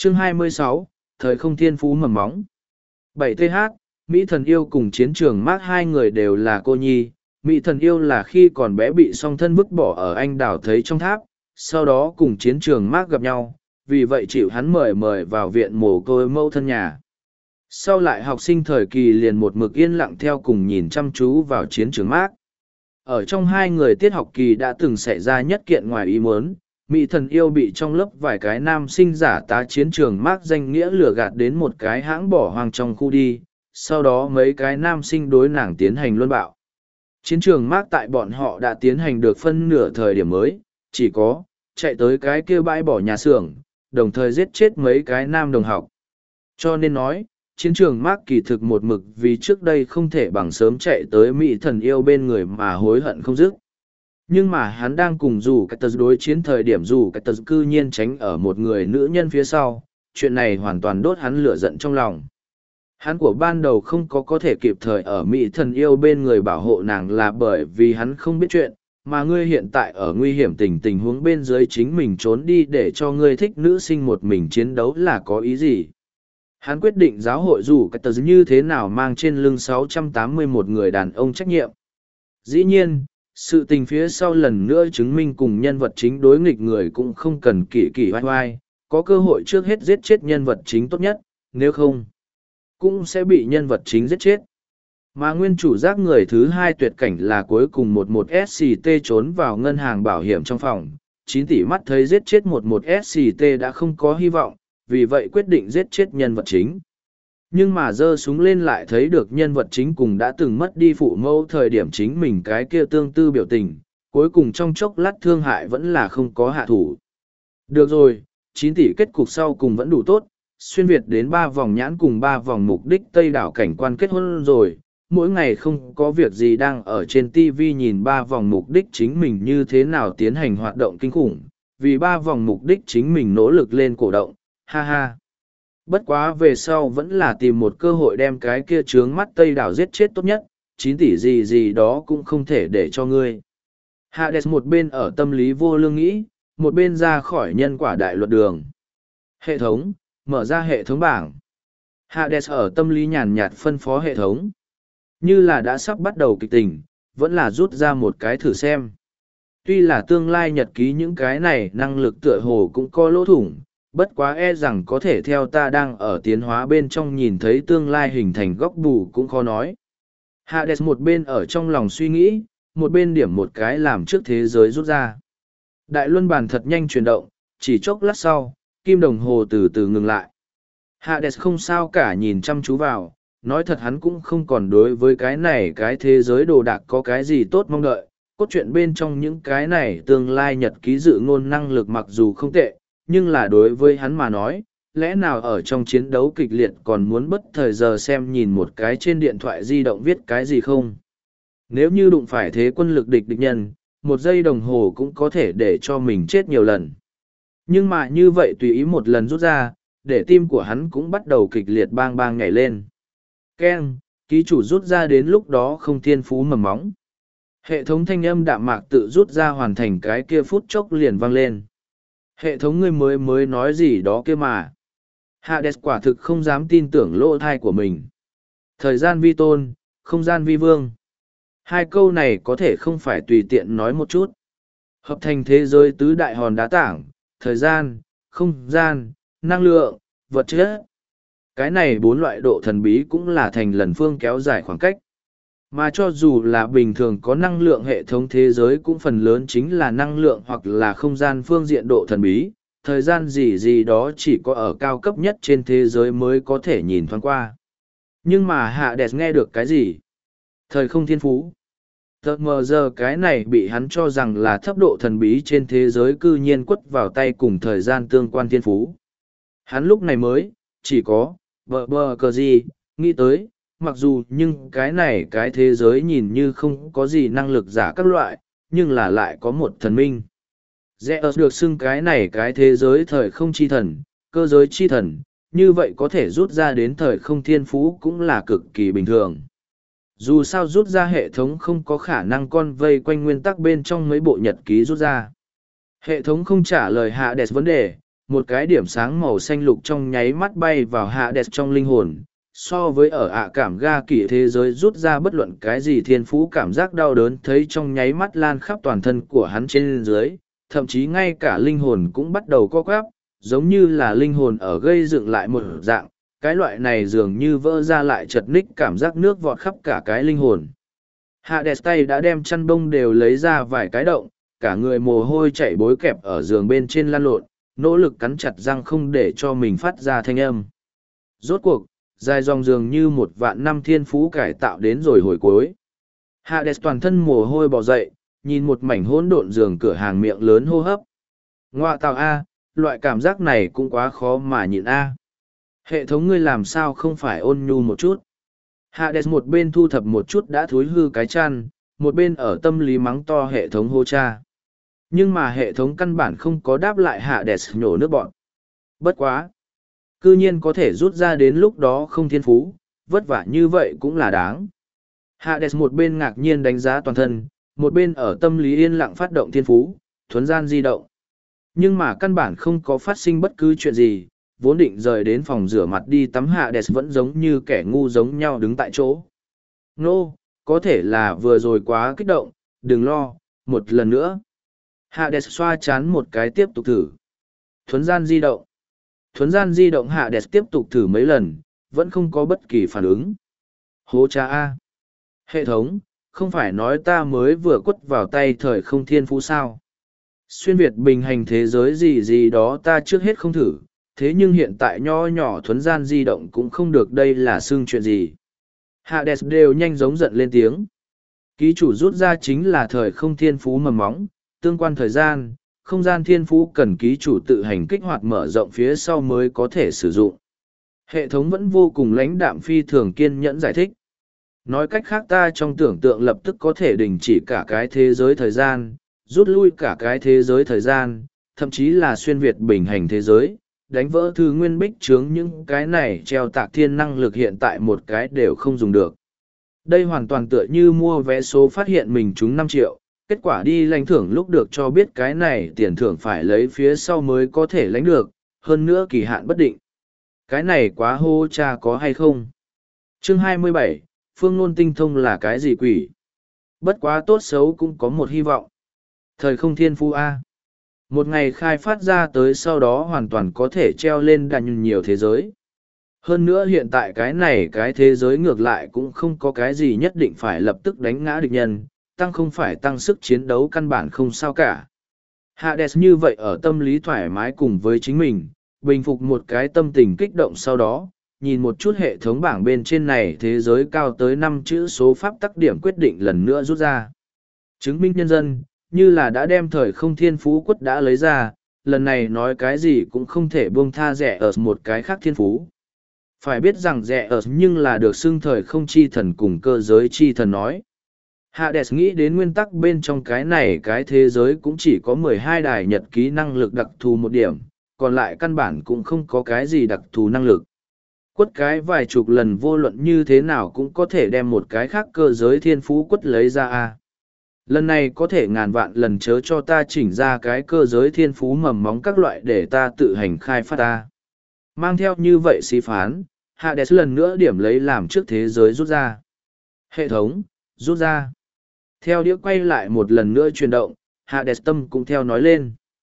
Chương 26, Thời không thiên phú mầm móng. 7TH, Mỹ thần yêu cùng chiến trường Mark hai người đều là cô nhi. Mỹ thần yêu là khi còn bé bị song thân vứt bỏ ở anh đảo thấy trong tháp, sau đó cùng chiến trường Mark gặp nhau, vì vậy chịu hắn mời vào viện mồ côi mẫu thân nhà. Sau lại học sinh thời kỳ liền một mực yên lặng theo cùng nhìn chăm chú vào chiến trường Mark. Ở trong hai người tiết học kỳ đã từng xảy ra nhất kiện ngoài ý muốn, Mỹ thần yêu bị trong lớp vài cái nam sinh giả tá chiến trường Mark danh nghĩa lừa gạt đến một cái hãng bỏ hoang trong khu đi, sau đó mấy cái nam sinh đối nàng tiến hành luân bạo. Chiến trường Mark tại bọn họ đã tiến hành được phân nửa thời điểm mới, chỉ có chạy tới cái kia bãi bỏ nhà xưởng, đồng thời giết chết mấy cái nam đồng học. Cho nên nói, chiến trường Mark kỳ thực một mực vì trước đây không thể bằng sớm chạy tới Mỹ thần yêu bên người mà hối hận không dứt. Nhưng mà hắn đang cùng dù cái tờ đối chiến thời điểm dù cái tờ cư nhiên tránh ở một người nữ nhân phía sau, chuyện này hoàn toàn đốt hắn lửa giận trong lòng. Hắn của ban đầu không có thể kịp thời ở Mỹ thần yêu bên người bảo hộ nàng là bởi vì hắn không biết chuyện, mà ngươi hiện tại ở nguy hiểm tình huống bên dưới chính mình trốn đi để cho ngươi thích nữ sinh một mình chiến đấu là có ý gì. Hắn quyết định giáo hội dù cái tờ như thế nào mang trên lưng 681 người đàn ông trách nhiệm. Dĩ nhiên, sự tình phía sau lần nữa chứng minh cùng nhân vật chính đối nghịch người cũng không cần kỳ oai oai, có cơ hội trước hết giết chết nhân vật chính tốt nhất, nếu không, cũng sẽ bị nhân vật chính giết chết. Mà nguyên chủ giác người thứ hai tuyệt cảnh là cuối cùng 11 SCT trốn vào ngân hàng bảo hiểm trong phòng, 9 tỷ mắt thấy giết chết 11 SCT đã không có hy vọng, vì vậy quyết định giết chết nhân vật chính. Nhưng mà giơ súng lên lại thấy được nhân vật chính cùng đã từng mất đi phụ mẫu thời điểm chính mình cái kia tương tư biểu tình, cuối cùng trong chốc lát thương hại vẫn là không có hạ thủ. Được rồi, 9 tỷ kết cục sau cùng vẫn đủ tốt, xuyên Việt đến 3 vòng nhãn cùng 3 vòng mục đích Tây đảo cảnh quan kết hôn rồi, mỗi ngày không có việc gì đang ở trên TV nhìn 3 vòng mục đích chính mình như thế nào tiến hành hoạt động kinh khủng, vì 3 vòng mục đích chính mình nỗ lực lên cổ động, ha ha. Bất quá về sau vẫn là tìm một cơ hội đem cái kia trướng mắt Tây đảo giết chết tốt nhất, 9 tỷ gì đó cũng không thể để cho ngươi. Hades một bên ở tâm lý vô lương nghĩ, một bên ra khỏi nhân quả đại luật đường. Hệ thống, mở ra hệ thống bảng. Hades ở tâm lý nhàn nhạt phân phó hệ thống. Như là đã sắp bắt đầu kịch tình, vẫn là rút ra một cái thử xem. Tuy là tương lai nhật ký những cái này năng lực tựa hồ cũng có lỗ thủng, bất quá e rằng có thể theo ta đang ở tiến hóa bên trong nhìn thấy tương lai hình thành góc bù cũng khó nói. Hades một bên ở trong lòng suy nghĩ, một bên điểm một cái làm trước thế giới rút ra. Đại luân bàn thật nhanh chuyển động, chỉ chốc lát sau, kim đồng hồ từ từ ngừng lại. Hades không sao cả nhìn chăm chú vào, nói thật hắn cũng không còn đối với cái này cái thế giới đồ đạc có cái gì tốt mong đợi. Cốt truyện bên trong những cái này tương lai nhật ký dự ngôn năng lực mặc dù không tệ, nhưng là đối với hắn mà nói, lẽ nào ở trong chiến đấu kịch liệt còn muốn bất thời giờ xem nhìn một cái trên điện thoại di động viết cái gì không? Nếu như đụng phải thế quân lực địch nhân, một giây đồng hồ cũng có thể để cho mình chết nhiều lần. Nhưng mà như vậy tùy ý một lần rút ra, để tim của hắn cũng bắt đầu kịch liệt bang bang nhảy lên. Keng, ký chủ rút ra đến lúc đó không thiên phú mầm móng. Hệ thống thanh âm đạm mạc tự rút ra hoàn thành cái kia phút chốc liền vang lên. Hệ thống ngươi mới nói gì đó kia mà. Hades quả thực không dám tin tưởng lỗ thai của mình. Thời gian vi tôn, không gian vi vương. Hai câu này có thể không phải tùy tiện nói một chút. Hợp thành thế giới tứ đại hòn đá tảng, thời gian, không gian, năng lượng, vật chất. Cái này 4 loại độ thần bí cũng là thành lần phương kéo dài khoảng cách. Mà cho dù là bình thường có năng lượng hệ thống thế giới cũng phần lớn chính là năng lượng hoặc là không gian phương diện độ thần bí, thời gian gì đó chỉ có ở cao cấp nhất trên thế giới mới có thể nhìn thoáng qua. Nhưng mà Hades nghe được cái gì? Thời không thiên phú. Thật mờ giờ cái này bị hắn cho rằng là thấp độ thần bí trên thế giới cư nhiên quất vào tay cùng thời gian tương quan thiên phú. Hắn lúc này mới, chỉ có, bờ cờ gì, nghĩ tới, mặc dù nhưng cái này cái thế giới nhìn như không có gì năng lực giả các loại, nhưng là lại có một thần minh. Zeus được xưng cái này cái thế giới thời không chi thần, cơ giới chi thần, như vậy có thể rút ra đến thời không thiên phú cũng là cực kỳ bình thường. Dù sao rút ra hệ thống không có khả năng con vây quanh nguyên tắc bên trong mấy bộ nhật ký rút ra. Hệ thống không trả lời Hades vấn đề, một cái điểm sáng màu xanh lục trong nháy mắt bay vào Hades trong linh hồn. So với ở cảm ga kỷ thế giới rút ra bất luận cái gì thiên phú cảm giác đau đớn thấy trong nháy mắt lan khắp toàn thân của hắn trên dưới, thậm chí ngay cả linh hồn cũng bắt đầu co quắp, giống như là linh hồn ở gây dựng lại một dạng, cái loại này dường như vỡ ra lại chật ních cảm giác nước vọt khắp cả cái linh hồn. Hades tay đã đem chăn bông đều lấy ra vài cái động, cả người mồ hôi chảy bối kẹp ở giường bên trên lăn lộn, nỗ lực cắn chặt răng không để cho mình phát ra thanh âm. Rốt cuộc, dài dòng dường như một vạn năm thiên phú cải tạo đến rồi hồi cuối. Hades toàn thân mồ hôi bò dậy, nhìn một mảnh hỗn độn giường cửa hàng miệng lớn hô hấp. Ngoạ tào A, loại cảm giác này cũng quá khó mà nhịn A. Hệ thống ngươi làm sao không phải ôn nhu một chút. Hades một bên thu thập một chút đã thối hư cái chăn, một bên ở tâm lý mắng to hệ thống hô cha. Nhưng mà hệ thống căn bản không có đáp lại Hades nhổ nước bọn. Bất quá. Cư nhiên có thể rút ra đến lúc đó không thiên phú, vất vả như vậy cũng là đáng. Hades một bên ngạc nhiên đánh giá toàn thân, một bên ở tâm lý yên lặng phát động thiên phú, thuấn gian di động. Nhưng mà căn bản không có phát sinh bất cứ chuyện gì, vốn định rời đến phòng rửa mặt đi tắm Hades vẫn giống như kẻ ngu giống nhau đứng tại chỗ. Nô, có thể là vừa rồi quá kích động, đừng lo, một lần nữa. Hades xoa chán một cái tiếp tục thử. Thuấn gian di động. Thuấn gian di động Hades tiếp tục thử mấy lần, vẫn không có bất kỳ phản ứng. Hố cha A. Hệ thống, không phải nói ta mới vừa quất vào tay thời không thiên phú sao. Xuyên Việt bình hành thế giới gì gì đó ta trước hết không thử, thế nhưng hiện tại nho nhỏ thuấn gian di động cũng không được, đây là xưng chuyện gì. Hades đều nhanh giống giận lên tiếng. Ký chủ rút ra chính là thời không thiên phú mầm móng, tương quan thời gian, không gian thiên phú cần ký chủ tự hành kích hoạt mở rộng phía sau mới có thể sử dụng. Hệ thống vẫn vô cùng lãnh đạm phi thường kiên nhẫn giải thích. Nói cách khác ta trong tưởng tượng lập tức có thể đình chỉ cả cái thế giới thời gian, rút lui cả cái thế giới thời gian, thậm chí là xuyên việt bình hành thế giới, đánh vỡ thư nguyên bích chướng những cái này treo tạc thiên năng lực hiện tại một cái đều không dùng được. Đây hoàn toàn tựa như mua vé số phát hiện mình trúng 5 triệu, kết quả đi lãnh thưởng lúc được cho biết cái này tiền thưởng phải lấy phía sau mới có thể lãnh được, hơn nữa kỳ hạn bất định. Cái này quá hô cha có hay không? Chương 27, Phương Nôn tinh thông là cái gì quỷ? Bất quá tốt xấu cũng có một hy vọng. Thời không thiên phú A. Một ngày khai phát ra tới sau đó hoàn toàn có thể treo lên đàn nhiều thế giới. Hơn nữa hiện tại cái thế giới ngược lại cũng không có cái gì nhất định phải lập tức đánh ngã địch nhân, tăng không phải tăng sức chiến đấu căn bản không sao cả. Hades như vậy ở tâm lý thoải mái cùng với chính mình, bình phục một cái tâm tình kích động sau đó, nhìn một chút hệ thống bảng bên trên này thế giới cao tới 5 chữ số pháp tắc điểm quyết định lần nữa rút ra. Chứng minh nhân dân, như là đã đem thời không thiên phú quất đã lấy ra, lần này nói cái gì cũng không thể buông tha rẻ ở một cái khác thiên phú. Phải biết rằng rẻ ở nhưng là được xưng thời không chi thần cùng cơ giới chi thần nói. Hades nghĩ đến nguyên tắc bên trong cái này cái thế giới cũng chỉ có 12 đài nhật ký năng lực đặc thù một điểm, còn lại căn bản cũng không có cái gì đặc thù năng lực. Quất cái vài chục lần vô luận như thế nào cũng có thể đem một cái khác cơ giới thiên phú quất lấy ra a. Lần này có thể ngàn vạn lần chớ cho ta chỉnh ra cái cơ giới thiên phú mầm móng các loại để ta tự hành khai phát ta. Mang theo như vậy xí phán, Hades lần nữa điểm lấy làm trước thế giới rút ra. Hệ thống, rút ra. Theo đĩa quay lại một lần nữa chuyển động, Hades tâm cũng theo nói lên.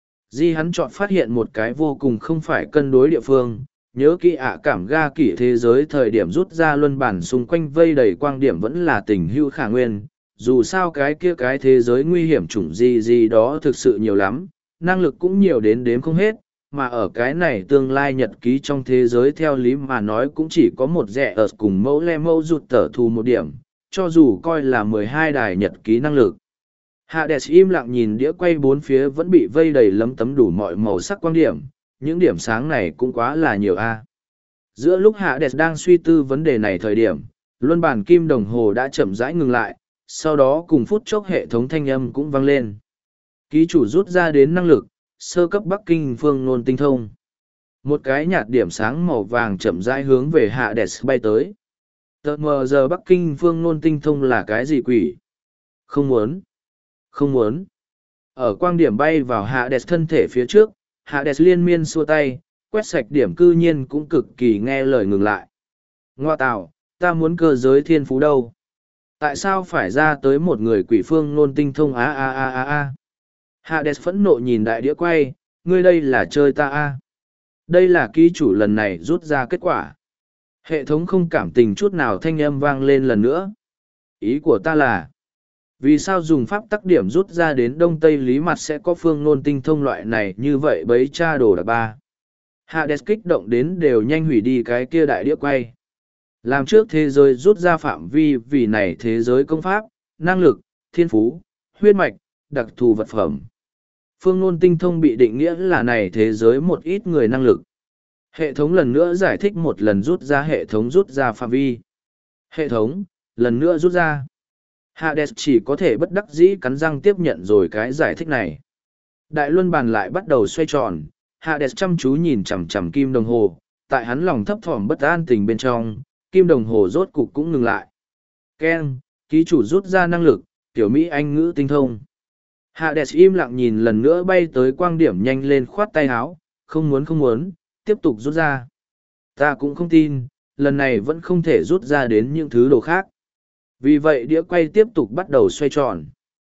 Di hắn chọn phát hiện một cái vô cùng không phải cân đối địa phương, nhớ kỹ cảm ga kỷ thế giới thời điểm rút ra luân bản xung quanh vây đầy quang điểm vẫn là tình hữu khả nguyên. Dù sao cái kia cái thế giới nguy hiểm chủng gì gì đó thực sự nhiều lắm, năng lực cũng nhiều đến đếm không hết, mà ở cái này tương lai nhật ký trong thế giới theo lý mà nói cũng chỉ có một rẻ ở cùng mẫu le mẫu rụt tở thù một điểm, cho dù coi là 12 đài nhật ký năng lực. Hades im lặng nhìn đĩa quay bốn phía vẫn bị vây đầy lấm tấm đủ mọi màu sắc quang điểm, những điểm sáng này cũng quá là nhiều a. Giữa lúc Hades đang suy tư vấn đề này thời điểm, luân bản kim đồng hồ đã chậm rãi ngừng lại, sau đó cùng phút chốc hệ thống thanh âm cũng vang lên. Ký chủ rút ra đến năng lực, sơ cấp Bắc Kinh Phương Nôn tinh thông. Một cái nhạt điểm sáng màu vàng chậm rãi hướng về Hades bay tới. Tờ mờ giờ Bắc Kinh Phương Nôn tinh thông là cái gì quỷ? Không muốn. Không muốn. Ở quang điểm bay vào Hades thân thể phía trước, Hades liên miên xua tay, quét sạch điểm cư nhiên cũng cực kỳ nghe lời ngừng lại. Ngoa tạo, ta muốn cơ giới thiên phú đâu? Tại sao phải ra tới một người quỷ phương nôn tinh thông á á á á á? Hades phẫn nộ nhìn đại đĩa quay, ngươi đây là chơi ta a? Đây là ký chủ lần này rút ra kết quả. Hệ thống không cảm tình chút nào thanh âm vang lên lần nữa. Ý của ta là, vì sao dùng pháp tắc điểm rút ra đến đông tây lý mặt sẽ có phương nôn tinh thông loại này như vậy bấy cha đồ đặc ba. Hades kích động đến đều nhanh hủy đi cái kia đại đĩa quay. Làm trước thế giới rút ra phạm vi vì này thế giới công pháp, năng lực, thiên phú, huyết mạch, đặc thù vật phẩm. Phương nôn tinh thông bị định nghĩa là này thế giới một ít người năng lực. Hệ thống lần nữa giải thích một lần rút ra hệ thống rút ra phạm vi. Hệ thống, lần nữa rút ra. Hades chỉ có thể bất đắc dĩ cắn răng tiếp nhận rồi cái giải thích này. Đại luân bàn lại bắt đầu xoay tròn, Hades chăm chú nhìn chằm chằm kim đồng hồ, tại hắn lòng thấp thỏm bất an tình bên trong, kim đồng hồ rốt cục cũng ngừng lại. Ken, ký chủ rút ra năng lực, tiểu Mỹ Anh ngữ tinh thông. Hades im lặng nhìn lần nữa bay tới quang điểm nhanh lên khoát tay háo, không muốn, tiếp tục rút ra. Ta cũng không tin, lần này vẫn không thể rút ra đến những thứ đồ khác. Vì vậy đĩa quay tiếp tục bắt đầu xoay tròn.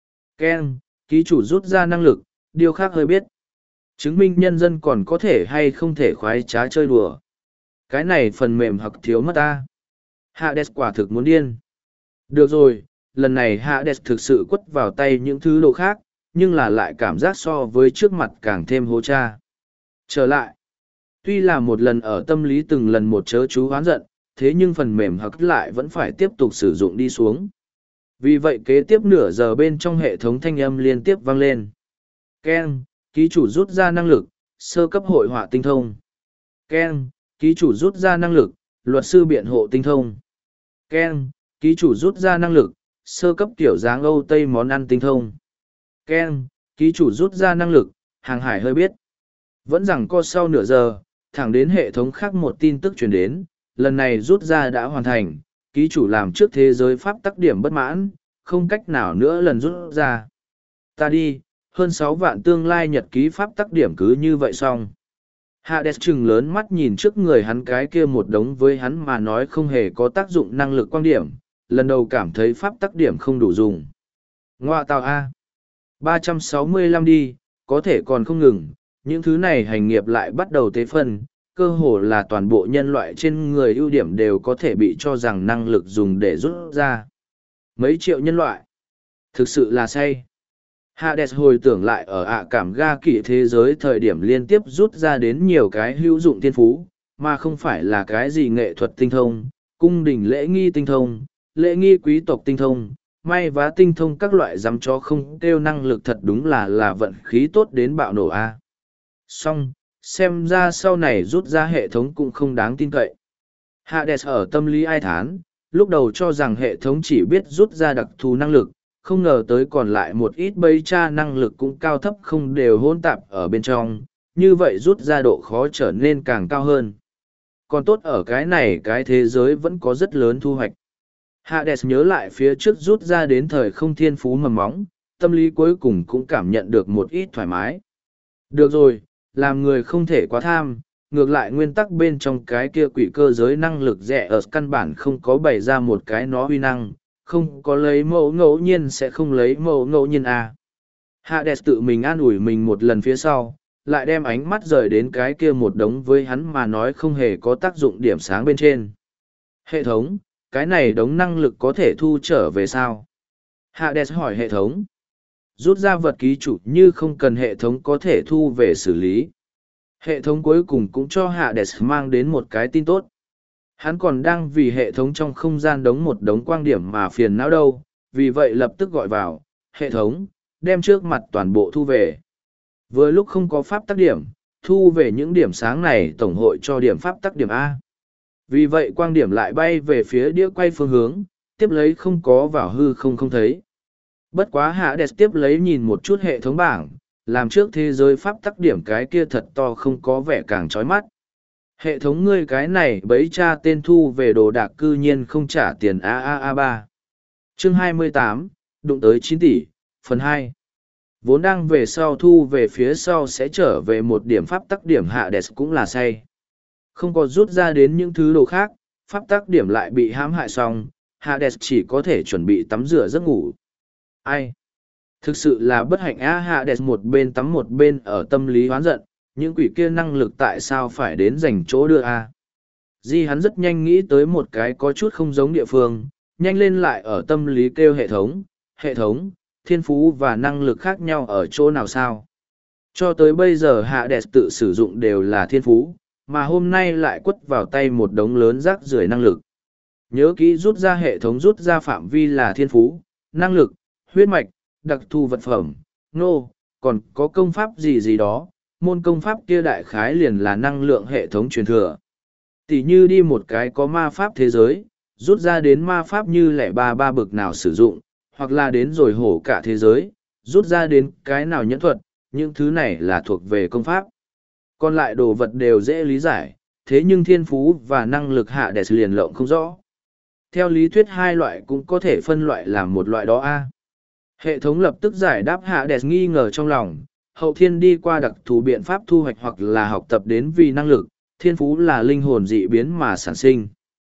Ken, ký chủ rút ra năng lực, điều khác hơi biết. Chứng minh nhân dân còn có thể hay không thể khoái trá chơi đùa. Cái này phần mềm hoặc thiếu mất ta. Hades quả thực muốn điên. Được rồi, lần này Hades thực sự quất vào tay những thứ đồ khác, nhưng là lại cảm giác so với trước mặt càng thêm hố cha. Trở lại. Tuy là một lần ở tâm lý từng lần một chớ chú hoán giận, thế nhưng phần mềm hặc lại vẫn phải tiếp tục sử dụng đi xuống. Vì vậy kế tiếp nửa giờ bên trong hệ thống thanh âm liên tiếp vang lên. Ken, ký chủ rút ra năng lực, sơ cấp hội họa tinh thông. Ken, ký chủ rút ra năng lực, luật sư biện hộ tinh thông. Ken, ký chủ rút ra năng lực, sơ cấp tiểu dáng Âu Tây món ăn tinh thông. Ken, ký chủ rút ra năng lực, hàng hải hơi biết. Vẫn rằng co sau nửa giờ, thẳng đến hệ thống khác một tin tức truyền đến, lần này rút ra đã hoàn thành, ký chủ làm trước thế giới pháp tắc điểm bất mãn, không cách nào nữa lần rút ra. Ta đi, hơn 6 vạn tương lai nhật ký pháp tắc điểm cứ như vậy xong. Hades trừng lớn mắt nhìn trước người hắn cái kia một đống với hắn mà nói không hề có tác dụng năng lực quan điểm, lần đầu cảm thấy pháp tắc điểm không đủ dùng. Ngoa tào A. 365 đi, có thể còn không ngừng, những thứ này hành nghiệp lại bắt đầu tế phân, cơ hồ là toàn bộ nhân loại trên người ưu điểm đều có thể bị cho rằng năng lực dùng để rút ra. Mấy triệu nhân loại. Thực sự là say. Hades hồi tưởng lại ở cảm ga kỷ thế giới thời điểm liên tiếp rút ra đến nhiều cái hữu dụng thiên phú, mà không phải là cái gì nghệ thuật tinh thông, cung đình lễ nghi tinh thông, lễ nghi quý tộc tinh thông, may vá tinh thông các loại dám cho không kêu năng lực thật đúng là vận khí tốt đến bạo nổ a. Xong, xem ra sau này rút ra hệ thống cũng không đáng tin cậy. Hades ở tâm lý ai thán, lúc đầu cho rằng hệ thống chỉ biết rút ra đặc thù năng lực, không ngờ tới còn lại một ít bây tra năng lực cũng cao thấp không đều hỗn tạp ở bên trong, như vậy rút ra độ khó trở nên càng cao hơn. Còn tốt ở cái này cái thế giới vẫn có rất lớn thu hoạch. Hades nhớ lại phía trước rút ra đến thời không thiên phú mầm móng, tâm lý cuối cùng cũng cảm nhận được một ít thoải mái. Được rồi, làm người không thể quá tham, ngược lại nguyên tắc bên trong cái kia quỷ cơ giới năng lực rẻ ở căn bản không có bày ra một cái nó huy năng, không có lấy mẫu ngẫu nhiên sẽ không lấy mẫu ngẫu nhiên à. Hades tự mình an ủi mình một lần phía sau, lại đem ánh mắt rời đến cái kia một đống với hắn mà nói không hề có tác dụng điểm sáng bên trên. Hệ thống, cái này đống năng lực có thể thu trở về sao? Hades hỏi hệ thống. Rút ra vật ký chủ như không cần hệ thống có thể thu về xử lý. Hệ thống cuối cùng cũng cho Hades mang đến một cái tin tốt. Hắn còn đang vì hệ thống trong không gian đống một đống quang điểm mà phiền não đâu, vì vậy lập tức gọi vào, hệ thống, đem trước mặt toàn bộ thu về. Vừa lúc không có pháp tắc điểm, thu về những điểm sáng này tổng hội cho điểm pháp tắc điểm A. Vì vậy quang điểm lại bay về phía đĩa quay phương hướng, tiếp lấy không có vào hư không thấy. Bất quá Hades tiếp lấy nhìn một chút hệ thống bảng, làm trước thế giới pháp tắc điểm cái kia thật to không có vẻ càng chói mắt. Hệ thống ngươi cái này bấy cha tên thu về đồ đạc cư nhiên không trả tiền AAA3. Chương 28, đụng tới 9 tỷ, phần 2. Vốn đang về sau thu về phía sau sẽ trở về một điểm pháp tắc điểm Hades cũng là say. Không có rút ra đến những thứ đồ khác, pháp tắc điểm lại bị hãm hại xong, Hades chỉ có thể chuẩn bị tắm rửa giấc ngủ. Ai? Thực sự là bất hạnh á. Hades một bên tắm một bên ở tâm lý hoán giận, những quỷ kia năng lực tại sao phải đến dành chỗ đưa a? Di hắn rất nhanh nghĩ tới một cái có chút không giống địa phương, nhanh lên lại ở tâm lý kêu hệ thống, thiên phú và năng lực khác nhau ở chỗ nào sao? Cho tới bây giờ Hades tự sử dụng đều là thiên phú, mà hôm nay lại quất vào tay một đống lớn rác rưởi năng lực. Nhớ kỹ rút ra hệ thống rút ra phạm vi là thiên phú, năng lực, huyết mạch, đặc thù vật phẩm, còn có công pháp gì gì đó, môn công pháp kia đại khái liền là năng lượng hệ thống truyền thừa. Tỷ như đi một cái có ma pháp thế giới, rút ra đến ma pháp như lẻ ba bực nào sử dụng, hoặc là đến rồi hổ cả thế giới, rút ra đến cái nào nhẫn thuật, những thứ này là thuộc về công pháp. Còn lại đồ vật đều dễ lý giải, thế nhưng thiên phú và năng lực Hades liền lộng không rõ. Theo lý thuyết hai loại cũng có thể phân loại làm một loại đó a. Hệ thống lập tức giải đáp Hades nghi ngờ trong lòng, hậu thiên đi qua đặc thù biện pháp thu hoạch hoặc là học tập đến vì năng lực, thiên phú là linh hồn dị biến mà sản sinh.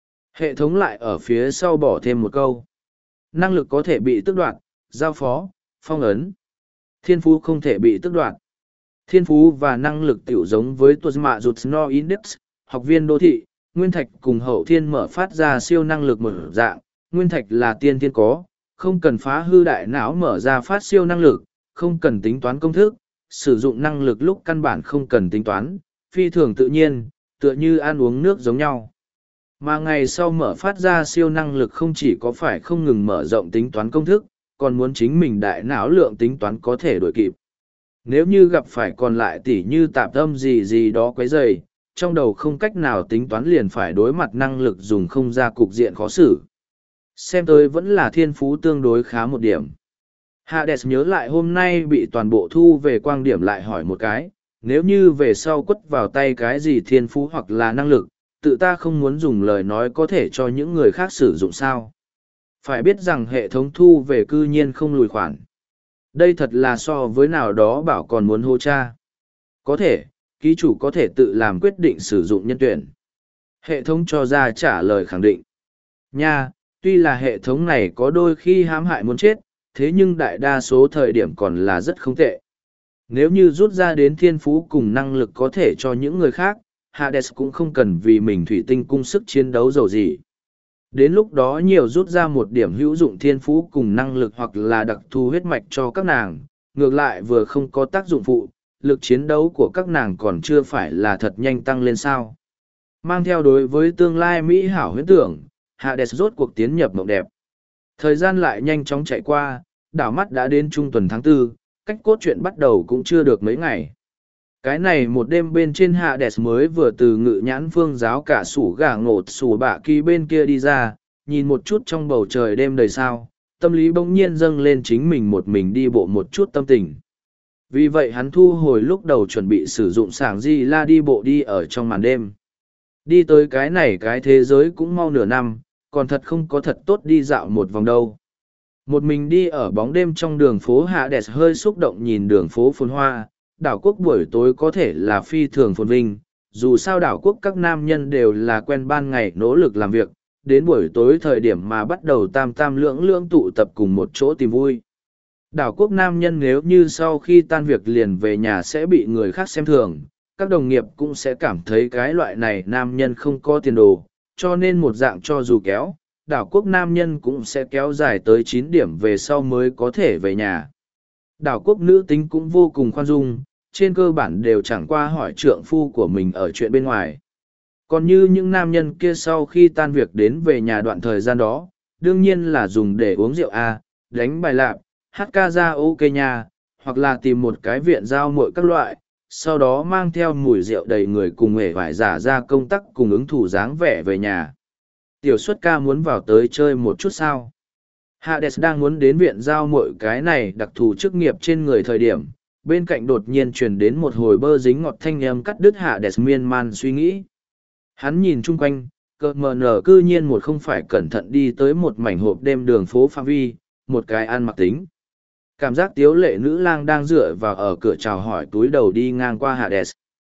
Hệ thống lại ở phía sau bỏ thêm một câu. Năng lực có thể bị tước đoạt, giao phó, phong ấn. Thiên phú không thể bị tước đoạt. Thiên phú và năng lực tiểu giống với tuột mạ rụt no index, học viên đô thị, nguyên thạch cùng hậu thiên mở phát ra siêu năng lực một dạng, nguyên thạch là tiên thiên có, không cần phá hư đại não mở ra phát siêu năng lực, không cần tính toán công thức, sử dụng năng lực lúc căn bản không cần tính toán, phi thường tự nhiên, tựa như ăn uống nước giống nhau. Mà ngày sau mở phát ra siêu năng lực không chỉ có phải không ngừng mở rộng tính toán công thức, còn muốn chính mình đại não lượng tính toán có thể đổi kịp. Nếu như gặp phải còn lại tỉ như tạp âm gì gì đó quấy rầy, trong đầu không cách nào tính toán liền phải đối mặt năng lực dùng không ra cục diện khó xử. Xem tới vẫn là thiên phú tương đối khá một điểm. Hades nhớ lại hôm nay bị toàn bộ thu về quang điểm lại hỏi một cái, nếu như về sau quất vào tay cái gì thiên phú hoặc là năng lực, tự ta không muốn dùng lời nói có thể cho những người khác sử dụng sao. Phải biết rằng hệ thống thu về cư nhiên không lùi khoản. Đây thật là so với nào đó bảo còn muốn hô cha. Có thể, ký chủ có thể tự làm quyết định sử dụng nhân tuyển. Hệ thống cho ra trả lời khẳng định. Nha, tuy là hệ thống này có đôi khi hãm hại muốn chết, thế nhưng đại đa số thời điểm còn là rất không tệ. Nếu như rút ra đến thiên phú cùng năng lực có thể cho những người khác, Hades cũng không cần vì mình thủy tinh cung sức chiến đấu giàu gì. Đến lúc đó nhiều rút ra một điểm hữu dụng thiên phú cùng năng lực hoặc là đặc thù huyết mạch cho các nàng, ngược lại vừa không có tác dụng phụ, lực chiến đấu của các nàng còn chưa phải là thật nhanh tăng lên sao. Mang theo đối với tương lai mỹ hảo huyễn tưởng, Hades rốt cuộc tiến nhập mộng đẹp. Thời gian lại nhanh chóng chạy qua, đảo mắt đã đến trung tuần tháng 4, cách cốt truyện bắt đầu cũng chưa được mấy ngày. Cái này một đêm bên trên Hades mới vừa từ ngự nhãn phương giáo cả sủ gà ngột sủ bạ kỳ bên kia đi ra, nhìn một chút trong bầu trời đêm đầy sao, tâm lý bỗng nhiên dâng lên chính mình một mình đi bộ một chút tâm tình. Vì vậy hắn thu hồi lúc đầu chuẩn bị sử dụng sảng di la đi bộ đi ở trong màn đêm. Đi tới cái này cái thế giới cũng mau nửa năm, còn thật không có thật tốt đi dạo một vòng đâu. Một mình đi ở bóng đêm trong đường phố Hades hơi xúc động nhìn đường phố phồn hoa, đảo quốc buổi tối có thể là phi thường phồn vinh, dù sao đảo quốc các nam nhân đều là quen ban ngày nỗ lực làm việc, đến buổi tối thời điểm mà bắt đầu tam tam lưỡng lưỡng tụ tập cùng một chỗ tìm vui. Đảo quốc nam nhân nếu như sau khi tan việc liền về nhà sẽ bị người khác xem thường, các đồng nghiệp cũng sẽ cảm thấy cái loại này nam nhân không có tiền đồ, cho nên một dạng cho dù kéo, đảo quốc nam nhân cũng sẽ kéo dài tới 9 điểm về sau mới có thể về nhà. Đảo quốc nữ tính cũng vô cùng khoan dung, trên cơ bản đều chẳng qua hỏi trượng phu của mình ở chuyện bên ngoài. Còn như những nam nhân kia sau khi tan việc đến về nhà đoạn thời gian đó, đương nhiên là dùng để uống rượu A, đánh bài lạp, hát ca ra ok nha, hoặc là tìm một cái viện giao muội các loại, sau đó mang theo mùi rượu đầy người cùng hề vải giả ra công tác cùng ứng thủ dáng vẻ về nhà. Tiểu xuất ca muốn vào tới chơi một chút sao. Hades đang muốn đến viện giao muội cái này đặc thù chức nghiệp trên người thời điểm, bên cạnh đột nhiên truyền đến một hồi bơ dính ngọt thanh âm cắt đứt Hades miên man suy nghĩ. Hắn nhìn chung quanh, cợt mờ nở cư nhiên một không phải cẩn thận đi tới một mảnh hộp đêm đường phố phạm vi, một cái ăn mặc tính. cảm giác tiếu lệ nữ lang đang dựa vào ở cửa chào hỏi túi đầu đi ngang qua Hades.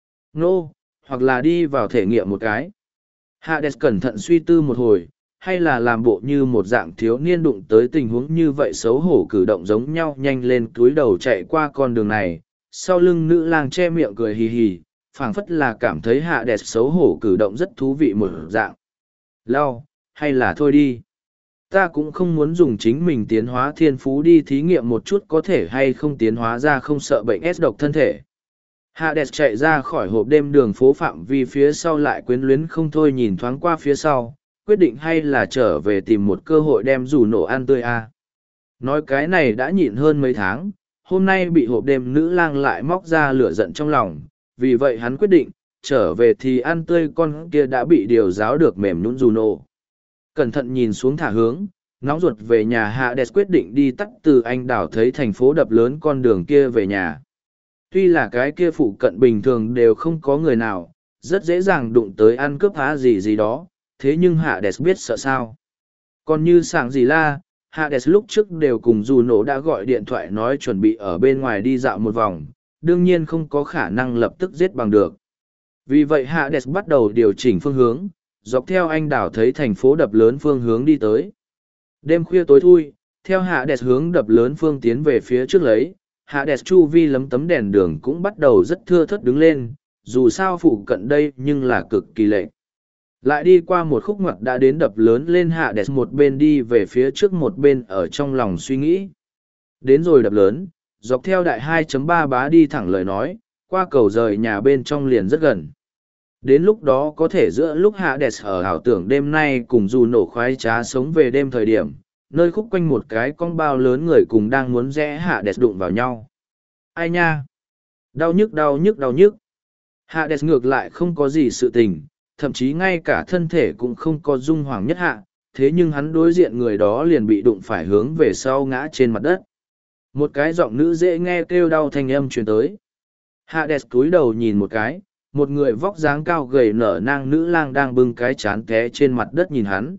Nô, hoặc là đi vào thể nghiệm một cái. Hades cẩn thận suy tư một hồi, hay là làm bộ như một dạng thiếu niên đụng tới tình huống như vậy xấu hổ cử động giống nhau nhanh lên túi đầu chạy qua con đường này. Sau lưng nữ lang che miệng cười hì hì, phảng phất là cảm thấy Hades xấu hổ cử động rất thú vị một dạng. Lau, hay là thôi đi. Ta cũng không muốn dùng chính mình tiến hóa thiên phú đi thí nghiệm một chút có thể hay không tiến hóa ra không sợ bệnh S độc thân thể. Hades chạy ra khỏi hộp đêm đường phố phạm vi phía sau lại quyến luyến không thôi nhìn thoáng qua phía sau, quyết định hay là trở về tìm một cơ hội đem dù nổ ăn tươi a. Nói cái này đã nhịn hơn mấy tháng, hôm nay bị hộp đêm nữ lang lại móc ra lửa giận trong lòng, vì vậy hắn quyết định, trở về thì ăn tươi con kia đã bị điều giáo được mềm nhũn dù nổ. Cẩn thận nhìn xuống thả hướng, nóng ruột về nhà Hades quyết định đi tắt từ anh đảo thấy thành phố đập lớn con đường kia về nhà. Tuy là cái kia phụ cận bình thường đều không có người nào, rất dễ dàng đụng tới ăn cướp phá gì gì đó, thế nhưng Hades biết sợ sao. Còn như sảng gì la, Hades lúc trước đều cùng dù nổ đã gọi điện thoại nói chuẩn bị ở bên ngoài đi dạo một vòng, đương nhiên không có khả năng lập tức giết bằng được. Vì vậy Hades bắt đầu điều chỉnh phương hướng, dọc theo anh đảo thấy thành phố đập lớn phương hướng đi tới. Đêm khuya tối thui, theo Hades hướng đập lớn phương tiến về phía trước lấy, Hades chu vi lấm tấm đèn đường cũng bắt đầu rất thưa thớt đứng lên, dù sao phụ cận đây nhưng là cực kỳ lệ. Lại đi qua một khúc ngoặt đã đến đập lớn lên Hades một bên đi về phía trước một bên ở trong lòng suy nghĩ. Đến rồi đập lớn, dọc theo đại 2.3 bá đi thẳng lời nói, qua cầu rời nhà bên trong liền rất gần. Đến lúc đó có thể giữa lúc Hades ở ảo tưởng đêm nay cùng dù nổ khoái trá sống về đêm thời điểm, nơi khúc quanh một cái con bao lớn người cùng đang muốn rẽ Hades đụng vào nhau. Ai nha? Đau nhức đau nhức đau nhức. Hades ngược lại không có gì sự tình, thậm chí ngay cả thân thể cũng không có dung hoàng nhất hạ, thế nhưng hắn đối diện người đó liền bị đụng phải hướng về sau ngã trên mặt đất. Một cái giọng nữ dễ nghe kêu đau thanh âm truyền tới. Hades cúi đầu nhìn một cái, một người vóc dáng cao gầy nở nang nữ lang đang bưng cái chán té trên mặt đất nhìn hắn.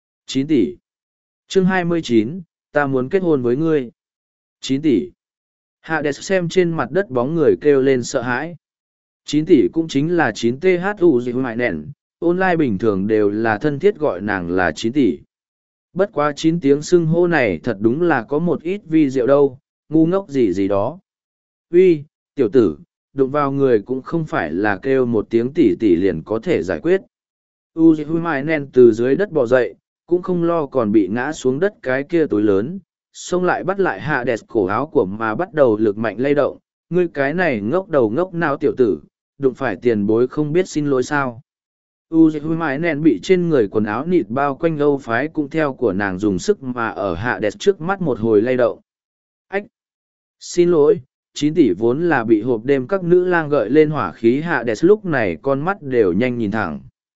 9 tỷ. Chương 29, ta muốn kết hôn với ngươi. 9 tỷ. Hades xem trên mặt đất bóng người kêu lên sợ hãi. 9 tỷ cũng chính là 9THU gì mại nền, online bình thường đều là thân thiết gọi nàng là 9 tỷ. Bất quá 9 tiếng xưng hô này thật đúng là có một ít vi diệu đâu, ngu ngốc gì gì đó. Uy, tiểu tử, đụng vào người cũng không phải là kêu một tiếng tỷ tỷ liền có thể giải quyết. Uzi Mai Nen từ dưới đất bò dậy, cũng không lo còn bị ngã xuống đất cái kia túi lớn, xông lại bắt lại Hades cổ áo của mà bắt đầu lực mạnh lay động. Ngươi cái này ngốc đầu ngốc não tiểu tử, đụng phải tiền bối không biết xin lỗi sao. Uzi Mai Nen bị trên người quần áo nịt bao quanh âu phái cũng theo của nàng dùng sức mà ở Hades trước mắt một hồi lay động. Ách! Xin lỗi! 9 tỷ vốn là bị hộp đêm các nữ lang gợi lên hỏa khí Hades lúc này con mắt đều nhanh nhìn thẳng.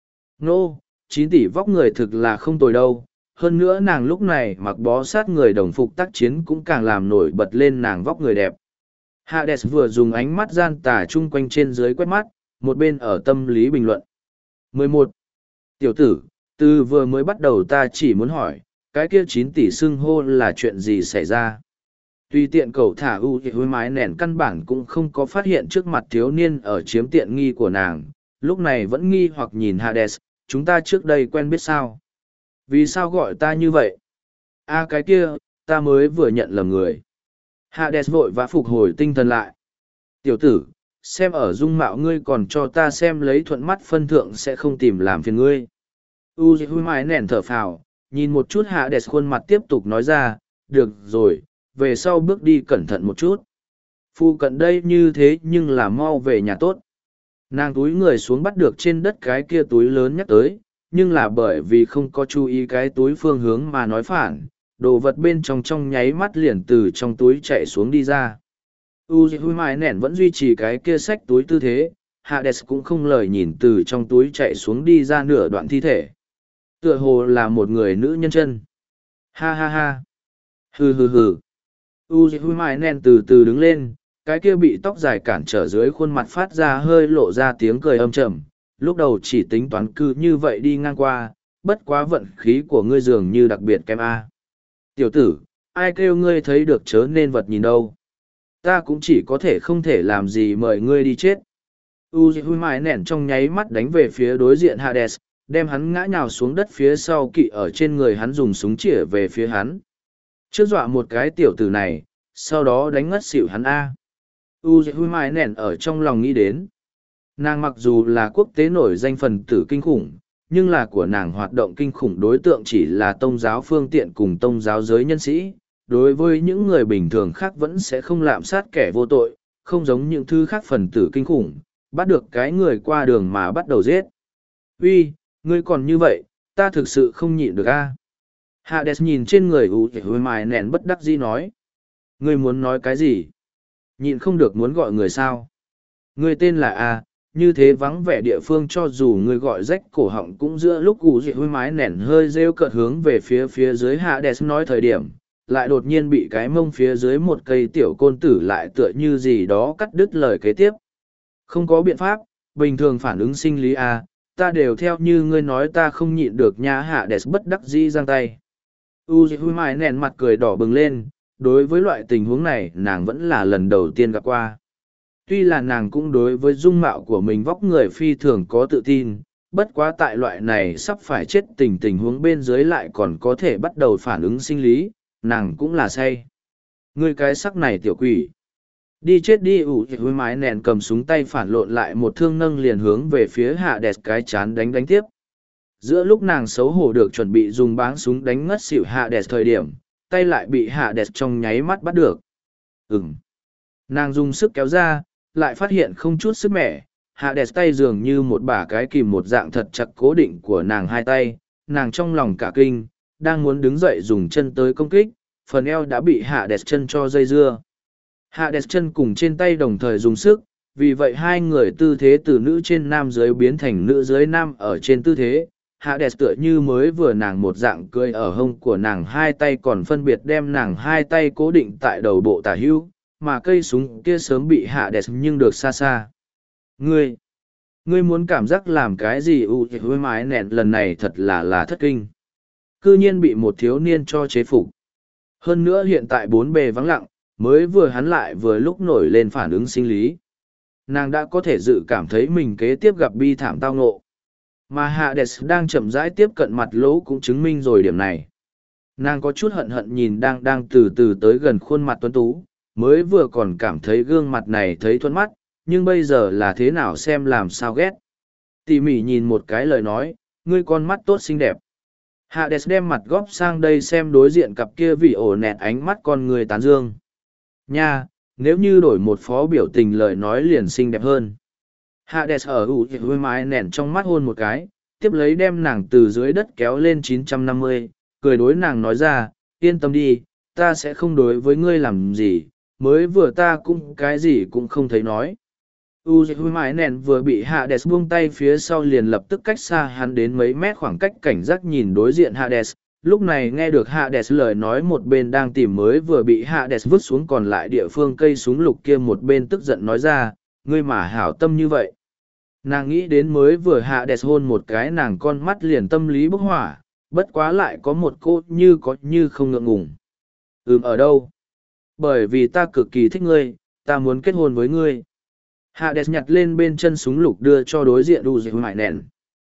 Nô, 9 tỷ vóc người thực là không tồi đâu, hơn nữa nàng lúc này mặc bó sát người đồng phục tác chiến cũng càng làm nổi bật lên nàng vóc người đẹp. Hades vừa dùng ánh mắt gian tà chung quanh trên dưới quét mắt, một bên ở tâm lý bình luận. 11. Tiểu tử, từ vừa mới bắt đầu ta chỉ muốn hỏi, cái kia 9 tỷ xưng hô là chuyện gì xảy ra? Tùy tiện cậu thả ưu thì hôi mái nền căn bản cũng không có phát hiện trước mặt thiếu niên ở chiếm tiện nghi của nàng, lúc này vẫn nghi hoặc nhìn Hades, chúng ta trước đây quen biết sao? Vì sao gọi ta như vậy? Cái kia, ta mới vừa nhận lầm người. Hades vội vã phục hồi tinh thần lại. Tiểu tử, xem ở dung mạo ngươi còn cho ta xem lấy thuận mắt phân thượng sẽ không tìm làm phiền ngươi. Uzi hui mái nền thở phào, nhìn một chút Hades khuôn mặt tiếp tục nói ra, được rồi, về sau bước đi cẩn thận một chút. Phu cận đây như thế nhưng là mau về nhà tốt. Nàng túi người xuống bắt được trên đất cái kia túi lớn nhắc tới, nhưng là bởi vì không có chú ý cái túi phương hướng mà nói phản, đồ vật bên trong nháy mắt liền từ trong túi chạy xuống đi ra. Uzi Mai nẻn vẫn duy trì cái kia xách túi tư thế, Hades cũng không lời nhìn từ trong túi chạy xuống đi ra nửa đoạn thi thể. Tựa hồ là một người nữ nhân chân. Ha ha ha. Hừ hừ hừ. Uzi Mai nẻn từ từ đứng lên, cái kia bị tóc dài cản trở dưới khuôn mặt phát ra hơi lộ ra tiếng cười âm trầm. Lúc đầu chỉ tính toán cư như vậy đi ngang qua, bất quá vận khí của ngươi dường như đặc biệt kém A. Tiểu tử, ai kêu ngươi thấy được chớ nên vật nhìn đâu. Ta cũng chỉ có thể không thể làm gì mời ngươi đi chết. Uzi mãi nẻn trong nháy mắt đánh về phía đối diện Hades, đem hắn ngã nhào xuống đất phía sau kỵ ở trên người hắn dùng súng chĩa về phía hắn. Trước dọa một cái tiểu tử này, sau đó đánh ngất xỉu hắn A. Uzi mãi nẻn ở trong lòng nghĩ đến. Nàng mặc dù là quốc tế nổi danh phần tử kinh khủng, nhưng là của nàng hoạt động kinh khủng đối tượng chỉ là tôn giáo phương tiện cùng tôn giáo giới nhân sĩ. Đối với những người bình thường khác vẫn sẽ không lạm sát kẻ vô tội, không giống những thứ khác phần tử kinh khủng, bắt được cái người qua đường mà bắt đầu giết. Uy, ngươi còn như vậy, ta thực sự không nhịn được a. Hades nhìn trên người Uzi mài nén bất đắc dĩ nói. Ngươi muốn nói cái gì? Nhịn không được muốn gọi người sao? Ngươi tên là A, như thế vắng vẻ địa phương cho dù ngươi gọi rách cổ họng cũng giữa lúc Uzi mái nén hơi rêu cợt hướng về phía dưới Hades nói thời điểm, lại đột nhiên bị cái mông phía dưới một cây tiểu côn tử lại tựa như gì đó cắt đứt lời kế tiếp. Không có biện pháp, bình thường phản ứng sinh lý A, ta đều theo như ngươi nói ta không nhịn được nha. Hades bất đắc dĩ giang tay. Uzi mái nén mặt cười đỏ bừng lên, đối với loại tình huống này nàng vẫn là lần đầu tiên gặp qua. Tuy là nàng cũng đối với dung mạo của mình vóc người phi thường có tự tin, bất quá tại loại này sắp phải chết tình huống bên dưới lại còn có thể bắt đầu phản ứng sinh lý, nàng cũng là say. Ngươi cái sắc này tiểu quỷ. Đi chết đi. Uzi mái nền cầm súng tay phản lộn lại một thương nâng liền hướng về phía Hades cái chán đánh tiếp. Giữa lúc nàng xấu hổ được chuẩn bị dùng báng súng đánh ngất xỉu Hades thời điểm, tay lại bị Hades trong nháy mắt bắt được. Nàng dùng sức kéo ra, lại phát hiện không chút sức mẻ. Hades tay dường như một bả cái kìm một dạng thật chặt cố định của nàng hai tay, nàng trong lòng cả kinh, đang muốn đứng dậy dùng chân tới công kích, phần eo đã bị Hades chân cho dây dưa. Hades chân cùng trên tay đồng thời dùng sức, vì vậy hai người tư thế từ nữ trên nam dưới biến thành nữ dưới nam ở trên tư thế. Hades tựa như mới vừa nàng một dạng cười ở hông của nàng, hai tay còn phân biệt đem nàng hai tay cố định tại đầu bộ tả hữu, mà cây súng kia sớm bị Hades nhưng được xa xa. Ngươi muốn cảm giác làm cái gì? Uzi mái nẹn lần này thật là thất kinh. Cư nhiên bị một thiếu niên cho chế phục. Hơn nữa hiện tại bốn bề vắng lặng, mới vừa hắn lại vừa lúc nổi lên phản ứng sinh lý. Nàng đã có thể dự cảm thấy mình kế tiếp gặp bi thảm tao ngộ. Mà Hades đang chậm rãi tiếp cận mặt lỗ cũng chứng minh rồi điểm này. Nàng có chút hận nhìn đang từ từ tới gần khuôn mặt tuấn tú, mới vừa còn cảm thấy gương mặt này thấy thuận mắt, nhưng bây giờ là thế nào xem làm sao ghét. Tỉ mỉ nhìn một cái lời nói, ngươi con mắt tốt xinh đẹp. Hades đem mặt góp sang đây xem đối diện cặp kia vị ổ nẹt ánh mắt con người tán dương. Nha, nếu như đổi một phó biểu tình lời nói liền xinh đẹp hơn. Hades ở Uzi mái nẹn trong mắt hôn một cái, tiếp lấy đem nàng từ dưới đất kéo lên 950, cười đối nàng nói ra, yên tâm đi, ta sẽ không đối với ngươi làm gì, mới vừa ta cũng cái gì cũng không thấy nói. Uzi mái nẹn vừa bị Hades buông tay phía sau liền lập tức cách xa hắn đến mấy mét, khoảng cách cảnh giác nhìn đối diện Hades. Lúc này nghe được Hades lời nói, một bên đang tìm mới vừa bị Hades vứt xuống còn lại địa phương cây súng lục kia, một bên tức giận nói ra, ngươi mà hảo tâm như vậy. Nàng nghĩ đến mới vừa Hades hôn một cái nàng con mắt liền tâm lý bốc hỏa, bất quá lại có một cô như có như không ngượng ngùng. Ở đâu? Bởi vì ta cực kỳ thích ngươi, ta muốn kết hôn với ngươi. Hades nhặt lên bên chân súng lục đưa cho đối diện Uzi mải nẹn.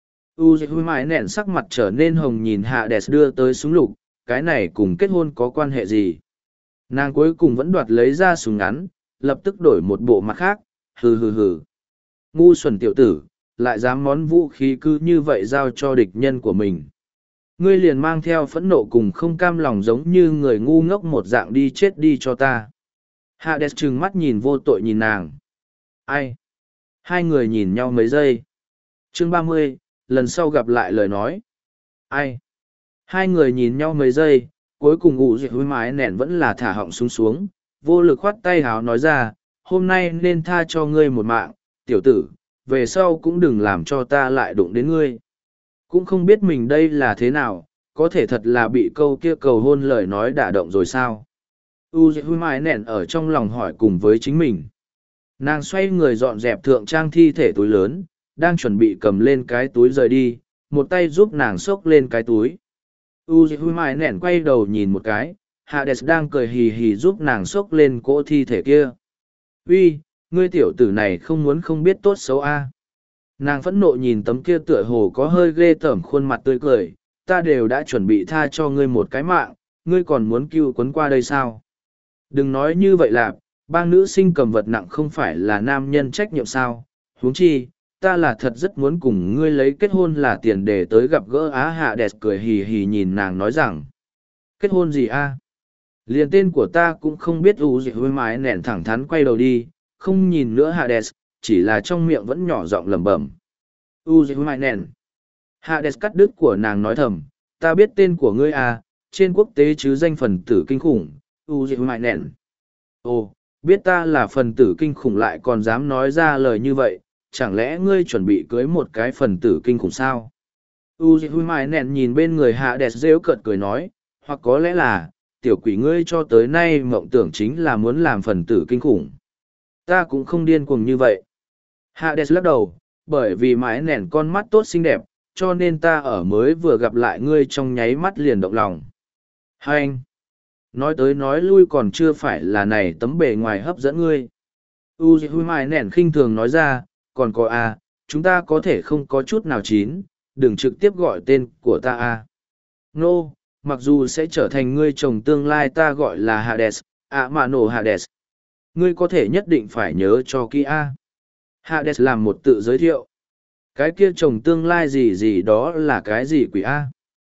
Uzi mải nẹn sắc mặt trở nên hồng nhìn Hades đưa tới súng lục, cái này cùng kết hôn có quan hệ gì? Nàng cuối cùng vẫn đoạt lấy ra súng ngắn, lập tức đổi một bộ mặt khác, hừ. Ngu xuẩn tiểu tử, lại dám món vũ khí cứ như vậy giao cho địch nhân của mình. Ngươi liền mang theo phẫn nộ cùng không cam lòng giống như người ngu ngốc một dạng đi chết đi cho ta. Hades trừng mắt nhìn vô tội nhìn nàng. Ai? Hai người nhìn nhau mấy giây. Chương 30, lần sau gặp lại lời nói. Ai? Hai người nhìn nhau mấy giây, cuối cùng Uzi mái nẹn vẫn là thả họng xuống, vô lực khoát tay háo nói ra, hôm nay nên tha cho ngươi một mạng, tiểu tử, về sau cũng đừng làm cho ta lại đụng đến ngươi. Cũng không biết mình đây là thế nào, có thể thật là bị câu kia cầu hôn lời nói đả động rồi sao? Uzi mái nẹn ở trong lòng hỏi cùng với chính mình. Nàng xoay người dọn dẹp thượng trang thi thể túi lớn, đang chuẩn bị cầm lên cái túi rời đi, một tay giúp nàng xốc lên cái túi. Uzi mái nẹn quay đầu nhìn một cái, Hades đang cười hì hì giúp nàng xốc lên cỗ thi thể kia. Uy, ngươi tiểu tử này không muốn không biết tốt xấu a. Nàng phẫn nộ nhìn tấm kia tựa hồ có hơi ghê tởm khuôn mặt tươi cười, ta đều đã chuẩn bị tha cho ngươi một cái mạng, ngươi còn muốn cưu quấn qua đây sao? Đừng nói như vậy là, bang nữ sinh cầm vật nặng không phải là nam nhân trách nhiệm sao, huống chi, ta là thật rất muốn cùng ngươi lấy kết hôn là tiền để tới gặp gỡ Á Hạ Đẹp cười hì hì nhìn nàng nói rằng. Kết hôn gì a? Liền tên của ta cũng không biết u gì hơi mái nẹn thẳng thắn quay đầu đi, không nhìn nữa Hades, chỉ là trong miệng vẫn nhỏ giọng lẩm bẩm. U gì hơi mái nẹn. Hades cắt đứt của nàng nói thầm, ta biết tên của ngươi à, trên quốc tế chứ danh phần tử kinh khủng, u gì hơi mái nẹn. Ồ, biết ta là phần tử kinh khủng lại còn dám nói ra lời như vậy, chẳng lẽ ngươi chuẩn bị cưới một cái phần tử kinh khủng sao? U gì hơi mái nẹn nhìn bên người Hades rêu cợt cười nói, hoặc có lẽ là, tiểu quỷ ngươi cho tới nay mộng tưởng chính là muốn làm phần tử kinh khủng. Ta cũng không điên cuồng như vậy. Hades lắc đầu, bởi vì mái nẻn con mắt tốt xinh đẹp, cho nên ta ở mới vừa gặp lại ngươi trong nháy mắt liền động lòng. Hai anh! Nói tới nói lui còn chưa phải là này tấm bề ngoài hấp dẫn ngươi. Uzi mái nẻn khinh thường nói ra, còn có à, chúng ta có thể không có chút nào chín, đừng trực tiếp gọi tên của ta à. Nô! Mặc dù sẽ trở thành ngươi chồng tương lai ta gọi là Hades, mà nổ Hades. Ngươi có thể nhất định phải nhớ cho kỹ A. Hades làm một tự giới thiệu. Cái kia chồng tương lai gì gì đó là cái gì quỷ A.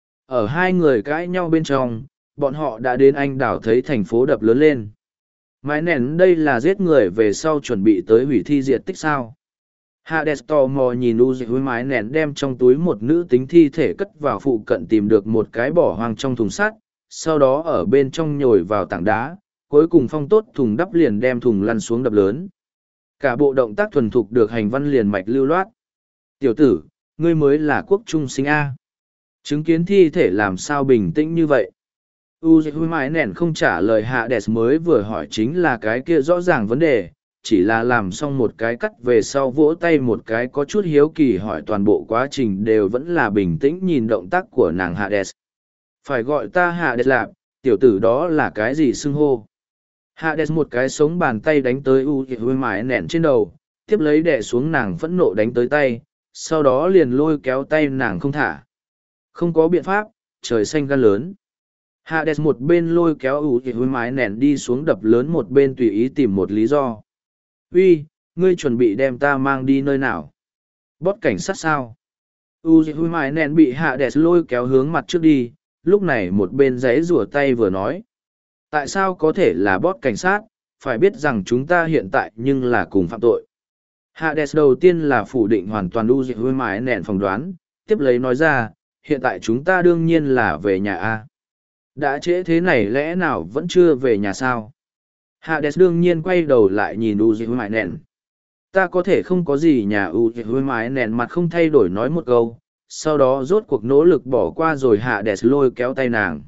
Ở hai người cãi nhau bên trong, bọn họ đã đến anh đảo thấy thành phố đập lớn lên. Mái nén đây là giết người về sau chuẩn bị tới hủy thi diệt tích sao. Hades tò mò nhìn Uzi mái nén đem trong túi một nữ tính thi thể cất vào phụ cận tìm được một cái bỏ hoang trong thùng sắt, sau đó ở bên trong nhồi vào tảng đá, cuối cùng phong tốt thùng đắp liền đem thùng lăn xuống đập lớn. Cả bộ động tác thuần thục được hành văn liền mạch lưu loát. Tiểu tử, ngươi mới là quốc trung sinh A. Chứng kiến thi thể làm sao bình tĩnh như vậy? Uzi mái nén không trả lời Hades mới vừa hỏi chính là cái kia rõ ràng vấn đề. Chỉ là làm xong một cái cắt về sau vỗ tay một cái có chút hiếu kỳ hỏi toàn bộ quá trình đều vẫn là bình tĩnh nhìn động tác của nàng Hades. Phải gọi ta Hades lạc, tiểu tử đó là cái gì xưng hô? Hades một cái sống bàn tay đánh tới Uzi mái nẹn trên đầu, tiếp lấy đè xuống nàng phẫn nộ đánh tới tay, sau đó liền lôi kéo tay nàng không thả. Không có biện pháp, trời xanh gan lớn. Hades một bên lôi kéo Uzi mái nẹn đi xuống đập lớn một bên tùy ý tìm một lý do. Uy, ngươi chuẩn bị đem ta mang đi nơi nào? Bót cảnh sát sao? Uzi mái nén bị Hades lôi kéo hướng mặt trước đi, lúc này một bên giấy rủa tay vừa nói. Tại sao có thể là bót cảnh sát, phải biết rằng chúng ta hiện tại nhưng là cùng phạm tội. Hades đầu tiên là phủ định hoàn toàn Uzi mái nén phỏng đoán, tiếp lấy nói ra, hiện tại chúng ta đương nhiên là về nhà A. Đã trễ thế này lẽ nào vẫn chưa về nhà sao? Hades đương nhiên quay đầu lại nhìn Uzi mái nẹn. Ta có thể không có gì nhà Uzi mái nẹn mặt không thay đổi nói một câu, sau đó rốt cuộc nỗ lực bỏ qua rồi Hades lôi kéo tay nàng.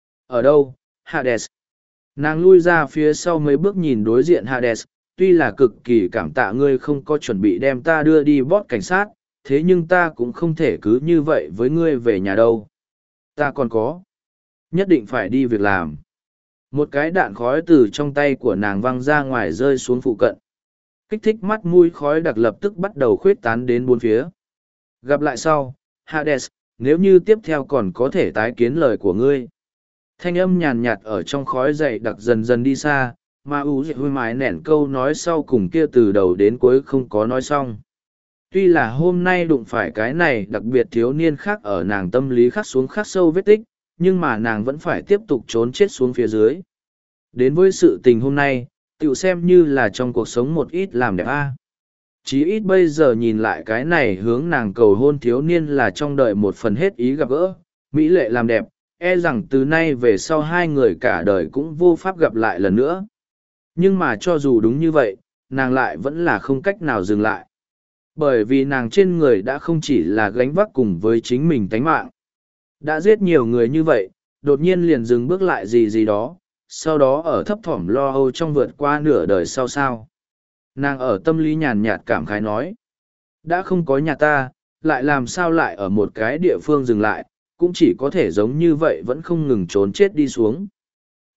Ở đâu, Hades? Nàng lui ra phía sau mấy bước nhìn đối diện Hades, tuy là cực kỳ cảm tạ ngươi không có chuẩn bị đem ta đưa đi bót cảnh sát, thế nhưng ta cũng không thể cứ như vậy với ngươi về nhà đâu. Ta còn có. Nhất định phải đi việc làm. Một cái đạn khói từ trong tay của nàng văng ra ngoài rơi xuống phụ cận. Kích thích mắt mũi khói đặc lập tức bắt đầu khuyết tán đến bốn phía. Gặp lại sau, Hades, nếu như tiếp theo còn có thể tái kiến lời của ngươi. Thanh âm nhàn nhạt ở trong khói dày đặc dần dần đi xa, mà Uzi mái nẻn câu nói sau cùng kia từ đầu đến cuối không có nói xong. Tuy là hôm nay đụng phải cái này đặc biệt thiếu niên khác ở nàng tâm lý khắc xuống khắc sâu vết tích, nhưng mà nàng vẫn phải tiếp tục trốn chết xuống phía dưới. Đến với sự tình hôm nay, tựu xem như là trong cuộc sống một ít làm đẹp a. Chí ít bây giờ nhìn lại cái này hướng nàng cầu hôn thiếu niên là trong đời một phần hết ý gặp gỡ, mỹ lệ làm đẹp, e rằng từ nay về sau hai người cả đời cũng vô pháp gặp lại lần nữa. Nhưng mà cho dù đúng như vậy, nàng lại vẫn là không cách nào dừng lại. Bởi vì nàng trên người đã không chỉ là gánh vác cùng với chính mình tánh mạng. Đã giết nhiều người như vậy, đột nhiên liền dừng bước lại gì gì đó, sau đó ở thấp thỏm lo âu trong vượt qua nửa đời sau sao. Nàng ở tâm lý nhàn nhạt cảm khái nói. Đã không có nhà ta, lại làm sao lại ở một cái địa phương dừng lại, cũng chỉ có thể giống như vậy vẫn không ngừng trốn chết đi xuống.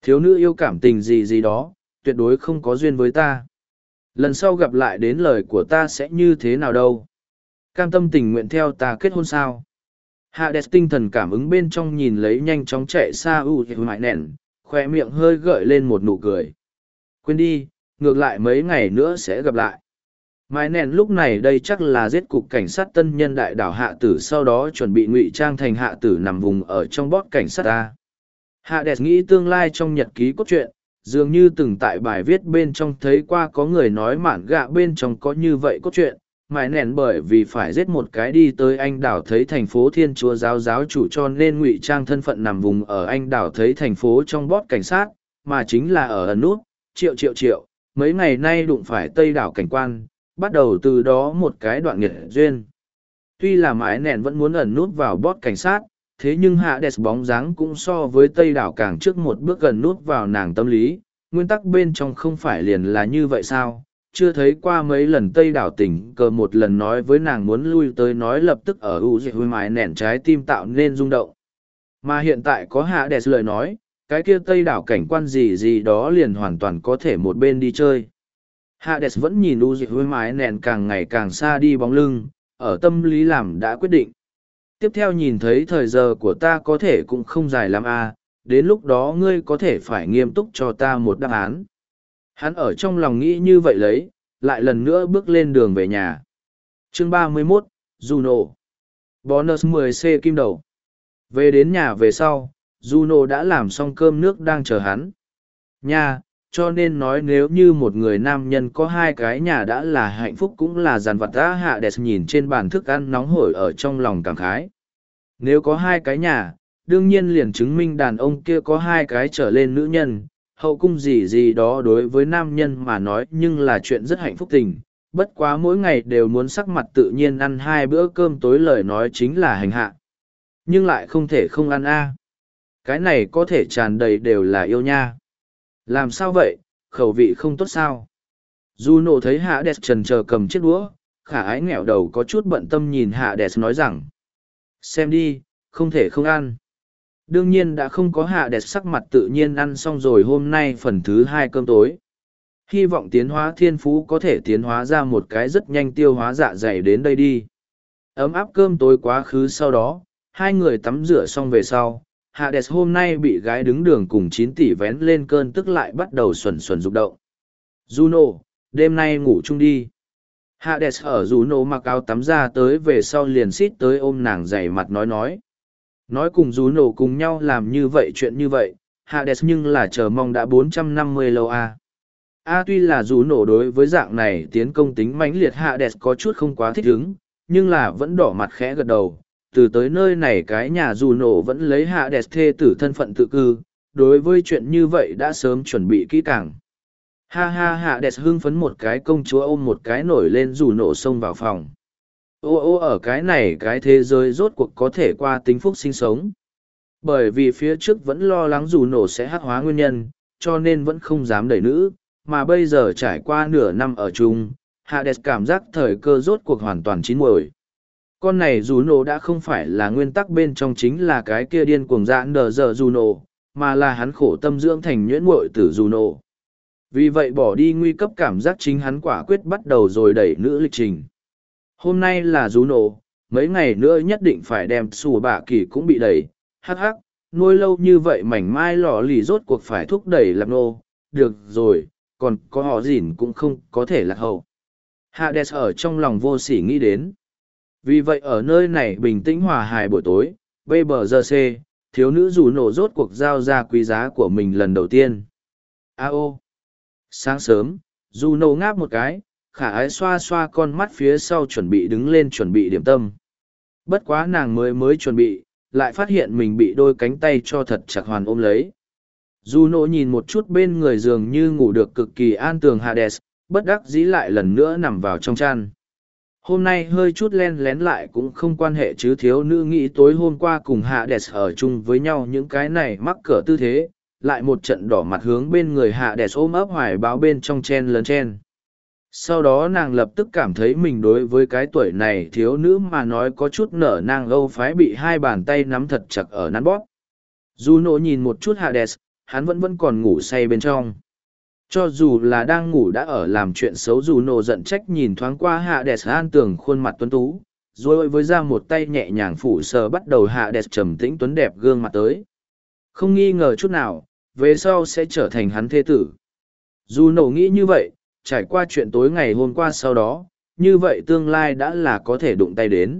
Thiếu nữ yêu cảm tình gì gì đó, tuyệt đối không có duyên với ta. Lần sau gặp lại đến lời của ta sẽ như thế nào đâu. Cam tâm tình nguyện theo ta kết hôn sao? Hades tinh thần cảm ứng bên trong nhìn lấy nhanh chóng chạy xa mãi nẻn, khoe miệng hơi gợi lên một nụ cười. Quên đi, ngược lại mấy ngày nữa sẽ gặp lại. Mãi nẻn lúc này đây chắc là giết cục cảnh sát tân nhân đại đảo hạ tử, sau đó chuẩn bị ngụy trang thành hạ tử nằm vùng ở trong bót cảnh sát ta. Hades nghĩ tương lai trong nhật ký cốt truyện, dường như từng tại bài viết bên trong thấy qua có người nói mạn gạ bên trong có như vậy cốt truyện. Mãi nẻn bởi vì phải giết một cái đi tới anh đảo thấy thành phố thiên chúa giáo giáo chủ cho nên ngụy trang thân phận nằm vùng ở anh đảo thấy thành phố trong bót cảnh sát, mà chính là ở ẩn nút, triệu, mấy ngày nay đụng phải tây đảo cảnh quan, bắt đầu từ đó một cái đoạn nghiệt duyên. Tuy là mãi nẻn vẫn muốn ẩn nút vào bót cảnh sát, thế nhưng Hades bóng dáng cũng so với tây đảo càng trước một bước gần nút vào nàng tâm lý, nguyên tắc bên trong không phải liền là như vậy sao? Chưa thấy qua mấy lần tây đảo tình cờ một lần nói với nàng muốn lui tới nói lập tức ở mãi nẻn trái tim tạo nên rung động. Mà hiện tại có Hades lời nói, cái kia tây đảo cảnh quan gì gì đó liền hoàn toàn có thể một bên đi chơi. Hades vẫn nhìn mãi nẻn càng ngày càng xa đi bóng lưng, ở tâm lý làm đã quyết định. Tiếp theo nhìn thấy thời giờ của ta có thể cũng không dài lắm à, đến lúc đó ngươi có thể phải nghiêm túc cho ta một đáp án. Hắn ở trong lòng nghĩ như vậy lấy, lại lần nữa bước lên đường về nhà. Chương 31, Juno. Bonus 10C kim đầu. Về đến nhà về sau, Juno đã làm xong cơm nước đang chờ hắn. Nha, cho nên nói nếu như một người nam nhân có hai cái nhà đã là hạnh phúc cũng là dàn vặt đã. Hades nhìn trên bàn thức ăn nóng hổi ở trong lòng cảm khái. Nếu có hai cái nhà, đương nhiên liền chứng minh đàn ông kia có hai cái trở lên nữ nhân, hậu cung gì gì đó đối với nam nhân mà nói nhưng là chuyện rất hạnh phúc tình. Bất quá mỗi ngày đều muốn sắc mặt tự nhiên ăn hai bữa cơm tối lời nói chính là hành hạ. Nhưng lại không thể không ăn a. Cái này có thể tràn đầy đều là yêu nha. Làm sao vậy, khẩu vị không tốt sao? Juno thấy Hades trần chờ cầm chiếc đũa, khả ái nghẹo đầu có chút bận tâm nhìn Hades nói rằng. Xem đi, không thể không ăn. Đương nhiên đã không có Hades sắc mặt tự nhiên ăn xong rồi hôm nay phần thứ 2 cơm tối. Hy vọng tiến hóa thiên phú có thể tiến hóa ra một cái rất nhanh tiêu hóa dạ dày đến đây đi. Ấm áp cơm tối quá khứ sau đó, hai người tắm rửa xong về sau. Hades hôm nay bị gái đứng đường cùng 9 tỷ vén lên cơn tức lại bắt đầu xuẩn rụng động. Juno, đêm nay ngủ chung đi. Hades ở Juno mặc áo tắm ra tới về sau liền xít tới ôm nàng dày mặt nói. Nói cùng Juno cùng nhau làm như vậy chuyện như vậy, Hades nhưng là chờ mong đã 450 lâu a. Tuy là Juno đối với dạng này tiến công tính mãnh liệt Hades có chút không quá thích ứng, nhưng là vẫn đỏ mặt khẽ gật đầu. Từ tới nơi này cái nhà Juno vẫn lấy Hades thê tử thân phận tự cư, đối với chuyện như vậy đã sớm chuẩn bị kỹ càng. Hades hưng phấn một cái công chúa ôm một cái nổi lên Juno xông vào phòng. Ở cái này cái thế giới rốt cuộc có thể qua tính phúc sinh sống. Bởi vì phía trước vẫn lo lắng Juno sẽ hắc hóa nguyên nhân, cho nên vẫn không dám đẩy nữ, mà bây giờ trải qua nửa năm ở chung, Hades cảm giác thời cơ rốt cuộc hoàn toàn chín muồi. Con này Juno đã không phải là nguyên tắc bên trong chính là cái kia điên cuồng dã nở giờ Juno, mà là hắn khổ tâm dưỡng thành nhuyễn muội tử Juno. Vì vậy bỏ đi nguy cấp cảm giác chính hắn quả quyết bắt đầu rồi đẩy nữ lịch trình. Hôm nay là Juno, mấy ngày nữa nhất định phải đem Sủ Bạ Kỳ cũng bị đẩy, hắc, nuôi lâu như vậy mảnh mai lò lì rốt cuộc phải thúc đẩy làm nô, được rồi, còn có họ gìn cũng không có thể lạc hậu. Hades ở trong lòng vô sỉ nghĩ đến. Vì vậy ở nơi này bình tĩnh hòa hài buổi tối, BBGC, thiếu nữ Juno rốt cuộc giao ra quý giá của mình lần đầu tiên. Sáng sớm, Juno ngáp một cái, khả ái xoa xoa con mắt phía sau chuẩn bị đứng lên chuẩn bị điểm tâm. Bất quá nàng mới chuẩn bị, lại phát hiện mình bị đôi cánh tay cho thật chặt hoàn ôm lấy. Juno nhìn một chút bên người dường như ngủ được cực kỳ an tường Hades, bất đắc dĩ lại lần nữa nằm vào trong chăn. Hôm nay hơi chút len lén lại cũng không quan hệ chứ thiếu nữ nghĩ tối hôm qua cùng Hades ở chung với nhau những cái này mắc cỡ tư thế, lại một trận đỏ mặt hướng bên người Hades ôm ấp hoài báo bên trong chen lấn chen. Sau đó nàng lập tức cảm thấy mình đối với cái tuổi này thiếu nữ mà nói có chút nở nang âu phái bị hai bàn tay nắm thật chặt ở nắn bóp. Juno nhìn một chút Hades, hắn vẫn còn ngủ say bên trong. Cho dù là đang ngủ đã ở làm chuyện xấu, dù nổ giận trách nhìn thoáng qua hạ đẹp an tường khuôn mặt tuấn tú, rồi với ra một tay nhẹ nhàng phủ sờ bắt đầu hạ đẹp trầm tĩnh tuấn đẹp gương mặt tới. Không nghi ngờ chút nào, về sau sẽ trở thành hắn thế tử. Dù nổ nghĩ như vậy, trải qua chuyện tối ngày hôm qua sau đó, như vậy tương lai đã là có thể đụng tay đến.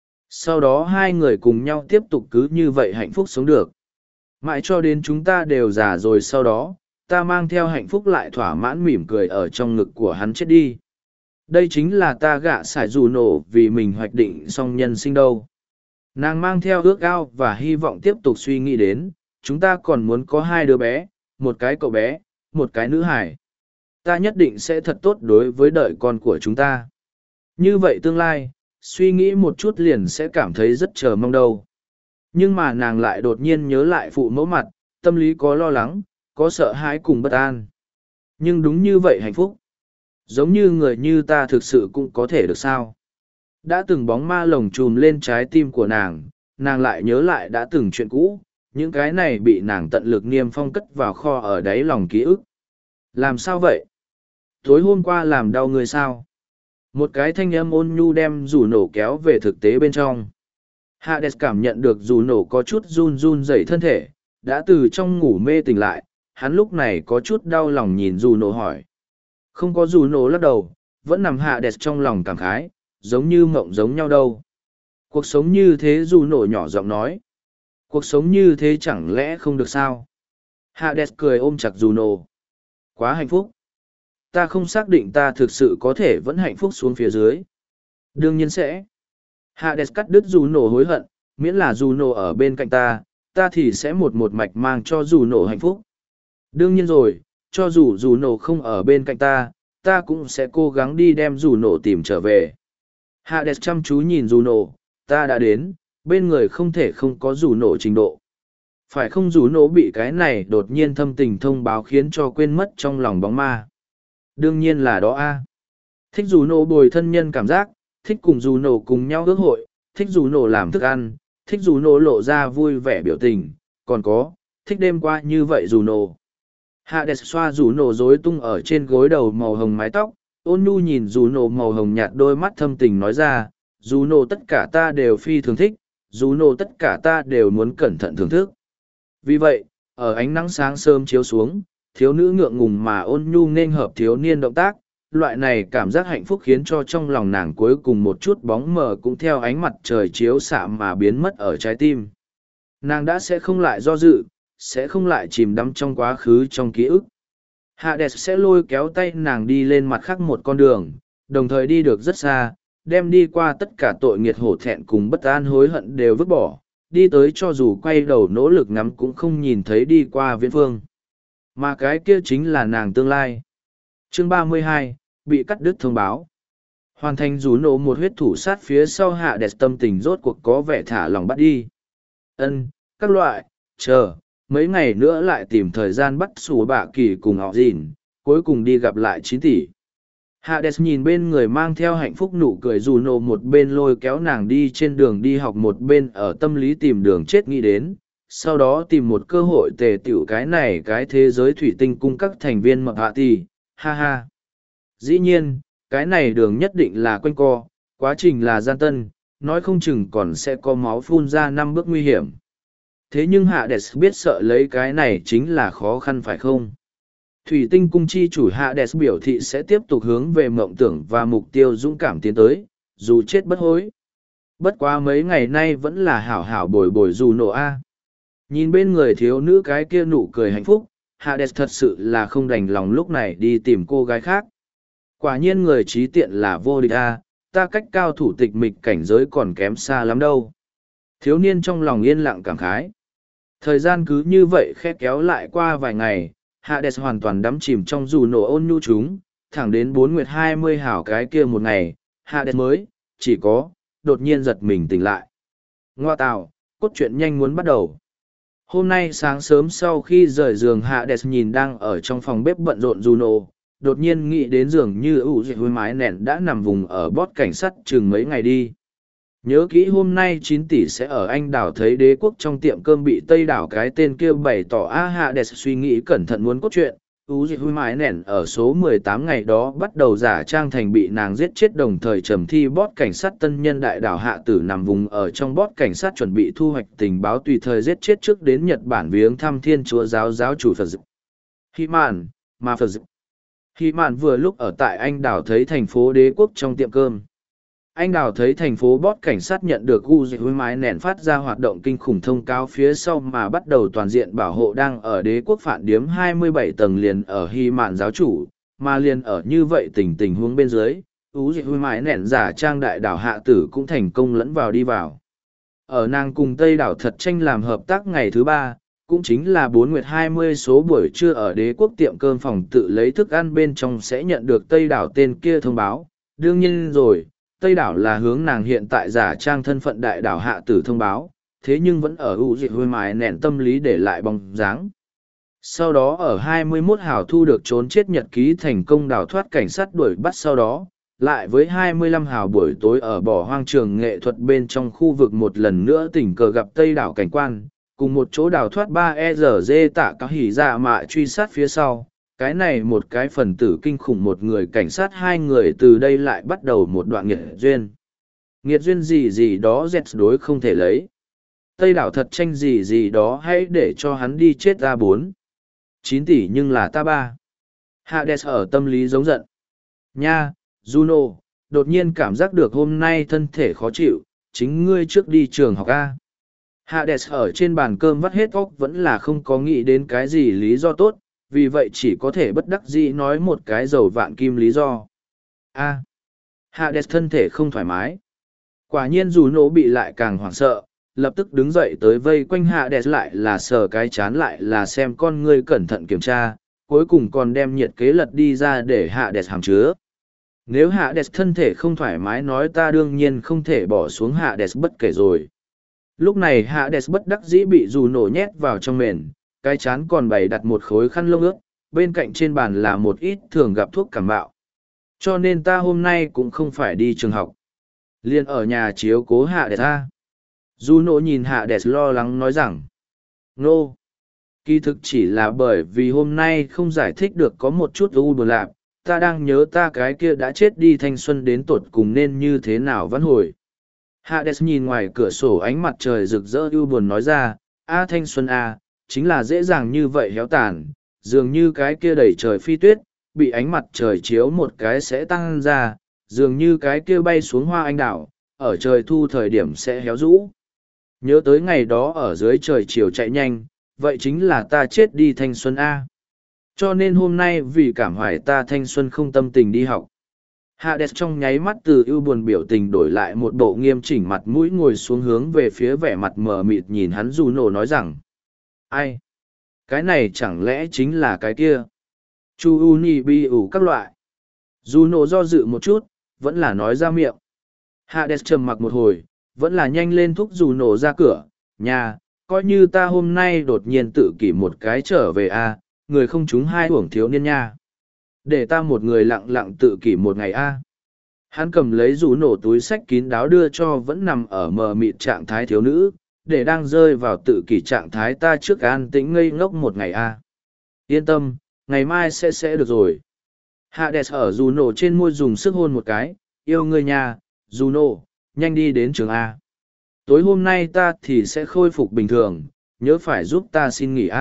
Sau đó hai người cùng nhau tiếp tục cứ như vậy hạnh phúc sống được. Mãi cho đến chúng ta đều già rồi, sau đó, ta mang theo hạnh phúc lại thỏa mãn mỉm cười ở trong ngực của hắn chết đi. Đây chính là ta gạ sải dù nổ vì mình hoạch định xong nhân sinh đâu. Nàng mang theo ước ao và hy vọng tiếp tục suy nghĩ đến, chúng ta còn muốn có hai đứa bé, một cái cậu bé, một cái nữ hải. Ta nhất định sẽ thật tốt đối với đợi con của chúng ta. Như vậy tương lai, suy nghĩ một chút liền sẽ cảm thấy rất chờ mong đâu. Nhưng mà nàng lại đột nhiên nhớ lại phụ mẫu mặt, tâm lý có lo lắng, có sợ hãi cùng bất an. Nhưng đúng như vậy hạnh phúc. Giống như người như ta thực sự cũng có thể được sao. Đã từng bóng ma lồng chùm lên trái tim của nàng lại nhớ lại đã từng chuyện cũ, những cái này bị nàng tận lực niêm phong cất vào kho ở đáy lòng ký ức. Làm sao vậy? Tối hôm qua làm đau người sao? Một cái thanh âm ôn nhu đem dù nổ kéo về thực tế bên trong. Hades cảm nhận được dù nổ có chút run run rẩy thân thể, đã từ trong ngủ mê tỉnh lại, hắn lúc này có chút đau lòng nhìn dù nổ hỏi. Không có dù nổ lắc đầu, vẫn nằm Hades trong lòng cảm khái, giống như mộng giống nhau đâu. Cuộc sống như thế dù nổ nhỏ giọng nói. Cuộc sống như thế chẳng lẽ không được sao? Hades cười ôm chặt dù nổ. Quá hạnh phúc. Ta không xác định ta thực sự có thể vẫn hạnh phúc xuống phía dưới. Đương nhiên sẽ. Hades cắt đứt dù nổ hối hận, miễn là dù nổ ở bên cạnh ta, ta thì sẽ một mạch mang cho dù nổ hạnh phúc. Đương nhiên rồi, cho dù nổ không ở bên cạnh ta, ta cũng sẽ cố gắng đi đem dù nổ tìm trở về. Hades chăm chú nhìn dù nổ, ta đã đến, bên người không thể không có dù nổ trình độ. Phải không dù nổ bị cái này đột nhiên thâm tình thông báo khiến cho quên mất trong lòng bóng ma. Đương nhiên là đó a. Thích dù nổ bồi thân nhân cảm giác, thích cùng dù nổ cùng nhau ước hội, thích dù nổ làm thức ăn, thích dù nổ lộ ra vui vẻ biểu tình, còn có, thích đêm qua như vậy dù nổ. Hades xoa dù nổ rối tung ở trên gối đầu màu hồng mái tóc, ôn nhu nhìn dù nổ màu hồng nhạt đôi mắt thâm tình nói ra, dù nổ tất cả ta đều phi thường thích, dù nổ tất cả ta đều muốn cẩn thận thưởng thức. Vì vậy, ở ánh nắng sáng sớm chiếu xuống, thiếu nữ ngượng ngùng mà ôn nhu nên hợp thiếu niên động tác, loại này cảm giác hạnh phúc khiến cho trong lòng nàng cuối cùng một chút bóng mờ cũng theo ánh mặt trời chiếu xạ mà biến mất ở trái tim. Nàng đã sẽ không lại do dự, sẽ không lại chìm đắm trong quá khứ trong ký ức. Hades sẽ lôi kéo tay nàng đi lên mặt khác một con đường, đồng thời đi được rất xa, đem đi qua tất cả tội nghiệt hổ thẹn cùng bất an hối hận đều vứt bỏ, đi tới cho dù quay đầu nỗ lực ngắm cũng không nhìn thấy đi qua viễn phương. Mà cái kia chính là nàng tương lai. Chương 32, bị cắt đứt thông báo. Hoàn thành rú nổ một huyết thủ sát phía sau Hades tâm tình rốt cuộc có vẻ thả lòng bắt đi. Các loại, chờ, mấy ngày nữa lại tìm thời gian bắt sủ bạ kỳ cùng họ dìn, cuối cùng đi gặp lại 9 tỷ. Hades nhìn bên người mang theo hạnh phúc nụ cười dù nổ một bên lôi kéo nàng đi trên đường đi học một bên ở tâm lý tìm đường chết nghĩ đến, sau đó tìm một cơ hội tề tiểu cái này cái thế giới thủy tinh cung các thành viên mập hạ tỷ, ha ha. Dĩ nhiên, cái này đường nhất định là quanh co, quá trình là gian tân, nói không chừng còn sẽ có máu phun ra 5 bước nguy hiểm. Thế nhưng Hades biết sợ lấy cái này chính là khó khăn phải không? Thủy tinh cung chi chủ Hades biểu thị sẽ tiếp tục hướng về mộng tưởng và mục tiêu dũng cảm tiến tới, dù chết bất hối. Bất quá mấy ngày nay vẫn là hảo hảo bồi bồi dù nổ a. Nhìn bên người thiếu nữ cái kia nụ cười hạnh phúc, Hades thật sự là không đành lòng lúc này đi tìm cô gái khác. Quả nhiên người trí tiện là vô địch a, ta cách cao thủ tịch mịch cảnh giới còn kém xa lắm đâu. Thiếu niên trong lòng yên lặng cảm khái. Thời gian cứ như vậy khẽ kéo lại qua vài ngày, Hades hoàn toàn đắm chìm trong dù nổ ôn nhu chúng, thẳng đến 4 nguyệt 20 hảo cái kia một ngày, Hades mới, chỉ có, đột nhiên giật mình tỉnh lại. Ngoa tạo, cốt truyện nhanh muốn bắt đầu. Hôm nay sáng sớm sau khi rời giường Hades nhìn đang ở trong phòng bếp bận rộn Juno, đột nhiên nghĩ đến giường như ủ dịch hôi mái nẹn đã nằm vùng ở bót cảnh sát chừng mấy ngày đi. Nhớ kỹ hôm nay 9 tỷ sẽ ở Anh đảo thấy đế quốc trong tiệm cơm bị Tây đảo cái tên kia bày tỏ Hades suy nghĩ cẩn thận muốn cốt truyện. Uzi Hui Mãi Nẻn ở số 18 ngày đó bắt đầu giả trang thành bị nàng giết chết, đồng thời trầm thi bót cảnh sát tân nhân đại đảo hạ tử nằm vùng ở trong bót cảnh sát chuẩn bị thu hoạch tình báo, tùy thời giết chết trước đến Nhật Bản viếng thăm thiên chúa giáo chủ Phật Dực. Hy Mạn, mà Phật Dực. Hy Mạn vừa lúc ở tại Anh đảo thấy thành phố đế quốc trong tiệm cơm. Anh đào thấy thành phố bót cảnh sát nhận được Uzi Hui Mãi Nẻn phát ra hoạt động kinh khủng thông cáo phía sau mà bắt đầu toàn diện bảo hộ đang ở đế quốc phản điếm 27 tầng liền ở Hy Mạn giáo chủ, mà liền ở như vậy tình huống bên dưới, Uzi Hui Mãi Nẻn giả trang đại đảo hạ tử cũng thành công lẫn vào đi vào. Ở nàng cùng Tây đảo thật tranh làm hợp tác ngày thứ 3, cũng chính là 4 nguyệt 20 số buổi trưa ở đế quốc tiệm cơm phòng tự lấy thức ăn bên trong sẽ nhận được Tây đảo tên kia thông báo. Đương nhiên rồi, Tây đảo là hướng nàng hiện tại giả trang thân phận đại đảo hạ tử thông báo, thế nhưng vẫn ở Uzi Hui Mãi Nẻn tâm lý để lại bóng dáng. Sau đó ở 21 hào thu được trốn chết nhật ký thành công đào thoát cảnh sát đuổi bắt, sau đó lại với 25 hào buổi tối ở bỏ hoang trường nghệ thuật bên trong khu vực một lần nữa tình cờ gặp Tây đảo cảnh quan, cùng một chỗ đào thoát 3ERG tạ cáo hỉ dạ mạ truy sát phía sau. Cái này một cái phần tử kinh khủng, một người cảnh sát, hai người từ đây lại bắt đầu một đoạn nghiệt duyên. Nghiệt duyên gì đó dẹt đối không thể lấy. Tây đảo thật tranh gì đó hãy để cho hắn đi chết ta 4. 9 tỷ nhưng là ta 3. Hades ở tâm lý giống giận. Nha, Juno, đột nhiên cảm giác được hôm nay thân thể khó chịu, chính ngươi trước đi trường học A. Hades ở trên bàn cơm vắt hết óc vẫn là không có nghĩ đến cái gì lý do tốt, vì vậy chỉ có thể bất đắc dĩ nói một cái dầu vạn kim lý do. Hades thân thể không thoải mái. Quả nhiên dù nổ bị lại càng hoảng sợ, lập tức đứng dậy tới vây quanh Hades, lại là sờ cái chán lại là xem con ngươi cẩn thận kiểm tra, cuối cùng còn đem nhiệt kế lật đi ra để Hades hàm chứa. Nếu Hades thân thể không thoải mái nói ta đương nhiên không thể bỏ xuống Hades bất kể rồi. Lúc này Hades bất đắc dĩ bị dù nổ nhét vào trong mền, cái chán còn bày đặt một khối khăn lông ướt, bên cạnh trên bàn là một ít thường gặp thuốc cảm bạo. Cho nên ta hôm nay cũng không phải đi trường học. Liên ở nhà chiếu cố Hades ta. Juno nhìn Hades lo lắng nói rằng, Nô, kỳ thực chỉ là bởi vì hôm nay không giải thích được có một chút u buồn lạc, ta đang nhớ ta cái kia đã chết đi thanh xuân đến tột cùng nên như thế nào vãn hồi. Hades nhìn ngoài cửa sổ ánh mặt trời rực rỡ u buồn nói ra, thanh xuân chính là dễ dàng như vậy héo tàn, dường như cái kia đầy trời phi tuyết, bị ánh mặt trời chiếu một cái sẽ tăng ra, dường như cái kia bay xuống hoa anh đào, ở trời thu thời điểm sẽ héo rũ. Nhớ tới ngày đó ở dưới trời chiều chạy nhanh, vậy chính là ta chết đi thanh xuân A. Cho nên hôm nay vì cảm hoài ta thanh xuân không tâm tình đi học. Hades trong nháy mắt từ ưu buồn biểu tình đổi lại một bộ nghiêm chỉnh, mặt mũi ngồi xuống hướng về phía vẻ mặt mờ mịt nhìn hắn Juno nói rằng, ai? Cái này chẳng lẽ chính là cái kia? Chu Uni Bi ủ các loại. Juno do dự một chút, vẫn là nói ra miệng. Hades trầm mặc một hồi, vẫn là nhanh lên thúc Juno ra cửa, nhà, coi như ta hôm nay đột nhiên tự kỷ một cái trở về người không trúng hai uổng thiếu niên nha. Để ta một người lặng lặng tự kỷ một ngày Hắn cầm lấy Juno túi sách kín đáo đưa cho vẫn nằm ở mờ mịt trạng thái thiếu nữ, để đang rơi vào tự kỷ trạng thái ta trước an tĩnh ngây ngốc một ngày Yên tâm, ngày mai sẽ được rồi. Hades ở Juno trên môi dùng sức hôn một cái, yêu ngươi nha, Juno, nhanh đi đến trường A. Tối hôm nay ta thì sẽ khôi phục bình thường, nhớ phải giúp ta xin nghỉ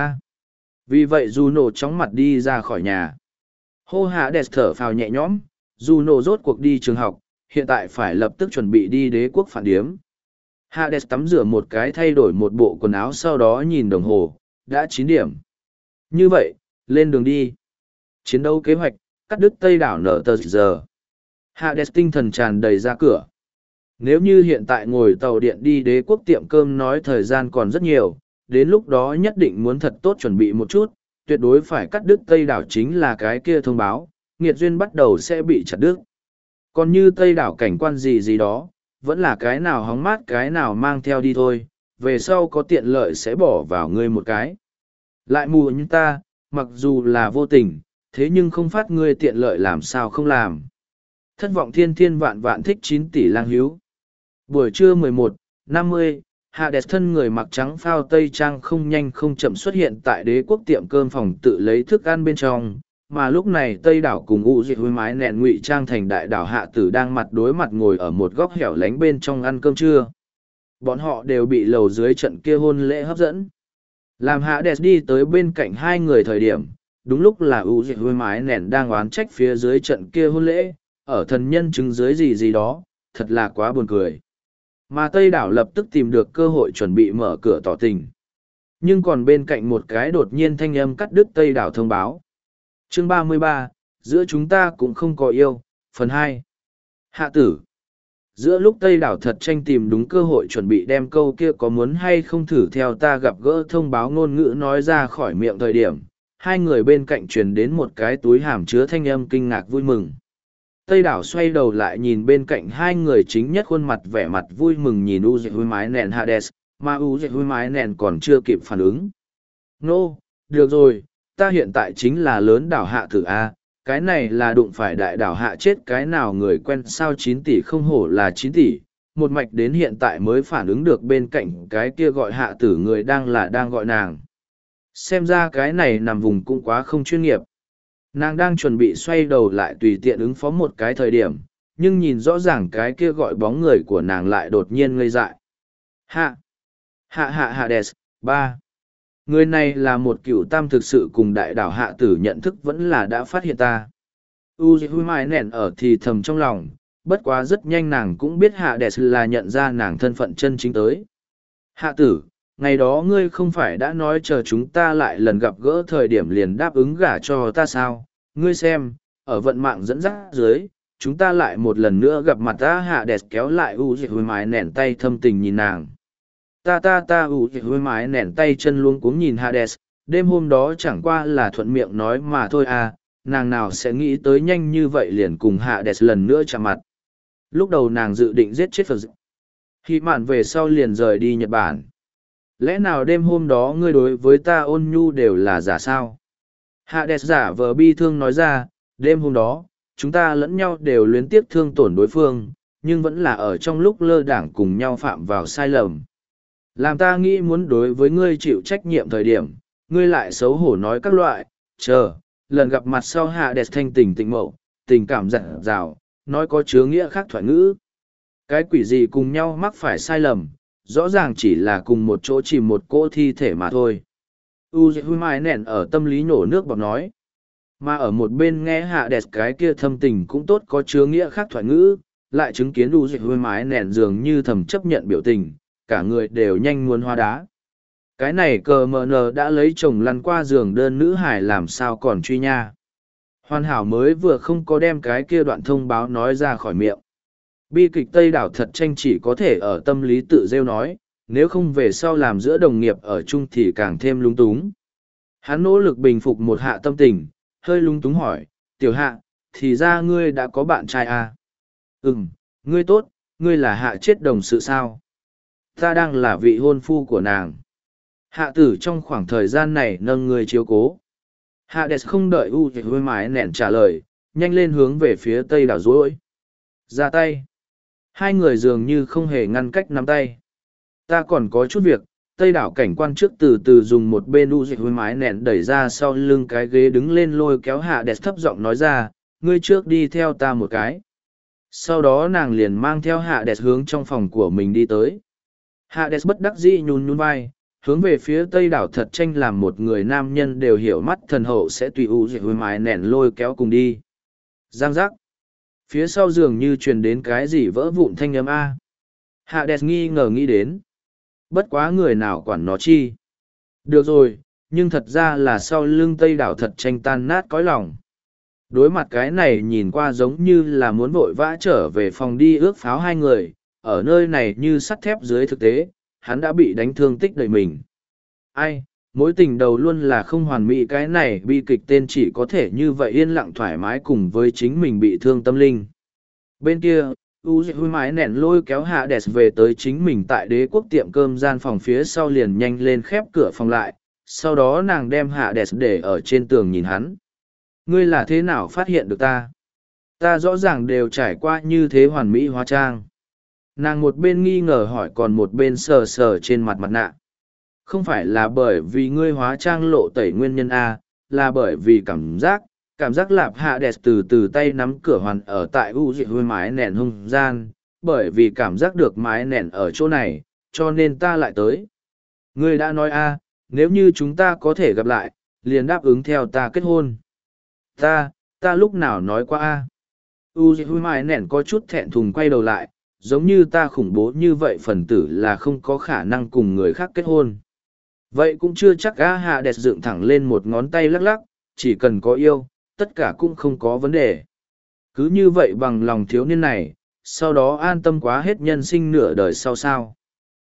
Vì vậy Juno chóng mặt đi ra khỏi nhà. Hô Hades thở phào nhẹ nhõm, Juno rốt cuộc đi trường học, hiện tại phải lập tức chuẩn bị đi đế quốc phản điếm. Hades tắm rửa một cái thay đổi một bộ quần áo sau đó nhìn đồng hồ, đã 9 điểm. Như vậy, lên đường đi. Chiến đấu kế hoạch, cắt đứt Tây đảo nở tờ giờ. Hades tinh thần tràn đầy ra cửa. Nếu như hiện tại ngồi tàu điện đi đế quốc tiệm cơm nói thời gian còn rất nhiều, đến lúc đó nhất định muốn thật tốt chuẩn bị một chút, tuyệt đối phải cắt đứt Tây đảo chính là cái kia thông báo, nghiệt duyên bắt đầu sẽ bị chặt đứt. Còn như Tây đảo cảnh quan gì đó, vẫn là cái nào hóng mát cái nào mang theo đi thôi, về sau có tiện lợi sẽ bỏ vào ngươi một cái. Lại mù như ta, mặc dù là vô tình, thế nhưng không phát ngươi tiện lợi làm sao không làm. Thất vọng thiên thiên vạn vạn thích 9 tỷ lang hữu. Buổi trưa 11:50, Hades thân người mặc trắng phao tây trang không nhanh không chậm xuất hiện tại đế quốc tiệm cơm phòng tự lấy thức ăn bên trong, mà lúc này Tây đảo cùng U Diệt Huy mái nẹn ngụy trang thành đại đảo hạ tử đang mặt đối mặt ngồi ở một góc hẻo lánh bên trong ăn cơm trưa. Bọn họ đều bị lầu dưới trận kia hôn lễ hấp dẫn. Làm Hades đi tới bên cạnh hai người thời điểm, đúng lúc là U Diệt Huy mái nẹn đang oán trách phía dưới trận kia hôn lễ, ở thần nhân chứng dưới gì gì đó, thật là quá buồn cười. Mà Tây đảo lập tức tìm được cơ hội chuẩn bị mở cửa tỏ tình. Nhưng còn bên cạnh một cái đột nhiên thanh âm cắt đứt Tây đảo thông báo. Chương 33, giữa chúng ta cũng không có yêu, phần 2. Hạ tử. Giữa lúc Tây đảo thật tranh tìm đúng cơ hội chuẩn bị đem câu kia có muốn hay không thử theo ta gặp gỡ thông báo ngôn ngữ nói ra khỏi miệng thời điểm, hai người bên cạnh truyền đến một cái túi hàm chứa thanh âm kinh ngạc vui mừng. Tây đảo xoay đầu lại nhìn bên cạnh hai người chính nhất khuôn mặt vẻ mặt vui mừng nhìn U Diệt Huy mái nẹn Hades, mà U Diệt Huy mái nẹn còn chưa kịp phản ứng. Nô, được rồi, ta hiện tại chính là lớn đảo hạ tử A, cái này là đụng phải đại đảo hạ chết cái nào người quen sao 9 tỷ không hổ là 9 tỷ, một mạch đến hiện tại mới phản ứng được bên cạnh cái kia gọi hạ tử người đang gọi nàng. Xem ra cái này nằm vùng cũng quá không chuyên nghiệp. Nàng đang chuẩn bị xoay đầu lại tùy tiện ứng phó một cái thời điểm, nhưng nhìn rõ ràng cái kia gọi bóng người của nàng lại đột nhiên ngây dại. Hades, 3. Người này là một cựu tam thực sự cùng đại đảo hạ tử nhận thức vẫn là đã phát hiện ta. Uzi mai nẹn ở thì thầm trong lòng, bất quá rất nhanh nàng cũng biết Hades là nhận ra nàng thân phận chân chính tới. Hạ tử, ngày đó ngươi không phải đã nói chờ chúng ta lại lần gặp gỡ thời điểm liền đáp ứng gả cho ta sao? Ngươi xem, ở vận mạng dẫn dắt dưới, chúng ta lại một lần nữa gặp mặt ta. Hades kéo lại Uzi mai nẹn tay thâm tình nhìn nàng. Ta Uzi mai nẹn tay chân luống cuống nhìn Hades, đêm hôm đó chẳng qua là thuận miệng nói mà thôi à, nàng nào sẽ nghĩ tới nhanh như vậy liền cùng Hades lần nữa chạm mặt. Lúc đầu nàng dự định giết chết Phật. Khi mạn về sau liền rời đi Nhật Bản. Lẽ nào đêm hôm đó ngươi đối với ta ôn nhu đều là giả sao? Hades giả vờ bi thương nói ra, đêm hôm đó, chúng ta lẫn nhau đều luyến tiếc thương tổn đối phương, nhưng vẫn là ở trong lúc lơ đảng cùng nhau phạm vào sai lầm. Làm ta nghĩ muốn đối với ngươi chịu trách nhiệm thời điểm, ngươi lại xấu hổ nói các loại, lần gặp mặt sau Hades thanh tình tịnh mậu, tình cảm dặn dào, nói có chứa nghĩa khác thoại ngữ. Cái quỷ gì cùng nhau mắc phải sai lầm, rõ ràng chỉ là cùng một chỗ chìm một cỗ thi thể mà thôi. Uzi mai nẹn ở tâm lý nổ nước bọt nói. Mà ở một bên nghe Hades cái kia thâm tình cũng tốt có chứa nghĩa khác thoại ngữ, lại chứng kiến Uzi mai nẹn dường như thầm chấp nhận biểu tình, cả người đều nhanh muốn hóa đá. Cái này cờ mờ nờ đã lấy chồng lăn qua giường đơn nữ hải làm sao còn truy nha. Hoàn hảo mới vừa không có đem cái kia đoạn thông báo nói ra khỏi miệng. Bi kịch Tây đảo thật tranh chỉ có thể ở tâm lý tự rêu nói, nếu không về sau làm giữa đồng nghiệp ở chung thì càng thêm lung túng. Hắn nỗ lực bình phục một hạ tâm tình, hơi lung túng hỏi, tiểu hạ, thì ra ngươi đã có bạn trai à? Ngươi tốt, ngươi là hạ chết đồng sự sao? Ta đang là vị hôn phu của nàng. Hạ tử trong khoảng thời gian này nâng người chiếu cố. Hades không đợi Uzi mái nẹn trả lời, nhanh lên hướng về phía tây đảo rối. Ra tay. Hai người dường như không hề ngăn cách nắm tay. Ta còn có chút việc, tây đảo cảnh quan trước từ từ dùng một bên Uzi mái nẹn đẩy ra sau lưng cái ghế đứng lên lôi kéo Hades thấp giọng nói ra, ngươi trước đi theo ta một cái. Sau đó nàng liền mang theo Hades hướng trong phòng của mình đi tới. Hades bất đắc dĩ nhún nhún vai, hướng về phía tây đảo thật tranh làm một người nam nhân đều hiểu mắt thần hậu sẽ tùy Uzi mái nẹn lôi kéo cùng đi. Giang giác. Phía sau giường như truyền đến cái gì vỡ vụn thanh âm A. Hades nghi ngờ nghĩ đến. Bất quá người nào quản nó chi. Được rồi, nhưng thật ra là sau lưng tây đảo thật tranh tan nát cõi lòng. Đối mặt cái này nhìn qua giống như là muốn vội vã trở về phòng đi ước pháo hai người, ở nơi này như sắt thép dưới thực tế, hắn đã bị đánh thương tích đầy mình. Ai, mối tình đầu luôn là không hoàn mỹ, cái này bi kịch tên chỉ có thể như vậy yên lặng thoải mái cùng với chính mình bị thương tâm linh. Bên kia, Uzi mái nẹn lôi kéo Hades về tới chính mình tại đế quốc tiệm cơm gian phòng phía sau liền nhanh lên khép cửa phòng lại, sau đó nàng đem Hades để ở trên tường nhìn hắn. Ngươi là thế nào phát hiện được ta? Ta rõ ràng đều trải qua như thế hoàn mỹ hóa trang. Nàng một bên nghi ngờ hỏi còn một bên sờ sờ trên mặt mặt nạ. Không phải là bởi vì ngươi hóa trang lộ tẩy nguyên nhân A, là bởi vì cảm giác lạp hạ đẹp từ từ tay nắm cửa hoàn ở tại u dị hơi mái nền hung gian, bởi vì cảm giác được mái nền ở chỗ này, cho nên ta lại tới. Ngươi đã nói A, nếu như chúng ta có thể gặp lại, liền đáp ứng theo ta kết hôn. Ta lúc nào nói qua A. U dị hơi mái nền có chút thẹn thùng quay đầu lại, giống như ta khủng bố như vậy phần tử là không có khả năng cùng người khác kết hôn. Vậy cũng chưa chắc A hạ đẹp dựng thẳng lên một ngón tay lắc lắc, chỉ cần có yêu, tất cả cũng không có vấn đề. Cứ như vậy bằng lòng thiếu niên này, sau đó an tâm quá hết nhân sinh nửa đời sau sao.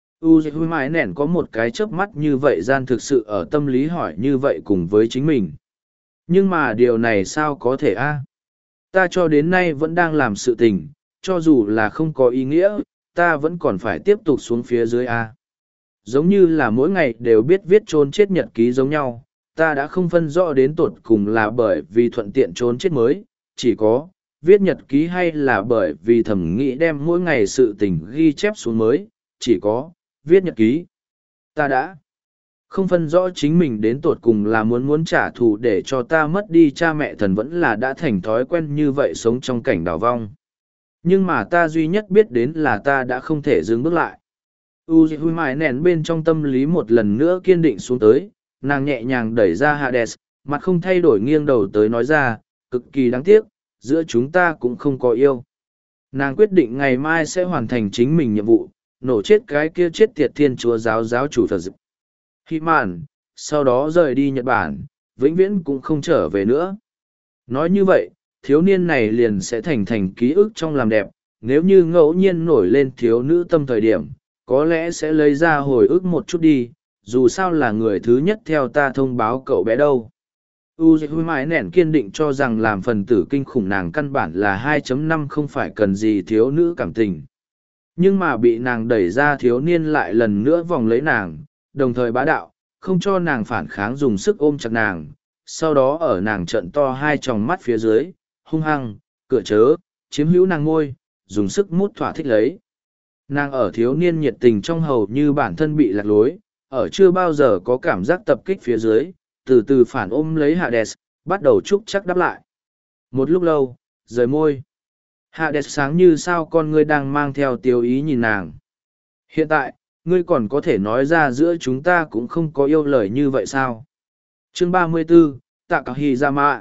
Uzi mãi nẻn có một cái chớp mắt như vậy gian thực sự ở tâm lý hỏi như vậy cùng với chính mình. Nhưng mà điều này sao có thể a? Ta cho đến nay vẫn đang làm sự tình, cho dù là không có ý nghĩa, ta vẫn còn phải tiếp tục xuống phía dưới a. Giống như là mỗi ngày đều biết viết trốn chết nhật ký giống nhau, ta đã không phân rõ đến tột cùng là bởi vì thuận tiện trốn chết mới, chỉ có viết nhật ký hay là bởi vì thầm nghĩ đem mỗi ngày sự tình ghi chép xuống mới, chỉ có viết nhật ký. Ta đã không phân rõ chính mình đến tột cùng là muốn trả thù để cho ta mất đi cha mẹ thần vẫn là đã thành thói quen như vậy sống trong cảnh đảo vong. Nhưng mà ta duy nhất biết đến là ta đã không thể dừng bước lại. Uzi hui mãi nén bên trong tâm lý một lần nữa kiên định xuống tới, nàng nhẹ nhàng đẩy ra Hades, mặt không thay đổi nghiêng đầu tới nói ra, cực kỳ đáng tiếc, giữa chúng ta cũng không có yêu. Nàng quyết định ngày mai sẽ hoàn thành chính mình nhiệm vụ, nổ chết cái kia chết tiệt thiên chúa giáo chủ Phật. Khi màn, sau đó rời đi Nhật Bản, vĩnh viễn cũng không trở về nữa. Nói như vậy, thiếu niên này liền sẽ thành ký ức trong làm đẹp, nếu như ngẫu nhiên nổi lên thiếu nữ tâm thời điểm, có lẽ sẽ lấy ra hồi ức một chút đi, dù sao là người thứ nhất theo ta thông báo cậu bé đâu. Uzi mãi nẻn kiên định cho rằng làm phần tử kinh khủng nàng căn bản là 2.5 không phải cần gì thiếu nữ cảm tình. Nhưng mà bị nàng đẩy ra thiếu niên lại lần nữa vòng lấy nàng, đồng thời bá đạo, không cho nàng phản kháng dùng sức ôm chặt nàng, sau đó ở nàng trận to hai tròng mắt phía dưới, hung hăng, cửa chớ, chiếm hữu nàng ngôi, dùng sức mút thỏa thích lấy. Nàng ở thiếu niên nhiệt tình trong hầu như bản thân bị lạc lối, ở chưa bao giờ có cảm giác tập kích phía dưới, từ từ phản ôm lấy Hades, bắt đầu chúc chắc đáp lại. Một lúc lâu, rời môi. Hades sáng như sao con ngươi đang mang theo tiêu ý nhìn nàng. Hiện tại, ngươi còn có thể nói ra giữa chúng ta cũng không có yêu lời như vậy sao? Chương 34, Tạ Cả Hì Ra Mạ.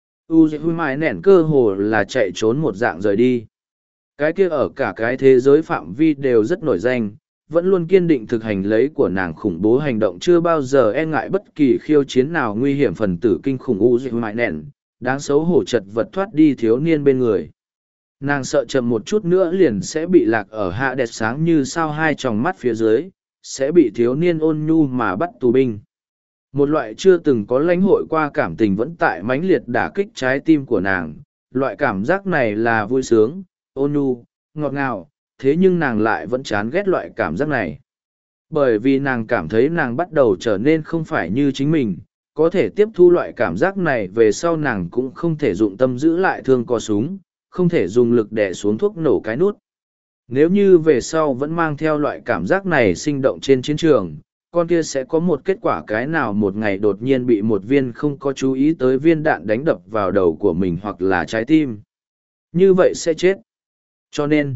Uzi hui mãi nẻn cơ hồ là chạy trốn một dạng rời đi. Cái kia ở cả cái thế giới phạm vi đều rất nổi danh, vẫn luôn kiên định thực hành lấy của nàng khủng bố hành động chưa bao giờ e ngại bất kỳ khiêu chiến nào nguy hiểm phần tử kinh khủng Uzi mãi nẻn, đáng xấu hổ chật vật thoát đi thiếu niên bên người. Nàng sợ chậm một chút nữa liền sẽ bị lạc ở hạ đẹp sáng như sao hai tròng mắt phía dưới, sẽ bị thiếu niên ôn nhu mà bắt tù binh. Một loại chưa từng có lãnh hội qua cảm tình vẫn tại mãnh liệt đả kích trái tim của nàng, loại cảm giác này là vui sướng, ôn nhu, ngọt ngào, thế nhưng nàng lại vẫn chán ghét loại cảm giác này. Bởi vì nàng cảm thấy nàng bắt đầu trở nên không phải như chính mình, có thể tiếp thu loại cảm giác này về sau nàng cũng không thể dụng tâm giữ lại thương co súng, không thể dùng lực đè xuống thuốc nổ cái nút. Nếu như về sau vẫn mang theo loại cảm giác này sinh động trên chiến trường, con kia sẽ có một kết quả cái nào một ngày đột nhiên bị một viên không có chú ý tới viên đạn đánh đập vào đầu của mình hoặc là trái tim. Như vậy sẽ chết. Cho nên,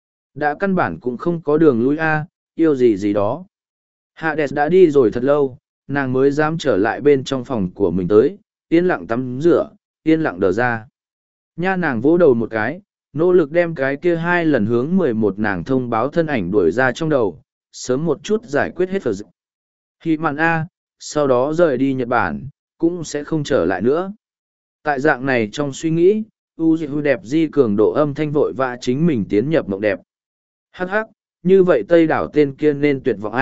đã căn bản cũng không có đường lui yêu gì gì đó. Hades đã đi rồi thật lâu, nàng mới dám trở lại bên trong phòng của mình tới, yên lặng tắm rửa, yên lặng đờ ra. Nha nàng vỗ đầu một cái, nỗ lực đem cái kia 2 lần hướng 11 nàng thông báo thân ảnh đuổi ra trong đầu, sớm một chút giải quyết hết phở dịch. Khi màn sau đó rời đi Nhật Bản, cũng sẽ không trở lại nữa. Tại dạng này trong suy nghĩ, Uzi đẹp di cường độ âm thanh vội vã chính mình tiến nhập mộng đẹp. Hắc hắc, như vậy Tây đảo tên kia nên tuyệt vọng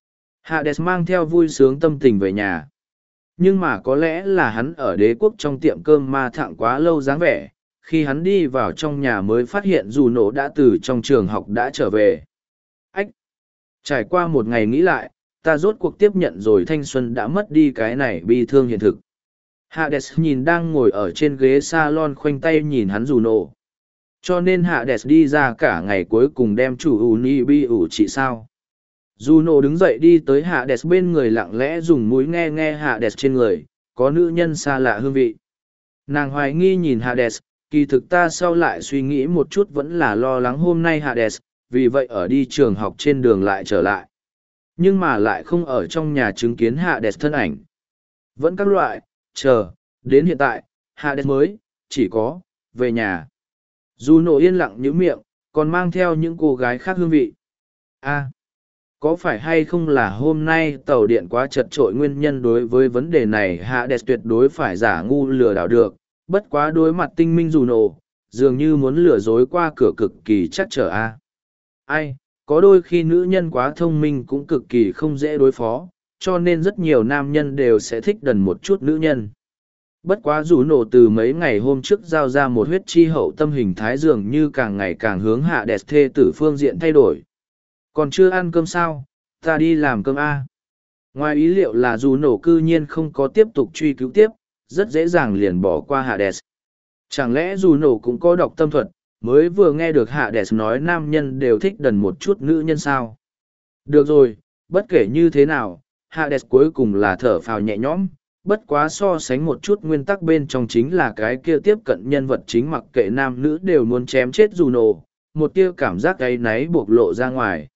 Hades mang theo vui sướng tâm tình về nhà. Nhưng mà có lẽ là hắn ở đế quốc trong tiệm cơm ma thẳng quá lâu dáng vẻ, khi hắn đi vào trong nhà mới phát hiện dù nổ đã từ trong trường học đã trở về. Ách! Trải qua một ngày nghĩ lại, ta rốt cuộc tiếp nhận rồi thanh xuân đã mất đi cái này bi thương hiện thực. Hades nhìn đang ngồi ở trên ghế salon khoanh tay nhìn hắn dù nổ. Cho nên Hades đi ra cả ngày cuối cùng đem chủ Uni bi ủ trị sao. Juno đứng dậy đi tới Hades bên người lặng lẽ dùng mũi nghe nghe Hades trên người, có nữ nhân xa lạ hương vị. Nàng hoài nghi nhìn Hades, kỳ thực ta sau lại suy nghĩ một chút vẫn là lo lắng hôm nay Hades, vì vậy ở đi trường học trên đường lại trở lại. Nhưng mà lại không ở trong nhà chứng kiến Hades thân ảnh. Vẫn các loại, chờ, đến hiện tại, Hades mới, chỉ có, về nhà. Juno yên lặng nhíu miệng, còn mang theo những cô gái khác hương vị. Có phải hay không là hôm nay tàu điện quá chật trội nguyên nhân đối với vấn đề này Hades tuyệt đối phải giả ngu lừa đảo được, bất quá đối mặt tinh minh Juno, dường như muốn lừa dối qua cửa cực kỳ chắc trở có đôi khi nữ nhân quá thông minh cũng cực kỳ không dễ đối phó, cho nên rất nhiều nam nhân đều sẽ thích đần một chút nữ nhân. Bất quá Juno từ mấy ngày hôm trước giao ra một huyết chi hậu tâm hình thái dường như càng ngày càng hướng Hades thê tử phương diện thay đổi. Còn chưa ăn cơm sao, ta đi làm cơm Ngoài ý liệu là Juno cư nhiên không có tiếp tục truy cứu tiếp, rất dễ dàng liền bỏ qua Hades. Chẳng lẽ Juno cũng có đọc tâm thuật, mới vừa nghe được Hades nói nam nhân đều thích đần một chút nữ nhân sao? Được rồi, bất kể như thế nào, Hades cuối cùng là thở phào nhẹ nhõm, bất quá so sánh một chút nguyên tắc bên trong chính là cái kia tiếp cận nhân vật chính mặc kệ nam nữ đều muốn chém chết Juno, một tia cảm giác áy náy bộc lộ ra ngoài.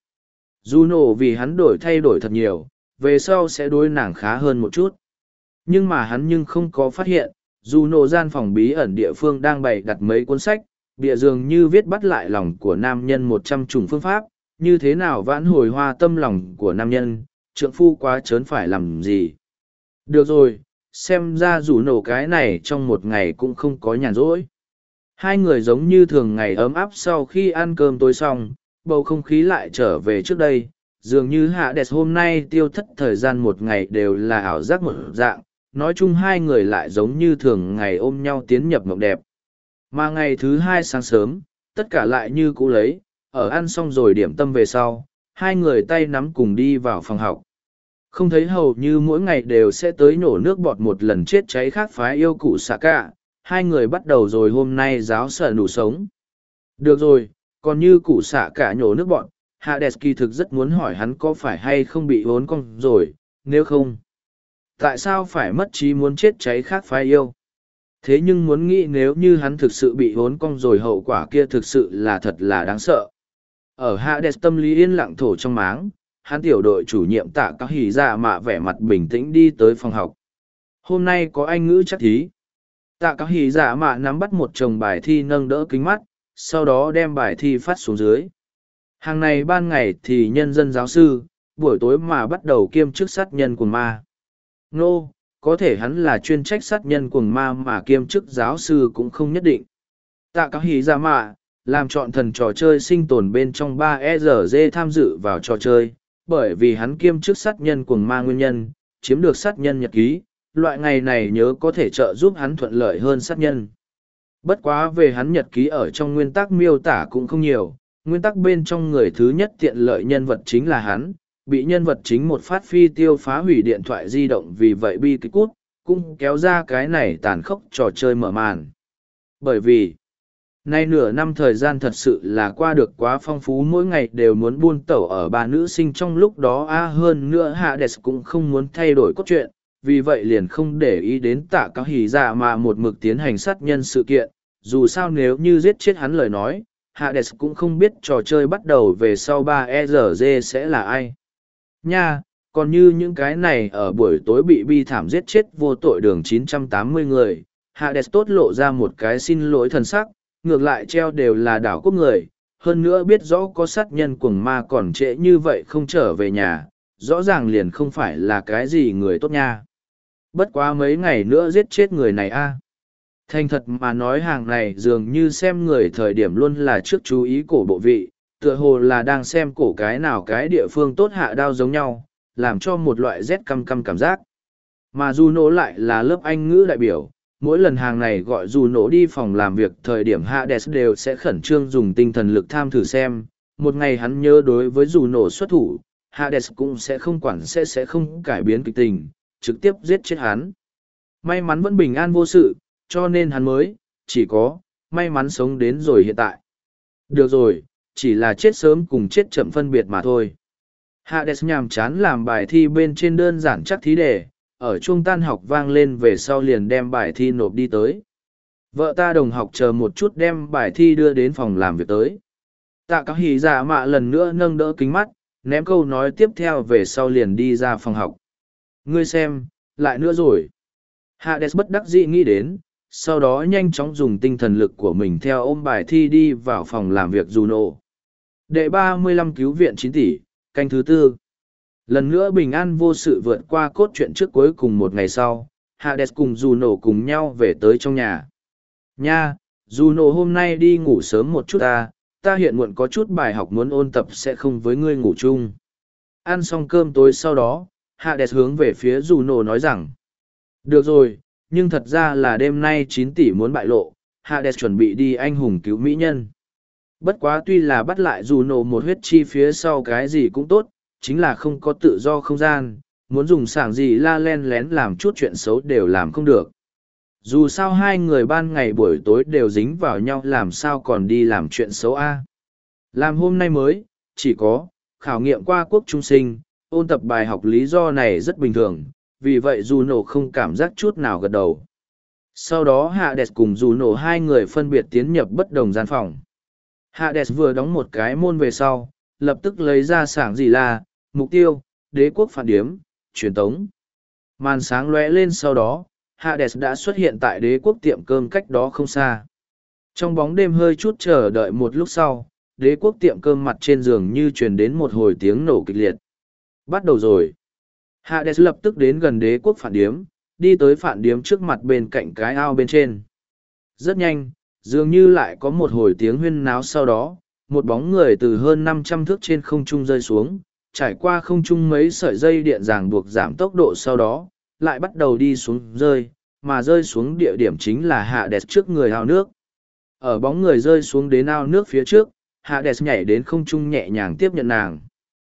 Juno vì hắn thay đổi thật nhiều, về sau sẽ đối nàng khá hơn một chút. Nhưng mà hắn không có phát hiện, Juno gian phòng bí ẩn địa phương đang bày đặt mấy cuốn sách, bìa dường như viết bắt lại lòng của nam nhân 100 chủng phương pháp, như thế nào vãn hồi hoa tâm lòng của nam nhân, trượng phu quá trớn phải làm gì. Được rồi, xem ra Juno cái này trong một ngày cũng không có nhàn rỗi. Hai người giống như thường ngày ấm áp sau khi ăn cơm tối xong, bầu không khí lại trở về trước đây, dường như Hades hôm nay tiêu thất thời gian một ngày đều là ảo giác một dạng, nói chung hai người lại giống như thường ngày ôm nhau tiến nhập mộng đẹp. Mà ngày thứ hai sáng sớm, tất cả lại như cũ lấy, ở ăn xong rồi điểm tâm về sau, hai người tay nắm cùng đi vào phòng học. Không thấy hầu như mỗi ngày đều sẽ tới nổ nước bọt một lần chết cháy khác phái yêu cụ xạ cả, hai người bắt đầu rồi hôm nay giáo sở đủ sống. Được rồi, còn như cụ xạ cả nhổ nước bọt, Hades kỳ thực rất muốn hỏi hắn có phải hay không bị hốn cong rồi, nếu không. Tại sao phải mất trí muốn chết cháy khác phái yêu? Thế nhưng muốn nghĩ nếu như hắn thực sự bị hốn cong rồi hậu quả kia thực sự là thật là đáng sợ. Ở Hades tâm lý yên lặng thổ trong máng, hắn tiểu đội chủ nhiệm Tạ Cao Hỉ Dạ Mạ vẻ mặt bình tĩnh đi tới phòng học. Hôm nay có anh ngữ chắc thí. Tạ Cao Hỉ Dạ Mạ nắm bắt một chồng bài thi nâng đỡ kính mắt, sau đó đem bài thi phát xuống dưới. Hàng này ban ngày thì nhân dân giáo sư, buổi tối mà bắt đầu kiêm chức sát nhân cuồng ma. Nô, có thể hắn là chuyên trách sát nhân cuồng ma mà kiêm chức giáo sư cũng không nhất định. Tạ Cao Hỉ Dạ Mạ, làm chọn thần trò chơi sinh tồn bên trong 3ERG tham dự vào trò chơi, bởi vì hắn kiêm chức sát nhân cuồng ma nguyên nhân, chiếm được sát nhân nhật ký, loại ngày này nhớ có thể trợ giúp hắn thuận lợi hơn sát nhân. Bất quá về hắn nhật ký ở trong nguyên tắc miêu tả cũng không nhiều, nguyên tắc bên trong người thứ nhất tiện lợi nhân vật chính là hắn, bị nhân vật chính một phát phi tiêu phá hủy điện thoại di động vì vậy bi kịch cút, cũng kéo ra cái này tàn khốc trò chơi mở màn. Bởi vì, nay nửa năm thời gian thật sự là qua được quá phong phú, mỗi ngày đều muốn buôn tẩu ở ba nữ sinh trong lúc đó hơn nữa Hades cũng không muốn thay đổi cốt truyện, vì vậy liền không để ý đến Tạ Cao Hỉ Dạ mà một mực tiến hành sát nhân sự kiện, dù sao nếu như giết chết hắn lời nói, Hades cũng không biết trò chơi bắt đầu về sau 3ERG sẽ là ai. Nha, còn như những cái này ở buổi tối bị bi thảm giết chết vô tội đường 980 người, Hades tốt lộ ra một cái xin lỗi thần sắc, ngược lại treo đều là đảo quốc người, hơn nữa biết rõ có sát nhân cuồng ma còn trễ như vậy không trở về nhà, rõ ràng liền không phải là cái gì người tốt nha. Bất quá mấy ngày nữa giết chết người này Thành thật mà nói hàng này dường như xem người thời điểm luôn là trước chú ý cổ bộ vị, tựa hồ là đang xem cổ cái nào cái địa phương tốt hạ đao giống nhau, làm cho một loại rét căm căm cảm giác. Mà Juno lại là lớp Anh ngữ đại biểu, mỗi lần hàng này gọi Juno đi phòng làm việc thời điểm Hades đều sẽ khẩn trương dùng tinh thần lực tham thử xem, một ngày hắn nhớ đối với Juno xuất thủ, Hades cũng sẽ không quản sẽ không cải biến kịch tình, trực tiếp giết chết hắn. May mắn vẫn bình an vô sự, cho nên hắn mới, chỉ có, may mắn sống đến rồi hiện tại. Được rồi, chỉ là chết sớm cùng chết chậm phân biệt mà thôi. Hades nhàm chán làm bài thi bên trên đơn giản chắc thí đề, ở chuông tan học vang lên về sau liền đem bài thi nộp đi tới. Vợ ta đồng học chờ một chút đem bài thi đưa đến phòng làm việc tới. Tạ Cáo Hỉ Dạ Mạ lần nữa nâng đỡ kính mắt, ném câu nói tiếp theo về sau liền đi ra phòng học. Ngươi xem, lại nữa rồi. Hades bất đắc dĩ nghĩ đến, sau đó nhanh chóng dùng tinh thần lực của mình theo ôm bài thi đi vào phòng làm việc Juno. Đệ 35 cứu viện 9 tỷ, canh thứ 4. Lần nữa bình an vô sự vượt qua cốt truyện trước cuối cùng một ngày sau, Hades cùng Juno cùng nhau về tới trong nhà. Nha, Juno hôm nay đi ngủ sớm một chút ta hiện muộn có chút bài học muốn ôn tập sẽ không với ngươi ngủ chung. Ăn xong cơm tối sau đó, Hades hướng về phía Juno nói rằng, được rồi, nhưng thật ra là đêm nay 9 tỷ muốn bại lộ, Hades chuẩn bị đi anh hùng cứu mỹ nhân. Bất quá tuy là bắt lại Juno một huyết chi phía sau cái gì cũng tốt, chính là không có tự do không gian, muốn dùng sảng gì la len lén làm chút chuyện xấu đều làm không được. Dù sao hai người ban ngày buổi tối đều dính vào nhau làm sao còn đi làm chuyện xấu Làm hôm nay mới, chỉ có, khảo nghiệm qua quốc trung sinh, ôn tập bài học lý do này rất bình thường, vì vậy Juno không cảm giác chút nào gật đầu. Sau đó Hades cùng Juno hai người phân biệt tiến nhập bất đồng gian phòng. Hades vừa đóng một cái môn về sau, lập tức lấy ra sảng gì là, mục tiêu, đế quốc phản điếm, truyền tống. Màn sáng lóe lên sau đó, Hades đã xuất hiện tại đế quốc tiệm cơm cách đó không xa. Trong bóng đêm hơi chút chờ đợi một lúc sau, đế quốc tiệm cơm mặt trên giường như truyền đến một hồi tiếng nổ kịch liệt. Bắt đầu rồi. Hades lập tức đến gần đế quốc phản điếm, đi tới phản điếm trước mặt bên cạnh cái ao bên trên. Rất nhanh, dường như lại có một hồi tiếng huyên náo sau đó, một bóng người từ hơn 500 thước trên không trung rơi xuống, trải qua không trung mấy sợi dây điện ràng buộc giảm tốc độ sau đó, lại bắt đầu đi xuống rơi, mà rơi xuống địa điểm chính là Hades trước người ao nước. Ở bóng người rơi xuống đến ao nước phía trước, Hades nhảy đến không trung nhẹ nhàng tiếp nhận nàng.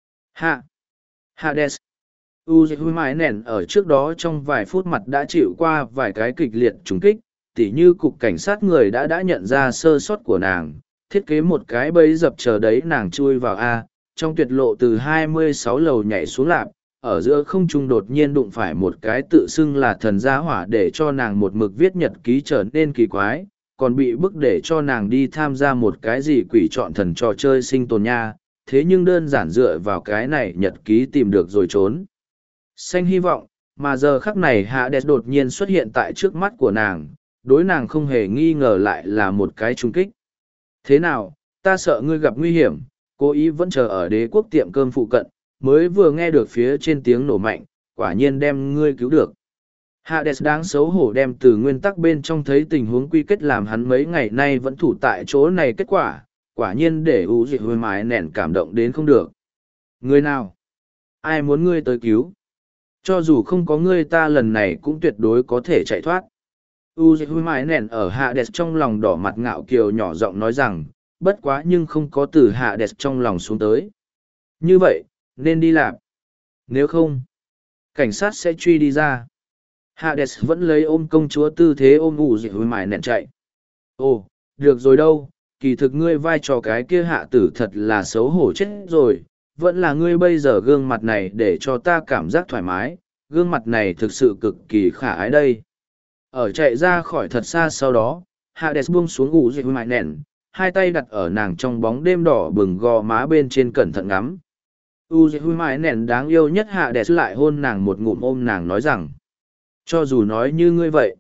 Hades. Uzi mãi nền ở trước đó trong vài phút mặt đã chịu qua vài cái kịch liệt trúng kích, tỉ như cục cảnh sát người đã nhận ra sơ sót của nàng, thiết kế một cái bẫy dập chờ đấy nàng chui vào trong tuyệt lộ từ 26 lầu nhảy xuống lạp, ở giữa không trung đột nhiên đụng phải một cái tự xưng là thần gia hỏa để cho nàng một mực viết nhật ký trở nên kỳ quái, còn bị bức để cho nàng đi tham gia một cái gì quỷ chọn thần trò chơi sinh tồn nha, thế nhưng đơn giản dựa vào cái này nhật ký tìm được rồi trốn. Xanh hy vọng, mà giờ khắc này Hades đột nhiên xuất hiện tại trước mắt của nàng, đối nàng không hề nghi ngờ lại là một cái trung kích. Thế nào, ta sợ ngươi gặp nguy hiểm, cố ý vẫn chờ ở đế quốc tiệm cơm phụ cận, mới vừa nghe được phía trên tiếng nổ mạnh, quả nhiên đem ngươi cứu được. Hades đáng xấu hổ đem từ nguyên tắc bên trong thấy tình huống quy kết làm hắn mấy ngày nay vẫn thủ tại chỗ này kết quả nhiên để Uzi mãi nền cảm động đến không được. Người nào? Ai muốn ngươi tới cứu? Cho dù không có ngươi ta lần này cũng tuyệt đối có thể chạy thoát. Uzi mãi nền ở Hades trong lòng đỏ mặt ngạo kiều nhỏ giọng nói rằng, bất quá nhưng không có từ Hades trong lòng xuống tới. Như vậy, nên đi làm. Nếu không, cảnh sát sẽ truy đi ra. Hades vẫn lấy ôm công chúa tư thế ôm Uzi mãi nền chạy. Ồ, được rồi đâu, kỳ thực ngươi vai trò cái kia hạ tử thật là xấu hổ chết rồi. Vẫn là ngươi bây giờ gương mặt này để cho ta cảm giác thoải mái, gương mặt này thực sự cực kỳ khả ái đây. Ở chạy ra khỏi thật xa sau đó, Hades buông xuống Uzi mãi nền, hai tay đặt ở nàng trong bóng đêm đỏ bừng gò má bên trên cẩn thận ngắm. Uzi mãi nền đáng yêu nhất Hades lại hôn nàng một ngụm ôm nàng nói rằng, cho dù nói như ngươi vậy,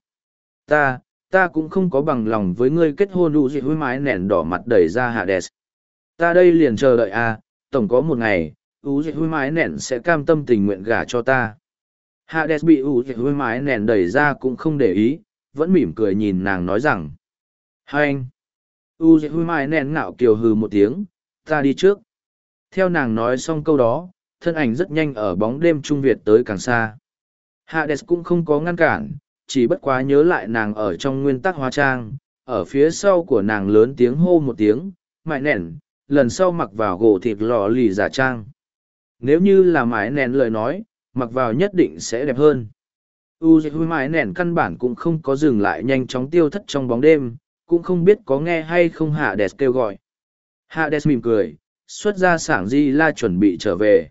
ta cũng không có bằng lòng với ngươi kết hôn. Uzi mãi nền đỏ mặt đẩy ra Hades. Ta đây liền chờ đợi tổng có một ngày, Uzi mãi nền sẽ cam tâm tình nguyện gả cho ta. Hades bị Uzi mãi nền đẩy ra cũng không để ý, vẫn mỉm cười nhìn nàng nói rằng, hai anh. Uzi mãi nền ngạo kiều hừ một tiếng, ta đi trước. Theo nàng nói xong câu đó, thân ảnh rất nhanh ở bóng đêm trung Việt tới càng xa. Hades cũng không có ngăn cản, chỉ bất quá nhớ lại nàng ở trong nguyên tắc hóa trang, ở phía sau của nàng lớn tiếng hô một tiếng, mãi nền, lần sau mặc vào gỗ thịt lò lì giả trang. Nếu như là mãi nền lời nói, mặc vào nhất định sẽ đẹp hơn. Uzi mãi nền căn bản cũng không có dừng lại nhanh chóng tiêu thất trong bóng đêm, cũng không biết có nghe hay không Hades kêu gọi. Hades mỉm cười, xuất ra sảng di la chuẩn bị trở về.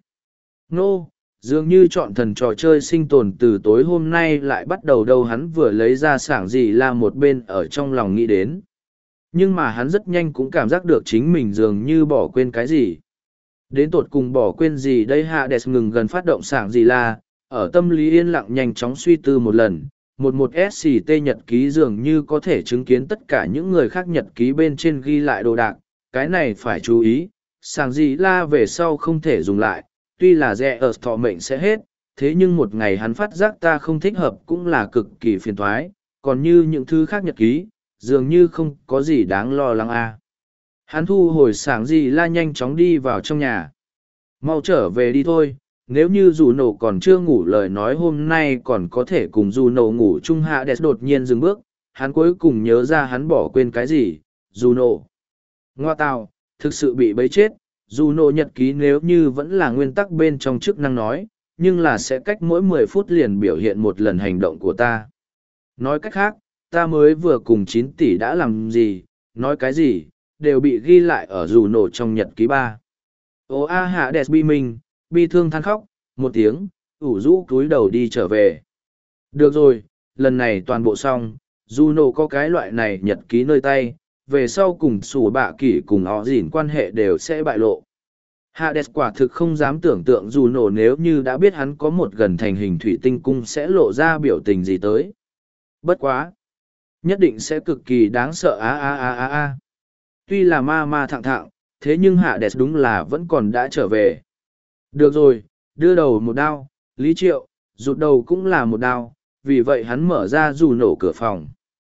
Nô, dường như chọn thần trò chơi sinh tồn từ tối hôm nay lại bắt đầu đâu, hắn vừa lấy ra sảng di la một bên ở trong lòng nghĩ đến. Nhưng mà hắn rất nhanh cũng cảm giác được chính mình dường như bỏ quên cái gì. Đến tột cùng bỏ quên gì đây? Hades ngừng gần phát động sảng di la, ở tâm lý yên lặng nhanh chóng suy tư một lần. Một SCT nhật ký dường như có thể chứng kiến tất cả những người khác nhật ký bên trên ghi lại đồ đạc. Cái này phải chú ý, sảng di la về sau không thể dùng lại, tuy là rẻ ở thọ mệnh sẽ hết, thế nhưng một ngày hắn phát giác ta không thích hợp cũng là cực kỳ phiền thoái, còn như những thứ khác nhật ký, dường như không có gì đáng lo lắng a. Hắn thu hồi sảng di la nhanh chóng đi vào trong nhà. Mau trở về đi thôi, nếu như dù nổ còn chưa ngủ lời nói hôm nay còn có thể cùng dù nổ ngủ chung. Hades đột nhiên dừng bước, hắn cuối cùng nhớ ra hắn bỏ quên cái gì, dù nổ. Ngoa tào, thực sự bị bấy chết, dù nổ nhật ký nếu như vẫn là nguyên tắc bên trong chức năng nói, nhưng là sẽ cách mỗi 10 phút liền biểu hiện một lần hành động của ta. Nói cách khác, ta mới vừa cùng 9 tỷ đã làm gì, nói cái gì, đều bị ghi lại ở dù nổ trong nhật ký 3. Ô a Hades bi mình, bi thương than khóc, một tiếng, ủ rũ cúi đầu đi trở về. Được rồi, lần này toàn bộ xong, dù nổ có cái loại này nhật ký nơi tay, về sau cùng sủ bạ kỷ cùng họ dỉn quan hệ đều sẽ bại lộ. Hades quả thực không dám tưởng tượng dù nổ nếu như đã biết hắn có một gần thành hình thủy tinh cung sẽ lộ ra biểu tình gì tới. Bất quá. Nhất định sẽ cực kỳ đáng sợ a. Tuy là ma thẳng thẳng, thế nhưng Hades đúng là vẫn còn đã trở về. Được rồi, đưa đầu một đao, Lý Triệu, rụt đầu cũng là một đao, vì vậy hắn mở ra dù nổ cửa phòng.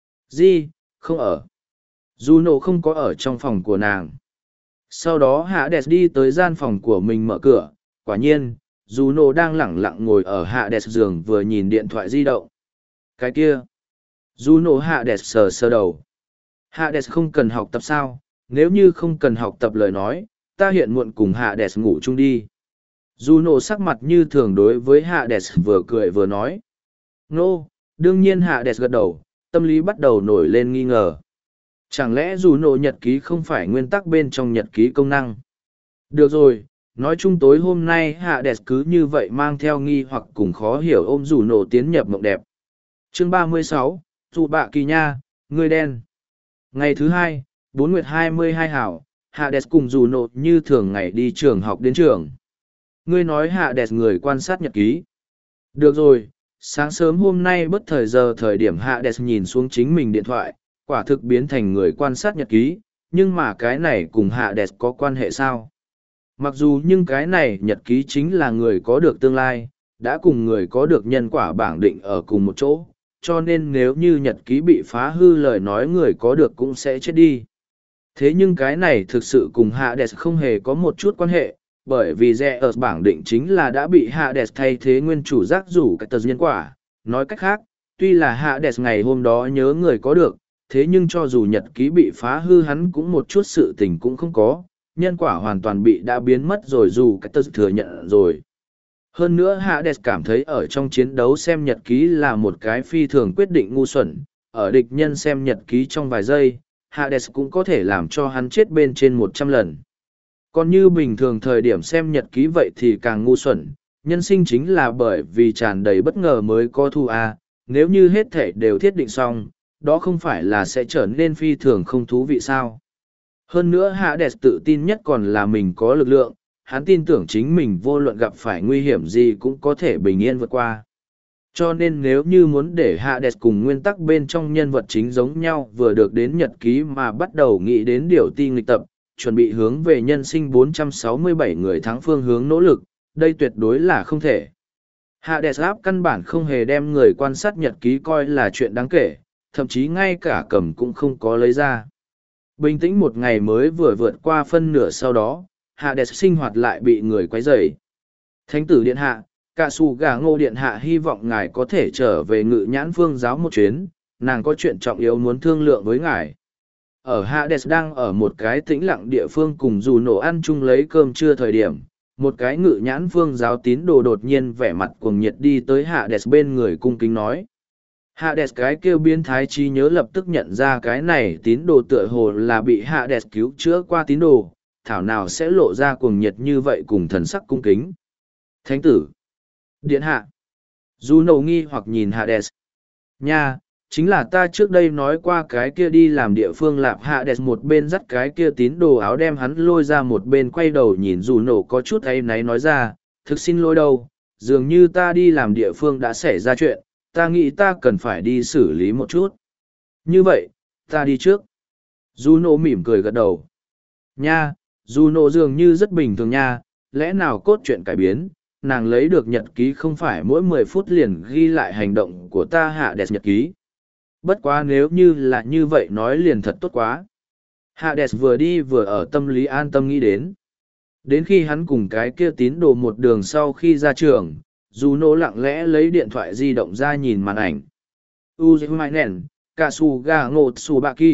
Di, không ở. Dù nổ không có ở trong phòng của nàng. Sau đó Hades đi tới gian phòng của mình mở cửa, quả nhiên, dù nổ đang lẳng lặng ngồi ở Hades giường vừa nhìn điện thoại di động. Cái kia. Dù nổ Hades sờ đầu. Hades không cần học tập sao, nếu như không cần học tập lời nói, ta hiện muộn cùng Hades ngủ chung đi. Dù nổ sắc mặt như thường đối với Hades vừa cười vừa nói. Nô, đương nhiên Hades gật đầu, tâm lý bắt đầu nổi lên nghi ngờ. Chẳng lẽ dù nổ nhật ký không phải nguyên tắc bên trong nhật ký công năng? Được rồi, nói chung tối hôm nay Hades cứ như vậy mang theo nghi hoặc cùng khó hiểu ôm dù nổ tiến nhập mộng đẹp. Chương 36, dù bạ kỳ nha, người đen. Ngày thứ hai, 4 nguyệt 22 hảo, Hades cùng dù nổ như thường ngày đi trường học đến trường. Ngươi nói Hades người quan sát nhật ký. Được rồi, sáng sớm hôm nay bất thời giờ thời điểm Hades nhìn xuống chính mình điện thoại, quả thực biến thành người quan sát nhật ký, nhưng mà cái này cùng Hades có quan hệ sao? Mặc dù nhưng cái này nhật ký chính là người có được tương lai, đã cùng người có được nhân quả bảng định ở cùng một chỗ, cho nên nếu như nhật ký bị phá hư lời nói người có được cũng sẽ chết đi. Thế nhưng cái này thực sự cùng Hades không hề có một chút quan hệ, bởi vì rẽ ở bảng định chính là đã bị Hades thay thế nguyên chủ giác rủ cái tờ nhân quả. Nói cách khác, tuy là Hades ngày hôm đó nhớ người có được, thế nhưng cho dù nhật ký bị phá hư hắn cũng một chút sự tình cũng không có, nhân quả hoàn toàn bị đã biến mất rồi dù cái tờ thừa nhận rồi. Hơn nữa Hades cảm thấy ở trong chiến đấu xem nhật ký là một cái phi thường quyết định ngu xuẩn, ở địch nhân xem nhật ký trong vài giây, Hades cũng có thể làm cho hắn chết bên trên 100 lần. Còn như bình thường thời điểm xem nhật ký vậy thì càng ngu xuẩn, nhân sinh chính là bởi vì tràn đầy bất ngờ mới có thu a. Nếu như hết thể đều thiết định xong, đó không phải là sẽ trở nên phi thường không thú vị sao. Hơn nữa Hades tự tin nhất còn là mình có lực lượng, hắn tin tưởng chính mình vô luận gặp phải nguy hiểm gì cũng có thể bình yên vượt qua. Cho nên nếu như muốn để Hades cùng nguyên tắc bên trong nhân vật chính giống nhau vừa được đến nhật ký mà bắt đầu nghĩ đến điều ti nghịch tập, chuẩn bị hướng về nhân sinh 467 người thắng phương hướng nỗ lực, đây tuyệt đối là không thể. Hades áp căn bản không hề đem người quan sát nhật ký coi là chuyện đáng kể, thậm chí ngay cả cầm cũng không có lấy ra. Bình tĩnh một ngày mới vừa vượt qua phân nửa sau đó, Hades sinh hoạt lại bị người quấy rầy. Thánh tử điện hạ, cả xù gà ngô điện hạ hy vọng ngài có thể trở về Ngự Nhãn Phương giáo một chuyến, nàng có chuyện trọng yếu muốn thương lượng với ngài. Ở Hades đang ở một cái tĩnh lặng địa phương cùng dù nổ ăn chung lấy cơm trưa thời điểm, một cái Ngự Nhãn Phương giáo tín đồ đột nhiên vẻ mặt cuồng nhiệt đi tới Hades bên người cung kính nói. Hades cái kêu biến thái trí nhớ lập tức nhận ra cái này tín đồ tựa hồ là bị Hades cứu chữa qua tín đồ, thảo nào sẽ lộ ra cuồng nhiệt như vậy cùng thần sắc cung kính. Thánh tử! Điện hạ! Juno nghi hoặc nhìn Hades. Nha, chính là ta trước đây nói qua cái kia đi làm địa phương lạp. Hades một bên dắt cái kia tín đồ áo đem hắn lôi ra một bên quay đầu nhìn Juno có chút áy náy nói ra, thực xin lỗi đâu, dường như ta đi làm địa phương đã xảy ra chuyện, ta nghĩ ta cần phải đi xử lý một chút. Như vậy, ta đi trước. Juno mỉm cười gật đầu. Nha, Juno dường như rất bình thường nha, lẽ nào cốt truyện cải biến, nàng lấy được nhật ký không phải mỗi 10 phút liền ghi lại hành động của ta Hades nhật ký. Bất quá nếu như là như vậy nói liền thật tốt quá. Hades vừa đi vừa ở tâm lý an tâm nghĩ đến. Đến khi hắn cùng cái kia tín đồ một đường sau khi ra trường, Juno lặng lẽ lấy điện thoại di động ra nhìn màn ảnh. Uzumainen, Kasuga Ngotsubaki,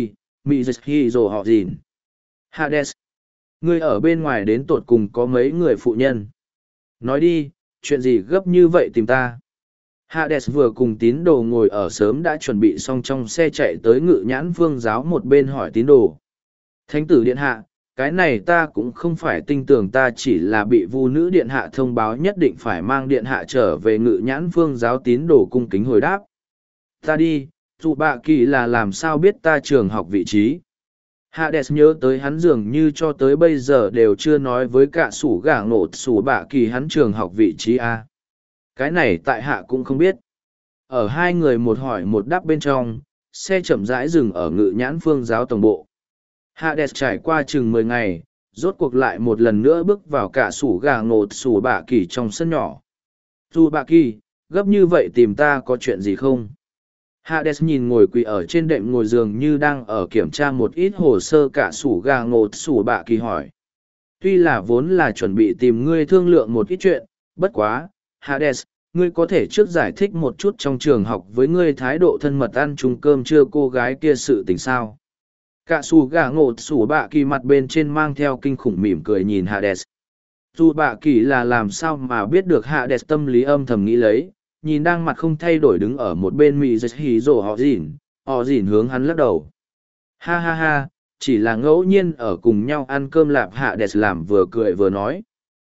Mizuki họ gìn. Hades. Ngươi ở bên ngoài đến tột cùng có mấy người phụ nhân. Nói đi, chuyện gì gấp như vậy tìm ta. Hades vừa cùng tín đồ ngồi ở sớm đã chuẩn bị xong trong xe chạy tới Ngự Nhãn Vương giáo một bên hỏi tín đồ. Thánh tử điện hạ, cái này ta cũng không phải tin tưởng, ta chỉ là bị vu nữ điện hạ thông báo nhất định phải mang điện hạ trở về Ngự Nhãn Vương giáo. Tín đồ cung kính hồi đáp. Ta đi, dù bạ kỳ là làm sao biết ta trường học vị trí. Hades nhớ tới hắn dường như cho tới bây giờ đều chưa nói với cả sủ gà ngộ sủ bạ kỳ hắn trường học vị trí a. Cái này tại hạ cũng không biết. Ở hai người một hỏi một đáp bên trong, xe chậm rãi dừng ở Ngự Nhãn Phương giáo tổng bộ. Hades trải qua chừng 10 ngày, rốt cuộc lại một lần nữa bước vào cả sủ gà ngộ sủ bạ kỳ trong sân nhỏ. Sủ bạ kỳ, gấp như vậy tìm ta có chuyện gì không? Hades nhìn ngồi quỳ ở trên đệm ngồi giường như đang ở kiểm tra một ít hồ sơ cả sủ gà ngộ sủ bạ kỳ hỏi. Tuy là vốn là chuẩn bị tìm ngươi thương lượng một ít chuyện, bất quá, Hades, ngươi có thể trước giải thích một chút trong trường học với ngươi thái độ thân mật ăn chung cơm trưa cô gái kia sự tình sao. Cả sủ gà ngộ sủ bạ kỳ mặt bên trên mang theo kinh khủng mỉm cười nhìn Hades. Dù bạ kỳ là làm sao mà biết được Hades tâm lý âm thầm nghĩ lấy, nhìn đang mặt không thay đổi đứng ở một bên mị giật hí rổ họ dỉn hướng hắn lắc đầu. Ha ha ha, chỉ là ngẫu nhiên ở cùng nhau ăn cơm lạp. Hades làm vừa cười vừa nói.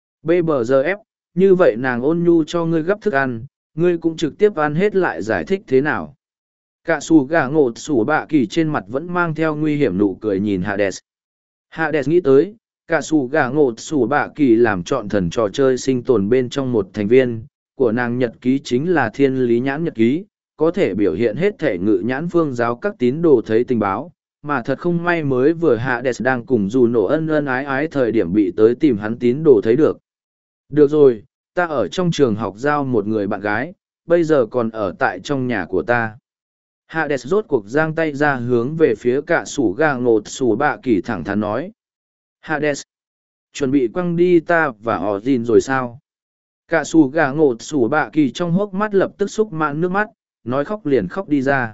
BBGF, như vậy nàng ôn nhu cho ngươi gấp thức ăn, ngươi cũng trực tiếp ăn hết lại giải thích thế nào. Cả sủ gà ngộ sủ bạ kỳ trên mặt vẫn mang theo nguy hiểm nụ cười nhìn Hades. Hades nghĩ tới, cả sủ gà ngộ sủ bạ kỳ làm chọn thần trò chơi sinh tồn bên trong một thành viên của nàng nhật ký chính là thiên lý nhãn nhật ký, có thể biểu hiện hết thể Ngự Nhãn Phương giáo các tín đồ thấy tình báo, mà thật không may mới vừa Hades đang cùng dù nổ ân ân ái ái thời điểm bị tới tìm hắn tín đồ thấy được. Được rồi, ta ở trong trường học giao một người bạn gái, bây giờ còn ở tại trong nhà của ta. Hades rốt cuộc giang tay ra hướng về phía cả sủ gà ngột sủ bạ kỳ thẳng thắn nói. Hades, chuẩn bị quăng đi ta và họ gìn rồi sao? Cả sủ gà ngột sủ bạ kỳ trong hốc mắt lập tức xúc mãn nước mắt, nói khóc liền khóc đi ra.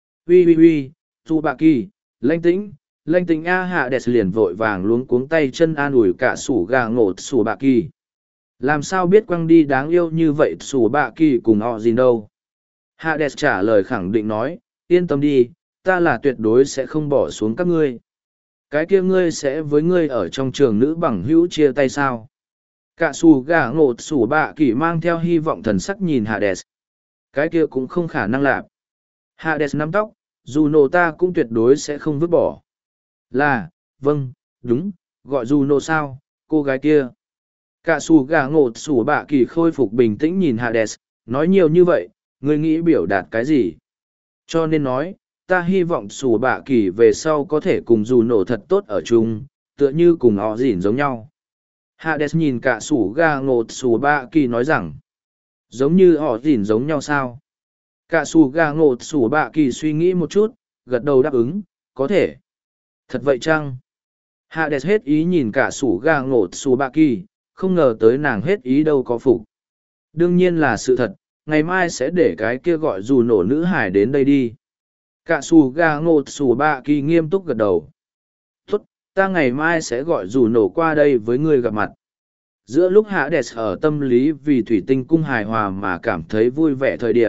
Ui, sủ bạ kỳ, lanh tĩnh a. Hades liền vội vàng luống cuống tay chân an ủi cả sủ gà ngột sủ bạ kỳ. Làm sao biết quăng đi đáng yêu như vậy sủ bạ kỳ cùng họ gìn đâu? Hades trả lời khẳng định nói, yên tâm đi, ta là tuyệt đối sẽ không bỏ xuống các ngươi. Cái kia ngươi sẽ với ngươi ở trong trường nữ bằng hữu chia tay sao? Cả sủ gà ngột sủ bạ kỳ mang theo hy vọng thần sắc nhìn Hades. Cái kia cũng không khả năng làm. Hades nắm tóc, Juno ta cũng tuyệt đối sẽ không vứt bỏ. Là, vâng, đúng, gọi Juno sao, cô gái kia. Cả sủ gà ngột sủ bạ kỳ khôi phục bình tĩnh nhìn Hades, nói nhiều như vậy, ngươi nghĩ biểu đạt cái gì? Cho nên nói, ta hy vọng sủ bạ kỳ về sau có thể cùng Juno thật tốt ở chung, tựa như cùng họ dỉn giống nhau. Hades nhìn cả sủ gà ngột sủ bạ kỳ nói rằng, giống như họ dỉn giống nhau sao? Cả sủ gà ngột sủ bạ kỳ suy nghĩ một chút, gật đầu đáp ứng, có thể. Thật vậy chăng? Hades hết ý nhìn cả sủ gà ngột sủ bạ kỳ, không ngờ tới nàng hết ý đâu có phục. Đương nhiên là sự thật, ngày mai sẽ để cái kia gọi dù nổ nữ hải đến đây đi. Cả sủ gà ngột sủ bạ kỳ nghiêm túc gật đầu. Tốt, ta ngày mai sẽ gọi dù nổ qua đây với ngươi gặp mặt. Giữa lúc Hades ở tâm lý vì thủy tinh cung hài hòa mà cảm thấy vui vẻ thời điểm,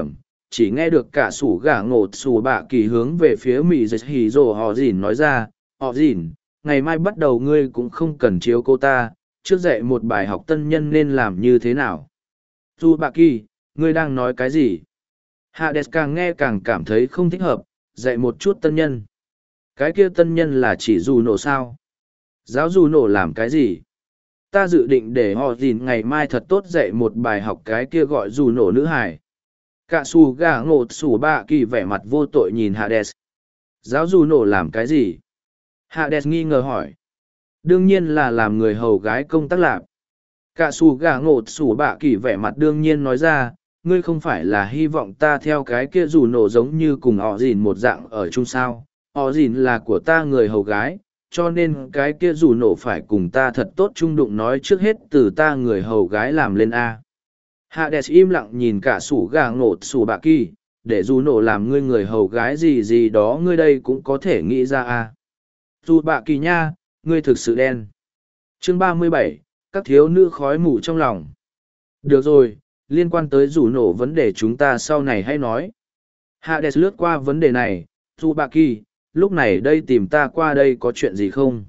chỉ nghe được cả sủ gà ngột sủ bạ kỳ hướng về phía mỹ dịch hì rồ họ dìn nói ra, họ dìn, ngày mai bắt đầu ngươi cũng không cần chiếu cô ta, trước dạy một bài học tân nhân nên làm như thế nào. Dù bạ kỳ, ngươi đang nói cái gì? Hades càng nghe càng cảm thấy không thích hợp, dạy một chút tân nhân. Cái kia tân nhân là chỉ dù nổ sao? Giáo dù nổ làm cái gì? Ta dự định để họ dìn ngày mai thật tốt dạy một bài học cái kia gọi dù nổ nữ hải. Cả xù gà ngột xù bạ kỳ vẻ mặt vô tội nhìn Hades. Giáo dù nổ làm cái gì? Hades nghi ngờ hỏi. Đương nhiên là làm người hầu gái công tác lạc. Cả xù gà ngột xù bạ kỳ vẻ mặt đương nhiên nói ra, ngươi không phải là hy vọng ta theo cái kia dù nổ giống như cùng họ dìn một dạng ở chung sao. Họ dìn là của ta người hầu gái, cho nên cái kia dù nổ phải cùng ta thật tốt chung đụng nói trước hết từ ta người hầu gái làm lên A. Hades im lặng nhìn cả sủ gà ngột sủ bạ kỳ, để dù nổ làm ngươi người hầu gái gì gì đó ngươi đây cũng có thể nghĩ ra A. Dù bạ kỳ nha, ngươi thực sự đen. Chương 37, các thiếu nữ khói mù trong lòng. Được rồi, liên quan tới dù nổ vấn đề chúng ta sau này hãy nói. Hades lướt qua vấn đề này, dù bạ kỳ, lúc này đây tìm ta qua đây có chuyện gì không?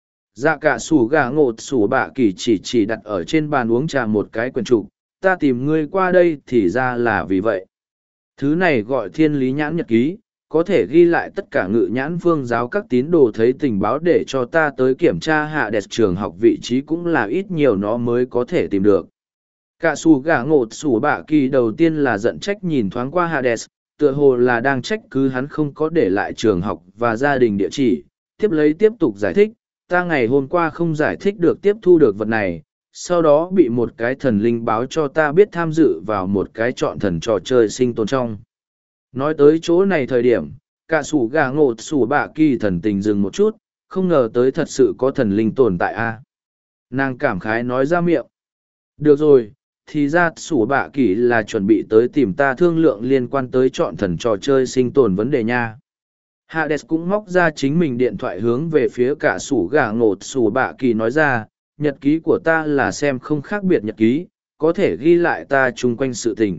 Dạ cả sủ gà ngột sủ bạ kỳ chỉ đặt ở trên bàn uống trà một cái quyển trục, ta tìm ngươi qua đây thì ra là vì vậy. Thứ này gọi thiên lý nhãn nhật ký, có thể ghi lại tất cả ngự nhãn phương giáo các tín đồ thấy tình báo để cho ta tới kiểm tra hạ đẹp trường học vị trí cũng là ít nhiều nó mới có thể tìm được. Cả sủ gà ngột sủ bạ kỳ đầu tiên là giận trách nhìn thoáng qua Hades, tựa hồ là đang trách cứ hắn không có để lại trường học và gia đình địa chỉ, tiếp tục giải thích, ta ngày hôm qua không giải thích được tiếp thu được vật này, sau đó bị một cái thần linh báo cho ta biết tham dự vào một cái chọn thần trò chơi sinh tồn trong. Nói tới chỗ này thời điểm, cả sủ gà ngột sủ bạ kỳ thần tình dừng một chút, không ngờ tới thật sự có thần linh tồn tại a. Nàng cảm khái nói ra miệng. Được rồi, thì ra sủ bạ kỳ là chuẩn bị tới tìm ta thương lượng liên quan tới chọn thần trò chơi sinh tồn vấn đề nha. Hades cũng móc ra chính mình điện thoại hướng về phía cả sủ gà ngột sủ bạ kỳ nói ra, nhật ký của ta là xem không khác biệt nhật ký, có thể ghi lại ta chung quanh sự tình.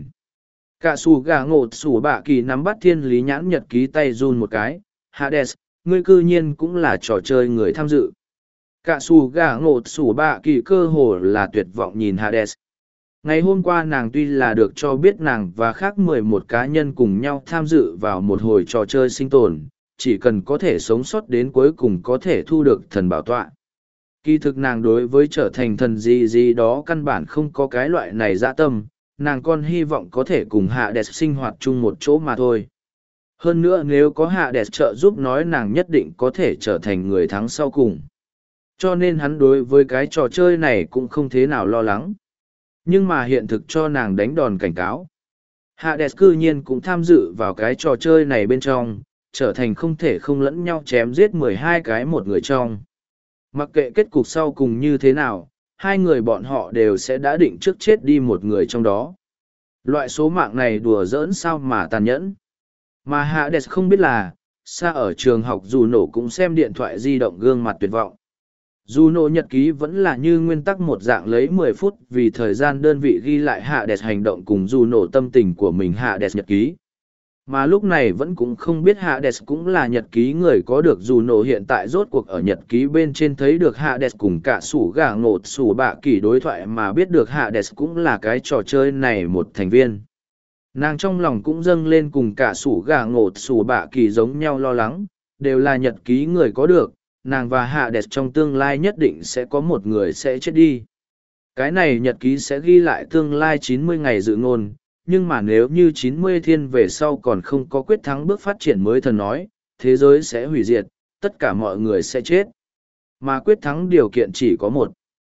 Cả sủ gà ngột sủ bạ kỳ nắm bắt thiên lý nhãn nhật ký tay run một cái, Hades, ngươi cư nhiên cũng là trò chơi người tham dự. Cả sủ gà ngột sủ bạ kỳ cơ hồ là tuyệt vọng nhìn Hades. Ngày hôm qua nàng tuy là được cho biết nàng và khác 11 cá nhân cùng nhau tham dự vào một hồi trò chơi sinh tồn, chỉ cần có thể sống sót đến cuối cùng có thể thu được thần bảo tọa. Kỳ thực nàng đối với trở thành thần gì gì đó căn bản không có cái loại này dã tâm, nàng còn hy vọng có thể cùng Hades sinh hoạt chung một chỗ mà thôi. Hơn nữa nếu có Hades trợ giúp nói nàng nhất định có thể trở thành người thắng sau cùng. Cho nên hắn đối với cái trò chơi này cũng không thế nào lo lắng. Nhưng mà hiện thực cho nàng đánh đòn cảnh cáo. Hades cư nhiên cũng tham dự vào cái trò chơi này bên trong, trở thành không thể không lẫn nhau chém giết 12 cái một người trong. Mặc kệ kết cục sau cùng như thế nào, hai người bọn họ đều sẽ đã định trước chết đi một người trong đó. Loại số mạng này đùa giỡn sao mà tàn nhẫn. Mà Hades không biết là, xa ở trường học dù nổ cũng xem điện thoại di động gương mặt tuyệt vọng. Dù nổ nhật ký vẫn là như nguyên tắc một dạng lấy 10 phút vì thời gian đơn vị ghi lại Hades hành động cùng dù nổ tâm tình của mình Hades nhật ký. Mà lúc này vẫn cũng không biết Hades cũng là nhật ký người có được dù nổ hiện tại rốt cuộc ở nhật ký bên trên thấy được Hades cùng cả sủ gà ngột sủ bạ kỳ đối thoại mà biết được Hades cũng là cái trò chơi này một thành viên. Nàng trong lòng cũng dâng lên cùng cả sủ gà ngột sủ bạ kỳ giống nhau lo lắng, đều là nhật ký người có được, nàng và Hades trong tương lai nhất định sẽ có một người sẽ chết đi. Cái này nhật ký sẽ ghi lại tương lai 90 ngày dự ngôn, nhưng mà nếu như 90 thiên về sau còn không có quyết thắng bước phát triển mới thần nói, thế giới sẽ hủy diệt, tất cả mọi người sẽ chết. Mà quyết thắng điều kiện chỉ có một.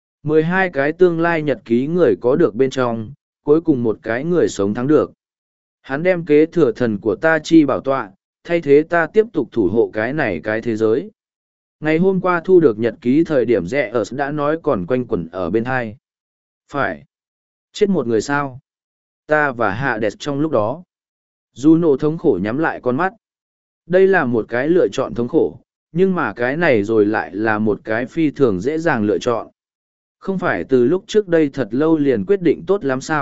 12 cái tương lai nhật ký người có được bên trong, cuối cùng một cái người sống thắng được. Hắn đem kế thừa thần của ta chi bảo tọa, thay thế ta tiếp tục thủ hộ cái này cái thế giới. Ngày hôm qua thu được nhật ký thời điểm rẽ ở đã nói còn quanh quẩn ở bên hai. Phải. Chết một người sao? Ta và Hades trong lúc đó. Juno thống khổ nhắm lại con mắt. Đây là một cái lựa chọn thống khổ, nhưng mà cái này rồi lại là một cái phi thường dễ dàng lựa chọn. Không phải từ lúc trước đây thật lâu liền quyết định tốt lắm sao,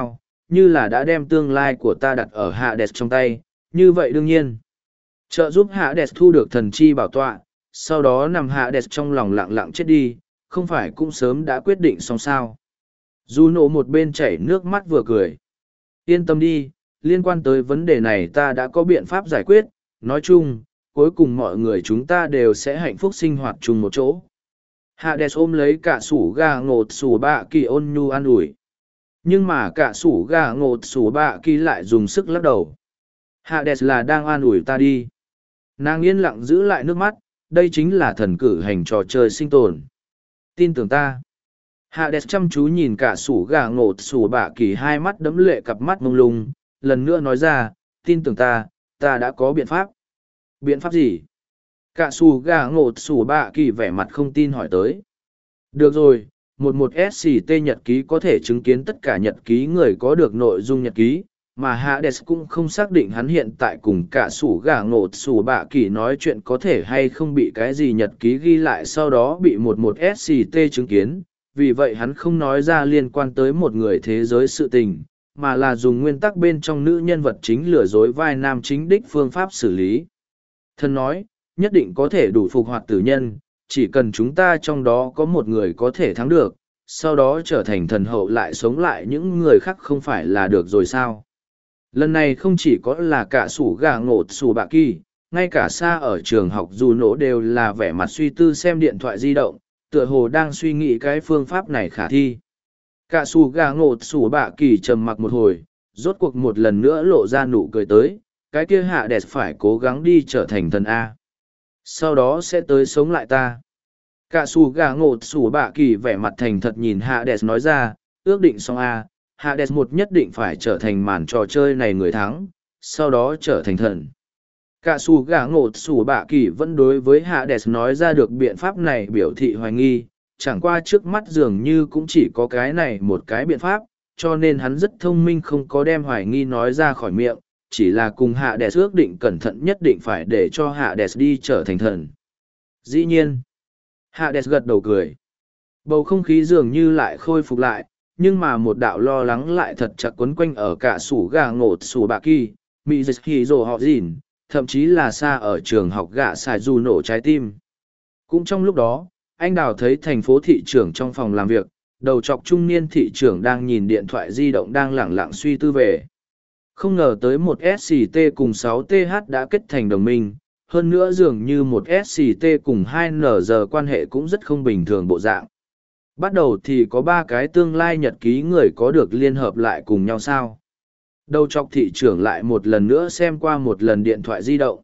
như là đã đem tương lai của ta đặt ở Hades trong tay, như vậy đương nhiên. Trợ giúp Hades thu được thần chi bảo tọa, sau đó nằm Hades trong lòng lặng lặng chết đi, không phải cũng sớm đã quyết định xong sao. Juno một bên chảy nước mắt vừa cười. Yên tâm đi, liên quan tới vấn đề này ta đã có biện pháp giải quyết, nói chung, cuối cùng mọi người chúng ta đều sẽ hạnh phúc sinh hoạt chung một chỗ. Hades ôm lấy cả sủ gà ngột sủ bạ kỳ ôn nhu an ủi. Nhưng mà cả sủ gà ngột sủ bạ kỳ lại dùng sức lắc đầu. Hades là đang an ủi ta đi. Nàng yên lặng giữ lại nước mắt, đây chính là thần cử hành trò chơi sinh tồn. Tin tưởng ta. Hades chăm chú nhìn cả sủ gà ngột sủ bạ kỳ hai mắt đẫm lệ cặp mắt mông lung, lần nữa nói ra, tin tưởng ta đã có biện pháp. Biện pháp gì? Cả sủ gà ngột sủ bạ kỳ vẻ mặt không tin hỏi tới. Được rồi, một SCT nhật ký có thể chứng kiến tất cả nhật ký người có được nội dung nhật ký, mà Hades cũng không xác định hắn hiện tại cùng cả sủ gà ngột sủ bạ kỳ nói chuyện có thể hay không bị cái gì nhật ký ghi lại sau đó bị một SCT chứng kiến, vì vậy hắn không nói ra liên quan tới một người thế giới sự tình, mà là dùng nguyên tắc bên trong nữ nhân vật chính lừa dối vai nam chính đích phương pháp xử lý. Thần nói, nhất định có thể đủ phục hoạt tử nhân, chỉ cần chúng ta trong đó có một người có thể thắng được, sau đó trở thành thần hậu lại sống lại những người khác không phải là được rồi sao. Lần này không chỉ có là cả sủ gà ngột sủ bạ kỳ, ngay cả xa ở trường học dù nổ đều là vẻ mặt suy tư xem điện thoại di động, tựa hồ đang suy nghĩ cái phương pháp này khả thi. Cả sủ gà ngột sủ bạ kỳ trầm mặc một hồi, rốt cuộc một lần nữa lộ ra nụ cười tới, cái kia hạ đẹp phải cố gắng đi trở thành thần A. Sau đó sẽ tới sống lại ta. Cả sủ gà ngột sủ bạ kỳ vẻ mặt thành thật nhìn hạ đẹp nói ra, ước định xong A, Hades một nhất định phải trở thành màn trò chơi này người thắng, sau đó trở thành thần. Cả sủ gà ngột sủ bạ kỳ vẫn đối với Hades nói ra được biện pháp này biểu thị hoài nghi, chẳng qua trước mắt dường như cũng chỉ có cái này một cái biện pháp, cho nên hắn rất thông minh không có đem hoài nghi nói ra khỏi miệng, chỉ là cùng Hades ước định cẩn thận nhất định phải để cho Hades đi trở thành thần. Dĩ nhiên, Hades gật đầu cười. Bầu không khí dường như lại khôi phục lại, nhưng mà một đạo lo lắng lại thật chặt quấn quanh ở cả sủ gà ngột sủ bạ kỳ, mị dịch hì rồ họ dìn, thậm chí là xa ở trường học gạ xài dù nổ trái tim. Cũng trong lúc đó, anh đào thấy thành phố thị trưởng trong phòng làm việc, đầu chọc trung niên thị trưởng đang nhìn điện thoại di động đang lẳng lặng suy tư về. Không ngờ tới một SCT cùng 6TH đã kết thành đồng minh, hơn nữa dường như một SCT cùng 2NG quan hệ cũng rất không bình thường bộ dạng. Bắt đầu thì có 3 cái tương lai nhật ký người có được liên hợp lại cùng nhau sao. Đầu chọc thị trưởng lại một lần nữa xem qua một lần điện thoại di động.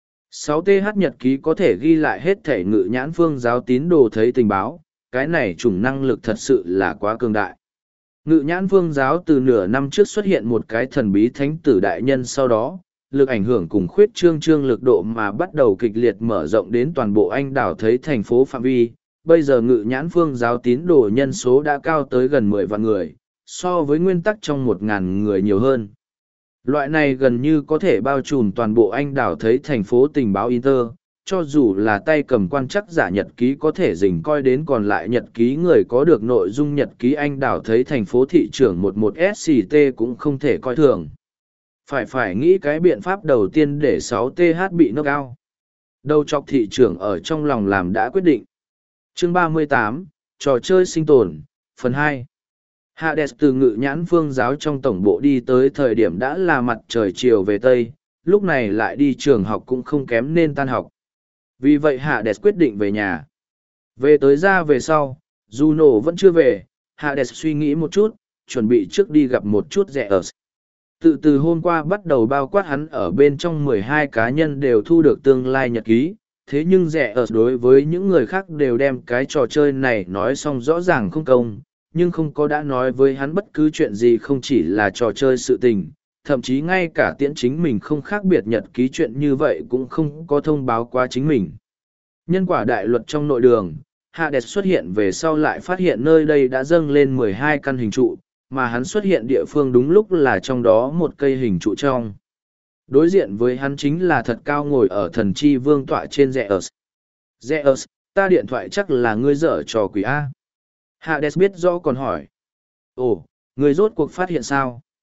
6TH nhật ký có thể ghi lại hết thể ngự nhãn phương giáo tín đồ thấy tình báo, cái này chủng năng lực thật sự là quá cường đại. Ngự nhãn phương giáo từ nửa năm trước xuất hiện một cái thần bí thánh tử đại nhân sau đó, lực ảnh hưởng cùng khuyết trương lực độ mà bắt đầu kịch liệt mở rộng đến toàn bộ Anh đảo thấy thành phố phạm vi. Bây giờ ngự nhãn phương giáo tín đồ nhân số đã cao tới gần 10 vạn người, so với nguyên tắc trong 1.000 người nhiều hơn. Loại này gần như có thể bao trùm toàn bộ Anh đảo thấy thành phố tình báo Inter, cho dù là tay cầm quan chắc giả nhật ký có thể dình coi đến còn lại nhật ký người có được nội dung nhật ký Anh đảo thấy thành phố thị trưởng 11 SCT cũng không thể coi thường. Phải nghĩ cái biện pháp đầu tiên để 6TH bị knock out. Đầu chọc thị trưởng ở trong lòng làm đã quyết định. Chương 38, Trò chơi sinh tồn, phần 2. Hades từ ngự nhãn phương giáo trong tổng bộ đi tới thời điểm đã là mặt trời chiều về Tây, lúc này lại đi trường học cũng không kém nên tan học. Vì vậy Hades quyết định về nhà. Về tới ra về sau, Juno vẫn chưa về, Hades suy nghĩ một chút, chuẩn bị trước đi gặp một chút Zeus. Từ hôm qua bắt đầu bao quát hắn ở bên trong 12 cá nhân đều thu được tương lai nhật ký, thế nhưng Zeus đối với những người khác đều đem cái trò chơi này nói xong rõ ràng không công, nhưng không có đã nói với hắn bất cứ chuyện gì không chỉ là trò chơi sự tình, thậm chí ngay cả tiễn chính mình không khác biệt nhật ký chuyện như vậy cũng không có thông báo qua chính mình. Nhân quả đại luật trong nội đường, Hades xuất hiện về sau lại phát hiện nơi đây đã dâng lên 12 căn hình trụ, mà hắn xuất hiện địa phương đúng lúc là trong đó một cây hình trụ trong. Đối diện với hắn chính là thật cao ngồi ở thần chi vương tọa trên Zeus. Zeus, ta điện thoại chắc là ngươi dở trò quỷ A. Hades biết rõ còn hỏi. Ồ, ngươi rốt cuộc phát hiện sao?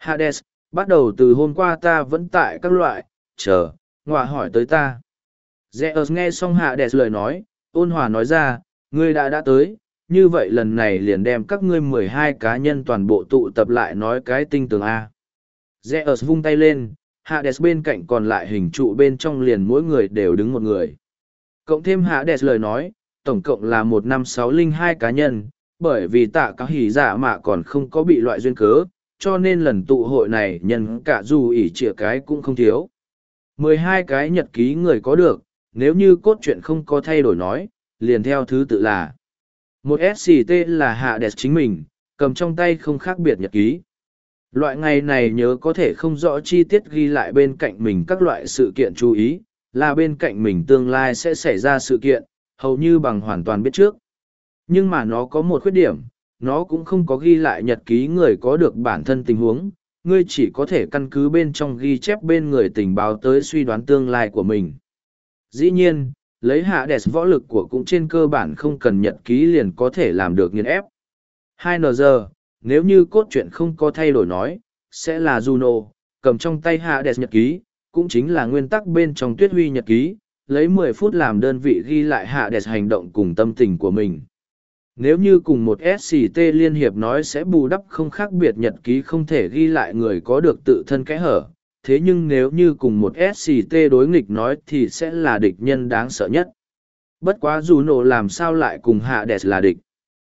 Hades, bắt đầu từ hôm qua ta vẫn tại các loại, ngọa hỏi tới ta. Zeus nghe xong Hades lời nói, ôn hòa nói ra, ngươi đã tới, như vậy lần này liền đem các ngươi 12 cá nhân toàn bộ tụ tập lại nói cái tinh tường A. Zeus vung tay lên, Hades bên cạnh còn lại hình trụ bên trong liền mỗi người đều đứng một người. Cộng thêm Hades lời nói, tổng cộng là 15602 cá nhân, bởi vì tạ cáo hỉ dạ mạ còn không có bị loại duyên cớ, cho nên lần tụ hội này nhân cả dù ỉ trịa cái cũng không thiếu. 12 cái nhật ký người có được, nếu như cốt truyện không có thay đổi nói, liền theo thứ tự là một SCT là Hades chính mình, cầm trong tay không khác biệt nhật ký. Loại ngày này nhớ có thể không rõ chi tiết ghi lại bên cạnh mình các loại sự kiện chú ý, là bên cạnh mình tương lai sẽ xảy ra sự kiện, hầu như bằng hoàn toàn biết trước. Nhưng mà nó có một khuyết điểm, nó cũng không có ghi lại nhật ký người có được bản thân tình huống, ngươi chỉ có thể căn cứ bên trong ghi chép bên người tình báo tới suy đoán tương lai của mình. Dĩ nhiên, lấy Hades võ lực của cũng trên cơ bản không cần nhật ký liền có thể làm được nghiền ép. 2NG, nếu như cốt truyện không có thay đổi nói, sẽ là Juno, cầm trong tay Hades nhật ký, cũng chính là nguyên tắc bên trong Tuyết Huy nhật ký, lấy 10 phút làm đơn vị ghi lại Hades hành động cùng tâm tình của mình. Nếu như cùng một SCT liên hiệp nói sẽ bù đắp không khác biệt nhật ký không thể ghi lại người có được tự thân kẽ hở, thế nhưng nếu như cùng một SCT đối nghịch nói thì sẽ là địch nhân đáng sợ nhất. Bất quá Juno làm sao lại cùng Hades là địch.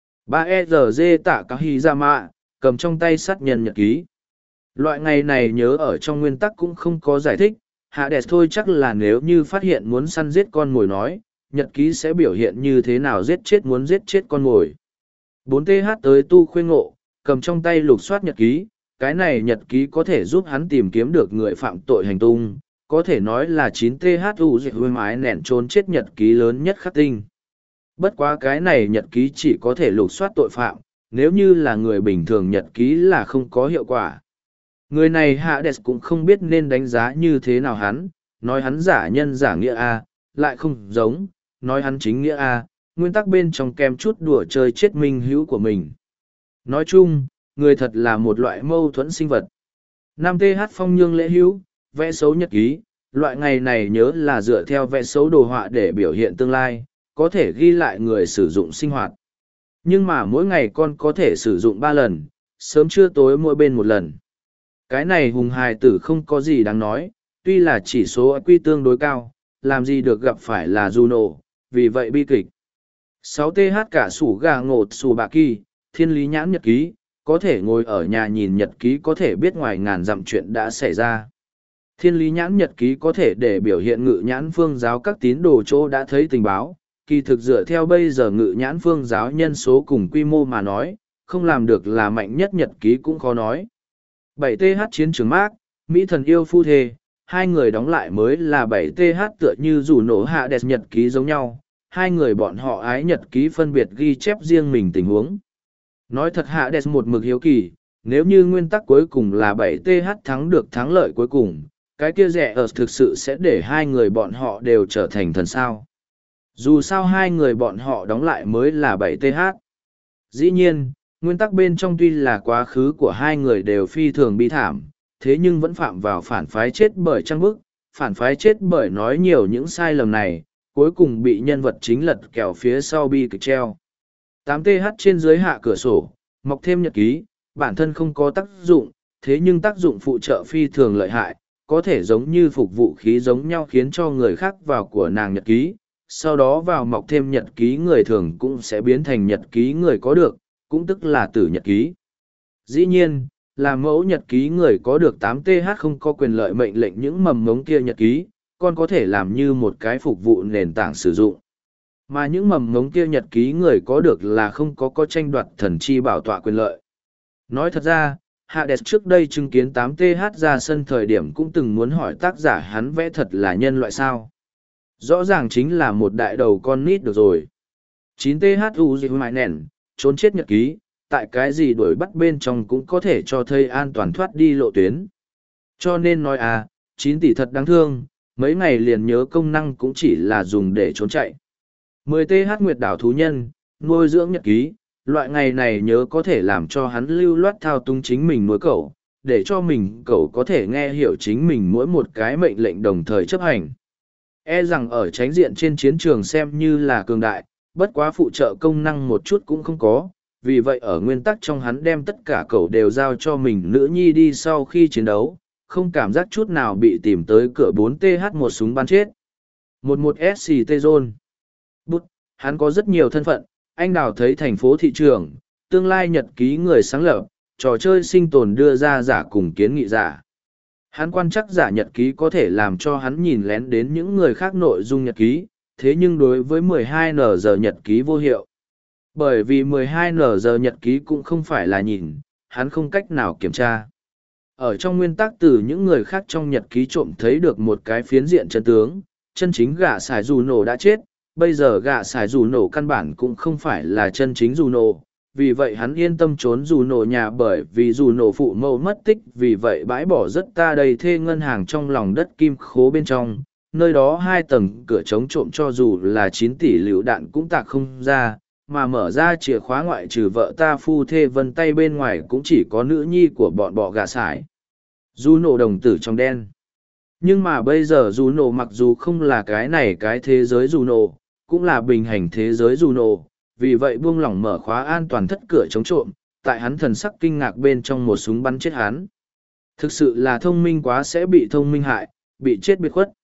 3ERG tạ cáo Hizama, cầm trong tay sát nhân nhật ký. Loại ngày này nhớ ở trong nguyên tắc cũng không có giải thích, Hades thôi chắc là nếu như phát hiện muốn săn giết con mồi nói, nhật ký sẽ biểu hiện như thế nào giết chết con mồi. 4TH tới tu khuyên ngộ, cầm trong tay lục soát nhật ký, cái này nhật ký có thể giúp hắn tìm kiếm được người phạm tội hành tung, có thể nói là 9THU dịch huyên ái nẹn trốn chết nhật ký lớn nhất khắc tinh. Bất quá cái này nhật ký chỉ có thể lục soát tội phạm, nếu như là người bình thường nhật ký là không có hiệu quả. Người này Hades cũng không biết nên đánh giá như thế nào hắn, nói hắn giả nhân giả nghĩa A, lại không giống, nói hắn chính nghĩa A, nguyên tắc bên trong kem chút đùa chơi chết minh hữu của mình. Nói chung, người thật là một loại mâu thuẫn sinh vật. 5TH phong nhương lễ hữu, vẽ xấu nhật ký, loại ngày này nhớ là dựa theo vẽ xấu đồ họa để biểu hiện tương lai, có thể ghi lại người sử dụng sinh hoạt. Nhưng mà mỗi ngày con có thể sử dụng 3 lần, sớm trưa tối mỗi bên một lần. Cái này hùng hài tử không có gì đáng nói, tuy là chỉ số IQ tương đối cao, làm gì được gặp phải là Juno, vì vậy bi kịch. 6TH cả sủ gà ngột sủ bạ kỳ, thiên lý nhãn nhật ký, có thể ngồi ở nhà nhìn nhật ký có thể biết ngoài ngàn dặm chuyện đã xảy ra. Thiên lý nhãn nhật ký có thể để biểu hiện ngự nhãn phương giáo các tín đồ chỗ đã thấy tình báo, kỳ thực dựa theo bây giờ ngự nhãn phương giáo nhân số cùng quy mô mà nói, không làm được là mạnh nhất nhật ký cũng khó nói. 7TH chiến trường Mark, Mỹ thần yêu phu thê, hai người đóng lại mới là 7TH tựa như rủ nổ hạ đẹp nhật ký giống nhau, hai người bọn họ ái nhật ký phân biệt ghi chép riêng mình tình huống. Nói thật hạ đẹp một mực hiếu kỳ, nếu như nguyên tắc cuối cùng là 7TH thắng được thắng lợi cuối cùng, cái kia rẻ ở thực sự sẽ để hai người bọn họ đều trở thành thần sao. Dù sao hai người bọn họ đóng lại mới là 7TH. Dĩ nhiên, nguyên tắc bên trong tuy là quá khứ của hai người đều phi thường bi thảm, thế nhưng vẫn phạm vào phản phái chết bởi trăng bức, phản phái chết bởi nói nhiều những sai lầm này, cuối cùng bị nhân vật chính lật kèo phía sau bi kịch treo. 8TH trên dưới hạ cửa sổ, mọc thêm nhật ký, bản thân không có tác dụng, thế nhưng tác dụng phụ trợ phi thường lợi hại, có thể giống như phục vụ khí giống nhau khiến cho người khác vào của nàng nhật ký, sau đó vào mọc thêm nhật ký người thường cũng sẽ biến thành nhật ký người có được, cũng tức là tử nhật ký. Dĩ nhiên, là mẫu nhật ký người có được 8TH không có quyền lợi mệnh lệnh những mầm ngống kia nhật ký, còn có thể làm như một cái phục vụ nền tảng sử dụng. Mà những mầm ngống kia nhật ký người có được là không có tranh đoạt thần chi bảo tọa quyền lợi. Nói thật ra, Hades trước đây chứng kiến 8TH ra sân thời điểm cũng từng muốn hỏi tác giả hắn vẽ thật là nhân loại sao. Rõ ràng chính là một đại đầu con nít được rồi. 9TH Uzi Mại Nèn, trốn chết nhật ký, tại cái gì đuổi bắt bên trong cũng có thể cho thầy an toàn thoát đi lộ tuyến. Cho nên nói 9 tỷ thật đáng thương, mấy ngày liền nhớ công năng cũng chỉ là dùng để trốn chạy. 10TH Nguyệt đảo thú nhân, nuôi dưỡng nhật ký, loại ngày này nhớ có thể làm cho hắn lưu loát thao túng chính mình nuôi cẩu, để cho mình cậu có thể nghe hiểu chính mình mỗi một cái mệnh lệnh đồng thời chấp hành. E rằng ở tránh diện trên chiến trường xem như là cường đại, bất quá phụ trợ công năng một chút cũng không có, vì vậy ở nguyên tắc trong hắn đem tất cả cậu đều giao cho mình nữ nhi đi sau khi chiến đấu, không cảm giác chút nào bị tìm tới cửa 4TH một súng bắn chết. 11 SCT Zone. Bút, hắn có rất nhiều thân phận, anh đào thấy thành phố thị trường, tương lai nhật ký người sáng lập, trò chơi sinh tồn đưa ra giả cùng kiến nghị giả. Hắn quan chắc giả nhật ký có thể làm cho hắn nhìn lén đến những người khác nội dung nhật ký, thế nhưng đối với 12N giờ nhật ký vô hiệu. Bởi vì 12N giờ nhật ký cũng không phải là nhìn, hắn không cách nào kiểm tra. Ở trong nguyên tắc từ những người khác trong nhật ký trộm thấy được một cái phiến diện chân tướng, chân chính gã xài dù nổ đã chết, bây giờ gã xài dù nổ căn bản cũng không phải là chân chính dù nổ. Vì vậy hắn yên tâm trốn dù nổ nhà bởi vì dù nổ phụ mẫu mất tích, vì vậy bãi bỏ rất ta đầy thê ngân hàng trong lòng đất kim khố bên trong, nơi đó 2 tầng cửa chống trộm cho dù là 9 tỷ lựu đạn cũng tạc không ra, mà mở ra chìa khóa ngoại trừ vợ ta phu thê vân tay bên ngoài cũng chỉ có nữ nhi của bọn bọ gà sải. Dù nổ đồng tử trong đen. Nhưng mà bây giờ dù nổ mặc dù không là cái này cái thế giới dù nổ, cũng là bình hành thế giới dù nổ, vì vậy buông lỏng mở khóa an toàn thất cửa chống trộm, tại hắn thần sắc kinh ngạc bên trong một súng bắn chết hắn. Thực sự là thông minh quá sẽ bị thông minh hại, bị chết biệt khuất.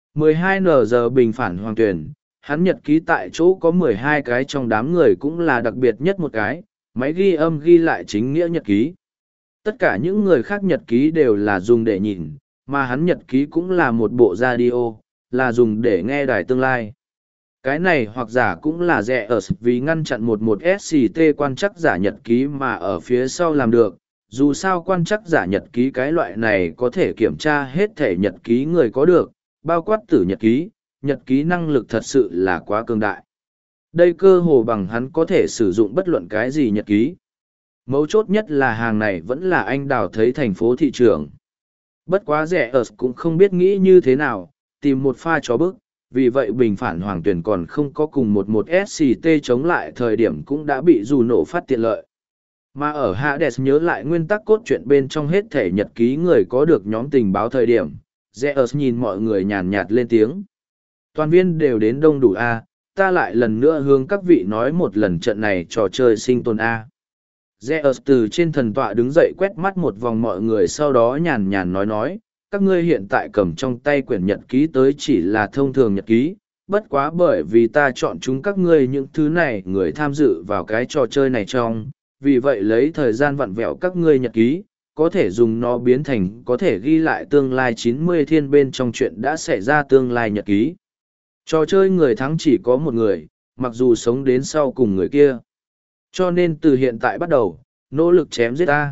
12N giờ bình phản hoàng tuyển, hắn nhật ký tại chỗ có 12 cái trong đám người cũng là đặc biệt nhất một cái, máy ghi âm ghi lại chính nghĩa nhật ký. Tất cả những người khác nhật ký đều là dùng để nhìn, mà hắn nhật ký cũng là một bộ radio, là dùng để nghe đài tương lai. Cái này hoặc giả cũng là rẻ ở vì ngăn chặn một SCT quan chắc giả nhật ký mà ở phía sau làm được. Dù sao quan chắc giả nhật ký cái loại này có thể kiểm tra hết thể nhật ký người có được, bao quát tử nhật ký năng lực thật sự là quá cường đại. Đây cơ hồ bằng hắn có thể sử dụng bất luận cái gì nhật ký. Mấu chốt nhất là hàng này vẫn là anh đào thấy thành phố thị trường. Bất quá rẻ ở cũng không biết nghĩ như thế nào, tìm một pha chó bức, vì vậy bình phản hoàng tuyển còn không có cùng một SCT chống lại thời điểm cũng đã bị dù nổ phát tiện lợi. Mà ở Hades nhớ lại nguyên tắc cốt truyện bên trong hết thể nhật ký người có được nhóm tình báo thời điểm, Zeus nhìn mọi người nhàn nhạt lên tiếng. Toàn viên đều đến đông đủ A, ta lại lần nữa hướng các vị nói một lần trận này trò chơi sinh tồn A. Zeus từ trên thần tọa đứng dậy quét mắt một vòng mọi người sau đó nhàn nhàn nói, các ngươi hiện tại cầm trong tay quyển nhật ký tới chỉ là thông thường nhật ký, bất quá bởi vì ta chọn chúng các ngươi những thứ này người tham dự vào cái trò chơi này trong, vì vậy lấy thời gian vặn vẹo các ngươi nhật ký, có thể dùng nó biến thành có thể ghi lại tương lai 90 thiên bên trong chuyện đã xảy ra tương lai nhật ký. Trò chơi người thắng chỉ có một người, mặc dù sống đến sau cùng người kia. Cho nên từ hiện tại bắt đầu, nỗ lực chém giết ta.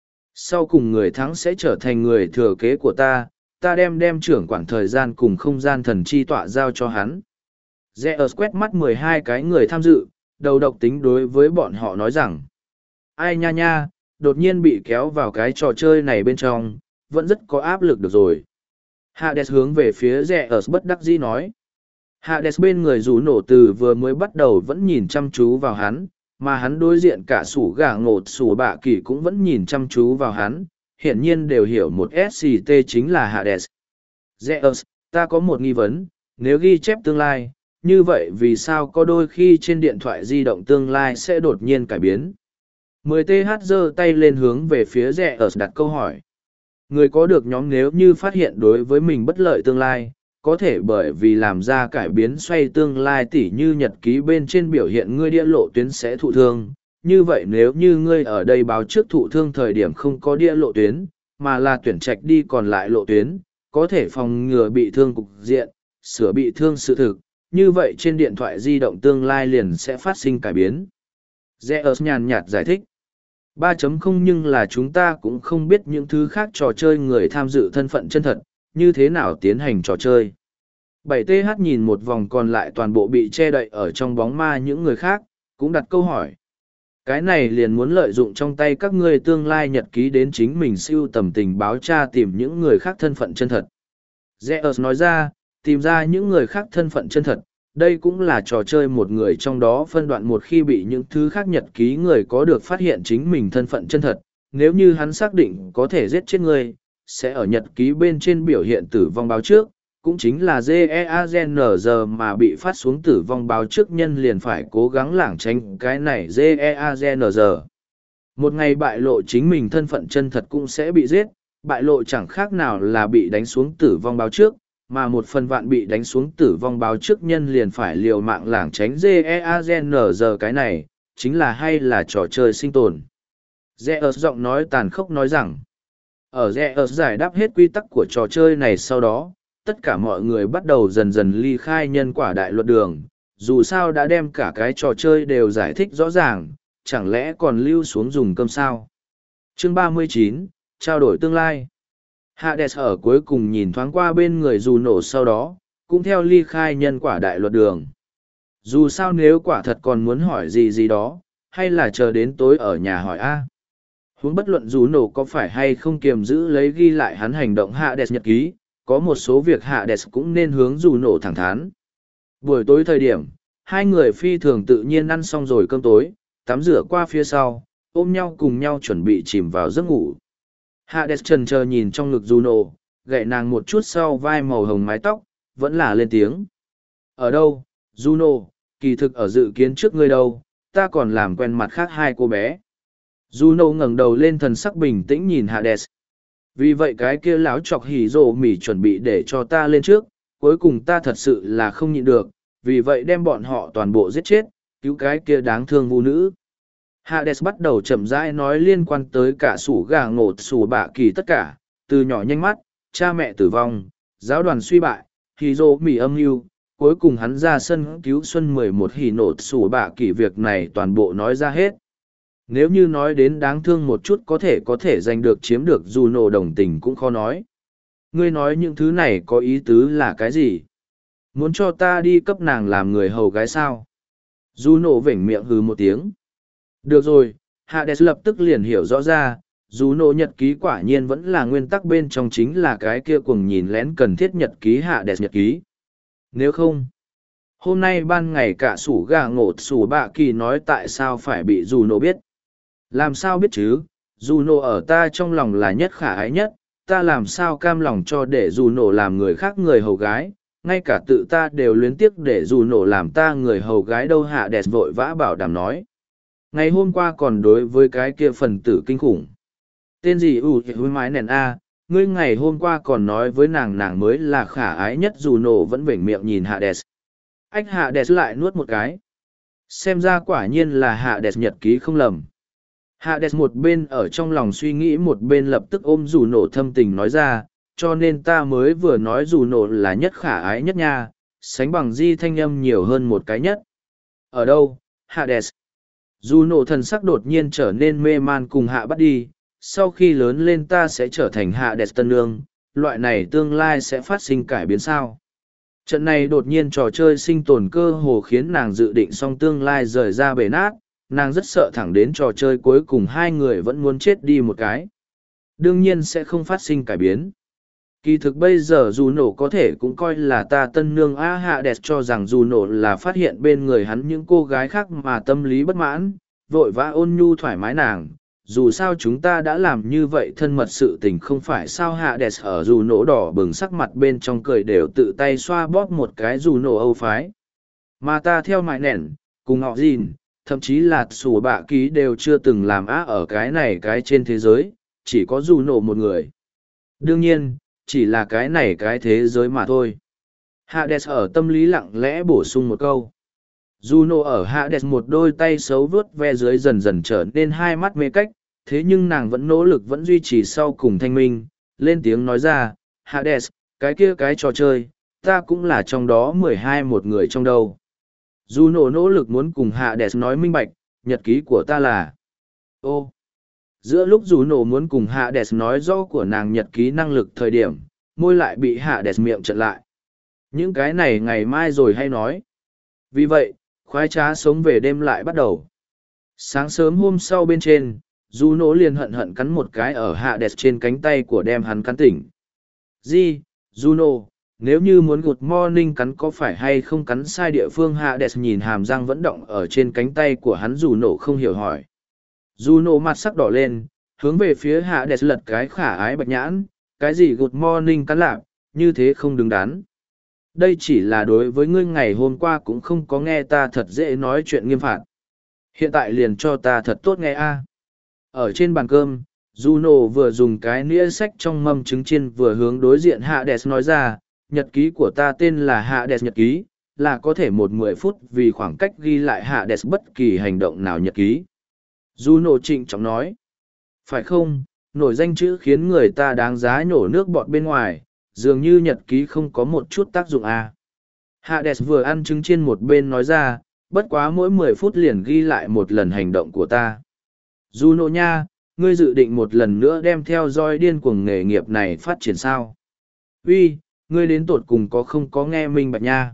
Sau cùng người thắng sẽ trở thành người thừa kế của ta, ta đem trưởng quản thời gian cùng không gian thần chi tọa giao cho hắn. Zeus quét mắt 12 cái người tham dự, đầu độc tính đối với bọn họ nói rằng, ai nha nha, đột nhiên bị kéo vào cái trò chơi này bên trong, vẫn rất có áp lực được rồi. Hades hướng về phía Zeus bất đắc dĩ nói. Hades bên người rủ nổ từ vừa mới bắt đầu vẫn nhìn chăm chú vào hắn, mà hắn đối diện cả sủ gà ngột sủ bạ kỳ cũng vẫn nhìn chăm chú vào hắn, hiển nhiên đều hiểu một SCT chính là Hades. Zeus, ta có một nghi vấn, nếu ghi chép tương lai, như vậy vì sao có đôi khi trên điện thoại di động tương lai sẽ đột nhiên cải biến? 10TH giơ tay lên hướng về phía Zeus đặt câu hỏi. Người có được nhóm nếu như phát hiện đối với mình bất lợi tương lai, có thể bởi vì làm ra cải biến xoay tương lai tỉ như nhật ký bên trên biểu hiện ngươi địa lộ tuyến sẽ thụ thương. Như vậy nếu như ngươi ở đây báo trước thụ thương thời điểm không có địa lộ tuyến, mà là tuyển trạch đi còn lại lộ tuyến, có thể phòng ngừa bị thương cục diện, sửa bị thương sự thực, như vậy trên điện thoại di động tương lai liền sẽ phát sinh cải biến. Zeus nhàn nhạt giải thích. 3.0 nhưng là chúng ta cũng không biết những thứ khác trò chơi người tham dự thân phận chân thật, như thế nào tiến hành trò chơi. 7TH nhìn một vòng còn lại toàn bộ bị che đậy ở trong bóng ma những người khác, cũng đặt câu hỏi. Cái này liền muốn lợi dụng trong tay các ngươi tương lai nhật ký đến chính mình siêu tầm tình báo tra tìm những người khác thân phận chân thật. Zeus nói ra, tìm ra những người khác thân phận chân thật, đây cũng là trò chơi một người trong đó phân đoạn một khi bị những thứ khác nhật ký người có được phát hiện chính mình thân phận chân thật. nếu như hắn xác định có thể giết chết ngươi, sẽ ở nhật ký bên trên biểu hiện tử vong báo trước, cũng chính là GEAGNZ mà bị phát xuống tử vong báo trước nhân liền phải cố gắng lảng tránh cái này GEAGNZ. Một ngày bại lộ chính mình thân phận chân thật cũng sẽ bị giết, bại lộ chẳng khác nào là bị đánh xuống tử vong báo trước, mà một phần vạn bị đánh xuống tử vong báo trước nhân liền phải liều mạng lảng tránh GEAGNZ, cái này, chính là hay là trò chơi sinh tồn. Zeus giọng nói tàn khốc nói rằng, ở Zeus giải đáp hết quy tắc của trò chơi này sau đó, tất cả mọi người bắt đầu dần dần ly khai nhân quả đại luật đường, dù sao đã đem cả cái trò chơi đều giải thích rõ ràng, chẳng lẽ còn lưu xuống dùng cơm sao. Chương 39, trao đổi tương lai. Hades ở cuối cùng nhìn thoáng qua bên người dù nổ sau đó, cũng theo ly khai nhân quả đại luật đường. Dù sao nếu quả thật còn muốn hỏi gì gì đó, hay là chờ đến tối ở nhà hỏi A. Huống bất luận dù nổ có phải hay không kiềm giữ lấy ghi lại hắn hành động Hades nhật ký, có một số việc Hades cũng nên hướng dù nổ thẳng thắn. Buổi tối thời điểm, hai người phi thường tự nhiên ăn xong rồi cơm tối, tắm rửa qua phía sau, ôm nhau cùng nhau chuẩn bị chìm vào giấc ngủ. Hades trần chờ nhìn trong ngực Juno, gậy nàng một chút sau vai màu hồng mái tóc, vẫn là lên tiếng. Ở đâu, Juno, kỳ thực ở dự kiến trước ngươi đâu, ta còn làm quen mặt khác hai cô bé. Juno ngẩng đầu lên thần sắc bình tĩnh nhìn Hades. Vì vậy cái kia láo chọc hỉ rồ mỉ chuẩn bị để cho ta lên trước, cuối cùng ta thật sự là không nhịn được, vì vậy đem bọn họ toàn bộ giết chết, cứu cái kia đáng thương vũ nữ. Hades bắt đầu chậm rãi nói liên quan tới cả sủ gà ngột sủ bạ kỳ tất cả, từ nhỏ nhanh mắt, cha mẹ tử vong, giáo đoàn suy bại, hỉ rồ mỉ âm mưu, cuối cùng hắn ra sân cứu xuân 11 hỉ nột sủ bạ kỳ, việc này toàn bộ nói ra hết. Nếu như nói đến đáng thương một chút có thể giành được chiếm được dù nổ đồng tình cũng khó nói. Ngươi nói những thứ này có ý tứ là cái gì? Muốn cho ta đi cấp nàng làm người hầu gái sao? Dù nổ vểnh miệng hừ một tiếng. Được rồi, Hades lập tức liền hiểu rõ ra, dù nổ nhật ký quả nhiên vẫn là nguyên tắc bên trong chính là cái kia cùng nhìn lén cần thiết nhật ký Hades nhật ký. Nếu không, hôm nay ban ngày cả sủ gà ngột sủ bạ kỳ nói tại sao phải bị dù nổ biết. Làm sao biết chứ, dù nổ ở ta trong lòng là nhất khả ái nhất, ta làm sao cam lòng cho để dù nổ làm người khác người hầu gái, ngay cả tự ta đều luyến tiếc để dù nổ làm ta người hầu gái đâu. Hades vội vã bảo đảm nói. Ngày hôm qua còn đối với cái kia phần tử kinh khủng. Tên gì hối mái nền a, ngươi ngày hôm qua còn nói với nàng mới là khả ái nhất, dù nổ vẫn vểnh miệng nhìn Hades. Ách, Hades lại nuốt một cái. Xem ra quả nhiên là Hades nhật ký không lầm. Hades một bên ở trong lòng suy nghĩ một bên lập tức ôm dù nổ thâm tình nói ra, cho nên ta mới vừa nói dù nổ là nhất khả ái nhất nha, sánh bằng di thanh âm nhiều hơn một cái nhất. Ở đâu, Hades? Dù nổ thần sắc đột nhiên trở nên mê man cùng hạ bắt đi, sau khi lớn lên ta sẽ trở thành Hades tân nương, loại này tương lai sẽ phát sinh cải biến sao? Trận này đột nhiên trò chơi sinh tồn cơ hồ khiến nàng dự định xong tương lai rời ra bể nát, nàng rất sợ thẳng đến trò chơi cuối cùng hai người vẫn muốn chết đi một cái. Đương nhiên sẽ không phát sinh cải biến. Kỳ thực bây giờ dù nổ có thể cũng coi là ta tân nương a. Hades cho rằng dù nổ là phát hiện bên người hắn những cô gái khác mà tâm lý bất mãn, vội vã ôn nhu thoải mái nàng. Dù sao chúng ta đã làm như vậy thân mật sự tình không phải sao. Hades ở dù nổ đỏ bừng sắc mặt bên trong cười đều tự tay xoa bóp một cái dù nổ âu phái. Mà ta theo mại nẻn, cùng họ gìn, thậm chí là sủ bạ ký đều chưa từng làm á ở cái này cái trên thế giới, chỉ có dù nổ một người. Đương nhiên, chỉ là cái này cái thế giới mà thôi. Hades ở tâm lý lặng lẽ bổ sung một câu. Juno ở Hades một đôi tay xấu vuốt ve dưới dần dần trở nên hai mắt mê cách, thế nhưng nàng vẫn nỗ lực vẫn duy trì sau cùng thanh minh, lên tiếng nói ra, Hades, cái kia cái trò chơi, ta cũng là trong đó 12 một người trong đâu. Juno nỗ lực muốn cùng Hades nói minh bạch, nhật ký của ta là... Ô! Giữa lúc Juno muốn cùng Hades nói rõ của nàng nhật ký năng lực thời điểm, môi lại bị Hades miệng chặn lại. Những cái này ngày mai rồi hay nói. Vì vậy, khoái trá sống về đêm lại bắt đầu. Sáng sớm hôm sau bên trên, Juno liền hận hận cắn một cái ở Hades trên cánh tay của đem hắn cắn tỉnh. Gì, Juno, nếu như muốn good morning cắn có phải hay không cắn sai địa phương? Hades nhìn hàm răng vẫn động ở trên cánh tay của hắn Juno không hiểu hỏi. Juno mặt sắc đỏ lên, hướng về phía Hades lật cái khả ái bạch nhãn, cái gì good morning cắn lạp, như thế không đứng đắn. Đây chỉ là đối với ngươi ngày hôm qua cũng không có nghe ta thật dễ nói chuyện nghiêm phạt. Hiện tại liền cho ta thật tốt nghe a. Ở trên bàn cơm, Juno vừa dùng cái nĩa sách trong mâm trứng chiên vừa hướng đối diện Hades nói ra, nhật ký của ta tên là Hades nhật ký, là có thể 10 phút vì khoảng cách ghi lại Hades bất kỳ hành động nào nhật ký. Juno trịnh trọng nói, phải không, nổi danh chữ khiến người ta đáng giá nhổ nước bọt bên ngoài, dường như nhật ký không có một chút tác dụng à. Hades vừa ăn trứng chiên một bên nói ra, bất quá mỗi 10 phút liền ghi lại một lần hành động của ta. Juno nha, ngươi dự định một lần nữa đem theo dõi điên cuồng nghề nghiệp này phát triển sao? Uy, ngươi đến tột cùng có không có nghe minh bạch nha?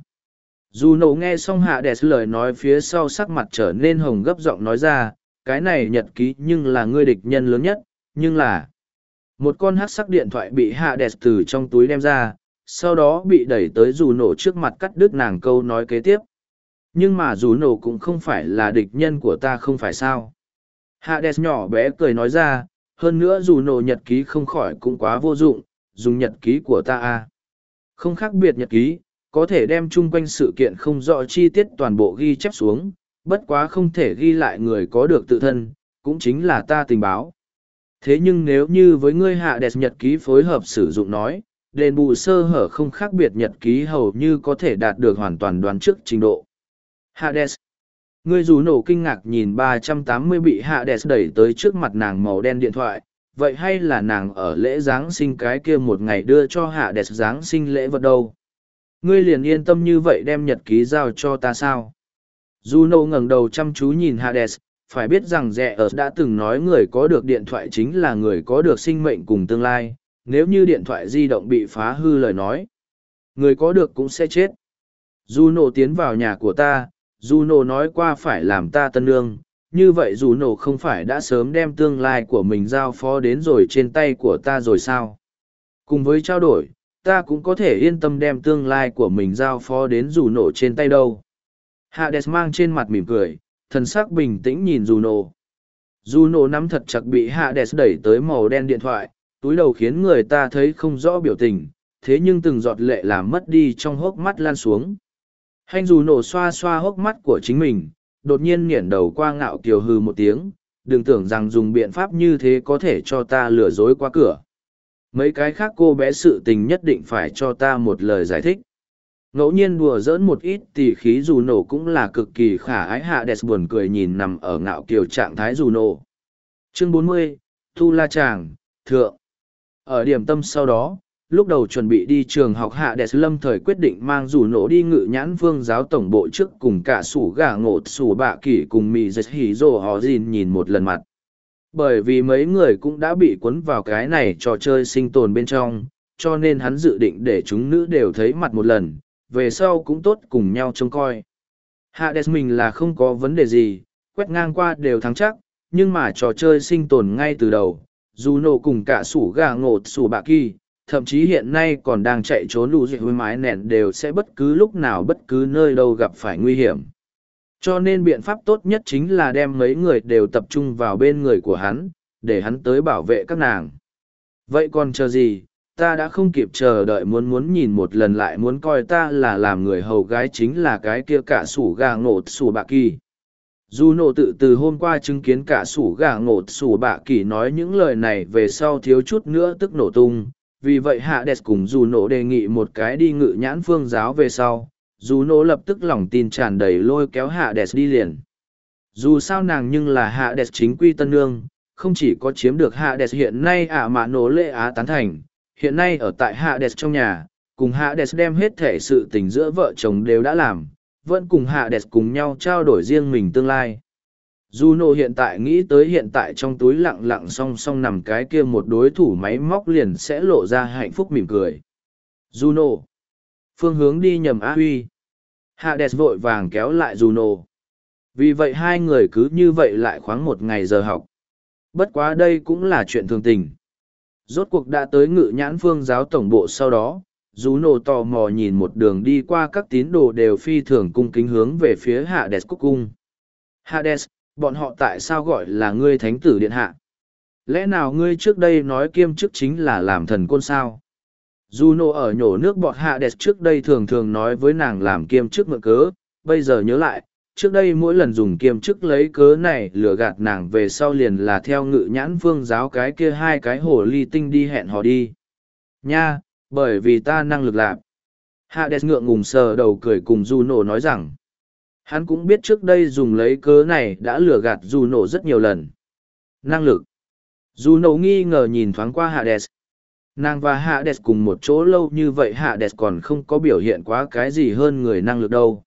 Juno nghe xong Hades lời nói phía sau sắc mặt trở nên hồng gấp giọng nói ra, cái này nhật ký nhưng là ngươi địch nhân lớn nhất, nhưng là... Một con hắc sắc điện thoại bị Hades từ trong túi đem ra, sau đó bị đẩy tới Juno trước mặt cắt đứt nàng câu nói kế tiếp. Nhưng mà Juno cũng không phải là địch nhân của ta không phải sao? Hades nhỏ bé cười nói ra, hơn nữa Juno nhật ký không khỏi cũng quá vô dụng, dùng nhật ký của ta à. Không khác biệt nhật ký, có thể đem chung quanh sự kiện không rõ chi tiết toàn bộ ghi chép xuống, bất quá không thể ghi lại người có được tự thân, cũng chính là ta tình báo. Thế nhưng nếu như với ngươi Hades nhật ký phối hợp sử dụng nói, đền bù sơ hở không khác biệt nhật ký hầu như có thể đạt được hoàn toàn đoán trước trình độ. Hades. Ngươi dù nổ kinh ngạc nhìn 380 bị Hades đẩy tới trước mặt nàng màu đen điện thoại, vậy hay là nàng ở lễ Giáng sinh cái kia một ngày đưa cho Hades Giáng sinh lễ vật đâu? Ngươi liền yên tâm như vậy đem nhật ký giao cho ta sao? Juno ngẩng đầu chăm chú nhìn Hades, phải biết rằng rẻ ở đã từng nói người có được điện thoại chính là người có được sinh mệnh cùng tương lai, nếu như điện thoại di động bị phá hư lời nói, người có được cũng sẽ chết. Juno tiến vào nhà của ta, Juno nói qua phải làm ta tân nương, như vậy Juno không phải đã sớm đem tương lai của mình giao phó đến rồi trên tay của ta rồi sao? Cùng với trao đổi, ta cũng có thể yên tâm đem tương lai của mình giao phó đến Juno trên tay đâu. Hades mang trên mặt mỉm cười, thần sắc bình tĩnh nhìn Juno. Juno nắm thật chặt bị Hades đẩy tới màu đen điện thoại, túi đầu khiến người ta thấy không rõ biểu tình, thế nhưng từng giọt lệ làm mất đi trong hốc mắt lan xuống. Hành Juno xoa xoa hốc mắt của chính mình, đột nhiên nghiển đầu qua ngạo kiều hừ một tiếng, đừng tưởng rằng dùng biện pháp như thế có thể cho ta lừa dối qua cửa. Mấy cái khác cô bé sự tình nhất định phải cho ta một lời giải thích. Ngẫu nhiên đùa giỡn một ít tỉ khí Juno cũng là cực kỳ khả ái. Hades buồn cười nhìn nằm ở ngạo kiều trạng thái Juno. Chương 40, Thu La Tràng, Thượng. Ở điểm tâm sau đó, lúc đầu chuẩn bị đi trường học Hades lâm thời quyết định mang Juno đi Ngự Nhãn Vương giáo tổng bộ trước cùng cả sủ gà ngộ sủ bạ kỷ cùng mì dịch hỉ rồ họ gìn nhìn một lần mặt. Bởi vì mấy người cũng đã bị cuốn vào cái này trò chơi sinh tồn bên trong, cho nên hắn dự định để chúng nữ đều thấy mặt một lần, về sau cũng tốt cùng nhau trông coi. Hades mình là không có vấn đề gì, quét ngang qua đều thắng chắc, nhưng mà trò chơi sinh tồn ngay từ đầu, Juno cùng cả sủ gà ngộ sủ bạ kỳ, thậm chí hiện nay còn đang chạy trốn lù dịch với mái nẹn đều sẽ bất cứ lúc nào bất cứ nơi đâu gặp phải nguy hiểm. Cho nên biện pháp tốt nhất chính là đem mấy người đều tập trung vào bên người của hắn, để hắn tới bảo vệ các nàng. Vậy còn chờ gì, ta đã không kịp chờ đợi muốn nhìn một lần lại muốn coi ta là làm người hầu gái chính là cái kia cả sủ gà ngộ sủ bạ kỳ. Juno tự từ hôm qua chứng kiến cả sủ gà ngộ sủ bạ kỳ nói những lời này về sau thiếu chút nữa tức nổ tung, vì vậy Hades cùng Juno đề nghị một cái đi Ngự Nhãn Phương giáo về sau. Juno lập tức lòng tin tràn đầy lôi kéo Hades đi liền. Dù sao nàng nhưng là Hades chính quy tân nương, không chỉ có chiếm được Hades hiện nay mà nổ lệ á tán thành, hiện nay ở tại Hades trong nhà, cùng Hades đem hết thể sự tình giữa vợ chồng đều đã làm, vẫn cùng Hades cùng nhau trao đổi riêng mình tương lai. Juno hiện tại nghĩ tới hiện tại trong túi lặng lặng song song nằm cái kia một đối thủ máy móc liền sẽ lộ ra hạnh phúc mỉm cười. Juno. Phương hướng đi nhầm Á Huy. Hades vội vàng kéo lại Juno. Vì vậy hai người cứ như vậy lại khoáng một ngày giờ học. Bất quá đây cũng là chuyện thường tình. Rốt cuộc đã tới Ngự Nhãn Phương giáo tổng bộ sau đó, Juno tò mò nhìn một đường đi qua các tín đồ đều phi thường cung kính hướng về phía Hades cúc cung. Hades, bọn họ tại sao gọi là ngươi thánh tử điện hạ? lẽ nào ngươi trước đây nói kiêm chức chính là làm thần côn sao? Juno ở nhổ nước bọt Hades trước đây thường thường nói với nàng làm kiêm chức mượn cớ, bây giờ nhớ lại, trước đây mỗi lần dùng kiêm chức lấy cớ này lừa gạt nàng về sau liền là theo ngự nhãn phương giáo cái kia hai cái hồ ly tinh đi hẹn hò đi. Nha, bởi vì ta năng lực làm. Hades ngượng ngùng sờ đầu cười cùng Juno nói rằng, hắn cũng biết trước đây dùng lấy cớ này đã lừa gạt Juno rất nhiều lần. Năng lực. Juno nghi ngờ nhìn thoáng qua Hades. Nàng và Hades cùng một chỗ lâu như vậy Hades còn không có biểu hiện quá cái gì hơn người năng lực đâu.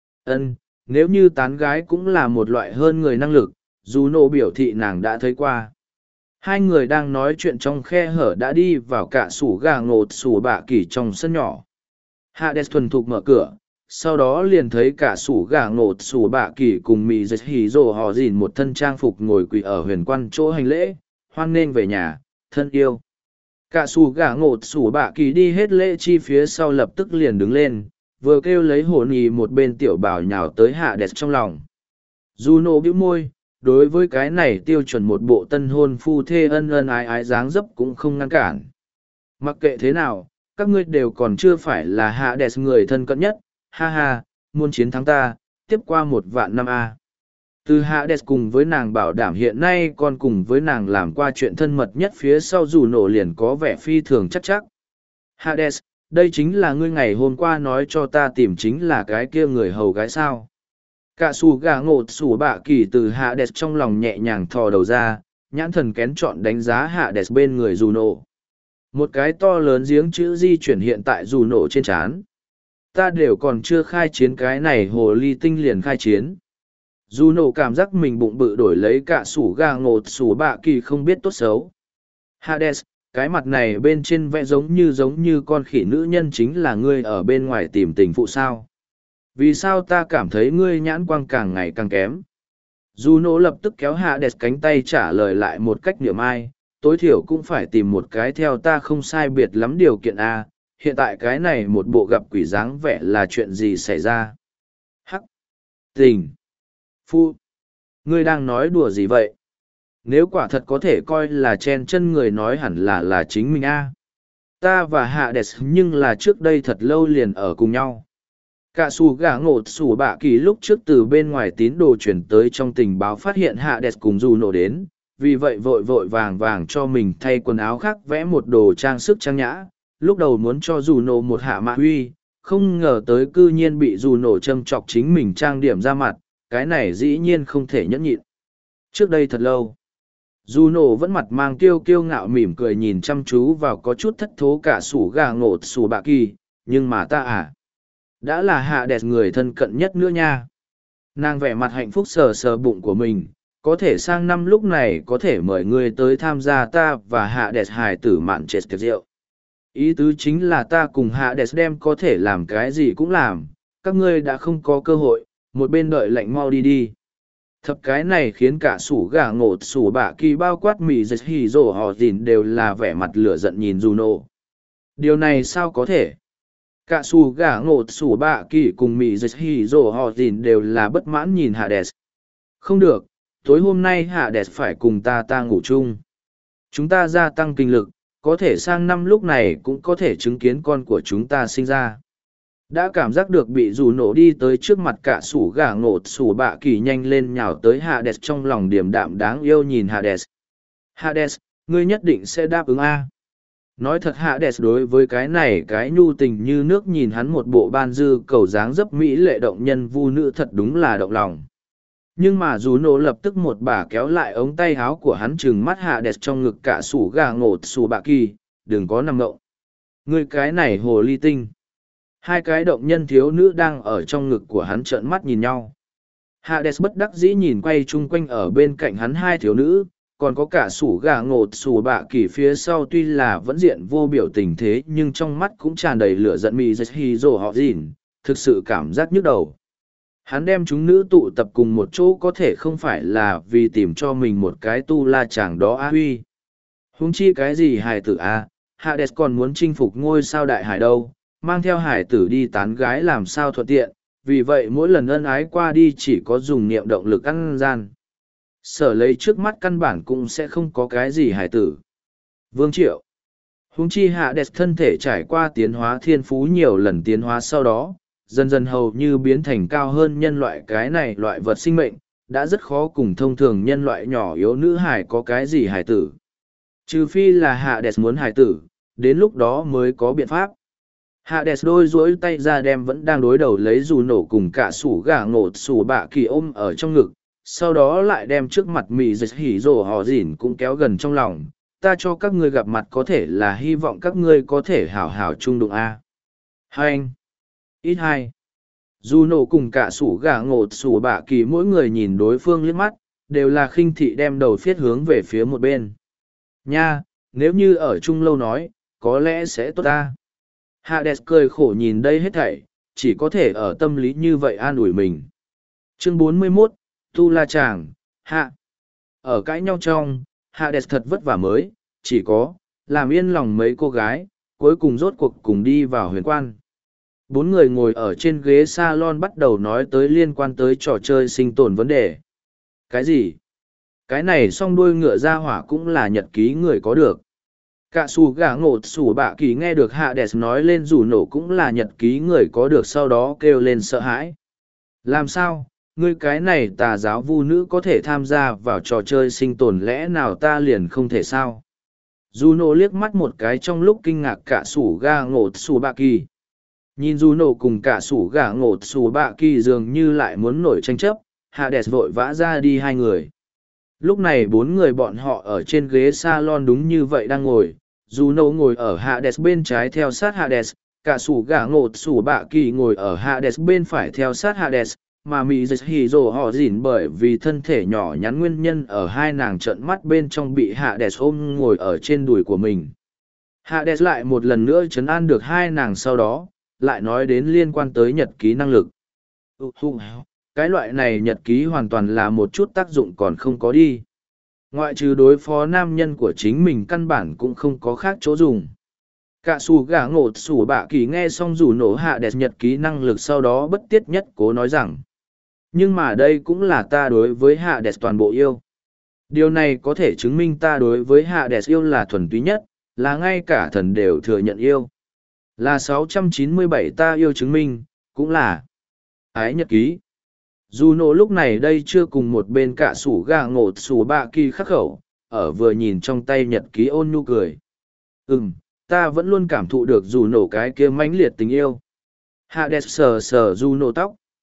Nếu như tán gái cũng là một loại hơn người năng lực, Juno biểu thị nàng đã thấy qua. Hai người đang nói chuyện trong khe hở đã đi vào cả sủ gà ngột sủ bạ kỳ trong sân nhỏ. Hades thuần thục mở cửa, sau đó liền thấy cả sủ gà ngột sủ bạ kỳ cùng mì dịch hì rồ họ dìn một thân trang phục ngồi quỳ ở huyền quan chỗ hành lễ, hoan nghênh về nhà, thân yêu. Cả sủ gà ngột sủ bạ kỳ đi hết lễ chi phía sau lập tức liền đứng lên, vừa kêu lấy hồn nhì một bên tiểu bảo nhào tới Hades trong lòng. Juno bĩu môi, đối với cái này tiêu chuẩn một bộ tân hôn phu thê ân ân ái ái dáng dấp cũng không ngăn cản. Mặc kệ thế nào, các ngươi đều còn chưa phải là Hades người thân cận nhất, ha ha, muốn chiến thắng ta, tiếp qua 1.000 năm a. Từ Hades cùng với nàng bảo đảm hiện nay còn cùng với nàng làm qua chuyện thân mật nhất phía sau dù nổ liền có vẻ phi thường chắc. Hades, đây chính là ngươi ngày hôm qua nói cho ta tìm chính là cái kia người hầu gái sao. Cả xù gà ngột xù bạ kỳ từ Hades trong lòng nhẹ nhàng thò đầu ra, nhãn thần kén chọn đánh giá Hades bên người dù nổ. Một cái to lớn giếng chữ di chuyển hiện tại dù nổ trên trán. Ta đều còn chưa khai chiến cái này hồ ly tinh liền khai chiến. Dù nổ cảm giác mình bụng bự đổi lấy cả sủ gà ngột sủ bạ kỳ không biết tốt xấu. Hades, cái mặt này bên trên vẽ giống như con khỉ nữ nhân chính là ngươi ở bên ngoài tìm tình phụ sao. Vì sao ta cảm thấy ngươi nhãn quang càng ngày càng kém? Dù nổ lập tức kéo Hades cánh tay trả lời lại một cách niệm ai, tối thiểu cũng phải tìm một cái theo ta không sai biệt lắm điều kiện A, hiện tại cái này một bộ gặp quỷ dáng vẻ là chuyện gì xảy ra? Hắc! Tình! Phu! Ngươi đang nói đùa gì vậy? Nếu quả thật có thể coi là chen chân người nói hẳn là chính mình A. Ta và Hades nhưng là trước đây thật lâu liền ở cùng nhau. Cả xù gà ngột xù bạ kỳ lúc trước từ bên ngoài tín đồ chuyển tới trong tình báo phát hiện Hades cùng dù nổ đến, vì vậy vội vội vàng vàng cho mình thay quần áo khác vẽ một đồ trang sức trang nhã, lúc đầu muốn cho dù nổ một hạ mạ huy, không ngờ tới cư nhiên bị dù nổ châm chọc chính mình trang điểm ra mặt, cái này dĩ nhiên không thể nhẫn nhịn. Trước đây thật lâu, dù nổ vẫn mặt mang kiêu ngạo mỉm cười nhìn chăm chú vào có chút thất thố cả sủ gà ngột sủ bạ kỳ, nhưng mà ta đã là Hades người thân cận nhất nữa nha. Nàng vẻ mặt hạnh phúc sờ sờ bụng của mình, có thể sang năm lúc này có thể mời ngươi tới tham gia ta và Hades hài tử mạn chết tiệc rượu. Ý tứ chính là ta cùng Hades đem có thể làm cái gì cũng làm, các ngươi đã không có cơ hội, một bên đợi lạnh mau đi đi. Thập cái này khiến cả sủ gà ngột sủ bạ kỳ bao quát mì dịch hì rổ họ dìn đều là vẻ mặt lửa giận nhìn Juno. Điều này sao có thể? Cả sủ gà ngột sủ bạ kỳ cùng mì dịch hì rổ họ dìn đều là bất mãn nhìn Hades. Không được, tối hôm nay Hades phải cùng ta ngủ chung. Chúng ta gia tăng kinh lực, có thể sang năm lúc này cũng có thể chứng kiến con của chúng ta sinh ra. Đã cảm giác được bị dù nổ đi tới trước mặt cả sủ gà ngột sủ bạ kỳ nhanh lên nhào tới Hades trong lòng điềm đạm đáng yêu nhìn Hades. Hades, ngươi nhất định sẽ đáp ứng A. Nói thật Hades đối với cái này cái nhu tình như nước nhìn hắn một bộ ban dư cầu dáng dấp mỹ lệ động nhân vu nữ thật đúng là động lòng. Nhưng mà dù nổ lập tức một bà kéo lại ống tay áo của hắn trừng mắt Hades trong ngực cả sủ gà ngột sủ bạ kỳ, đừng có nằm ngộng. Ngươi cái này hồ ly tinh. Hai cái động nhân thiếu nữ đang ở trong ngực của hắn trợn mắt nhìn nhau. Hades bất đắc dĩ nhìn quay chung quanh ở bên cạnh hắn hai thiếu nữ, còn có cả sủ gà ngột sủ bạ kỳ phía sau tuy là vẫn diện vô biểu tình thế nhưng trong mắt cũng tràn đầy lửa giận mì dịch hì rồ họ dìn, thực sự cảm giác nhức đầu. Hắn đem chúng nữ tụ tập cùng một chỗ có thể không phải là vì tìm cho mình một cái tu la chàng đó á huy. Huống chi cái gì hài tử a, Hades còn muốn chinh phục ngôi sao đại hải đâu, mang theo hải tử đi tán gái làm sao thuận tiện, vì vậy mỗi lần ân ái qua đi chỉ có dùng niệm động lực ăn gian. Sở lấy trước mắt căn bản cũng sẽ không có cái gì hài tử. Vương Triệu. Huống chi Hades thân thể trải qua tiến hóa thiên phú nhiều lần tiến hóa sau đó, dần dần hầu như biến thành cao hơn nhân loại cái này loại vật sinh mệnh, đã rất khó cùng thông thường nhân loại nhỏ yếu nữ hài có cái gì hài tử. Trừ phi là Hades muốn hài tử, đến lúc đó mới có biện pháp. Hades đôi duỗi tay ra đem vẫn đang đối đầu lấy dù nổ cùng cả sủ gà ngột sủ bạ kỳ ôm ở trong ngực, sau đó lại đem trước mặt mị dịch hỉ rổ hò dỉn cũng kéo gần trong lòng. Ta cho các ngươi gặp mặt có thể là hy vọng các ngươi có thể hảo hảo chung đụng a. Hai anh. Ít hai. Dù nổ cùng cả sủ gà ngột sủ bạ kỳ mỗi người nhìn đối phương liếc mắt, đều là khinh thị đem đầu phiết hướng về phía một bên. Nha, nếu như ở chung lâu nói, có lẽ sẽ tốt ta. Hades cười khổ nhìn đây hết thảy, chỉ có thể ở tâm lý như vậy an ủi mình. Chương 41, Tu La Tràng, hạ. Ở cãi nhau trong, Hades thật vất vả mới, chỉ có, làm yên lòng mấy cô gái, cuối cùng rốt cuộc cùng đi vào huyền quan. Bốn người ngồi ở trên ghế salon bắt đầu nói tới liên quan tới trò chơi sinh tồn vấn đề. Cái gì? Cái này song đuôi ngựa ra hỏa cũng là nhật ký người có được. Cả xù gà ngột xù bạ kỳ nghe được Hades nói lên dù nổ cũng là nhật ký người có được sau đó kêu lên sợ hãi. Làm sao? Ngươi cái này tà giáo vu nữ có thể tham gia vào trò chơi sinh tồn lẽ nào ta liền không thể sao? Juno liếc mắt một cái trong lúc kinh ngạc cả sủ gà ngột sủ bạ kỳ. Nhìn Juno cùng cả sủ gà ngột sủ bạ kỳ dường như lại muốn nổi tranh chấp, Hades vội vã ra đi hai người. Lúc này bốn người bọn họ ở trên ghế salon đúng như vậy đang ngồi. Juno ngồi ở Hades bên trái theo sát Hades, cả sủ gà ngột sủ bạ kỳ ngồi ở Hades bên phải theo sát Hades. Mà mị dịch hì rồ họ dỉn bởi vì thân thể nhỏ nhắn nguyên nhân ở hai nàng trợn mắt bên trong bị Hades ôm ngồi ở trên đùi của mình. Hades lại một lần nữa trấn an được hai nàng sau đó, lại nói đến liên quan tới nhật ký năng lực. Cái loại này nhật ký hoàn toàn là một chút tác dụng còn không có đi. Ngoại trừ đối phó nam nhân của chính mình căn bản cũng không có khác chỗ dùng. Cả xù gà ngột xù bạ kỳ nghe xong rủ nổ Hades nhật ký năng lực sau đó bất tiết nhất cố nói rằng. Nhưng mà đây cũng là ta đối với Hades toàn bộ yêu. Điều này có thể chứng minh ta đối với Hades yêu là thuần túy nhất, là ngay cả thần đều thừa nhận yêu. Là 697 ta yêu chứng minh, cũng là ái nhật ký. Dù nổ lúc này đây chưa cùng một bên cả sủ gà ngột sủ bạ kỳ khắc khẩu, ở vừa nhìn trong tay nhật ký ôn nhu cười. Ta vẫn luôn cảm thụ được dù nổ cái kia mãnh liệt tình yêu. Hades sờ sờ dù nổ tóc.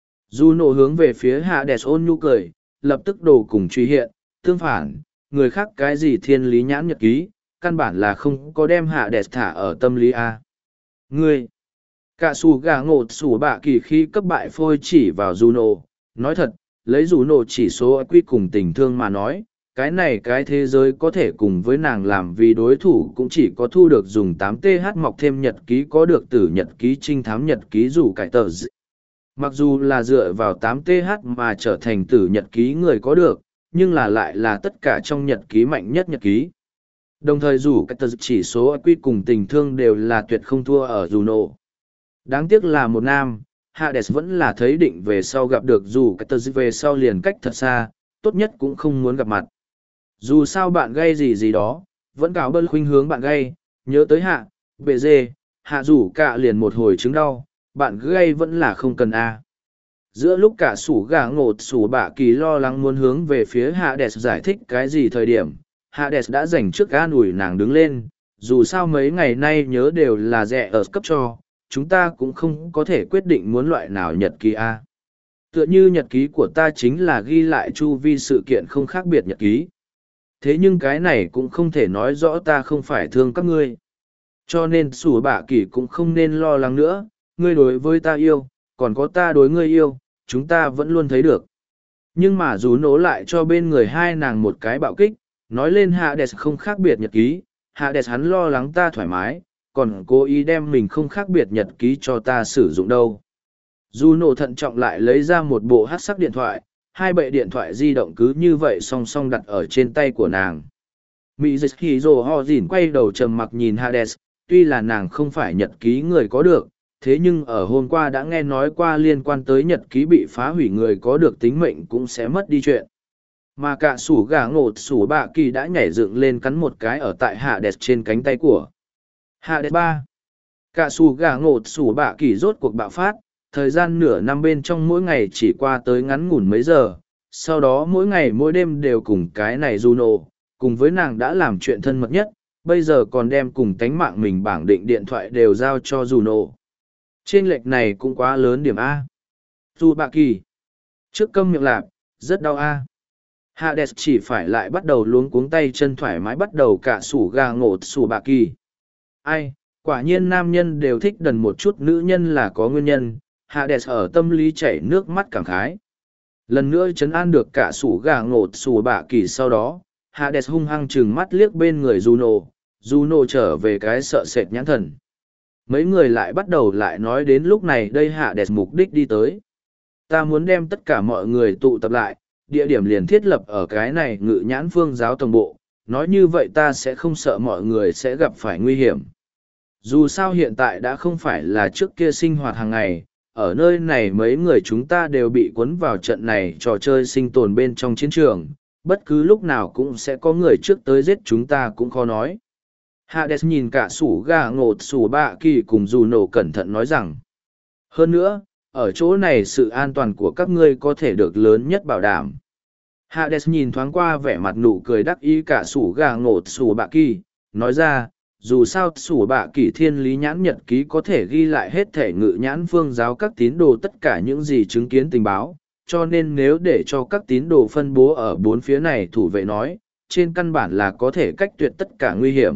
Dù nổ hướng về phía Hades ôn nhu cười, lập tức đồ cùng truy hiện, tương phản, người khác cái gì thiên lý nhãn nhật ký, căn bản là không có đem Hades thả ở tâm lý A. Ngươi, cả xù gà ngột xù bạ kỳ khi cấp bại phôi chỉ vào Juno, nói thật, lấy Juno chỉ số quy cùng tình thương mà nói, cái này cái thế giới có thể cùng với nàng làm vì đối thủ cũng chỉ có thu được dùng 8TH mọc thêm nhật ký có được từ nhật ký trinh thám nhật ký rủ cải tờ dị. Mặc dù là dựa vào 8TH mà trở thành tử nhật ký người có được, nhưng là lại là tất cả trong nhật ký mạnh nhất nhật ký. Đồng thời dù các chỉ số quy cùng tình thương đều là tuyệt không thua ở Juno. Đáng tiếc là một nam, Hades vẫn là thấy định về sau gặp được dù các về sau liền cách thật xa, tốt nhất cũng không muốn gặp mặt. Dù sao bạn gây gì đó, vẫn cáo bơn khuynh hướng bạn gây, nhớ tới hạ, bệ dê, hạ rủ cả liền một hồi chứng đau. Bạn gây vẫn là không cần a. Giữa lúc cả sủ gà ngột sủ bạ kỳ lo lắng muốn hướng về phía Hades giải thích cái gì thời điểm, Hades đã dành trước an ủi nàng đứng lên, dù sao mấy ngày nay nhớ đều là rẻ ở cấp cho, chúng ta cũng không có thể quyết định muốn loại nào nhật ký a. Tựa như nhật ký của ta chính là ghi lại chu vi sự kiện không khác biệt nhật ký. Thế nhưng cái này cũng không thể nói rõ ta không phải thương các ngươi. Cho nên sủ bạ kỳ cũng không nên lo lắng nữa. Ngươi đối với ta yêu, còn có ta đối ngươi yêu, chúng ta vẫn luôn thấy được. Nhưng mà dù nổ lại cho bên người hai nàng một cái bạo kích, nói lên Hades không khác biệt nhật ký, Hades hắn lo lắng ta thoải mái, còn cố ý đem mình không khác biệt nhật ký cho ta sử dụng đâu. Dù nổ thận trọng lại lấy ra một bộ hát sắc điện thoại, hai bệ điện thoại di động cứ như vậy song song đặt ở trên tay của nàng. Mị dịch hì rồ ho dỉn quay đầu trầm mặc nhìn Hades, tuy là nàng không phải nhật ký người có được, thế nhưng ở hôm qua đã nghe nói qua liên quan tới nhật ký bị phá hủy người có được tính mệnh cũng sẽ mất đi chuyện. Mà cả sủ gà ngột sủ bạ kỳ đã nhảy dựng lên cắn một cái ở tại hạ đẹp trên cánh tay của hạ đẹp ba. Cả sủ gà ngột sủ bạ kỳ rốt cuộc bạo phát, thời gian nửa năm bên trong mỗi ngày chỉ qua tới ngắn ngủn mấy giờ, sau đó mỗi ngày mỗi đêm đều cùng cái này Juno, cùng với nàng đã làm chuyện thân mật nhất, bây giờ còn đem cùng tánh mạng mình bảng định điện thoại đều giao cho Juno. Trên lệch này cũng quá lớn điểm A. Dù bạ kỳ. Trước câm miệng lạp, rất đau A. Hades chỉ phải lại bắt đầu luống cuống tay chân thoải mái bắt đầu cả sủ gà ngột sủ bạ kỳ. Ai, quả nhiên nam nhân đều thích đần một chút nữ nhân là có nguyên nhân. Hades ở tâm lý chảy nước mắt cảm khái. Lần nữa trấn an được cả sủ gà ngột sủ bạ kỳ sau đó, Hades hung hăng trừng mắt liếc bên người Juno. Juno trở về cái sợ sệt nhãn thần. Mấy người lại bắt đầu lại nói đến lúc này đây Hades mục đích đi tới. Ta muốn đem tất cả mọi người tụ tập lại, địa điểm liền thiết lập ở cái này ngự nhãn phương giáo tổng bộ, nói như vậy ta sẽ không sợ mọi người sẽ gặp phải nguy hiểm. Dù sao hiện tại đã không phải là trước kia sinh hoạt hàng ngày, ở nơi này mấy người chúng ta đều bị cuốn vào trận này trò chơi sinh tồn bên trong chiến trường, bất cứ lúc nào cũng sẽ có người trước tới giết chúng ta cũng khó nói. Hades nhìn cả sủ gà ngột sủ bạ kỳ cùng dù nổ cẩn thận nói rằng, hơn nữa, ở chỗ này sự an toàn của các ngươi có thể được lớn nhất bảo đảm. Hades nhìn thoáng qua vẻ mặt nụ cười đắc ý cả sủ gà ngột sủ bạ kỳ, nói ra, dù sao sủ bạ kỳ thiên lý nhãn nhật ký có thể ghi lại hết thể ngự nhãn phương giáo các tín đồ tất cả những gì chứng kiến tình báo, cho nên nếu để cho các tín đồ phân bố ở bốn phía này thủ vệ nói, trên căn bản là có thể cách tuyệt tất cả nguy hiểm.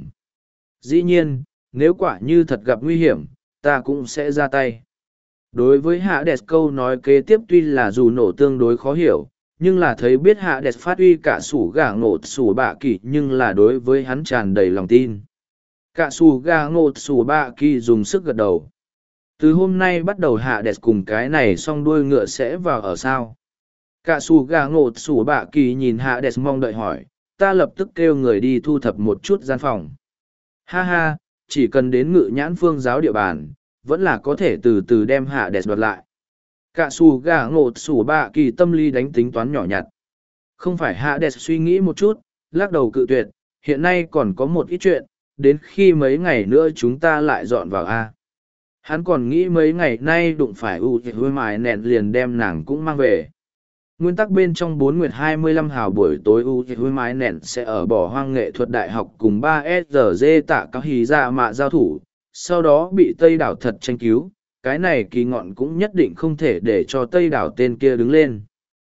Dĩ nhiên, nếu quả như thật gặp nguy hiểm, ta cũng sẽ ra tay. Đối với Hades câu nói kế tiếp tuy là dù nổ tương đối khó hiểu, nhưng là thấy biết Hades phát uy cả sủ gà ngột sủ bạ kỳ nhưng là đối với hắn tràn đầy lòng tin. Cả sủ gà ngột sủ bạ kỳ dùng sức gật đầu. Từ hôm nay bắt đầu Hades cùng cái này xong đuôi ngựa sẽ vào ở sao. Cả sủ gà ngột sủ bạ kỳ nhìn Hades mong đợi hỏi, ta lập tức kêu người đi thu thập một chút gian phòng. Ha ha, chỉ cần đến ngự nhãn phương giáo địa bàn, vẫn là có thể từ từ đem Hades đoạt lại. Cả sủ gà ngột sủ bạ kỳ tâm lý đánh tính toán nhỏ nhặt. Không phải Hades suy nghĩ một chút, lắc đầu cự tuyệt, hiện nay còn có một ít chuyện, đến khi mấy ngày nữa chúng ta lại dọn vào A. Hắn còn nghĩ mấy ngày nay đụng phải hôi mài nẹn liền đem nàng cũng mang về. Nguyên tắc bên trong 4 nguyệt 25 hào buổi tối hôi mái nẹn sẽ ở bỏ hoang nghệ thuật đại học cùng 3SRG tạ các hí ra mạ giao thủ, sau đó bị Tây đảo thật tranh cứu, cái này kỳ ngọn cũng nhất định không thể để cho Tây đảo tên kia đứng lên.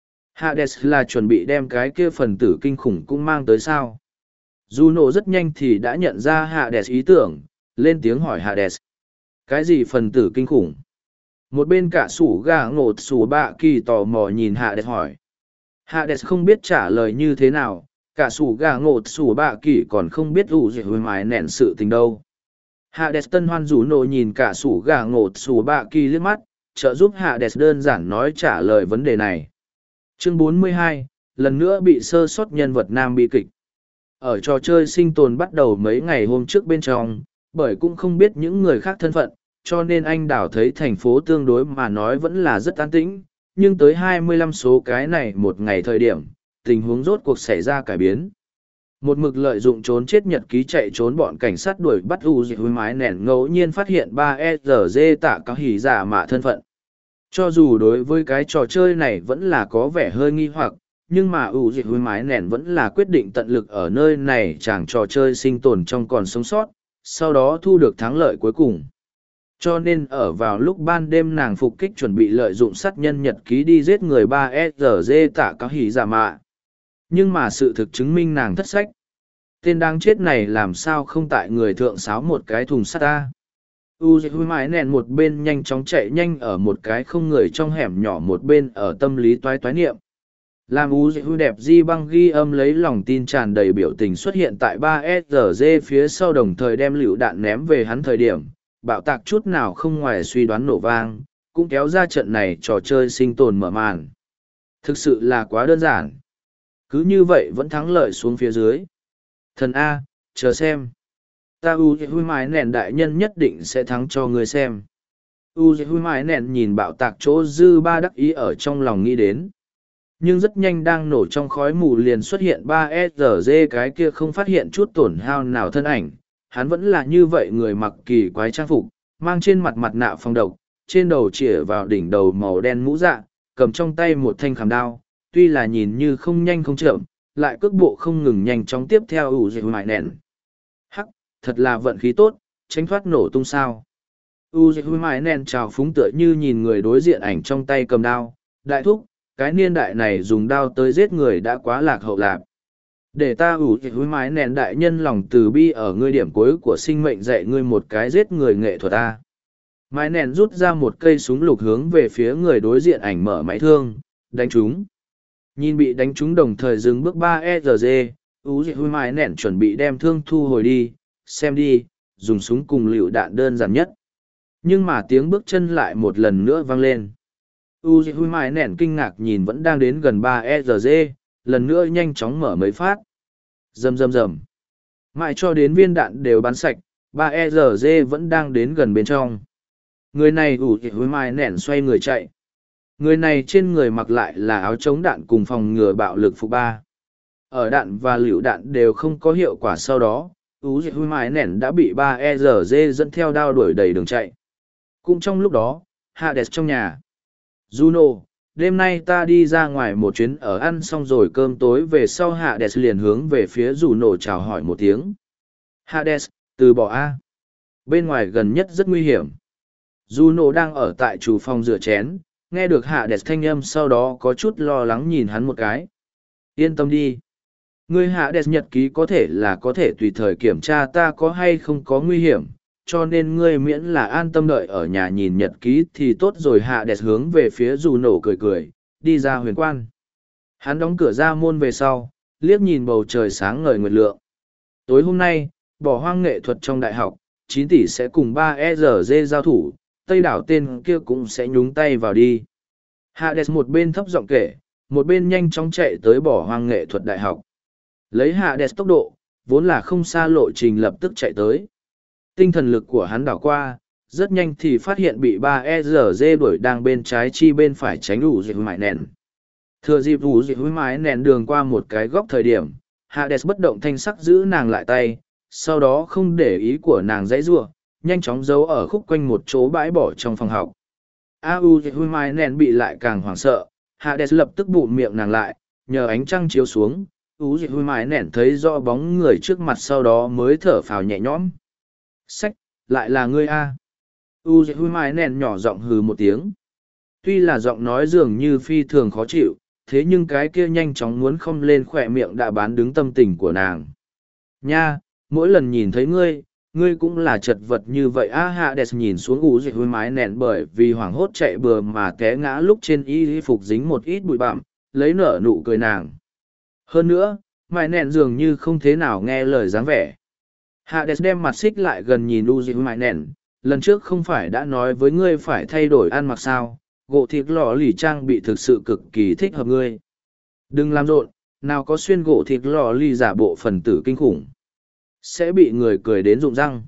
Hades là chuẩn bị đem cái kia phần tử kinh khủng cũng mang tới sao. Juno rất nhanh thì đã nhận ra Hades ý tưởng, lên tiếng hỏi Hades. Cái gì phần tử kinh khủng? Một bên cả sủ gà ngột sủ bạ kỳ tò mò nhìn Hades hỏi. Hades không biết trả lời như thế nào, cả sủ gà ngột sủ bạ kỳ còn không biết gì hồi mái nẹn sự tình đâu. Hades tân hoan rủ nổ nhìn cả sủ gà ngột sủ bạ kỳ liếc mắt, trợ giúp Hades đơn giản nói trả lời vấn đề này. Chương 42, lần nữa bị sơ sót nhân vật nam bi kịch. Ở trò chơi sinh tồn bắt đầu mấy ngày hôm trước bên trong, bởi cũng không biết những người khác thân phận, cho nên anh đảo thấy thành phố tương đối mà nói vẫn là rất an tĩnh, nhưng tới 25 số cái này một ngày thời điểm, tình huống rốt cuộc xảy ra cải biến. Một mực lợi dụng trốn chết nhật ký chạy trốn bọn cảnh sát đuổi bắt dịch hôi mái nẻn ngẫu nhiên phát hiện 3SRG tạ các hỉ giả mạ thân phận. Cho dù đối với cái trò chơi này vẫn là có vẻ hơi nghi hoặc, nhưng mà dịch hôi mái nẻn vẫn là quyết định tận lực ở nơi này chẳng trò chơi sinh tồn trong còn sống sót, sau đó thu được thắng lợi cuối cùng. Cho nên ở vào lúc ban đêm nàng phục kích chuẩn bị lợi dụng sát nhân nhật ký đi giết người 3SRG tạ các hỉ giả mạ. Nhưng mà sự thực chứng minh nàng thất sách. Tên đáng chết này làm sao không tại người thượng sáo một cái thùng sắt ta. Hôi mái nẹn một bên nhanh chóng chạy nhanh ở một cái không người trong hẻm nhỏ một bên ở tâm lý toái toái niệm. Làm hôi đẹp di băng ghi âm lấy lòng tin tràn đầy biểu tình xuất hiện tại 3SRG phía sau đồng thời đem lựu đạn ném về hắn thời điểm. Bạo tạc chút nào không ngoài suy đoán nổ vang, cũng kéo ra trận này trò chơi sinh tồn mở màn. Thực sự là quá đơn giản. Cứ như vậy vẫn thắng lợi xuống phía dưới. Thần A, chờ xem. Ta hôi mái nẹn đại nhân nhất định sẽ thắng cho người xem. Hôi mái nẹn nhìn bạo tạc chỗ dư ba đắc ý ở trong lòng nghĩ đến. Nhưng rất nhanh đang nổ trong khói mù liền xuất hiện 3SRG, cái kia không phát hiện chút tổn hao nào thân ảnh. Hắn vẫn là như vậy, người mặc kỳ quái trang phục, mang trên mặt mặt nạ phòng độc, trên đầu chĩa vào đỉnh đầu màu đen mũ dạ, cầm trong tay một thanh khảm đao, tuy là nhìn như không nhanh không chậm, lại cước bộ không ngừng nhanh chóng tiếp theo ủ dịch mại nẹn. Hắc, thật là vận khí tốt, tránh thoát nổ tung sao. U dịch mại nẹn trào phúng tựa như nhìn người đối diện ảnh trong tay cầm đao, đại thúc, cái niên đại này dùng đao tới giết người đã quá lạc hậu lạc. Để ta ủ dịch mại nẹn đại nhân lòng từ bi ở ngươi điểm cuối của sinh mệnh dạy ngươi một cái giết người nghệ thuật ta. Mái nẹn rút ra một cây súng lục hướng về phía người đối diện ảnh mở máy thương, đánh chúng. Nhìn bị đánh trúng đồng thời dừng bước 3ERG, ú dịch mái nẹn chuẩn bị đem thương thu hồi đi, xem đi, dùng súng cùng lựu đạn đơn giản nhất. Nhưng mà tiếng bước chân lại một lần nữa vang lên. U dịch mái nẹn kinh ngạc nhìn vẫn đang đến gần 3ERG, lần nữa nhanh chóng mở mấy phát. Rầm rầm rầm. Mãi cho đến viên đạn đều bắn sạch, 3ERG vẫn đang đến gần bên trong. Người này ủ dịch mái nẹn xoay người chạy. Người này trên người mặc lại là áo chống đạn cùng phòng ngừa bạo lực phục ba. Ở đạn và lựu đạn đều không có hiệu quả sau đó, ú dịch mái nẻn đã bị 3ERG dẫn theo đao đuổi đầy đường chạy. Cũng trong lúc đó, Hades trong nhà. Juno, đêm nay ta đi ra ngoài một chuyến, ở ăn xong rồi cơm tối về sau Hades liền hướng về phía Juno chào hỏi một tiếng. Hades, từ bỏ A. Bên ngoài gần nhất rất nguy hiểm. Juno đang ở tại chủ phòng rửa chén, nghe được Hades thanh âm sau đó có chút lo lắng nhìn hắn một cái. Yên tâm đi. Ngươi Hades nhật ký có thể là có thể tùy thời kiểm tra ta có hay không có nguy hiểm, cho nên ngươi miễn là an tâm đợi ở nhà nhìn nhật ký thì tốt rồi. Hades hướng về phía Juno cười cười, đi ra huyền quan. Hắn đóng cửa ra môn về sau, liếc nhìn bầu trời sáng ngời nguyệt lượng. Tối hôm nay, bỏ hoang nghệ thuật trong đại học, 9 tỷ sẽ cùng 3ERG giao thủ. Tây đảo tên kia cũng sẽ nhúng tay vào đi. Hades một bên thấp giọng kể, một bên nhanh chóng chạy tới bỏ hoang nghệ thuật đại học. Lấy Hades tốc độ, vốn là không xa lộ trình lập tức chạy tới. Tinh thần lực của hắn đảo qua, rất nhanh thì phát hiện bị 3ERG đuổi đang bên trái chi bên phải tránh ủ dịch mái nền. Thừa dịp ủ dịch mái nền đường qua một cái góc thời điểm, Hades bất động thanh sắc giữ nàng lại tay, sau đó không để ý của nàng dãy giụa, nhanh chóng giấu ở khúc quanh một chỗ bãi bỏ trong phòng học. Mai nèn bị lại càng hoảng sợ, Hades lập tức bụm miệng nàng lại, nhờ ánh trăng chiếu xuống, Mai nèn thấy rõ bóng người trước mặt sau đó mới thở phào nhẹ nhõm. Sách, lại là ngươi a. Mai nèn nhỏ giọng hừ một tiếng. Tuy là giọng nói dường như phi thường khó chịu, thế nhưng cái kia nhanh chóng muốn không lên khỏe miệng đã bán đứng tâm tình của nàng. Nha, mỗi lần nhìn thấy ngươi cũng là chật vật như vậy a. Hades nhìn xuống ủ dịch mái nẹn bởi vì hoảng hốt chạy bừa mà té ngã lúc trên y phục dính một ít bụi bặm, lấy nở nụ cười nàng. Hơn nữa, mái nẹn dường như không thế nào nghe lời dáng vẻ. Hades đem mặt xích lại gần nhìn ủ dịch mái nẹn, lần trước không phải đã nói với ngươi phải thay đổi ăn mặc sao, gỗ thịt lò lì trang bị thực sự cực kỳ thích hợp ngươi. Đừng làm rộn, nào có xuyên gỗ thịt lò lì giả bộ phần tử kinh khủng. Sẽ bị người cười đến rụng răng.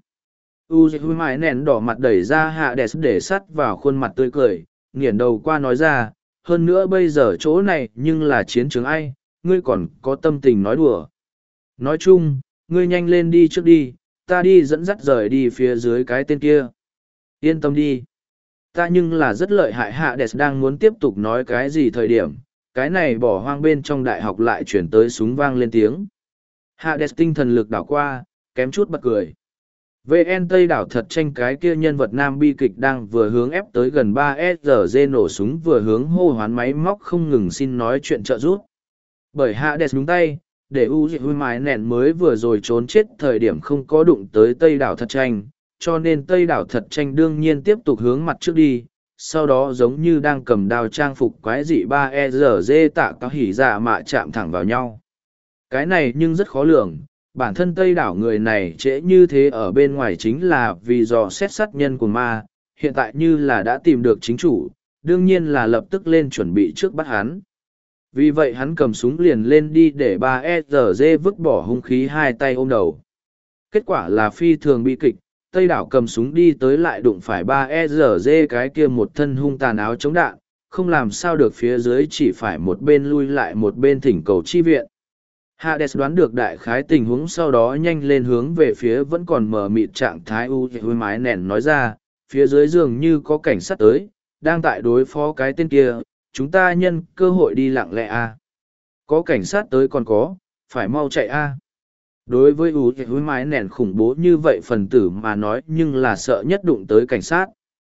Mai nén đỏ mặt đẩy ra Hades để sắt vào khuôn mặt tươi cười, nghiền đầu qua nói ra, hơn nữa bây giờ chỗ này nhưng là chiến trường ai, ngươi còn có tâm tình nói đùa. Nói chung, ngươi nhanh lên đi trước đi, ta đi dẫn dắt rời đi phía dưới cái tên kia. Yên tâm đi. Ta nhưng là rất lợi hại. Hades đang muốn tiếp tục nói cái gì thời điểm, cái này bỏ hoang bên trong đại học lại chuyển tới súng vang lên tiếng. Hades tinh thần lực đảo qua, kém chút bật cười. VN Tây đảo thật tranh cái kia nhân vật nam bi kịch đang vừa hướng ép tới gần 3SRG nổ súng vừa hướng hô hoán máy móc không ngừng xin nói chuyện trợ giúp. Bởi Hades đúng tay, để Mai nẹn mới vừa rồi trốn chết thời điểm không có đụng tới Tây đảo thật tranh, cho nên Tây đảo thật tranh đương nhiên tiếp tục hướng mặt trước đi. Sau đó giống như đang cầm đao trang phục quái dị 3SRG tạ cao hỉ dạ mạ chạm thẳng vào nhau. Cái này nhưng rất khó lường, bản thân Tây đảo người này trễ như thế ở bên ngoài chính là vì dò xét sát nhân của ma, hiện tại như là đã tìm được chính chủ, đương nhiên là lập tức lên chuẩn bị trước bắt hắn. Vì vậy hắn cầm súng liền lên đi để 3SRG vứt bỏ hung khí hai tay ôm đầu. Kết quả là phi thường bi kịch, Tây đảo cầm súng đi tới lại đụng phải 3SRG cái kia một thân hung tàn áo chống đạn, không làm sao được phía dưới chỉ phải một bên lui lại một bên thỉnh cầu chi viện. Hades đoán được đại khái tình huống sau đó nhanh lên hướng về phía vẫn còn mờ mịt trạng thái u hôi mái nẻn nói ra, phía dưới dường như có cảnh sát tới, đang tại đối phó cái tên kia, chúng ta nhân cơ hội đi lặng lẽ a. Có cảnh sát tới còn có, phải mau chạy a. Đối với u hôi mái nẻn khủng bố như vậy phần tử mà nói nhưng là sợ nhất đụng tới cảnh sát.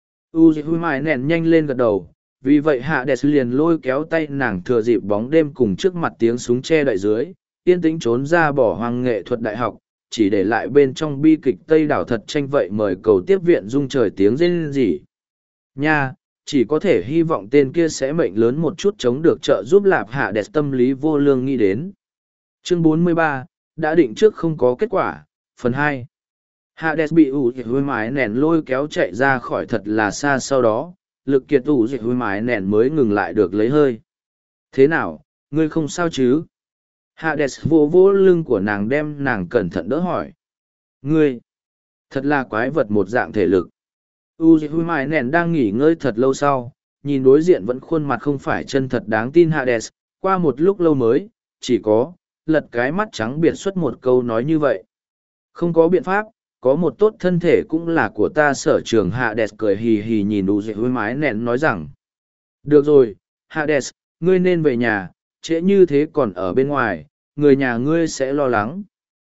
U hôi mái nẻn nhanh lên gật đầu, vì vậy Hades liền lôi kéo tay nàng thừa dịp bóng đêm cùng trước mặt tiếng súng che đậy dưới, yên tĩnh trốn ra bỏ hoang nghệ thuật đại học, chỉ để lại bên trong bi kịch Tây đảo thật tranh vậy mời cầu tiếp viện rung trời tiếng rên rỉ. Nha, chỉ có thể hy vọng tên kia sẽ mệnh lớn một chút chống được trợ giúp lạp hạ đẹp tâm lý vô lương nghĩ đến. Chương 43, đã định trước không có kết quả, phần 2. Hades bị ủ dịch hôi mái nền lôi kéo chạy ra khỏi thật là xa sau đó, lực kiệt ủ dịch hôi mái nền mới ngừng lại được lấy hơi. Thế nào, ngươi không sao chứ? Hades vô vô lưng của nàng đem nàng cẩn thận đỡ hỏi. Ngươi, thật là quái vật một dạng thể lực. Uzi Mai Nèn đang nghỉ ngơi thật lâu sau, nhìn đối diện vẫn khuôn mặt không phải chân thật đáng tin Hades, qua một lúc lâu mới, chỉ có, lật cái mắt trắng biệt xuất một câu nói như vậy. Không có biện pháp, có một tốt thân thể cũng là của ta sở trường Hades cười hì hì nhìn Uzi Mai Nèn nói rằng. Được rồi, Hades, ngươi nên về nhà, trễ như thế còn ở bên ngoài, người nhà ngươi sẽ lo lắng.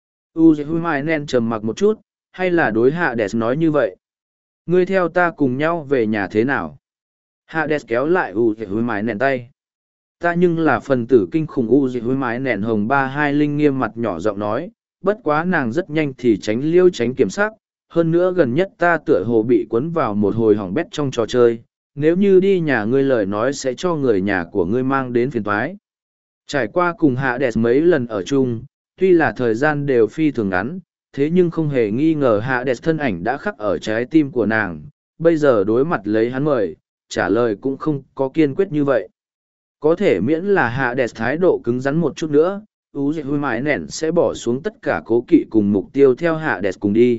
Uzi Mai Nèn trầm mặc một chút, hay là đối Hades nói như vậy? Ngươi theo ta cùng nhau về nhà thế nào? Hades kéo lại Uzi Mai Nèn tay. Ta nhưng là phần tử kinh khủng Uzi Mai Nèn hồng 32 linh nghiêm mặt nhỏ giọng nói, bất quá nàng rất nhanh thì tránh liêu tránh kiểm soát. Hơn nữa gần nhất ta tựa hồ bị cuốn vào một hồi hỏng bét trong trò chơi, nếu như đi nhà ngươi lời nói sẽ cho người nhà của ngươi mang đến phiền toái. Trải qua cùng Hades mấy lần ở chung, tuy là thời gian đều phi thường ngắn, thế nhưng không hề nghi ngờ Hades thân ảnh đã khắc ở trái tim của nàng, bây giờ đối mặt lấy hắn mời, trả lời cũng không có kiên quyết như vậy. Có thể miễn là Hades thái độ cứng rắn một chút nữa, Uzi Mai Nèn sẽ bỏ xuống tất cả cố kỵ cùng mục tiêu theo Hades cùng đi.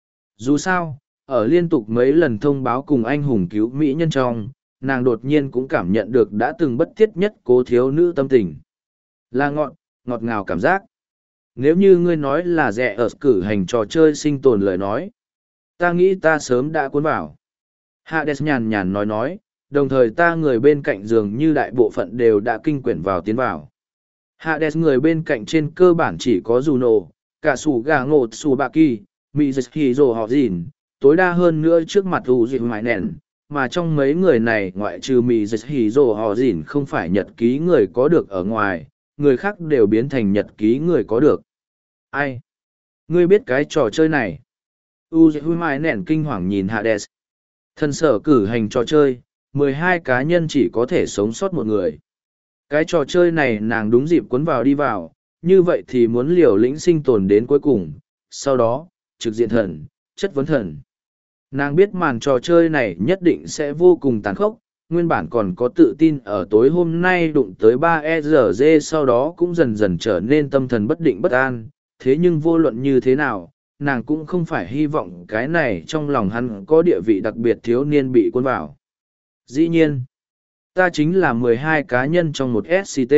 Dù sao, ở liên tục mấy lần thông báo cùng anh hùng cứu mỹ nhân trong, nàng đột nhiên cũng cảm nhận được đã từng bất thiết nhất cố thiếu nữ tâm tình. Là ngọt ngào cảm giác. Nếu như ngươi nói là rẻ ở cử hành trò chơi sinh tồn lời nói, ta nghĩ ta sớm đã cuốn vào. Hades nhàn nhàn nói, đồng thời ta người bên cạnh dường như đại bộ phận đều đã kinh quyển vào tiến vào. Hades người bên cạnh trên cơ bản chỉ có Juno, cả sủ gà ngột sủ bạc kỳ, Mizeki họ dìn, tối đa hơn nữa trước mặt Uzi Mai Nèn, mà trong mấy người này ngoại trừ Mizeki họ dìn không phải nhật ký người có được ở ngoài, người khác đều biến thành nhật ký người có được. Ai? Ngươi biết cái trò chơi này? Uzi Mai Nèn kinh hoàng nhìn Hades. Thần sở cử hành trò chơi, 12 cá nhân chỉ có thể sống sót một người. Cái trò chơi này nàng đúng dịp cuốn vào đi vào, như vậy thì muốn liều lĩnh sinh tồn đến cuối cùng, sau đó, trực diện thần, chất vấn thần. Nàng biết màn trò chơi này nhất định sẽ vô cùng tàn khốc, nguyên bản còn có tự tin ở tối hôm nay đụng tới 3ERG sau đó cũng dần dần trở nên tâm thần bất định bất an, thế nhưng vô luận như thế nào, nàng cũng không phải hy vọng cái này trong lòng hắn có địa vị đặc biệt thiếu niên bị cuốn vào. Dĩ nhiên, ta chính là 12 cá nhân trong một SCT.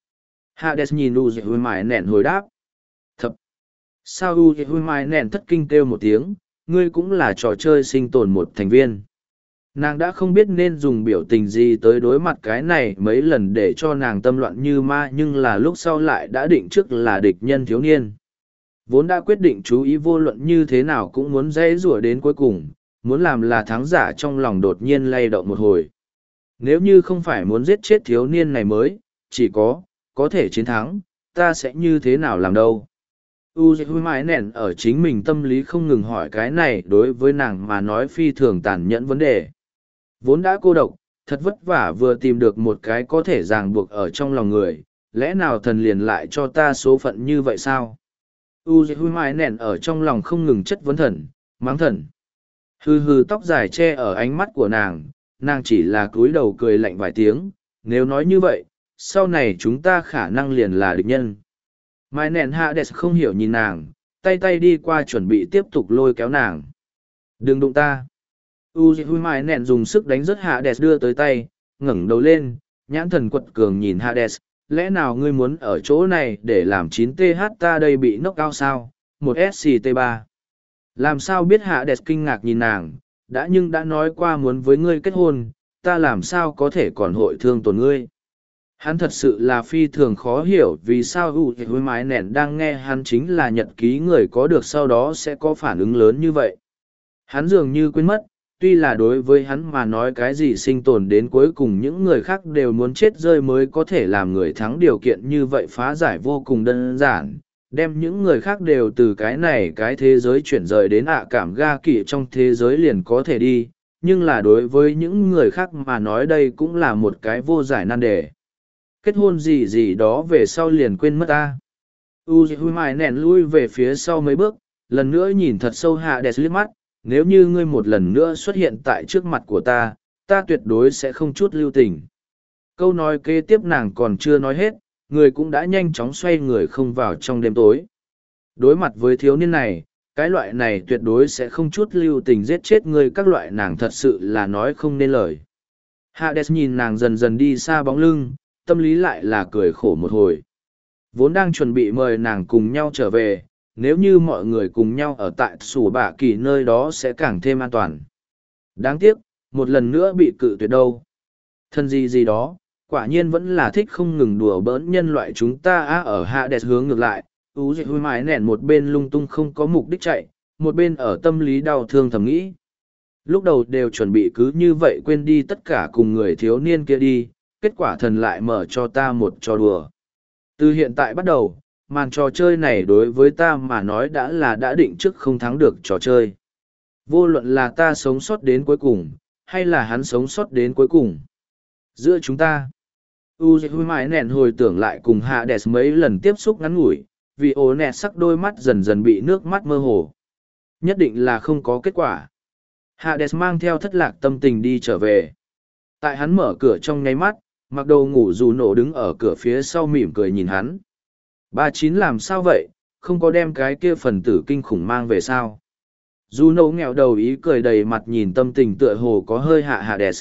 Hades nhìn Uzi Mai Nèn hồi đáp. Thập! Sao Uzi Mai Nèn thất kinh kêu một tiếng, ngươi cũng là trò chơi sinh tồn một thành viên. Nàng đã không biết nên dùng biểu tình gì tới đối mặt cái này mấy lần để cho nàng tâm loạn như ma nhưng là lúc sau lại đã định trước là địch nhân thiếu niên. Vốn đã quyết định chú ý vô luận như thế nào cũng muốn dễ rủa đến cuối cùng, muốn làm là thắng giả trong lòng đột nhiên lay động một hồi. Nếu như không phải muốn giết chết thiếu niên này mới, chỉ có thể chiến thắng, ta sẽ như thế nào làm đâu. Uzi Mai Nèn ở chính mình tâm lý không ngừng hỏi cái này đối với nàng mà nói phi thường tàn nhẫn vấn đề. Vốn đã cô độc, thật vất vả vừa tìm được một cái có thể ràng buộc ở trong lòng người, lẽ nào thần liền lại cho ta số phận như vậy sao? Uzi Mai Nèn ở trong lòng không ngừng chất vấn thần, mắng thần. Hừ hừ tóc dài che ở ánh mắt của nàng chỉ là cúi đầu cười lạnh vài tiếng, nếu nói như vậy, sau này chúng ta khả năng liền là địch nhân. Mai Nèn Hades không hiểu nhìn nàng, tay đi qua chuẩn bị tiếp tục lôi kéo nàng. Đừng đụng ta. Uzi Mai Nèn dùng sức đánh rất Hades đưa tới tay, ngẩng đầu lên, nhãn thần quật cường nhìn Hades, lẽ nào ngươi muốn ở chỗ này để làm 9TH ta đây bị knock out sao, một SCT3. Làm sao biết Hades kinh ngạc nhìn nàng, nhưng đã nói qua muốn với ngươi kết hôn, ta làm sao có thể còn hội thương tổn ngươi. Hắn thật sự là phi thường khó hiểu vì sao hôi mái nẻn đang nghe hắn chính là nhật ký người có được sau đó sẽ có phản ứng lớn như vậy. Hắn dường như quên mất, tuy là đối với hắn mà nói cái gì sinh tồn đến cuối cùng những người khác đều muốn chết rơi mới có thể làm người thắng điều kiện như vậy phá giải vô cùng đơn giản, đem những người khác đều từ cái này cái thế giới chuyển rời đến cảm ga kỵ trong thế giới liền có thể đi, nhưng là đối với những người khác mà nói đây cũng là một cái vô giải nan đề. Kết hôn gì gì đó về sau liền quên mất ta. Hui mài nèn lui về phía sau mấy bước, lần nữa nhìn thật sâu Hades liếc mắt, nếu như ngươi một lần nữa xuất hiện tại trước mặt của ta, ta tuyệt đối sẽ không chút lưu tình. Câu nói kế tiếp nàng còn chưa nói hết, người cũng đã nhanh chóng xoay người không vào trong đêm tối. Đối mặt với thiếu niên này, cái loại này tuyệt đối sẽ không chút lưu tình giết chết ngươi, các loại nàng thật sự là nói không nên lời. Hades nhìn nàng dần dần đi xa bóng lưng, tâm lý lại là cười khổ một hồi. Vốn đang chuẩn bị mời nàng cùng nhau trở về, nếu như mọi người cùng nhau ở tại sủ bạ kỳ nơi đó sẽ càng thêm an toàn. Đáng tiếc, một lần nữa bị cự tuyệt đâu. Thân gì gì đó, quả nhiên vẫn là thích không ngừng đùa bỡn nhân loại chúng ta ở Hades hướng ngược lại, hui mái nẻn một bên lung tung không có mục đích chạy, một bên ở tâm lý đau thương thầm nghĩ. Lúc đầu đều chuẩn bị cứ như vậy quên đi tất cả cùng người thiếu niên kia đi, kết quả thần lại mở cho ta một trò đùa. Từ hiện tại bắt đầu, màn trò chơi này đối với ta mà nói đã định trước không thắng được trò chơi. Vô luận là ta sống sót đến cuối cùng, hay là hắn sống sót đến cuối cùng. Giữa chúng ta, hui mái nẻn hồi tưởng lại cùng Hades mấy lần tiếp xúc ngắn ngủi, vì ố nẹt sắc đôi mắt dần dần bị nước mắt mơ hồ. Nhất định là không có kết quả. Hades mang theo thất lạc tâm tình đi trở về. Tại hắn mở cửa trong nháy mắt, mặc đồ ngủ dù nổ đứng ở cửa phía sau mỉm cười nhìn hắn. 39 làm sao vậy, không có đem cái kia phần tử kinh khủng mang về sao. Dù nổ nghẹo đầu ý cười đầy mặt nhìn tâm tình tựa hồ có hơi hạ Hades.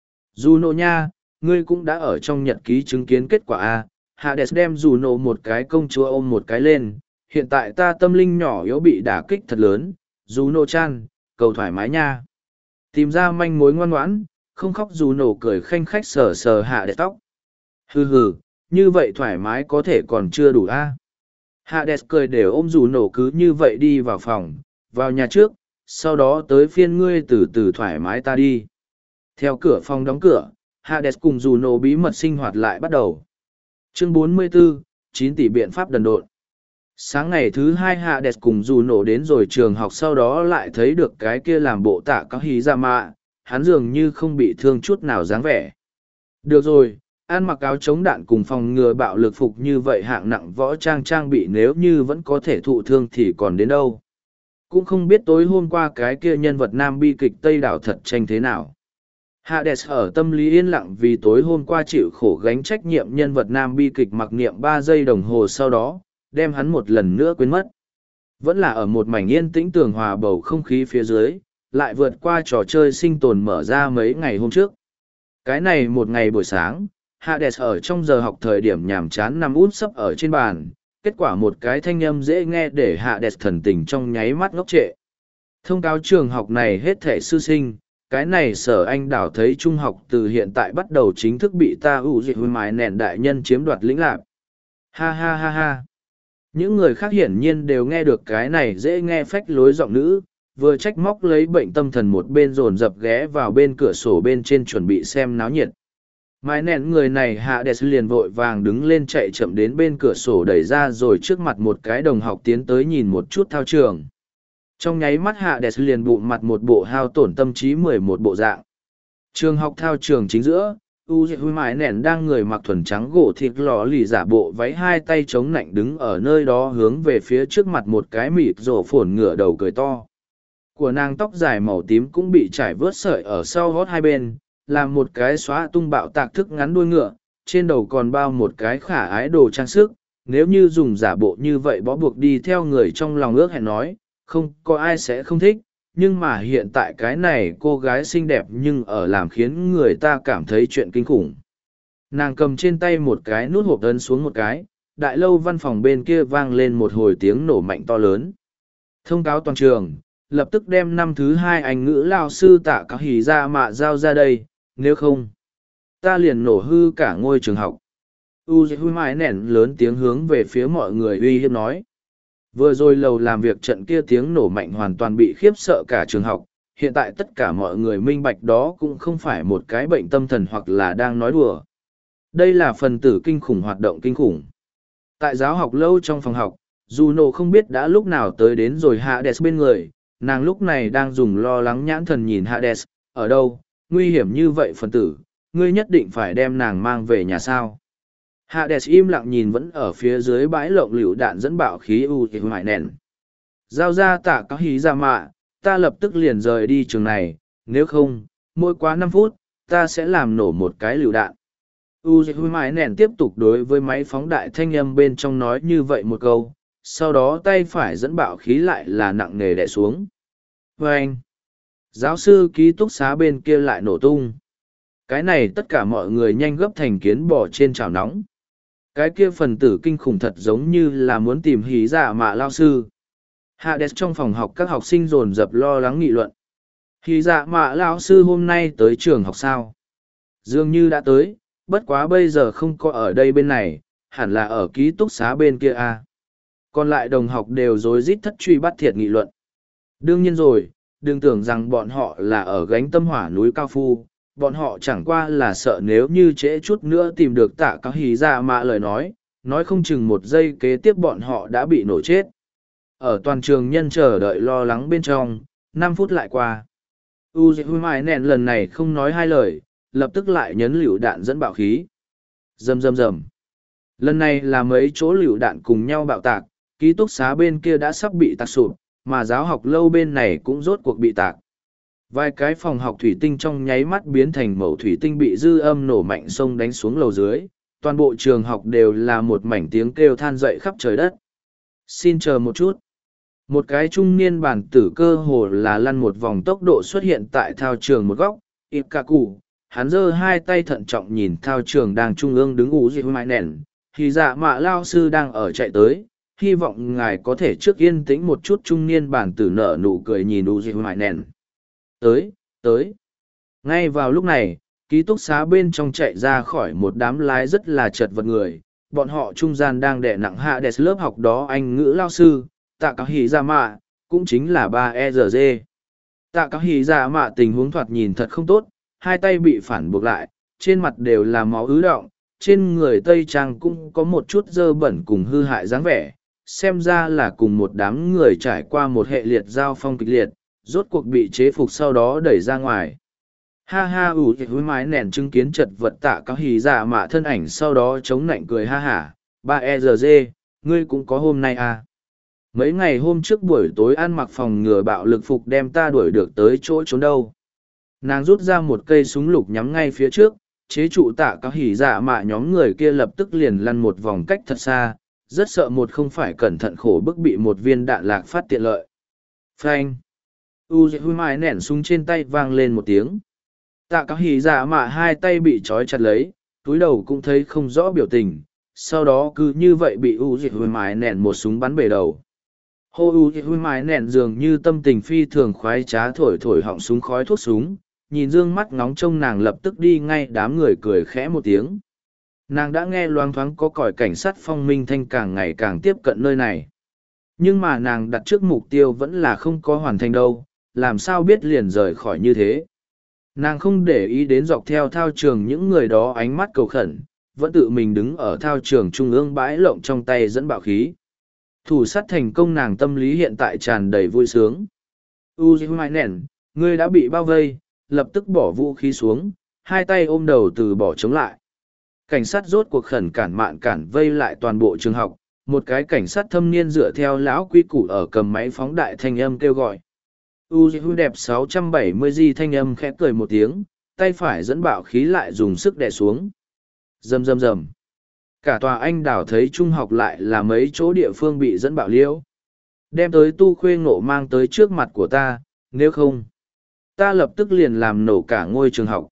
Dù nổ nha, ngươi cũng đã ở trong nhật ký chứng kiến kết quả a. Hades đem dù nổ một cái công chúa ôm một cái lên, hiện tại ta tâm linh nhỏ yếu bị đả kích thật lớn, dù nổ chan, cầu thoải mái nha. Tìm ra manh mối ngoan ngoãn, không khóc dù nổ cười khanh khách sờ sờ Hades tóc. Hừ hừ, như vậy thoải mái có thể còn chưa đủ a. Hades cười đều ôm dù nổ cứ như vậy đi vào phòng, vào nhà trước, sau đó tới phiên ngươi từ từ thoải mái ta đi. Theo cửa phòng đóng cửa, Hades cùng dù nổ bí mật sinh hoạt lại bắt đầu. Chương 44, 9 tỷ biện pháp đần độn. Sáng ngày thứ hai Hades cùng dù nổ đến rồi trường học, sau đó lại thấy được cái kia làm bộ tạ có hí ra mạ, hắn dường như không bị thương chút nào dáng vẻ. Được rồi, ăn mặc áo chống đạn cùng phòng ngừa bạo lực phục như vậy hạng nặng võ trang bị nếu như vẫn có thể thụ thương thì còn đến đâu. Cũng không biết tối hôm qua cái kia nhân vật nam bi kịch Tây Đảo thật tranh thế nào. Hades ở tâm lý yên lặng vì tối hôm qua chịu khổ gánh trách nhiệm nhân vật nam bi kịch mặc niệm 3 giây đồng hồ sau đó, đem hắn một lần nữa quên mất. Vẫn là ở một mảnh yên tĩnh tường hòa bầu không khí phía dưới, lại vượt qua trò chơi sinh tồn mở ra mấy ngày hôm trước. Cái này một ngày buổi sáng, Hades ở trong giờ học thời điểm nhàm chán nằm út sấp ở trên bàn, kết quả một cái thanh âm dễ nghe để Hades thần tình trong nháy mắt ngốc trệ. Thông cáo trường học này hết thảy sư sinh, cái này Sở Anh Đảo thấy trung học từ hiện tại bắt đầu chính thức bị ta hui mái nẹn đại nhân chiếm đoạt lĩnh lạc. Ha ha ha ha. Những người khác hiển nhiên đều nghe được cái này dễ nghe phách lối giọng nữ, vừa trách móc lấy bệnh tâm thần một bên dồn dập ghé vào bên cửa sổ bên trên chuẩn bị xem náo nhiệt. Mái nẹn người này Hades liền vội vàng đứng lên chạy chậm đến bên cửa sổ đẩy ra rồi trước mặt một cái đồng học tiến tới nhìn một chút thao trường. Trong nháy mắt Hades liền bụng mặt một bộ hao tổn tâm trí 11 bộ dạng. Trường học thao trường chính giữa, hui mái nẹn đang người mặc thuần trắng gỗ thịt lò lì giả bộ váy hai tay chống nạnh đứng ở nơi đó hướng về phía trước mặt một cái mịt rổ phồn ngửa đầu cười to. Của nàng tóc dài màu tím cũng bị trải vớt sợi ở sau gót hai bên, làm một cái xóa tung bạo tạc thức ngắn đuôi ngựa, trên đầu còn bao một cái khả ái đồ trang sức. Nếu như dùng giả bộ như vậy bó buộc đi theo người trong lòng ước hẹn nói, không có ai sẽ không thích, nhưng mà hiện tại cái này cô gái xinh đẹp nhưng ở làm khiến người ta cảm thấy chuyện kinh khủng. Nàng cầm trên tay một cái nút hộp ấn xuống một cái, đại lâu văn phòng bên kia vang lên một hồi tiếng nổ mạnh to lớn. Thông cáo toàn trường, lập tức đem năm thứ hai Anh ngữ lao sư Tạ Cao Hỉ Dạ Mạ giao ra đây, nếu không, ta liền nổ hư cả ngôi trường học. Uzi mãi nẻn lớn tiếng hướng về phía mọi người uy hiếp nói. Vừa rồi lầu làm việc trận kia tiếng nổ mạnh hoàn toàn bị khiếp sợ cả trường học, hiện tại tất cả mọi người minh bạch đó cũng không phải một cái bệnh tâm thần hoặc là đang nói đùa. Đây là phần tử kinh khủng hoạt động kinh khủng. Tại giáo học lâu trong phòng học, Juno không biết đã lúc nào tới đến rồi Hades bên người, nàng lúc này đang dùng lo lắng nhãn thần nhìn Hades, ở đâu, nguy hiểm như vậy phần tử, ngươi nhất định phải đem nàng mang về nhà sao. Hades im lặng nhìn vẫn ở phía dưới bãi lộng lựu đạn dẫn bạo khí Uzi nền. Giao ra Tạ Cao Hỉ Dạ Mạ, ta lập tức liền rời đi trường này, nếu không, mỗi quá 5 phút, ta sẽ làm nổ một cái lựu đạn. Uzi nền tiếp tục đối với máy phóng đại thanh âm bên trong nói như vậy một câu, sau đó tay phải dẫn bạo khí lại là nặng nề đè xuống. Và anh, giáo sư ký túc xá bên kia lại nổ tung. Cái này tất cả mọi người nhanh gấp thành kiến bò trên chảo nóng. Cái kia phần tử kinh khủng thật giống như là muốn tìm Hỉ Dạ Mạ lao sư. Hades trong phòng học các học sinh dồn dập lo lắng nghị luận. Hỉ Dạ Mạ lao sư hôm nay tới trường học sao? Dường như đã tới, bất quá bây giờ không có ở đây bên này, hẳn là ở ký túc xá bên kia à. Còn lại đồng học đều rối rít thất truy bắt thiệt nghị luận. Đương nhiên rồi, đừng tưởng rằng bọn họ là ở gánh tâm hỏa núi cao phu, bọn họ chẳng qua là sợ nếu như trễ chút nữa tìm được Tạ Cao Hỉ Dạ Mạ lời nói không chừng một giây kế tiếp bọn họ đã bị nổ chết. Ở toàn trường nhân chờ đợi lo lắng bên trong, 5 phút lại qua. Uzi mãi nẹn lần này không nói hai lời, lập tức lại nhấn lựu đạn dẫn bạo khí. Rầm rầm rầm. Lần này là mấy chỗ lựu đạn cùng nhau bạo tạc, ký túc xá bên kia đã sắp bị tạc sụp, mà giáo học lâu bên này cũng rốt cuộc bị tạc. Vài cái phòng học thủy tinh trong nháy mắt biến thành mẩu thủy tinh bị dư âm nổ mạnh xông đánh xuống lầu dưới, toàn bộ trường học đều là một mảnh tiếng kêu than dậy khắp trời đất. Xin chờ một chút. Một cái trung niên bản tử cơ hồ là lăn một vòng tốc độ xuất hiện tại thao trường một góc, Ikaku, hắn giơ hai tay thận trọng nhìn thao trường đang trung ương đứng Uzi mãi nền, thì dạ mạ lao sư đang ở chạy tới, hy vọng ngài có thể trước yên tĩnh một chút. Trung niên bản tử nở nụ cười nhìn Uzi mãi nền. Tới. Ngay vào lúc này, ký túc xá bên trong chạy ra khỏi một đám lái rất là chật vật người, bọn họ trung gian đang đè nặng Hades lớp học đó Anh ngữ lao sư, Tạ Cao Hỉ Dạ Mạ, cũng chính là 3ERG. Tạ Cao Hỉ Dạ Mạ tình huống thoạt nhìn thật không tốt, hai tay bị phản buộc lại, trên mặt đều là máu ứ đọng, trên người Tây Trang cũng có một chút dơ bẩn cùng hư hại dáng vẻ, xem ra là cùng một đám người trải qua một hệ liệt giao phong kịch liệt, rốt cuộc bị chế phục sau đó đẩy ra ngoài. Ha ha Uzi mái nền chứng kiến chật vật Tạ Cao Hỉ Dạ Mạ thân ảnh sau đó chống nạnh cười ha hả, 3ERG, ngươi cũng có hôm nay à. Mấy ngày hôm trước buổi tối ăn mặc phòng ngừa bạo lực phục đem ta đuổi được tới chỗ trốn đâu. Nàng rút ra một cây súng lục nhắm ngay phía trước, chế trụ Tạ Cao Hỉ Dạ Mạ. Nhóm người kia lập tức liền lăn một vòng cách thật xa, rất sợ một không phải cẩn thận khổ bức bị một viên đạn lạc phát tiện lợi. Phanh. Uzi mãi nẻn súng trên tay vang lên một tiếng. Tạ Cao Hỉ Dạ Mạ hai tay bị trói chặt lấy, túi đầu cũng thấy không rõ biểu tình, sau đó cứ như vậy bị Uzi mãi nẻn một súng bắn bể đầu. Hô Uzi mãi nẻn dường như tâm tình phi thường khoái trá thổi thổi họng súng khói thuốc súng, nhìn dương mắt ngóng trông nàng lập tức đi ngay đám người cười khẽ một tiếng. Nàng đã nghe loáng thoáng có còi cảnh sát phong minh thanh càng ngày càng tiếp cận nơi này. Nhưng mà nàng đặt trước mục tiêu vẫn là không có hoàn thành đâu, làm sao biết liền rời khỏi như thế. Nàng không để ý đến dọc theo thao trường những người đó ánh mắt cầu khẩn, vẫn tự mình đứng ở thao trường trung ương bãi lộng trong tay dẫn bạo khí. Thủ sát thành công, nàng tâm lý hiện tại tràn đầy vui sướng. Uzi mãi nền, ngươi đã bị bao vây, lập tức bỏ vũ khí xuống, hai tay ôm đầu từ bỏ chống lại. Cảnh sát rốt cuộc khẩn cản vây lại toàn bộ trường học, một cái cảnh sát thâm niên dựa theo lão quy củ ở cầm máy phóng đại thanh âm kêu gọi. Uzi đẹp 670G thanh âm khẽ cười một tiếng, tay phải dẫn bạo khí lại dùng sức đè xuống. Rầm rầm rầm. Cả tòa anh đảo thấy trung học lại là mấy chỗ địa phương bị dẫn bạo liễu. Đem tới Tu Khuê Ngộ mang tới trước mặt của ta, nếu không, ta lập tức liền làm nổ cả ngôi trường học.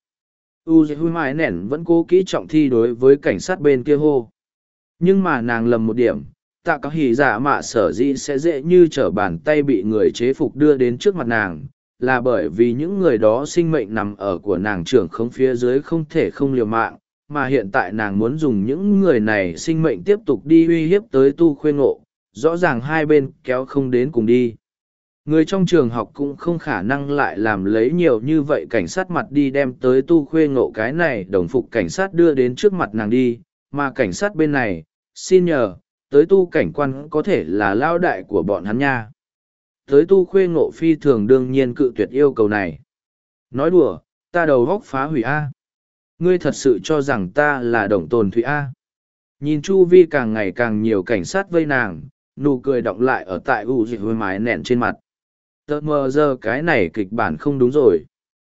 Uzi Mai nẻn vẫn cố kỹ trọng thi đối với cảnh sát bên kia hô. Nhưng mà nàng lầm một điểm, tạ có hỉ dạ mạ sở dĩ sẽ dễ như trở bàn tay bị người chế phục đưa đến trước mặt nàng, là bởi vì những người đó sinh mệnh nằm ở của nàng trưởng không phía dưới không thể không liều mạng, mà hiện tại nàng muốn dùng những người này sinh mệnh tiếp tục đi uy hiếp tới tu khuyên ngộ, rõ ràng hai bên kéo không đến cùng đi. Người trong trường học cũng không khả năng lại làm lấy nhiều như vậy cảnh sát mặt đi đem tới tu khuê ngộ cái này đồng phục cảnh sát đưa đến trước mặt nàng đi, mà cảnh sát bên này, xin nhờ, tới tu cảnh quan có thể là lao đại của bọn hắn nha. Tới tu khuê ngộ phi thường đương nhiên cự tuyệt yêu cầu này. Nói đùa, ta đầu góc phá hủy A. Ngươi thật sự cho rằng ta là đồng tồn thủy A. Nhìn chu vi càng ngày càng nhiều cảnh sát vây nàng, nụ cười đọng lại ở tại u dịch hơi mái nẹn trên mặt. Tờ mờ giờ cái này kịch bản không đúng rồi.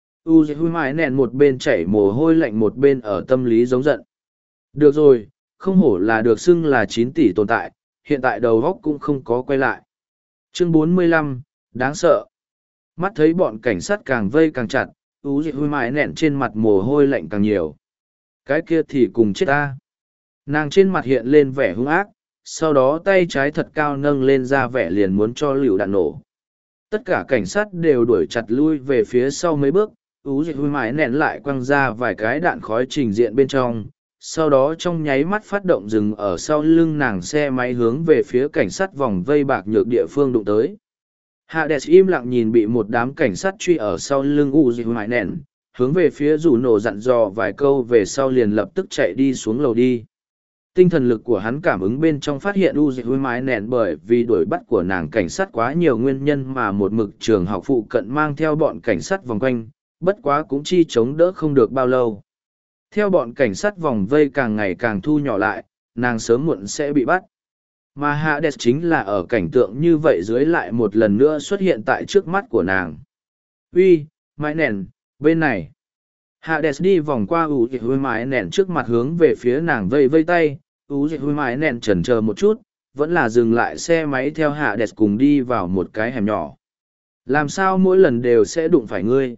U dịch hơi mái nẹn một bên chảy mồ hôi lạnh một bên ở tâm lý giống giận. Được rồi, không hổ là được xưng là 9 tỷ tồn tại, hiện tại đầu góc cũng không có quay lại. Chương 45, đáng sợ. Mắt thấy bọn cảnh sát càng vây càng chặt, u dịch hơi mái nẹn trên mặt mồ hôi lạnh càng nhiều. Cái kia thì cùng chết ta. Nàng trên mặt hiện lên vẻ hung ác, sau đó tay trái thật cao nâng lên ra vẻ liền muốn cho lựu đạn nổ. Tất cả cảnh sát đều đuổi chặt lui về phía sau mấy bước, ú dịch hôi mái nẹn lại quăng ra vài cái đạn khói trình diện bên trong, sau đó trong nháy mắt phát động dừng ở sau lưng nàng xe máy hướng về phía cảnh sát vòng vây bạc nhược địa phương đụng tới. Hades im lặng nhìn bị một đám cảnh sát truy ở sau lưng ú dịch hôi mái nẹn, hướng về phía rủ nổ dặn dò vài câu về sau liền lập tức chạy đi xuống lầu đi. Tinh thần lực của hắn cảm ứng bên trong phát hiện u dịch hôi mái nẹn bởi vì đuổi bắt của nàng cảnh sát quá nhiều nguyên nhân mà một mực trường học phụ cận mang theo bọn cảnh sát vòng quanh, bất quá cũng chi chống đỡ không được bao lâu. Theo bọn cảnh sát vòng vây càng ngày càng thu nhỏ lại, nàng sớm muộn sẽ bị bắt. Mà Hades chính là ở cảnh tượng như vậy dưới lại một lần nữa xuất hiện tại trước mắt của nàng. Uy, mái nẹn, bên này. Hades đi vòng qua u dịch hôi mái nẹn trước mặt hướng về phía nàng vây vây tay, u dịch hôi mái nẹn chần chờ một chút, vẫn là dừng lại xe máy theo Hades cùng đi vào một cái hẻm nhỏ. Làm sao mỗi lần đều sẽ đụng phải ngươi?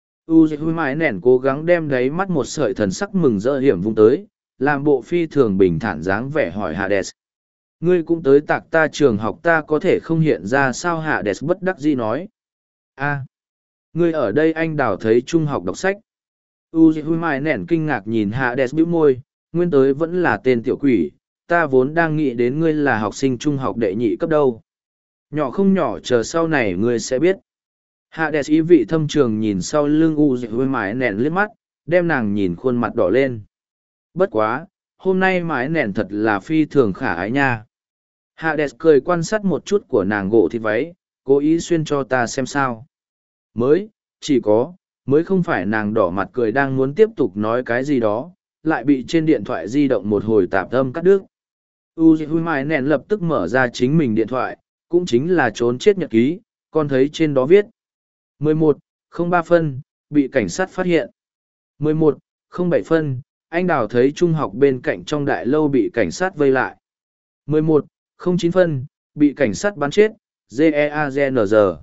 U dịch hôi mái nẹn cố gắng đem đáy mắt một sợi thần sắc mừng rỡ hiểm vung tới, làm bộ phi thường bình thản dáng vẻ hỏi Hades. Ngươi cũng tới tạc ta trường học ta có thể không hiện ra sao Hades bất đắc dĩ nói. A, ngươi ở đây anh đào thấy trung học đọc sách. Uzi Mai nẻn kinh ngạc nhìn Hades bĩu môi, nguyên tới vẫn là tên tiểu quỷ, ta vốn đang nghĩ đến ngươi là học sinh trung học đệ nhị cấp đâu. Nhỏ không nhỏ chờ sau này ngươi sẽ biết. Hades ý vị thâm trường nhìn sau lưng Uzi Mai nẻn liếc mắt, đem nàng nhìn khuôn mặt đỏ lên. Bất quá, hôm nay Mai nẻn thật là phi thường khả ái nha. Hades cười quan sát một chút của nàng gỗ thịt váy, cố ý xuyên cho ta xem sao. Chỉ có. Mới không phải nàng đỏ mặt cười đang muốn tiếp tục nói cái gì đó, lại bị trên điện thoại di động một hồi tạp âm cắt đứt. Uzi Mai nèn lập tức mở ra chính mình điện thoại, cũng chính là trốn chết nhật ký, con thấy trên đó viết. 11:03 phân, bị cảnh sát phát hiện. 11:07 phân, anh đào thấy trung học bên cạnh trong đại lâu bị cảnh sát vây lại. 11:09 phân, bị cảnh sát bắn chết, GEAGNG.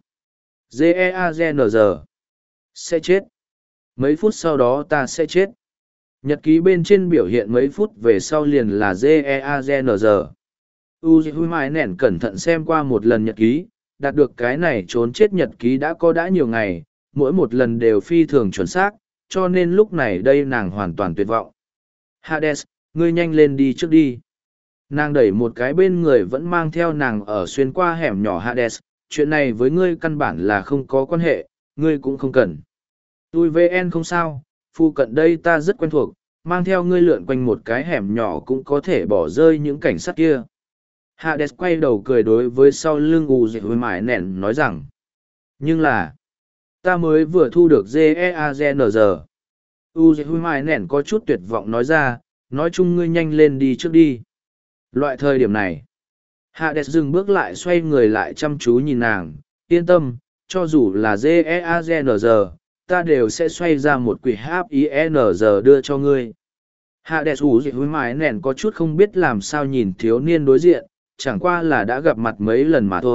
GEAGNG. Sẽ chết. Mấy phút sau đó ta sẽ chết. Nhật ký bên trên biểu hiện mấy phút về sau liền là GEAGNG. Uzi Mai nẻn cẩn thận xem qua một lần nhật ký, đạt được cái này trốn chết nhật ký đã nhiều ngày, mỗi một lần đều phi thường chuẩn xác, cho nên lúc này đây nàng hoàn toàn tuyệt vọng. Hades, ngươi nhanh lên đi trước đi. Nàng đẩy một cái bên người vẫn mang theo nàng ở xuyên qua hẻm nhỏ Hades, chuyện này với ngươi căn bản là không có quan hệ, ngươi cũng không cần. Tôi VN không sao, phu cận đây ta rất quen thuộc, mang theo ngươi lượn quanh một cái hẻm nhỏ cũng có thể bỏ rơi những cảnh sát kia. Hades quay đầu cười đối với sau lưng Uzi Mai nẻn nói rằng. Nhưng là, ta mới vừa thu được GEAGNG. Uzi Mai nẻn có chút tuyệt vọng nói ra, nói chung ngươi nhanh lên đi trước đi. Loại thời điểm này, Hades dừng bước lại xoay người lại chăm chú nhìn nàng, yên tâm, cho dù là GEAGNG, ta đều sẽ xoay ra một quỷ HING đưa cho ngươi. Hades Uzi Mai nẻn có chút không biết làm sao nhìn thiếu niên đối diện, chẳng qua là đã gặp mặt mấy lần mà thôi,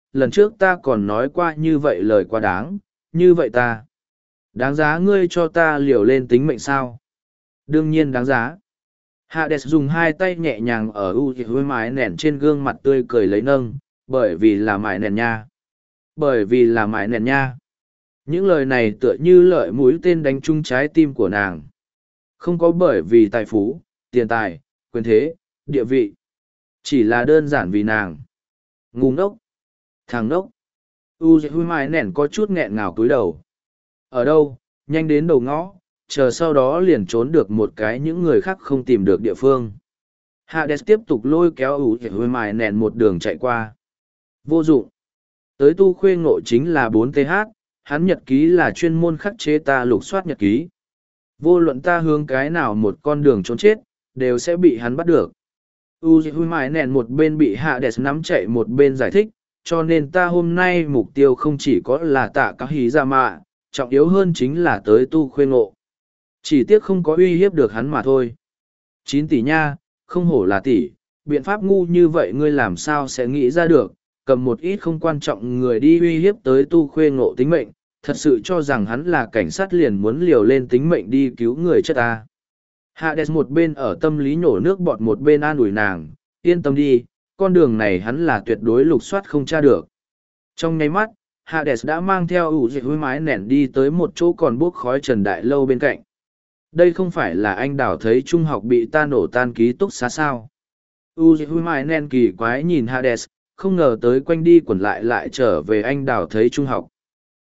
lần trước ta còn nói qua như vậy lời quá đáng, như vậy ta. Đáng giá ngươi cho ta liều lên tính mệnh sao? Đương nhiên đáng giá. Hades dùng hai tay nhẹ nhàng ở hôi mái nẻn trên gương mặt tươi cười lấy nâng, bởi vì là mái nẻn nha. Bởi vì là mái nẻn nha. Những lời này tựa như lợi mũi tên đánh trúng trái tim của nàng. Không có bởi vì tài phú, tiền tài, quyền thế, địa vị. Chỉ là đơn giản vì nàng. Ngu ngốc. Thằng ngốc. Hôi mái nẻn có chút nghẹn ngào cúi đầu. Ở đâu, nhanh đến đầu ngõ, chờ sau đó liền trốn được một cái những người khác không tìm được địa phương. Hades tiếp tục lôi kéo hôi mái nẻn một đường chạy qua. Vô dụng. Tới tu khuê ngộ chính là 4TH, hắn nhật ký là chuyên môn khắc chế ta lục soát nhật ký. Vô luận ta hướng cái nào một con đường trốn chết, đều sẽ bị hắn bắt được. Hôi mái nẻn một bên bị Hades nắm chạy một bên giải thích, cho nên ta hôm nay mục tiêu không chỉ có là tạ các hí ra mạ, trọng yếu hơn chính là tới tu khuê ngộ. Chỉ tiếc không có uy hiếp được hắn mà thôi. 9 tỷ nha, không hổ là tỷ, biện pháp ngu như vậy ngươi làm sao sẽ nghĩ ra được, cầm một ít không quan trọng người đi uy hiếp tới tu khuê ngộ tính mệnh, thật sự cho rằng hắn là cảnh sát liền muốn liều lên tính mệnh đi cứu người chết ta. Hades một bên ở tâm lý nhổ nước bọt một bên an ủi nàng, yên tâm đi, con đường này hắn là tuyệt đối lục soát không tra được. Trong nháy mắt, Hades đã mang theo hôi mái nẻn đi tới một chỗ còn bốc khói trần đại lâu bên cạnh. Đây không phải là anh đảo thấy trung học bị ta nổ tan ký túc xá sao. Hôi mái nẻn kỳ quái nhìn Hades, không ngờ tới quanh đi quẩn lại trở về anh đảo thấy trung học.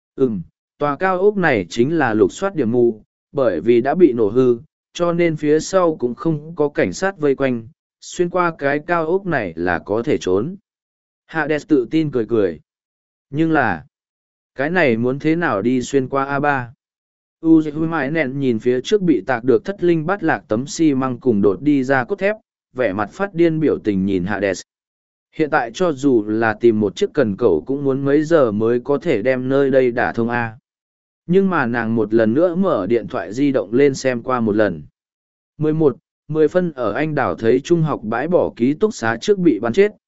Tòa cao ốc này chính là lục soát điểm mù, bởi vì đã bị nổ hư, cho nên phía sau cũng không có cảnh sát vây quanh, xuyên qua cái cao ốc này là có thể trốn. Hades tự tin cười cười. Nhưng là, cái này muốn thế nào đi xuyên qua A3? Hôi mái nẹn nhìn phía trước bị tạc được thất linh bắt lạc tấm xi măng cùng đột đi ra cốt thép, vẻ mặt phát điên biểu tình nhìn Hades. Hiện tại cho dù là tìm một chiếc cần cẩu cũng muốn mấy giờ mới có thể đem nơi đây đả thông A. Nhưng mà nàng một lần nữa mở điện thoại di động lên xem qua một lần. 10 phân ở anh đảo thấy trung học bãi bỏ ký túc xá trước bị bắn chết.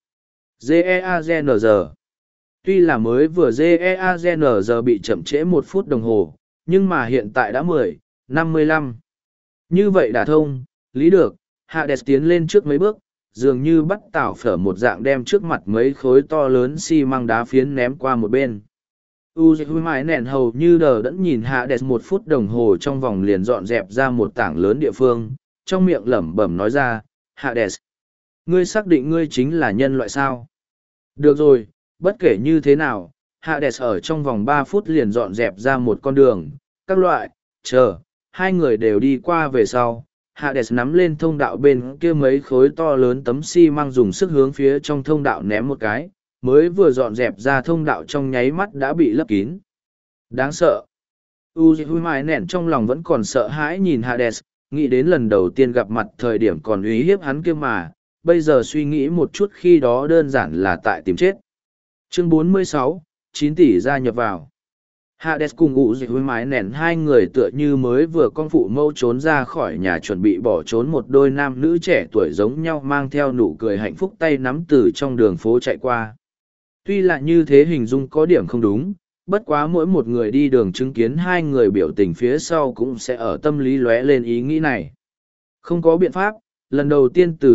GEAGNG. Tuy là mới vừa GEAGNG bị chậm trễ 1 phút đồng hồ, nhưng mà hiện tại đã 10:55. Như vậy đã thông, lý được, Hades tiến lên trước mấy bước, dường như bắt tảo phở một dạng đem trước mặt mấy khối to lớn xi măng đá phiến ném qua một bên. Hôi mái nẻn hầu như đờ đẫn nhìn Hades 1 phút đồng hồ trong vòng liền dọn dẹp ra một tảng lớn địa phương, trong miệng lẩm bẩm nói ra, Hades, ngươi xác định ngươi chính là nhân loại sao? Được rồi, bất kể như thế nào, Hades ở trong vòng 3 phút liền dọn dẹp ra một con đường, các loại, chờ, hai người đều đi qua về sau. Hades nắm lên thông đạo bên kia mấy khối to lớn tấm xi măng dùng sức hướng phía trong thông đạo ném một cái, mới vừa dọn dẹp ra thông đạo trong nháy mắt đã bị lấp kín. Đáng sợ. Hôi mái nẻn trong lòng vẫn còn sợ hãi nhìn Hades, nghĩ đến lần đầu tiên gặp mặt thời điểm còn uy hiếp hắn kia mà, bây giờ suy nghĩ một chút khi đó đơn giản là tại tìm chết. Chương 46, 9 tỷ gia nhập vào. Hades cùng hôi mái nẻn hai người tựa như mới vừa con phụ mâu trốn ra khỏi nhà chuẩn bị bỏ trốn một đôi nam nữ trẻ tuổi giống nhau mang theo nụ cười hạnh phúc tay nắm từ trong đường phố chạy qua. Tuy là như thế hình dung có điểm không đúng, bất quá mỗi một người đi đường chứng kiến hai người biểu tình phía sau cũng sẽ ở tâm lý lóe lên ý nghĩ này. Không có biện pháp, lần đầu tiên từ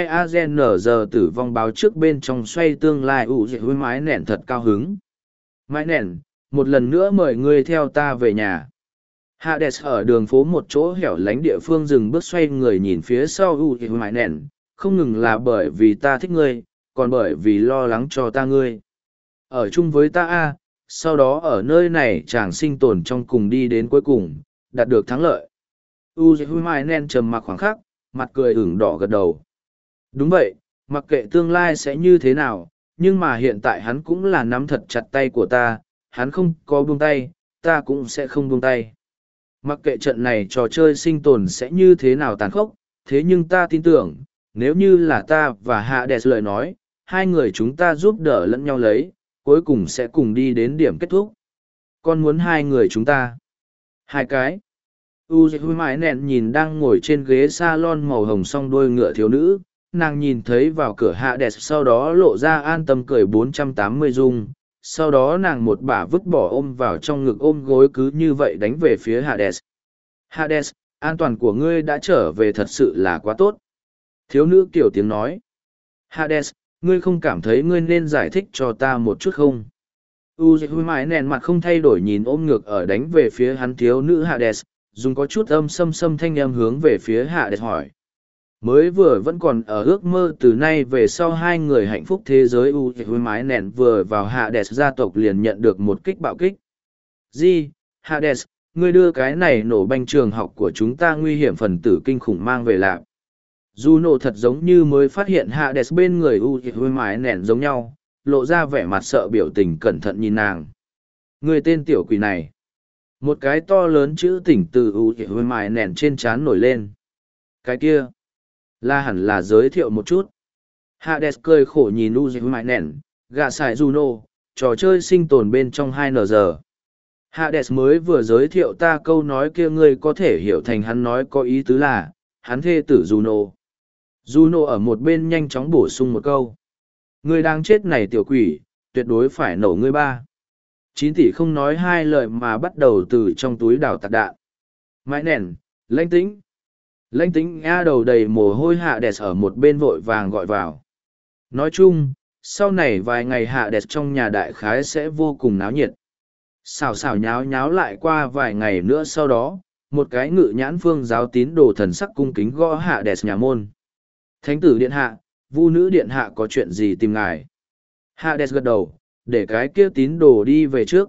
GEAGNG tử vong báo trước bên trong xoay tương lai hôi mái nẻn thật cao hứng. Mái nẻn, một lần nữa mời ngươi theo ta về nhà. Hades ở đường phố một chỗ hẻo lánh địa phương dừng bước xoay người nhìn phía sau hôi mái nẻn, không ngừng là bởi vì ta thích ngươi, còn bởi vì lo lắng cho ta ngươi. Ở chung với ta a, sau đó ở nơi này chàng sinh tồn trong cùng đi đến cuối cùng, đạt được thắng lợi. Hôi mái nẻn trầm mặc khoảng khắc, mặt cười ửng đỏ gật đầu. Đúng vậy, mặc kệ tương lai sẽ như thế nào, nhưng mà hiện tại hắn cũng là nắm thật chặt tay của ta, hắn không có buông tay, ta cũng sẽ không buông tay. Mặc kệ trận này trò chơi sinh tồn sẽ như thế nào tàn khốc, thế nhưng ta tin tưởng, nếu như là ta và Hades lời nói, hai người chúng ta giúp đỡ lẫn nhau lấy, cuối cùng sẽ cùng đi đến điểm kết thúc. Con muốn hai người chúng ta. Hai cái. Hôi mái nẹn nhìn đang ngồi trên ghế salon màu hồng song đôi ngựa thiếu nữ, nàng nhìn thấy vào cửa Hades sau đó lộ ra an tâm cười 480 dung, sau đó nàng một bả vứt bỏ ôm vào trong ngực ôm gối cứ như vậy đánh về phía Hades. Hades, an toàn của ngươi đã trở về thật sự là quá tốt. Thiếu nữ kiểu tiếng nói. Hades, ngươi không cảm thấy ngươi nên giải thích cho ta một chút không? Uzi mãi nền mặt không thay đổi nhìn ôm ngược ở đánh về phía hắn thiếu nữ Hades, dùng có chút âm xâm thanh âm hướng về phía Hades hỏi. Mới vừa vẫn còn ở ước mơ từ nay về sau hai người hạnh phúc thế giới Uzi mãi nền vừa vào Hades gia tộc liền nhận được một kích bạo kích. Gì, Hades, ngươi đưa cái này nổ banh trường học của chúng ta nguy hiểm phần tử kinh khủng mang về lạc. Juno thật giống như mới phát hiện Hades bên người Uzi mãi nền giống nhau, lộ ra vẻ mặt sợ biểu tình cẩn thận nhìn nàng. Người tên tiểu quỷ này. Một cái to lớn chữ tỉnh từ Uzi mãi nền trên trán nổi lên. Cái kia là hẳn là giới thiệu một chút. Hades cười khổ nhìn Uzi mãi nền, gạ xài Juno, trò chơi sinh tồn bên trong 2 giờ. Hades mới vừa giới thiệu ta câu nói kia ngươi có thể hiểu thành hắn nói có ý tứ là, hắn thê tử Juno. Juno ở một bên nhanh chóng bổ sung một câu. Ngươi đang chết này tiểu quỷ, tuyệt đối phải nổ ngươi ba. 9 tỷ không nói hai lời mà bắt đầu từ trong túi đào tạc đạn. Mãi nền, lãnh tĩnh. Lãnh tĩnh A đầu đầy mồ hôi Hades ở một bên vội vàng gọi vào. Nói chung, sau này vài ngày Hades trong nhà đại khái sẽ vô cùng náo nhiệt. Xào xào nháo nháo lại qua vài ngày nữa sau đó, một cái ngự nhãn phương giáo tín đồ thần sắc cung kính gõ Hades nhà môn. Thánh tử điện hạ, vu nữ điện hạ có chuyện gì tìm ngài? Hades gật đầu, để cái kia tín đồ đi về trước.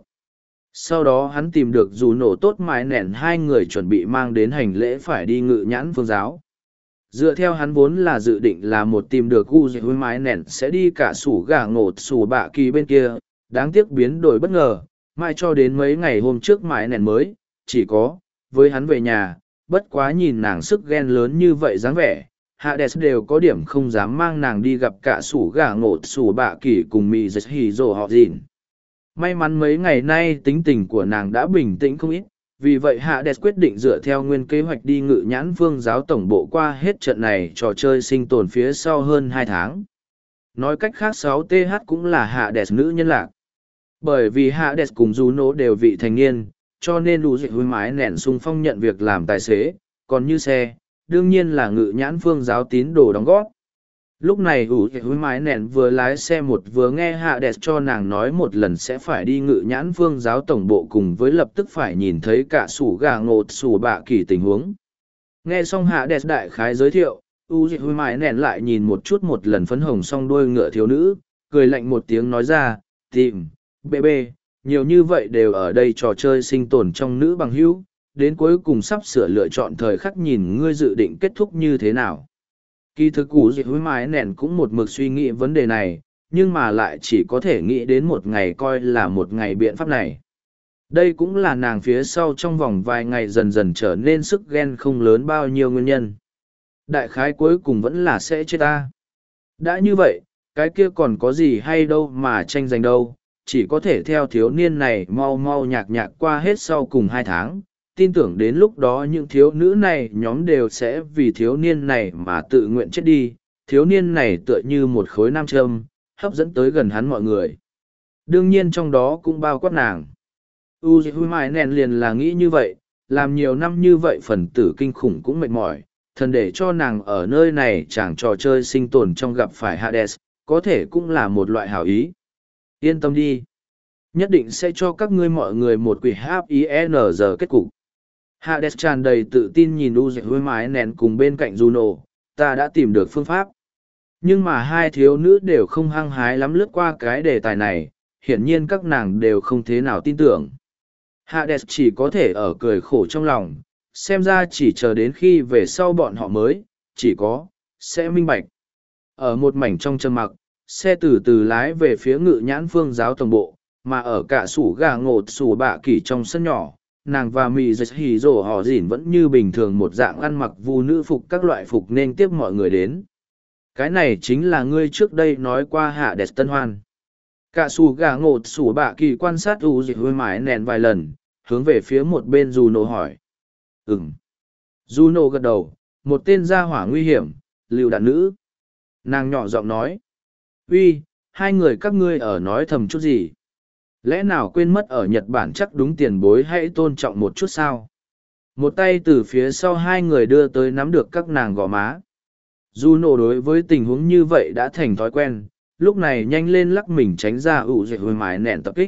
Sau đó hắn tìm được dù nổ tốt mái nẻn hai người chuẩn bị mang đến hành lễ phải đi ngự nhãn phương giáo. Dựa theo hắn vốn là dự định là một tìm được gu dạy với mái nẻn sẽ đi cả sủ gà ngột sủ bạ kỳ bên kia, đáng tiếc biến đổi bất ngờ, mai cho đến mấy ngày hôm trước mái nẻn mới, chỉ có, với hắn về nhà, bất quá nhìn nàng sức ghen lớn như vậy dáng vẻ. Hades đều có điểm không dám mang nàng đi gặp cả sủ gà ngột sủ bạ kỳ cùng mì giật hì rồ họ dìn. May mắn mấy ngày nay tính tình của nàng đã bình tĩnh không ít, vì vậy Hades quyết định dựa theo nguyên kế hoạch đi ngự nhãn phương giáo tổng bộ qua hết trận này trò chơi sinh tồn phía sau hơn 2 tháng. Nói cách khác 6TH cũng là Hades nữ nhân lạc. Bởi vì Hades cùng Juno đều vị thành niên, cho nên đủ dịch huy mái nẻn xung phong nhận việc làm tài xế, còn như xe, đương nhiên là ngự nhãn phương giáo tín đồ đóng góp. Lúc này ủ hối mái nẹn vừa lái xe một vừa nghe Hades cho nàng nói một lần sẽ phải đi ngự nhãn phương giáo tổng bộ cùng với lập tức phải nhìn thấy cả sủ gà ngột sủ bạ kỳ tình huống. Nghe xong Hades đại khái giới thiệu, ủ hối mái nẹn lại nhìn một lần phấn hồng song đuôi ngựa thiếu nữ, cười lạnh một tiếng nói ra, tìm, bê, nhiều như vậy đều ở đây trò chơi sinh tồn trong nữ bằng hữu, đến cuối cùng sắp sửa lựa chọn thời khắc nhìn ngươi dự định kết thúc như thế nào. Kỳ thực củ dịch hối mái nền cũng một mực suy nghĩ vấn đề này, nhưng mà lại chỉ có thể nghĩ đến một ngày coi là một ngày biện pháp này. Đây cũng là nàng phía sau trong vòng vài ngày dần dần trở nên sức ghen không lớn bao nhiêu nguyên nhân. Đại khái cuối cùng vẫn là sẽ chết ta. Đã như vậy, cái kia còn có gì hay đâu mà tranh giành đâu, chỉ có thể theo thiếu niên này mau mau nhạc qua hết sau cùng 2 tháng. Tin tưởng đến lúc đó những thiếu nữ này nhóm đều sẽ vì thiếu niên này mà tự nguyện chết đi, thiếu niên này tựa như một khối nam châm, hấp dẫn tới gần hắn mọi người. Đương nhiên trong đó cũng bao quát nàng. Uzi Mai Nen liền là nghĩ như vậy, làm nhiều năm như vậy phần tử kinh khủng cũng mệt mỏi, thần để cho nàng ở nơi này chẳng trò chơi sinh tồn trong gặp phải Hades, có thể cũng là một loại hảo ý. Yên tâm đi. Nhất định sẽ cho các ngươi mọi người một quỷ HING kết cục. Hades tràn đầy tự tin nhìn Uzi mái nén cùng bên cạnh Juno, ta đã tìm được phương pháp. Nhưng mà hai thiếu nữ đều không hăng hái lắm lướt qua cái đề tài này, hiển nhiên các nàng đều không thế nào tin tưởng. Hades chỉ có thể ở cười khổ trong lòng, xem ra chỉ chờ đến khi về sau bọn họ mới, chỉ có, sẽ minh bạch. Ở một mảnh trong trầm mặc, xe từ từ lái về phía ngự nhãn phương giáo tổng bộ, mà ở cả sủ gà ngột sủ bạ kỷ trong sân nhỏ. Nàng và mì dịch hì rổ họ dỉn vẫn như bình thường một dạng ăn mặc vu nữ phục các loại phục nên tiếp mọi người đến. Cái này chính là ngươi trước đây nói qua Hades tân hoan. Cả sủ gà ngột sủ bạ kỳ quan sát u dịch hơi mái nền vài lần, hướng về phía một bên Juno hỏi. Juno gật đầu, một tên gia hỏa nguy hiểm, lưu đạn nữ. Nàng nhỏ giọng nói. Uy, hai người các ngươi ở nói thầm chút gì? Lẽ nào quên mất ở Nhật Bản chắc đúng tiền bối hãy tôn trọng một chút sao? Một tay từ phía sau hai người đưa tới nắm được các nàng gò má. Juno đối với tình huống như vậy đã thành thói quen, lúc này nhanh lên lắc mình tránh ra ủ dậy hồi mái nẹn tập kích.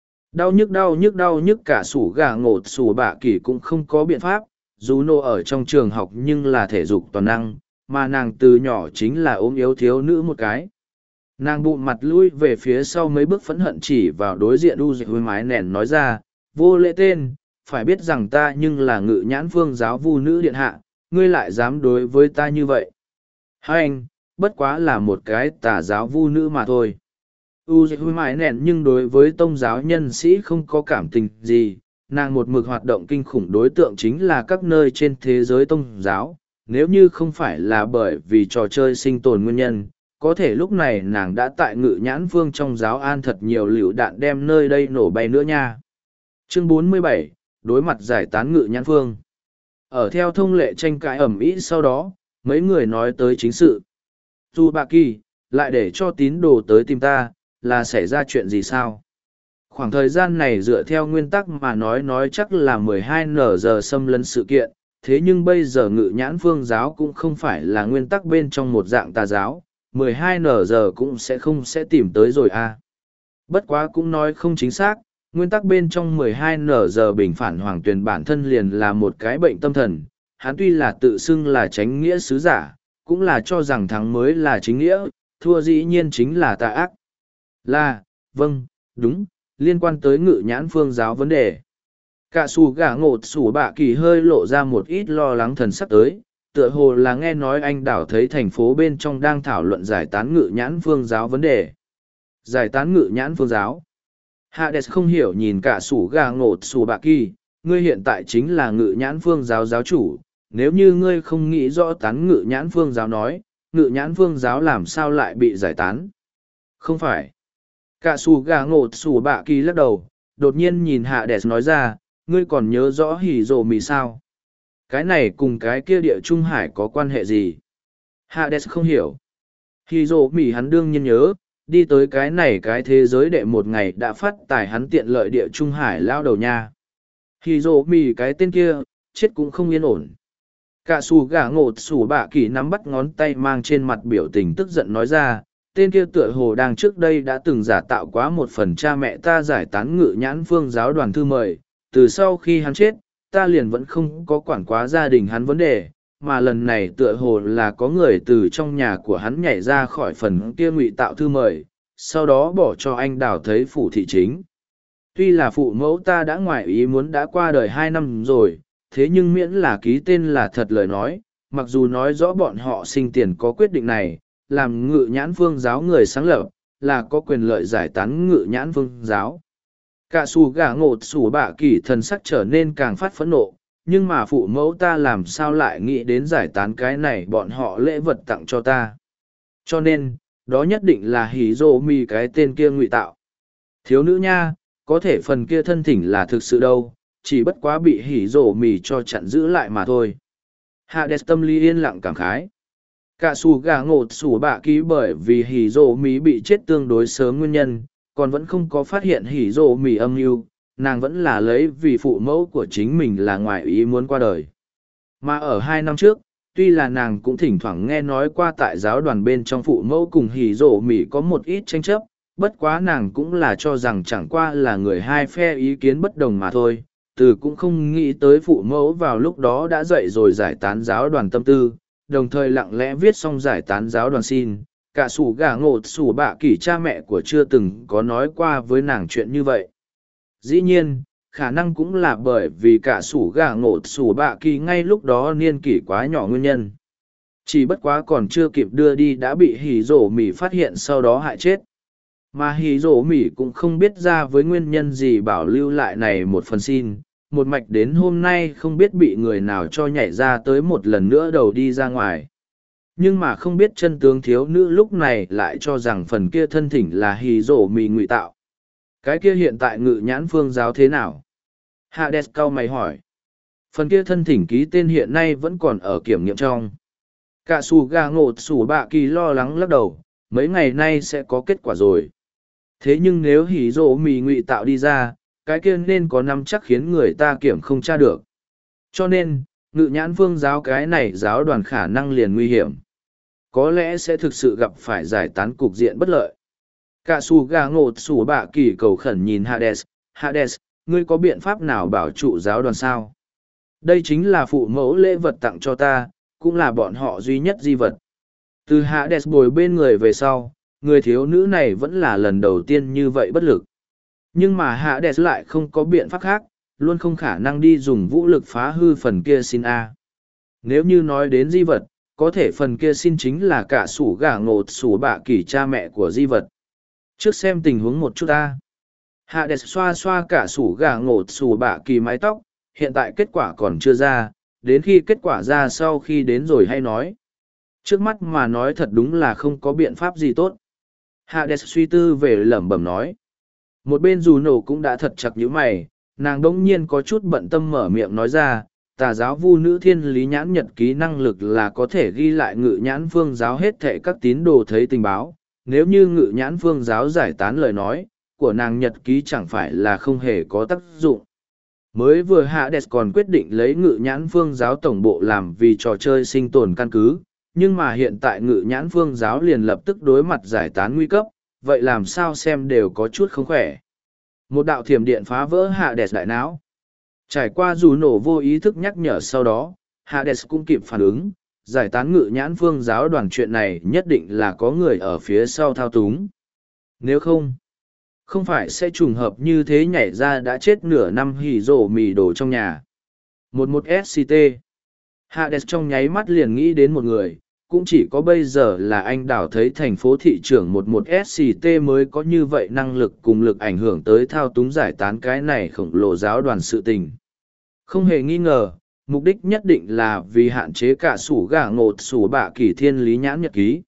Đau nhức cả sủ gà ngột sủ bạ kỳ cũng không có biện pháp. Juno ở trong trường học nhưng là thể dục toàn năng, mà nàng từ nhỏ chính là ốm yếu thiếu nữ một cái. Nàng bụng mặt lui về phía sau mấy bước phẫn hận chỉ vào đối diện u dịch hồi mái nẹn nói ra, vô lễ tên, phải biết rằng ta nhưng là ngự nhãn phương giáo vu nữ điện hạ, ngươi lại dám đối với ta như vậy. Hai anh, bất quá là một cái tà giáo vu nữ mà thôi. U dịch huy mãi nẹn nhưng đối với tông giáo nhân sĩ không có cảm tình gì, nàng một mực hoạt động kinh khủng đối tượng chính là các nơi trên thế giới tông giáo, nếu như không phải là bởi vì trò chơi sinh tồn nguyên nhân, có thể lúc này nàng đã tại ngự nhãn phương trong giáo an thật nhiều lựu đạn đem nơi đây nổ bay nữa nha. Chương 47, đối mặt giải tán ngự nhãn phương. Ở theo thông lệ tranh cãi ẩm ý sau đó, mấy người nói tới chính sự. Dù bà kỳ, lại để cho tín đồ tới tìm ta, là xảy ra chuyện gì sao? Khoảng thời gian này dựa theo nguyên tắc mà nói chắc là 12 giờ xâm lấn sự kiện, thế nhưng bây giờ ngự nhãn phương giáo cũng không phải là nguyên tắc bên trong một dạng tà giáo, 12 giờ cũng sẽ tìm tới rồi à. Bất quá cũng nói không chính xác, nguyên tắc bên trong 12 giờ bình phản hoàng tuyền bản thân liền là một cái bệnh tâm thần, hắn tuy là tự xưng là chánh nghĩa sứ giả, cũng là cho rằng thắng mới là chính nghĩa, thua dĩ nhiên chính là tà ác. Là, vâng, đúng, liên quan tới ngự nhãn phương giáo vấn đề. Cả xù gà ngột xù bạ kỳ hơi lộ ra một ít lo lắng thần sắc tới, tựa hồ là nghe nói anh đảo thấy thành phố bên trong đang thảo luận giải tán ngự nhãn phương giáo vấn đề. Giải tán ngự nhãn phương giáo. Hades không hiểu nhìn cả xù gà ngột xù bạ kỳ, ngươi hiện tại chính là ngự nhãn phương giáo giáo chủ, nếu như ngươi không nghĩ rõ tán ngự nhãn phương giáo nói, ngự nhãn phương giáo làm sao lại bị giải tán? Không phải. Cả xù gà ngột xù bạ kỳ lắc đầu, đột nhiên nhìn Hades nói ra, ngươi còn nhớ rõ hỉ rồ mì sao? Cái này cùng cái kia địa trung hải có quan hệ gì? Hades không hiểu. Hỉ rồ mì hắn đương nhiên nhớ, đi tới cái này cái thế giới đệ một ngày đã phát tài hắn tiện lợi địa trung hải lao đầu nha. Hỉ rồ mì cái tên kia, chết cũng không yên ổn. Cả xù gà ngột xù bạ kỳ nắm bắt ngón tay mang trên mặt biểu tình tức giận nói ra, tên kia tựa hồ đang trước đây đã từng giả tạo quá một phần cha mẹ ta giải tán ngự nhãn phương giáo đoàn thư mời, từ sau khi hắn chết, ta liền vẫn không có quản quá gia đình hắn vấn đề, mà lần này tựa hồ là có người từ trong nhà của hắn nhảy ra khỏi phần kia ngụy tạo thư mời, sau đó bỏ cho anh đào thấy phủ thị chính. Tuy là phụ mẫu ta đã ngoại ý muốn đã qua đời 2 năm rồi, thế nhưng miễn là ký tên là thật lời nói, mặc dù nói rõ bọn họ sinh tiền có quyết định này, làm ngự nhãn phương giáo người sáng lập, là có quyền lợi giải tán ngự nhãn phương giáo. Cả xù gà ngột xù bạ kỳ thần sắc trở nên càng phát phẫn nộ, nhưng mà phụ mẫu ta làm sao lại nghĩ đến giải tán cái này bọn họ lễ vật tặng cho ta. Cho nên, đó nhất định là hỉ rô mi cái tên kia ngụy tạo. Thiếu nữ nha, có thể phần kia thân thỉnh là thực sự đâu, chỉ bất quá bị hỉ rổ mì cho chặn giữ lại mà thôi. Hades tâm lý yên lặng cảm khái. Cả xù gà ngột xù bạ ký bởi vì hỉ rổ mì bị chết tương đối sớm nguyên nhân, còn vẫn không có phát hiện hỉ rổ mì âm mưu, nàng vẫn là lấy vì phụ mẫu của chính mình là ngoại ý muốn qua đời. Mà ở 2 năm trước, tuy là nàng cũng thỉnh thoảng nghe nói qua tại giáo đoàn bên trong phụ mẫu cùng hỉ rổ mì có một ít tranh chấp, bất quá nàng cũng là cho rằng chẳng qua là người hai phe ý kiến bất đồng mà thôi, từ cũng không nghĩ tới phụ mẫu vào lúc đó đã dậy rồi giải tán giáo đoàn tâm tư, đồng thời lặng lẽ viết xong giải tán giáo đoàn xin. Cả sủ gà ngột sủ bạ kỷ cha mẹ của chưa từng có nói qua với nàng chuyện như vậy. Dĩ nhiên, khả năng cũng là bởi vì cả sủ gà ngột sủ bạ kỳ ngay lúc đó niên kỷ quá nhỏ nguyên nhân. Chỉ bất quá còn chưa kịp đưa đi đã bị hỉ rổ mỉ phát hiện sau đó hại chết. Mà hỉ rổ mỉ cũng không biết ra với nguyên nhân gì bảo lưu lại này một phần xin, một mạch đến hôm nay không biết bị người nào cho nhảy ra tới một lần nữa đầu đi ra ngoài. Nhưng mà không biết chân tướng thiếu nữ lúc này lại cho rằng phần kia thân thỉnh là hỉ rổ mỉ ngụy tạo. Cái kia hiện tại ngự nhãn phương giáo thế nào? Hades cau mày hỏi. Phần kia thân thỉnh ký tên hiện nay vẫn còn ở kiểm nghiệm trong. Cả xù gà ngột xù bạ kỳ lo lắng lắc đầu, mấy ngày nay sẽ có kết quả rồi. Thế nhưng nếu hỉ rộ mì ngụy tạo đi ra, cái kia nên có năm chắc khiến người ta kiểm không tra được. Cho nên, ngự nhãn vương giáo cái này giáo đoàn khả năng liền nguy hiểm. Có lẽ sẽ thực sự gặp phải giải tán cục diện bất lợi. Cả xù gà ngột xù bạ kỳ cầu khẩn nhìn Hades. Hades, ngươi có biện pháp nào bảo trụ giáo đoàn sao? Đây chính là phụ mẫu lễ vật tặng cho ta, cũng là bọn họ duy nhất di vật. Từ Hades bồi bên người về sau, người thiếu nữ này vẫn là lần đầu tiên như vậy bất lực. Nhưng mà Hades lại không có biện pháp khác, luôn không khả năng đi dùng vũ lực phá hư phần kia xin A. Nếu như nói đến di vật, có thể phần kia xin chính là cả sủ gà ngột sủ bạ kỳ cha mẹ của di vật. Trước xem tình huống một chút ta. Hades xoa xoa cả sủ gà ngột sủ bạ kỳ mái tóc, hiện tại kết quả còn chưa ra, đến khi kết quả ra sau khi đến rồi hay nói. Trước mắt mà nói thật đúng là không có biện pháp gì tốt. Hades suy tư về lẩm bẩm nói. Một bên dù nổ cũng đã thật chặt nhíu mày, nàng đỗng nhiên có chút bận tâm mở miệng nói ra, tà giáo vu nữ thiên lý nhãn nhật ký năng lực là có thể ghi lại ngự nhãn phương giáo hết thệ các tín đồ thấy tình báo. Nếu như ngự nhãn phương giáo giải tán lời nói, của nàng nhật ký chẳng phải là không hề có tác dụng. Mới vừa Hades còn quyết định lấy ngự nhãn phương giáo tổng bộ làm vì trò chơi sinh tồn căn cứ, nhưng mà hiện tại ngự nhãn phương giáo liền lập tức đối mặt giải tán nguy cấp, vậy làm sao xem đều có chút không khỏe. Một đạo thiểm điện phá vỡ Hades đại não. Trải qua dù nổ vô ý thức nhắc nhở sau đó, Hades cũng kịp phản ứng, giải tán ngự nhãn phương giáo đoàn chuyện này nhất định là có người ở phía sau thao túng. Nếu không phải sẽ trùng hợp như thế nhảy ra đã chết nửa năm hỉ rổ mì đồ trong nhà. Một SCT. Hades trong nháy mắt liền nghĩ đến một người, cũng chỉ có bây giờ là anh đảo thấy thành phố thị trưởng một SCT mới có như vậy năng lực cùng lực ảnh hưởng tới thao túng giải tán cái này khổng lồ giáo đoàn sự tình. Không hề nghi ngờ, mục đích nhất định là vì hạn chế cả sủ gà ngột sủ bạ kỳ thiên lý nhãn nhật ký.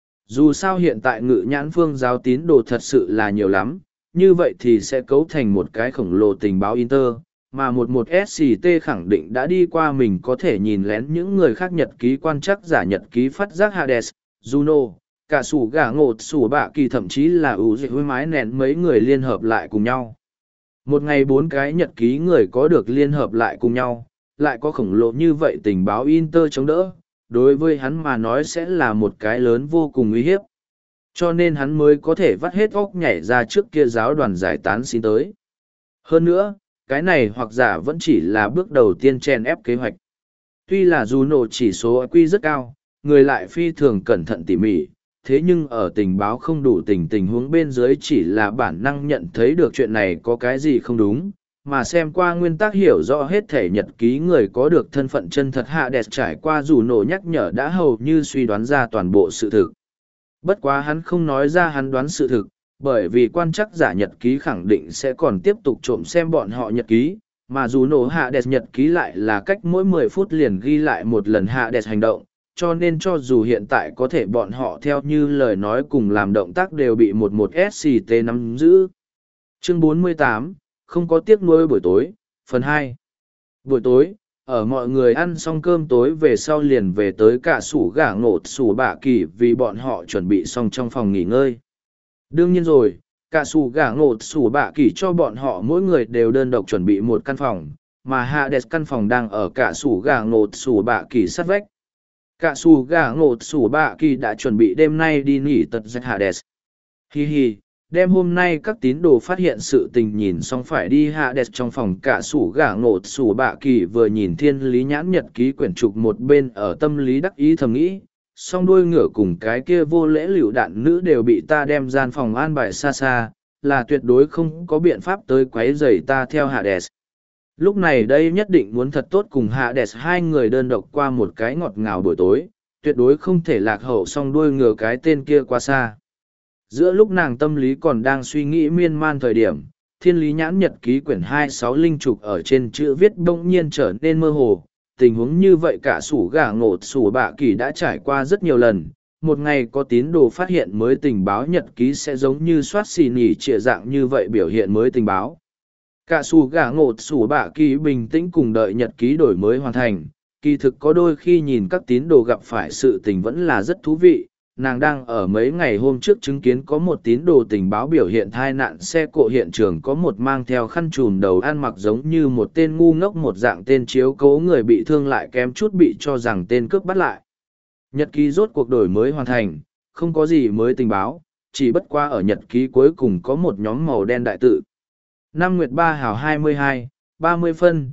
Dù sao hiện tại ngự nhãn phương giáo tín đồ thật sự là nhiều lắm, như vậy thì sẽ cấu thành một cái khổng lồ tình báo Inter, mà một SCT khẳng định đã đi qua mình có thể nhìn lén những người khác nhật ký quan chắc giả nhật ký phát giác Hades, Juno, cả sủ gà ngột sủ bạ kỳ thậm chí là ủ dịch với mái nén mấy người liên hợp lại cùng nhau. Một ngày 4 cái nhật ký người có được liên hợp lại cùng nhau, lại có khổng lồ như vậy tình báo Inter chống đỡ, đối với hắn mà nói sẽ là một cái lớn vô cùng uy hiếp. Cho nên hắn mới có thể vắt hết óc nhảy ra trước kia giáo đoàn giải tán xin tới. Hơn nữa, cái này hoặc giả vẫn chỉ là bước đầu tiên chen ép kế hoạch. Tuy là dù nổ chỉ số IQ rất cao, người lại phi thường cẩn thận tỉ mỉ, thế nhưng ở tình báo không đủ tình huống bên dưới chỉ là bản năng nhận thấy được chuyện này có cái gì không đúng, mà xem qua nguyên tắc hiểu rõ hết thể nhật ký người có được thân phận chân thật Hades trải qua dù nổ nhắc nhở đã hầu như suy đoán ra toàn bộ sự thực. Bất quá hắn không nói ra hắn đoán sự thực, bởi vì quan chắc giả nhật ký khẳng định sẽ còn tiếp tục trộm xem bọn họ nhật ký, mà dù nổ Hades nhật ký lại là cách mỗi 10 phút liền ghi lại một lần Hades hành động, cho nên cho dù hiện tại có thể bọn họ theo như lời nói cùng làm động tác đều bị một SCT nắm giữ. Chương 48, không có tiếc nuối buổi tối, phần 2. Buổi tối, ở mọi người ăn xong cơm tối về sau liền về tới cả sủ gà ngột sủ bạ kỳ vì bọn họ chuẩn bị xong trong phòng nghỉ ngơi. Đương nhiên rồi, cả sủ gà ngột sủ bạ kỳ cho bọn họ mỗi người đều đơn độc chuẩn bị một căn phòng, mà Hades căn phòng đang ở cả sủ gà ngột sủ bạ kỳ sát vách. Cả sủ gà ngột sủ bạ kỳ đã chuẩn bị đêm nay đi nghỉ tật giấc Hades. Hi hi, đêm hôm nay các tín đồ phát hiện sự tình nhìn xong phải đi Hades trong phòng cả sủ gà ngột sủ bạ kỳ vừa nhìn thiên lý nhãn nhật ký quyển trục một bên ở tâm lý đắc ý thầm nghĩ, song đuôi ngựa cùng cái kia vô lễ lựu đạn nữ đều bị ta đem gian phòng an bài xa xa, là tuyệt đối không có biện pháp tới quấy rầy ta theo Hades. Lúc này đây nhất định muốn thật tốt cùng Hades hai người đơn độc qua một cái ngọt ngào buổi tối, tuyệt đối không thể lạc hậu song đuôi ngựa cái tên kia quá xa. Giữa lúc nàng tâm lý còn đang suy nghĩ miên man thời điểm, thiên lý nhãn nhật ký quyển 26 linh trục ở trên chữ viết bỗng nhiên trở nên mơ hồ. Tình huống như vậy cả sủ gà ngột sủ bạ kỳ đã trải qua rất nhiều lần. Một ngày có tín đồ phát hiện mới tình báo nhật ký sẽ giống như soát xì nỉ trịa dạng như vậy biểu hiện mới tình báo. Cả sủ gà ngột sủ bạ kỳ bình tĩnh cùng đợi nhật ký đổi mới hoàn thành. kỳ thực có đôi khi nhìn các tín đồ gặp phải sự tình vẫn là rất thú vị. Nàng đang ở mấy ngày hôm trước chứng kiến có một tín đồ tình báo biểu hiện tai nạn xe cộ hiện trường, có một mang theo khăn trùm đầu ăn mặc giống như một tên ngu ngốc, một dạng tên chiếu cố người bị thương lại kém chút bị cho rằng tên cướp bắt lại. Nhật ký rốt cuộc đổi mới hoàn thành, không có gì mới tình báo, chỉ bất qua ở nhật ký cuối cùng có một nhóm màu đen đại tự. Năm Nguyệt 3 Hào 22, 30 phân,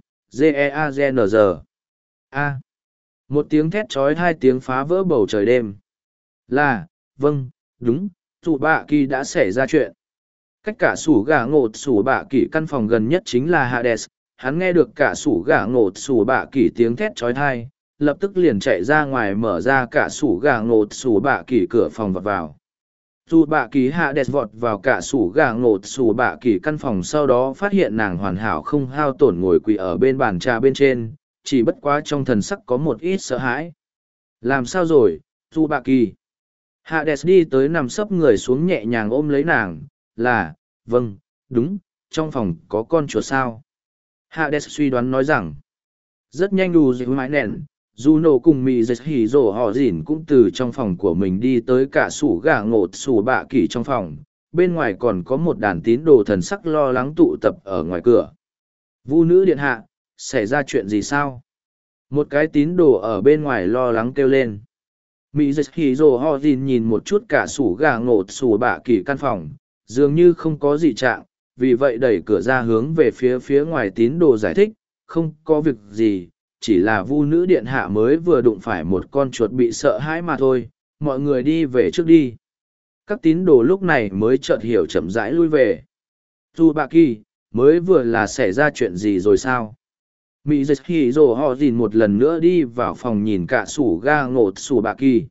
GEAGNG. A. Một tiếng thét trói hai tiếng phá vỡ bầu trời đêm. Là, vâng, đúng, Sủ Bạ Kỳ đã xảy ra chuyện. Cách cả Sủ Gà Ngột Sủ Bạ Kỳ căn phòng gần nhất chính là Hades. Hắn nghe được cả Sủ Gà Ngột Sủ Bạ Kỳ tiếng thét trói thai, lập tức liền chạy ra ngoài mở ra cả Sủ Gà Ngột Sủ Bạ Kỳ cửa phòng và vào. Sủ Bạ Kỳ Hades vọt vào cả Sủ Gà Ngột Sủ Bạ Kỳ căn phòng, sau đó phát hiện nàng hoàn hảo không hao tổn ngồi quỳ ở bên bàn trà bên trên, chỉ bất quá trong thần sắc có một ít sợ hãi. Làm sao rồi, Sủ Bạ Kỳ? Hades đi tới nằm sấp người xuống nhẹ nhàng ôm lấy nàng, là, vâng, đúng, trong phòng có con chuột sao? Hades suy đoán nói rằng, rất nhanh đủ dịch mãi nền, Juno cùng mì dịch hỉ rổ họ dỉn cũng từ trong phòng của mình đi tới cả Sủ Gà Ngột Sủ Bạ Kỳ trong phòng, bên ngoài còn có một đàn tín đồ thần sắc lo lắng tụ tập ở ngoài cửa. Vu nữ điện hạ, xảy ra chuyện gì sao? Một cái tín đồ ở bên ngoài lo lắng kêu lên. Mỹ dịch hỉ rồ ho dìn nhìn một chút cả Sủ Gà Ngột Sủ Bạ Kỳ căn phòng, dường như không có gì trạng, vì vậy đẩy cửa ra hướng về phía ngoài tín đồ giải thích, không có việc gì, chỉ là Vu nữ điện hạ mới vừa đụng phải một con chuột bị sợ hãi mà thôi, mọi người đi về trước đi. Các tín đồ lúc này mới chợt hiểu, chậm rãi lui về. Sủ Bạ Kỳ, mới vừa là xảy ra chuyện gì rồi sao? Mỹ dịch hỉ rồ họ dìn một lần nữa đi vào phòng nhìn cả Sủ Gà Ngột Sủ Bạ Kỳ.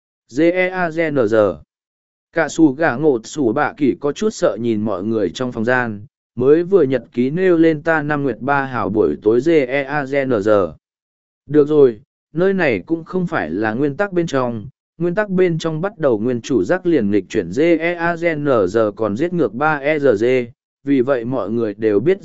GEAGNG. Cả Sủ Gà Ngột Sủ Bạ Kỳ có chút sợ nhìn mọi người trong phòng gian, mới vừa nhật ký nêu lên ta năm Nguyệt 3 Hào buổi tối GEAGNG. Được rồi, nơi này cũng không phải là nguyên tắc bên trong bắt đầu nguyên chủ giác liền nghịch chuyển GEAGNG còn giết ngược 3ERG. Vì vậy mọi người đều biết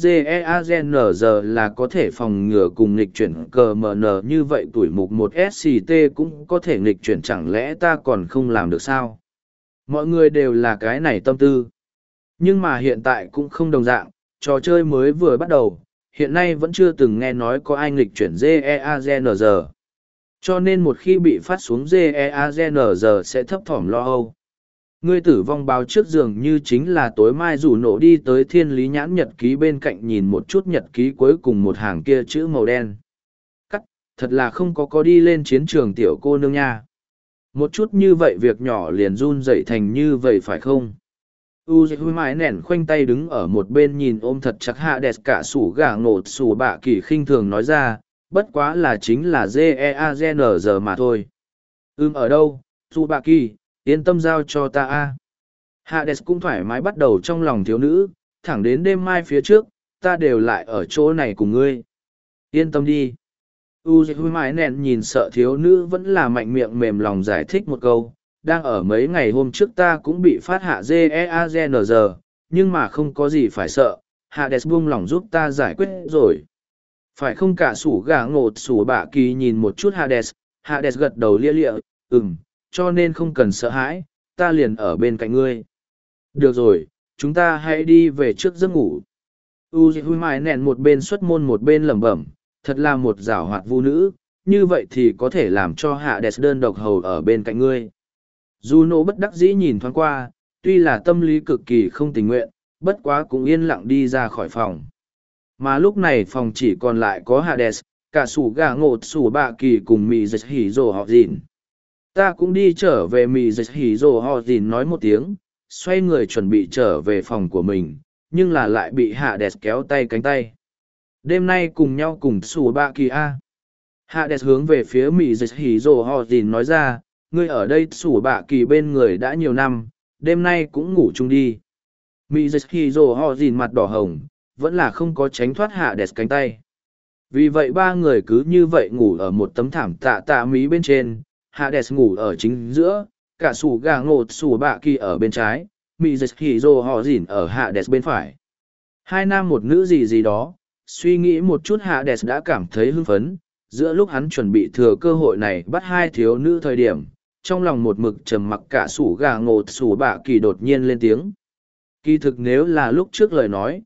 GEAGNG là có thể phòng ngừa cùng nghịch chuyển CMN, như vậy tuổi mục 1 SCT cũng có thể nghịch chuyển, chẳng lẽ ta còn không làm được sao? Mọi người đều là cái này tâm tư. Nhưng mà hiện tại cũng không đồng dạng, trò chơi mới vừa bắt đầu, hiện nay vẫn chưa từng nghe nói có ai nghịch chuyển GEAGNG. Cho nên một khi bị phát xuống GEAGNG sẽ thấp thỏm lo âu. Ngươi tử vong báo trước dường như chính là tối mai rủ nổ đi tới thiên lý nhãn nhật ký bên cạnh nhìn một chút nhật ký cuối cùng một hàng kia chữ màu đen. Cắt, thật là không có đi lên chiến trường tiểu cô nương nha. Một chút như vậy việc nhỏ liền run dậy thành như vậy phải không? Uzi mãi nẻn khoanh tay đứng ở một bên nhìn ôm thật chặt Hades cả Sủ Gà Ngột Sủ Bạ Kỳ khinh thường nói ra, bất quá là chính là GEAGNG mà thôi. Ở đâu, Sủ Bạ Kỳ, yên tâm giao cho ta a. Hades cũng thoải mái bắt đầu trong lòng thiếu nữ, thẳng đến đêm mai phía trước, ta đều lại ở chỗ này cùng ngươi. Yên tâm đi. Uzi mãi nẹn nhìn sợ thiếu nữ vẫn là mạnh miệng mềm lòng giải thích một câu, đang ở mấy ngày hôm trước ta cũng bị phát hạ GEAGNG, nhưng mà không có gì phải sợ, Hades buông lòng giúp ta giải quyết rồi. Phải không? Cả Sủ Gà Ngột Sủ Bạ Kỳ nhìn một chút Hades gật đầu lia lịa, cho nên không cần sợ hãi, ta liền ở bên cạnh ngươi. Được rồi, chúng ta hãy đi về trước giấc ngủ. Uzi mãi nẹn một bên xuất môn một bên lẩm bẩm, thật là một giảo hoạt vu nữ, như vậy thì có thể làm cho Hades đơn độc hầu ở bên cạnh ngươi. Juno bất đắc dĩ nhìn thoáng qua, tuy là tâm lý cực kỳ không tình nguyện, bất quá cũng yên lặng đi ra khỏi phòng. Mà lúc này phòng chỉ còn lại có Hades, cả Sủ Gà Ngột Sủ Bạ Kỳ cùng Mị Dịch Hỉ Rồ họ dìn. Ta cũng đi trở về. Mị Dịch Hỉ Rồ họ dìn nói một tiếng, xoay người chuẩn bị trở về phòng của mình, nhưng là lại bị Hades kéo tay cánh tay. Đêm nay cùng nhau cùng Sủ Bạ Kỳ a. Hades hướng về phía Mị Dịch Hỉ Rồ họ dìn nói ra, ngươi ở đây Sủ Bạ Kỳ bên người đã nhiều năm, đêm nay cũng ngủ chung đi. Mị Dịch Hỉ Rồ họ dìn mặt đỏ hồng, vẫn là không có tránh thoát Hades cánh tay. Vì vậy ba người cứ như vậy ngủ ở một tấm thảm tạ mí bên trên, Hades ngủ ở chính giữa, cả Sủ Gà Ngột Sủ Bạ Kỳ ở bên trái, Mị Dịch Hỉ Rồ họ dìn ở Hades bên phải. Hai nam một nữ gì đó, suy nghĩ một chút Hades đã cảm thấy hưng phấn, Giữa lúc hắn chuẩn bị thừa cơ hội này bắt hai thiếu nữ thời điểm, trong lòng một mực trầm mặc cả sủ gà ngột sủ bạ kỳ đột nhiên lên tiếng. Kỳ thực nếu là lúc trước lời nói,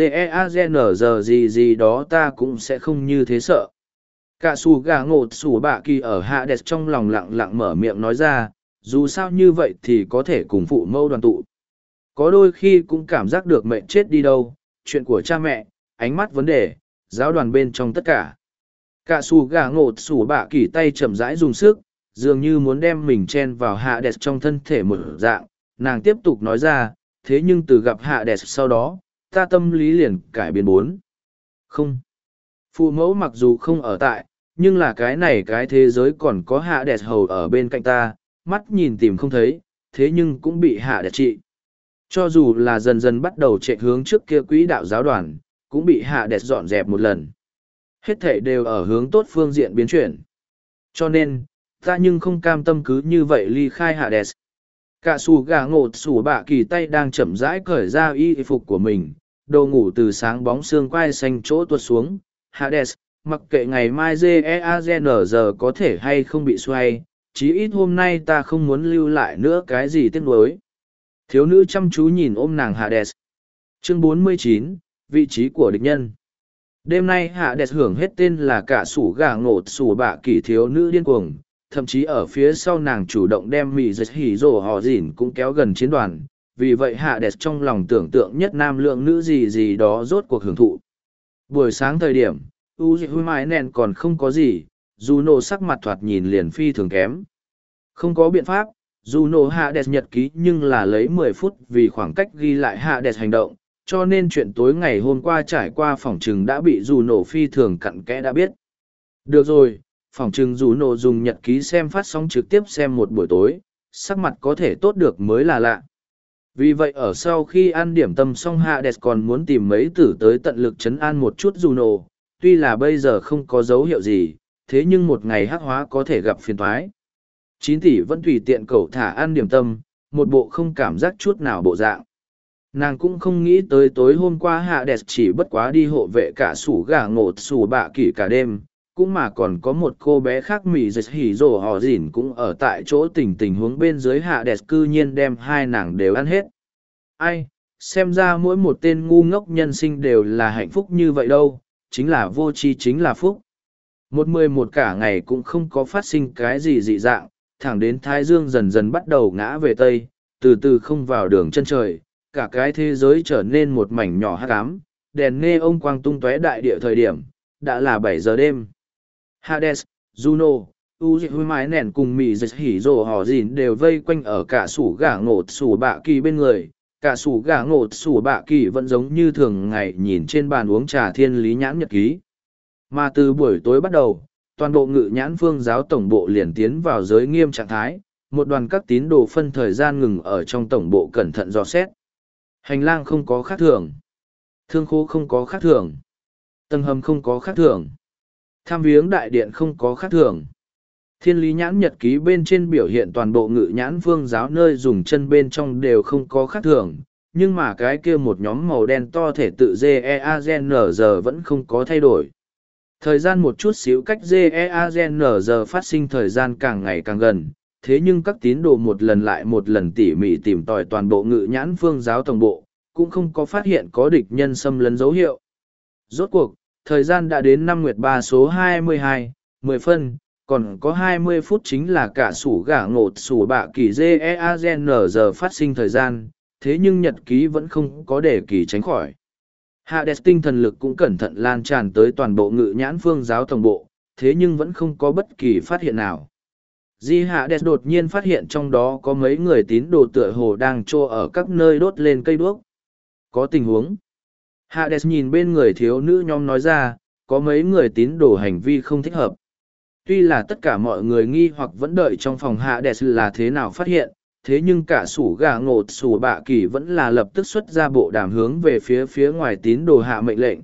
GEAGN gì gì đó ta cũng sẽ không như thế sợ. Cả sủ gà ngột sủ bạ kỳ ở Hades trong lòng lặng lặng mở miệng nói ra, dù sao như vậy thì có thể cùng phụ mâu đoàn tụ. Có đôi khi cũng cảm giác được mệnh chết đi đâu, chuyện của cha mẹ, ánh mắt vấn đề, giáo đoàn bên trong tất cả. Cả sủ gà ngột sủ bạ kỳ tay chậm rãi dùng sức, dường như muốn đem mình chen vào Hades trong thân thể một dạng, nàng tiếp tục nói ra, thế nhưng từ gặp Hades sau đó, ta tâm lý liền cải biến bốn. Không. Phụ mẫu mặc dù không ở tại, nhưng là cái này cái thế giới còn có Hades hầu ở bên cạnh ta, mắt nhìn tìm không thấy, thế nhưng cũng bị Hades trị. Cho dù là dần dần bắt đầu chạy hướng trước kia quỹ đạo giáo đoàn, cũng bị Hades dọn dẹp một lần. Hết thảy đều ở hướng tốt phương diện biến chuyển. Cho nên, ta nhưng không cam tâm cứ như vậy ly khai Hades. Cả sủ gà ngột sủ bạ kỳ tay đang chậm rãi cởi ra y phục của mình, đồ ngủ từ sáng bóng xương quai xanh chỗ tuột xuống. Hades, mặc kệ ngày mai GEAGN có thể hay không bị xoay, chí ít hôm nay ta không muốn lưu lại nữa cái gì tiếc nuối. Thiếu nữ chăm chú nhìn ôm nàng Hades. Chương 49, vị trí của địch nhân. Đêm nay Hades hưởng hết tên là cả sủ gà ngột sủ bạ kỳ thiếu nữ điên cuồng, thậm chí ở phía sau nàng chủ động đem mị dịch hỉ rổ họ dỉn cũng kéo gần chiến đoàn, vì vậy Hades trong lòng tưởng tượng nhất nam lượng nữ gì gì đó rốt cuộc hưởng thụ. Buổi sáng thời điểm, Uzi Mai Nen còn không có gì, Juno sắc mặt thoạt nhìn liền phi thường kém. Không có biện pháp, Juno Hades nhật ký nhưng là lấy 10 phút vì khoảng cách ghi lại Hades hành động, cho nên chuyện tối ngày hôm qua trải qua phỏng trừng đã bị Juno phi thường cặn kẽ đã biết. Được rồi, phỏng chừng Juno dùng nhật ký xem phát sóng trực tiếp xem một buổi tối, sắc mặt có thể tốt được mới là lạ. Vì vậy ở sau khi ăn điểm tâm xong Hades còn muốn tìm mấy tử tới tận lực trấn an một chút Juno, tuy là bây giờ không có dấu hiệu gì, thế nhưng một ngày hắc hóa có thể gặp phiền toái. 9 tỷ vẫn tùy tiện cậu thả ăn điểm tâm, một bộ không cảm giác chút nào bộ dạng. Nàng cũng không nghĩ tới tối hôm qua Hades chỉ bất quá đi hộ vệ cả sủ gà ngột sủ bạ kỳ cả đêm, cũng mà còn có một cô bé khác mỉ dịch hỉ rổ họ dỉn cũng ở tại chỗ tình huống bên dưới Hades cư nhiên đem hai nàng đều ăn hết. Ai, xem ra mỗi một tên ngu ngốc nhân sinh đều là hạnh phúc như vậy đâu, chính là vô tri chính là phúc. 11 cả ngày cũng không có phát sinh cái gì dị dạng, thẳng đến Thái Dương dần dần bắt đầu ngã về Tây, từ từ không vào đường chân trời, cả cái thế giới trở nên một mảnh nhỏ hắc ám, đèn nghe ông quang tung tóe đại địa thời điểm, đã là 7 giờ đêm. Hades, Juno, Uzi Mai Nèn cùng Mị Dịch Hỉ Rồ Hò Dìn đều vây quanh ở cả sủ gà ngột sủ bạ kỳ bên người. Cả sủ gà ngột sủ bạ kỳ vẫn giống như thường ngày nhìn trên bàn uống trà thiên lý nhãn nhật ký. Mà từ buổi tối bắt đầu, toàn bộ ngự nhãn phương giáo tổng bộ liền tiến vào giới nghiêm trạng thái, một đoàn các tín đồ phân thời gian ngừng ở trong tổng bộ cẩn thận dò xét. Hành lang không có khác thường. Thương khố không có khác thường. Tầng hầm không có khác thường. Tham viếng đại điện không có khác thường. Thiên lý nhãn nhật ký bên trên biểu hiện toàn bộ ngự nhãn phương giáo nơi dùng chân bên trong đều không có khác thường, nhưng mà cái kia một nhóm màu đen to thể tự GEAGN vẫn không có thay đổi. Thời gian một chút xíu cách GEAGN phát sinh thời gian càng ngày càng gần, thế nhưng các tín đồ một lần lại một lần tỉ mỉ tìm tòi toàn bộ ngự nhãn phương giáo tổng bộ, cũng không có phát hiện có địch nhân xâm lấn dấu hiệu. Rốt cuộc, thời gian đã đến 5 nguyệt 3 số 22, 10 phân, còn có 20 phút chính là cả sủ gà ngột sủ bạ kỳ GEAGN phát sinh thời gian, thế nhưng nhật ký vẫn không có để kỳ tránh khỏi. Hades tinh thần lực cũng cẩn thận lan tràn tới toàn bộ ngự nhãn phương giáo tổng bộ, thế nhưng vẫn không có bất kỳ phát hiện nào. Di Hades đột nhiên phát hiện trong đó có mấy người tín đồ tựa hồ đang trô ở các nơi đốt lên cây đuốc. Có tình huống. Hades nhìn bên người thiếu nữ nhóm nói ra, có mấy người tín đồ hành vi không thích hợp. Tuy là tất cả mọi người nghi hoặc vẫn đợi trong phòng Hades là thế nào phát hiện, thế nhưng cả sủ gà ngột sủ bạ kỳ vẫn là lập tức xuất ra bộ đàm hướng về phía ngoài tín đồ hạ mệnh lệnh.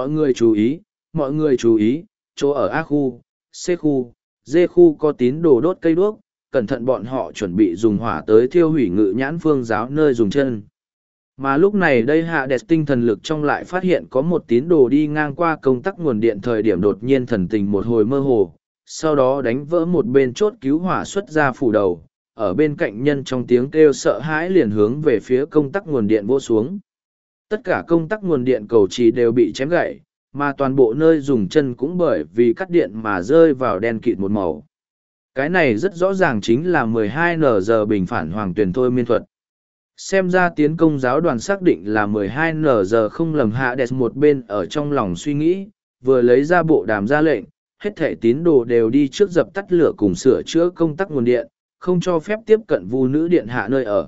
Mọi người chú ý, chỗ ở A khu, C khu, D khu có tín đồ đốt cây đuốc, cẩn thận bọn họ chuẩn bị dùng hỏa tới thiêu hủy ngự nhãn phương giáo nơi dùng chân. Mà lúc này đây Hades tinh thần lực trong lại phát hiện có một tín đồ đi ngang qua công tắc nguồn điện thời điểm đột nhiên thần tình một hồi mơ hồ, sau đó đánh vỡ một bên chốt cứu hỏa xuất ra phủ đầu, ở bên cạnh nhân trong tiếng kêu sợ hãi liền hướng về phía công tắc nguồn điện vỗ xuống. Tất cả công tắc nguồn điện cầu trì đều bị chém gãy, mà toàn bộ nơi dùng chân cũng bởi vì cắt điện mà rơi vào đen kịt một màu. Cái này rất rõ ràng chính là 12N bình phản hoàng tuyển thôi miên thuật. Xem ra tiến công giáo đoàn xác định là 12N không lầm. Hades một bên ở trong lòng suy nghĩ, vừa lấy ra bộ đàm ra lệnh, hết thể tín đồ đều đi trước dập tắt lửa cùng sửa chữa công tắc nguồn điện, không cho phép tiếp cận vu nữ điện hạ nơi ở.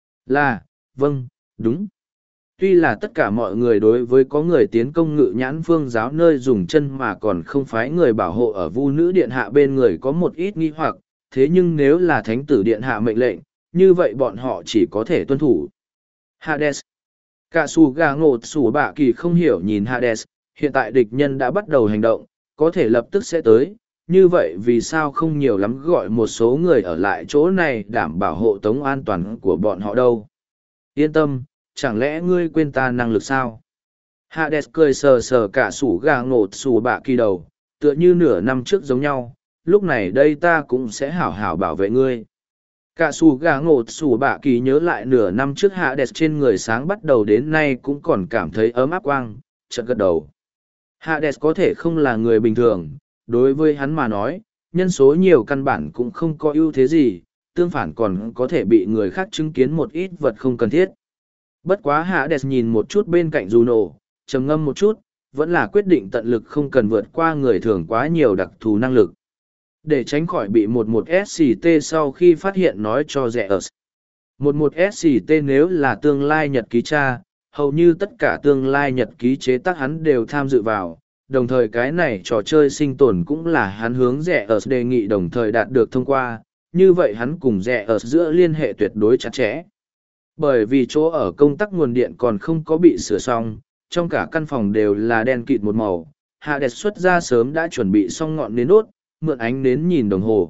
Là, vâng, đúng. Tuy là tất cả mọi người đối với có người tiến công ngự nhãn phương giáo nơi dùng chân mà còn không phái người bảo hộ ở vu nữ điện hạ bên người có một ít nghi hoặc, thế nhưng nếu là thánh tử điện hạ mệnh lệnh, như vậy bọn họ chỉ có thể tuân thủ. Hades. Cả xù gà ngột xù bạ kỳ không hiểu nhìn Hades, hiện tại địch nhân đã bắt đầu hành động, có thể lập tức sẽ tới, như vậy vì sao không nhiều lắm gọi một số người ở lại chỗ này đảm bảo hộ tống an toàn của bọn họ đâu. Yên tâm, chẳng lẽ ngươi quên ta năng lực sao? Hades cười sờ sờ cả sủ gà ngột sủ bạ kỳ đầu, tựa như nửa năm trước giống nhau, lúc này đây ta cũng sẽ hảo hảo bảo vệ ngươi. Cả sủ gà ngột sủ bạ kỳ nhớ lại nửa năm trước Hades trên người sáng bắt đầu đến nay cũng còn cảm thấy ấm áp quang, chợt gật đầu. Hades có thể không là người bình thường, đối với hắn mà nói, nhân số nhiều căn bản cũng không có ưu thế gì, tương phản còn có thể bị người khác chứng kiến một ít vật không cần thiết. Bất quá Hades nhìn một chút bên cạnh Juno, trầm ngâm một chút, vẫn là quyết định tận lực không cần vượt qua người thường quá nhiều đặc thù năng lực. Để tránh khỏi bị một SCT sau khi phát hiện nói cho Zeus. Một SCT nếu là tương lai nhật ký cha, hầu như tất cả tương lai nhật ký chế tác hắn đều tham dự vào, đồng thời cái này trò chơi sinh tồn cũng là hắn hướng Zeus đề nghị đồng thời đạt được thông qua, như vậy hắn cùng Zeus giữa liên hệ tuyệt đối chặt chẽ. Bởi vì chỗ ở công tắc nguồn điện còn không có bị sửa xong, trong cả căn phòng đều là đen kịt một màu. Hades xuất ra sớm đã chuẩn bị xong ngọn nến đốt, mượn ánh nến nhìn đồng hồ,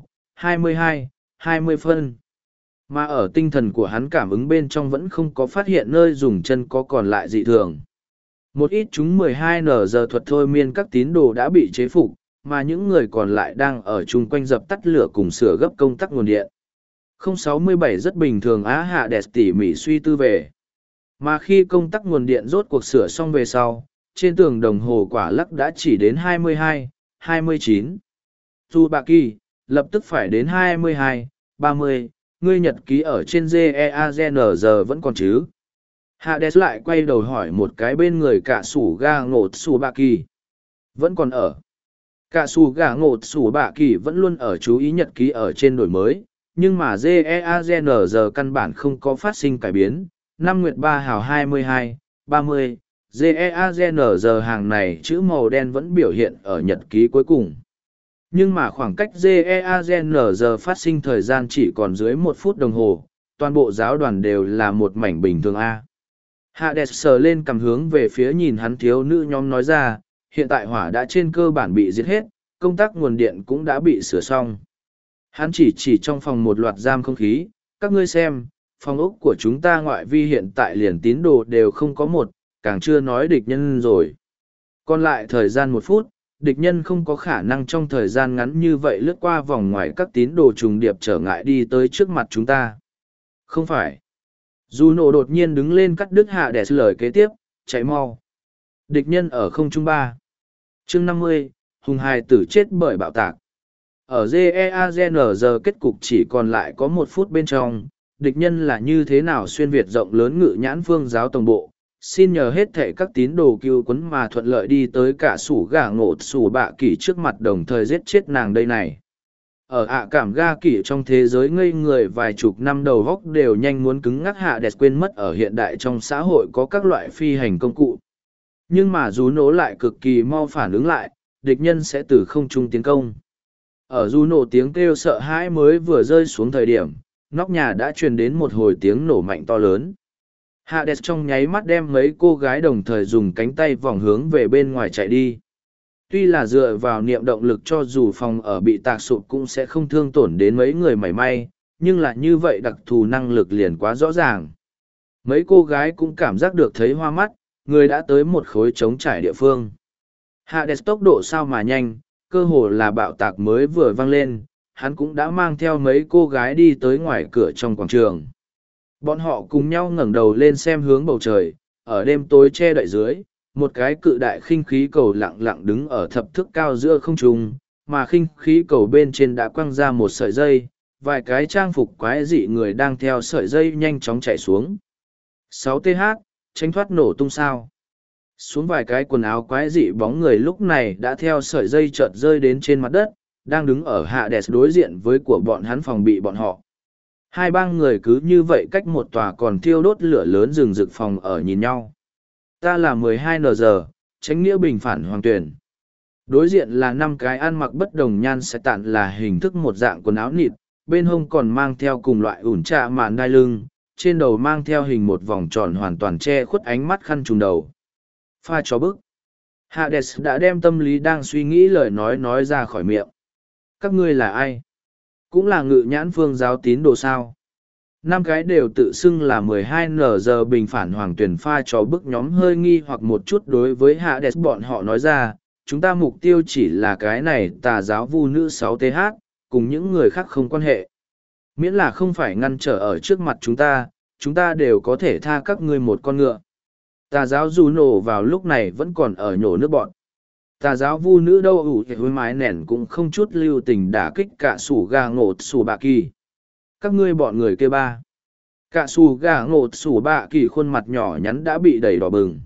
20 phân. Mà ở tinh thần của hắn cảm ứng bên trong vẫn không có phát hiện nơi dùng chân có còn lại dị thường. Một ít chúng 12N thuật thôi miên các tín đồ đã bị chế phục, mà những người còn lại đang ở chung quanh dập tắt lửa cùng sửa gấp công tắc nguồn điện. 067 rất bình thường á. Hades tỉ mỉ suy tư về. Mà khi công tắc nguồn điện rốt cuộc sửa xong về sau, trên tường đồng hồ quả lắc đã chỉ đến 22, 29. Tsubaki, lập tức phải đến 22, 30, ngươi nhật ký ở trên GEAGN vẫn còn chứ? Hades lại quay đầu hỏi một cái bên người cả sủ ga ngột Tsubaki. Vẫn còn ở. Cả sủ gà ngột Tsubaki vẫn luôn ở chú ý nhật ký ở trên đổi mới, nhưng mà GEAGN căn bản không có phát sinh cải biến. 5 Nguyệt 3 Hào 22, 30, GEAGN hàng này chữ màu đen vẫn biểu hiện ở nhật ký cuối cùng. Nhưng mà khoảng cách GEAGN phát sinh thời gian chỉ còn dưới 1 phút đồng hồ, toàn bộ giáo đoàn đều là một mảnh bình thường A. Hades sờ lên cầm hướng về phía nhìn hắn thiếu nữ nhóm nói ra, hiện tại hỏa đã trên cơ bản bị giết hết, công tác nguồn điện cũng đã bị sửa xong. Hắn chỉ trong phòng một loạt giam không khí, các ngươi xem, phòng ốc của chúng ta ngoại vi hiện tại liền tín đồ đều không có một, càng chưa nói địch nhân rồi. Còn lại thời gian 1 phút, địch nhân không có khả năng trong thời gian ngắn như vậy lướt qua vòng ngoài các tín đồ trùng điệp trở ngại đi tới trước mặt chúng ta. Không phải. Juno đột nhiên đứng lên cắt đứt Hades lời kế tiếp, chạy mau. Địch nhân ở không trung 3. Chương 50, hùng hài tử chết bởi bạo tạc. Ở GEAGN kết cục chỉ còn lại có 1 phút bên trong, địch nhân là như thế nào xuyên việt rộng lớn ngự nhãn phương giáo tổng bộ, xin nhờ hết thệ các tín đồ cứu quấn mà thuận lợi đi tới cả sủ gà ngột sủ bạ kỷ trước mặt đồng thời giết chết nàng đây này. Ở cảm ga kỷ trong thế giới ngây người vài chục năm đầu góc đều nhanh muốn cứng ngắc Hades quên mất ở hiện đại trong xã hội có các loại phi hành công cụ. Nhưng mà Juno lại cực kỳ mau phản ứng lại, địch nhân sẽ từ không trung tiến công. Ở Juno tiếng kêu sợ hãi mới vừa rơi xuống thời điểm, nóc nhà đã truyền đến một hồi tiếng nổ mạnh to lớn. Hades trong nháy mắt đem mấy cô gái đồng thời dùng cánh tay vòng hướng về bên ngoài chạy đi. Tuy là dựa vào niệm động lực cho dù phòng ở bị tạc sụp cũng sẽ không thương tổn đến mấy người mảy may, nhưng là như vậy đặc thù năng lực liền quá rõ ràng. Mấy cô gái cũng cảm giác được thấy hoa mắt, người đã tới một khối trống trải địa phương. Hades tốc độ sao mà nhanh, cơ hồ là bạo tạc mới vừa vang lên, hắn cũng đã mang theo mấy cô gái đi tới ngoài cửa trong quảng trường. Bọn họ cùng nhau ngẩng đầu lên xem hướng bầu trời, ở đêm tối che đậy dưới, một cái cự đại khinh khí cầu lặng lặng đứng ở thập thước cao giữa không trung, mà khinh khí cầu bên trên đã quăng ra một sợi dây, vài cái trang phục quái dị người đang theo sợi dây nhanh chóng chạy xuống. 6th, tránh thoát nổ tung sao. Xuống vài cái quần áo quái dị bóng người lúc này đã theo sợi dây chợt rơi đến trên mặt đất, đang đứng ở Hades đối diện với của bọn hắn phòng bị bọn họ. Hai bang người cứ như vậy cách một tòa còn thiêu đốt lửa lớn rừng rực phòng ở nhìn nhau. Ta là 12 NG, tránh nghĩa bình phản hoàng tuyển. Đối diện là 5 cái ăn mặc bất đồng nhan sẽ tản là hình thức một dạng quần áo nịt, bên hông còn mang theo cùng loại ủn trạ mạn đai lưng, trên đầu mang theo hình một vòng tròn hoàn toàn che khuất ánh mắt khăn trùm đầu. Pha cho bức. Hades đã đem tâm lý đang suy nghĩ lời nói ra khỏi miệng. Các ngươi là ai? Cũng là ngự nhãn phương giáo tín đồ sao? 5 cái đều tự xưng là 12 NG bình phản hoàng tuyển. Pha cho bức nhóm hơi nghi hoặc một chút đối với Hades, bọn họ nói ra, chúng ta mục tiêu chỉ là cái này tà giáo vu nữ 6th, cùng những người khác không quan hệ. Miễn là không phải ngăn trở ở trước mặt chúng ta đều có thể tha các ngươi một con ngựa. Tà giáo dù nổ vào lúc này vẫn còn ở nhổ nước bọn. Tà giáo vu nữ đâu ủ hối mái nẻn cũng không chút lưu tình đả kích cả sủ gà ngột sủ bạ kỳ. Các ngươi bọn người kia ba. Cả sủ gà ngột sủ bạ kỳ khuôn mặt nhỏ nhắn đã bị đầy đỏ bừng.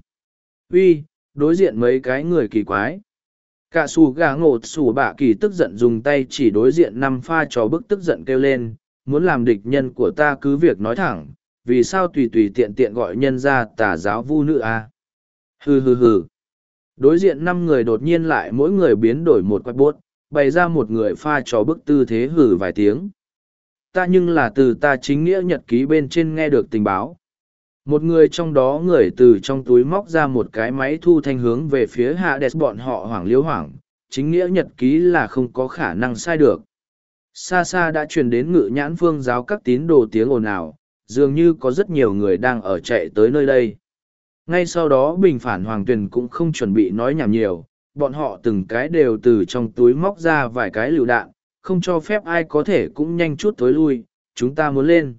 Uy, đối diện mấy cái người kỳ quái. Cả sủ gà ngột sủ bạ kỳ tức giận dùng tay chỉ đối diện 5 pha trò bức tức giận kêu lên, muốn làm địch nhân của ta cứ việc nói thẳng, vì sao tùy tùy tiện tiện gọi nhân ra tà giáo vu nữ a? Hừ hừ hừ. Đối diện 5 người đột nhiên lại mỗi người biến đổi một quạt bốt, bày ra một người pha trò bức tư thế hử vài tiếng. Ta nhưng là từ ta chính nghĩa nhật ký bên trên nghe được tình báo. Một người trong đó người từ trong túi móc ra một cái máy thu thanh hướng về phía Hades, bọn họ hoảng liếu hoảng, chính nghĩa nhật ký là không có khả năng sai được. Xa xa đã truyền đến ngự nhãn phương giáo các tín đồ tiếng ồn ào, dường như có rất nhiều người đang ở chạy tới nơi đây. Ngay sau đó bình phản hoàng tuyền cũng không chuẩn bị nói nhảm nhiều, bọn họ từng cái đều từ trong túi móc ra vài cái lựu đạn, không cho phép ai có thể cũng nhanh chút tối lui, chúng ta muốn lên.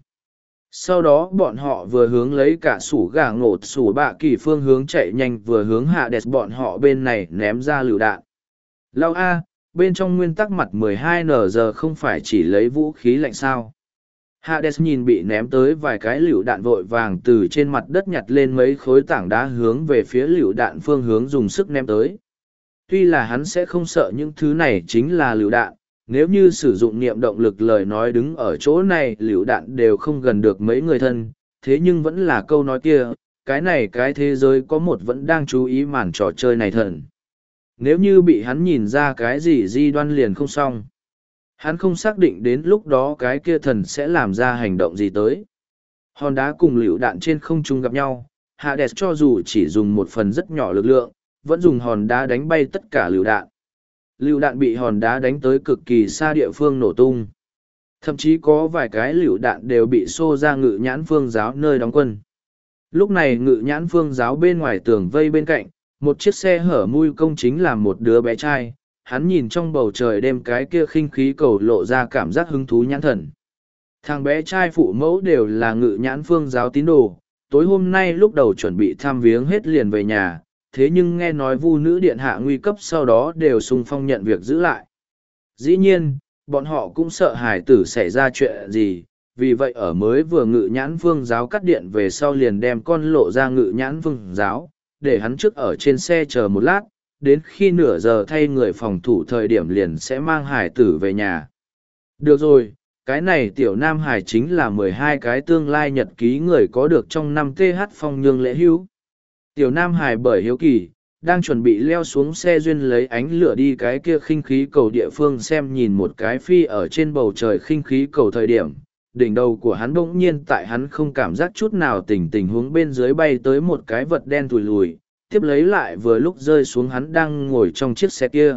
Sau đó bọn họ vừa hướng lấy cả sủ gà ngột sủ bạ kỳ phương hướng chạy nhanh vừa hướng Hades bọn họ bên này ném ra lựu đạn. Lao A, bên trong nguyên tắc mặt 12 NG không phải chỉ lấy vũ khí lạnh sao. Hades nhìn bị ném tới vài cái lựu đạn vội vàng từ trên mặt đất nhặt lên mấy khối tảng đá hướng về phía lựu đạn phương hướng dùng sức ném tới. Tuy là hắn sẽ không sợ những thứ này chính là lựu đạn, nếu như sử dụng niệm động lực lời nói đứng ở chỗ này lựu đạn đều không gần được mấy người thân, thế nhưng vẫn là câu nói kia, cái này cái thế giới có một vẫn đang chú ý màn trò chơi này thần. Nếu như bị hắn nhìn ra cái gì di đoan liền không xong. Hắn không xác định đến lúc đó cái kia thần sẽ làm ra hành động gì tới. Hòn đá cùng lựu đạn trên không trung gặp nhau, Hades cho dù chỉ dùng một phần rất nhỏ lực lượng, vẫn dùng hòn đá đánh bay tất cả lựu đạn. Lựu đạn bị hòn đá đánh tới cực kỳ xa địa phương nổ tung. Thậm chí có vài cái lựu đạn đều bị xô ra ngự nhãn phương giáo nơi đóng quân. Lúc này ngự nhãn phương giáo bên ngoài tường vây bên cạnh, một chiếc xe hở mui công chính là một đứa bé trai. Hắn nhìn trong bầu trời đêm cái kia khinh khí cầu lộ ra cảm giác hứng thú nhãn thần. Thằng bé trai phụ mẫu đều là ngự nhãn phương giáo tín đồ, tối hôm nay lúc đầu chuẩn bị thăm viếng hết liền về nhà, thế nhưng nghe nói vu nữ điện hạ nguy cấp sau đó đều xung phong nhận việc giữ lại. Dĩ nhiên, bọn họ cũng sợ hải tử xảy ra chuyện gì, vì vậy ở mới vừa ngự nhãn phương giáo cắt điện về sau liền đem con lộ ra ngự nhãn phương giáo, để hắn trước ở trên xe chờ một lát, đến khi nửa giờ thay người phòng thủ thời điểm liền sẽ mang hải tử về nhà. Được rồi, cái này tiểu nam hải chính là 12 cái tương lai nhật ký người có được trong 5th phong nhương lễ hữu. Tiểu nam hải bởi hiếu kỳ, đang chuẩn bị leo xuống xe duyên lấy ánh lửa đi cái kia khinh khí cầu địa phương xem nhìn một cái phi ở trên bầu trời khinh khí cầu thời điểm. Đỉnh đầu của hắn bỗng nhiên tại hắn không cảm giác chút nào tình huống bên dưới bay tới một cái vật đen thùi lùi, tiếp lấy lại vừa lúc rơi xuống hắn đang ngồi trong chiếc xe kia.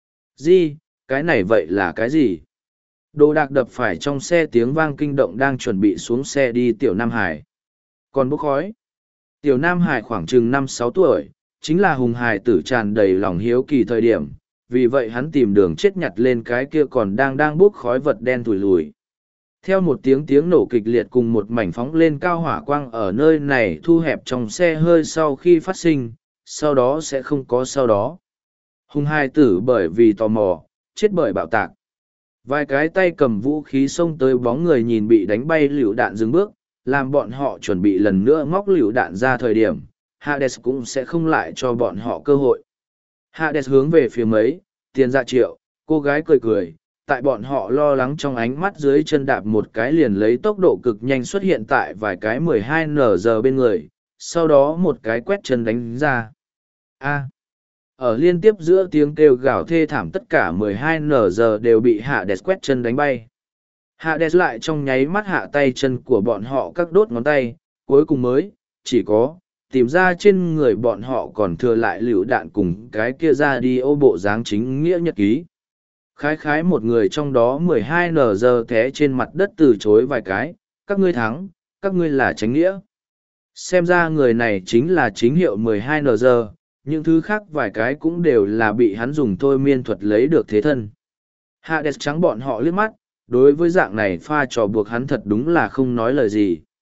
Gì, cái này vậy là cái gì? Đồ đạc đập phải trong xe tiếng vang kinh động đang chuẩn bị xuống xe đi tiểu Nam Hải. Còn bốc khói. Tiểu Nam Hải khoảng chừng 5-6 tuổi, chính là hùng hải tử tràn đầy lòng hiếu kỳ thời điểm, vì vậy hắn tìm đường chết nhặt lên cái kia còn đang bốc khói vật đen thùi lùi. Theo một tiếng nổ kịch liệt cùng một mảnh phóng lên cao hỏa quang ở nơi này thu hẹp trong xe hơi sau khi phát sinh, sau đó sẽ không có sau đó. Hùng hải tử bởi vì tò mò, chết bởi bạo tạc. Vài cái tay cầm vũ khí xông tới bóng người nhìn bị đánh bay lựu đạn dừng bước, làm bọn họ chuẩn bị lần nữa ngóc lựu đạn ra thời điểm, Hades cũng sẽ không lại cho bọn họ cơ hội. Hades hướng về phía mấy, tiền ra triệu, cô gái cười cười, tại bọn họ lo lắng trong ánh mắt dưới chân đạp một cái liền lấy tốc độ cực nhanh xuất hiện tại vài cái 12 n bên người, sau đó một cái quét chân đánh ra. Ở liên tiếp giữa tiếng kêu gào thê thảm tất cả 12 n đều bị Hades quét chân đánh bay. Hades lại trong nháy mắt hạ tay chân của bọn họ các đốt ngón tay, cuối cùng mới, chỉ có, tìm ra trên người bọn họ còn thừa lại lựu đạn cùng cái kia ra đi ô bộ dáng chính nghĩa nhật ký. Khái một người trong đó 12 n té trên mặt đất từ chối vài cái, các ngươi thắng, các ngươi là chánh nghĩa. Xem ra người này chính là chính hiệu 12 n những thứ khác vài cái cũng đều là bị hắn dùng thôi miên thuật lấy được thế thân. Hades trắng bọn họ liếc mắt, đối với dạng này pha trò buộc hắn thật đúng là không nói lời gì.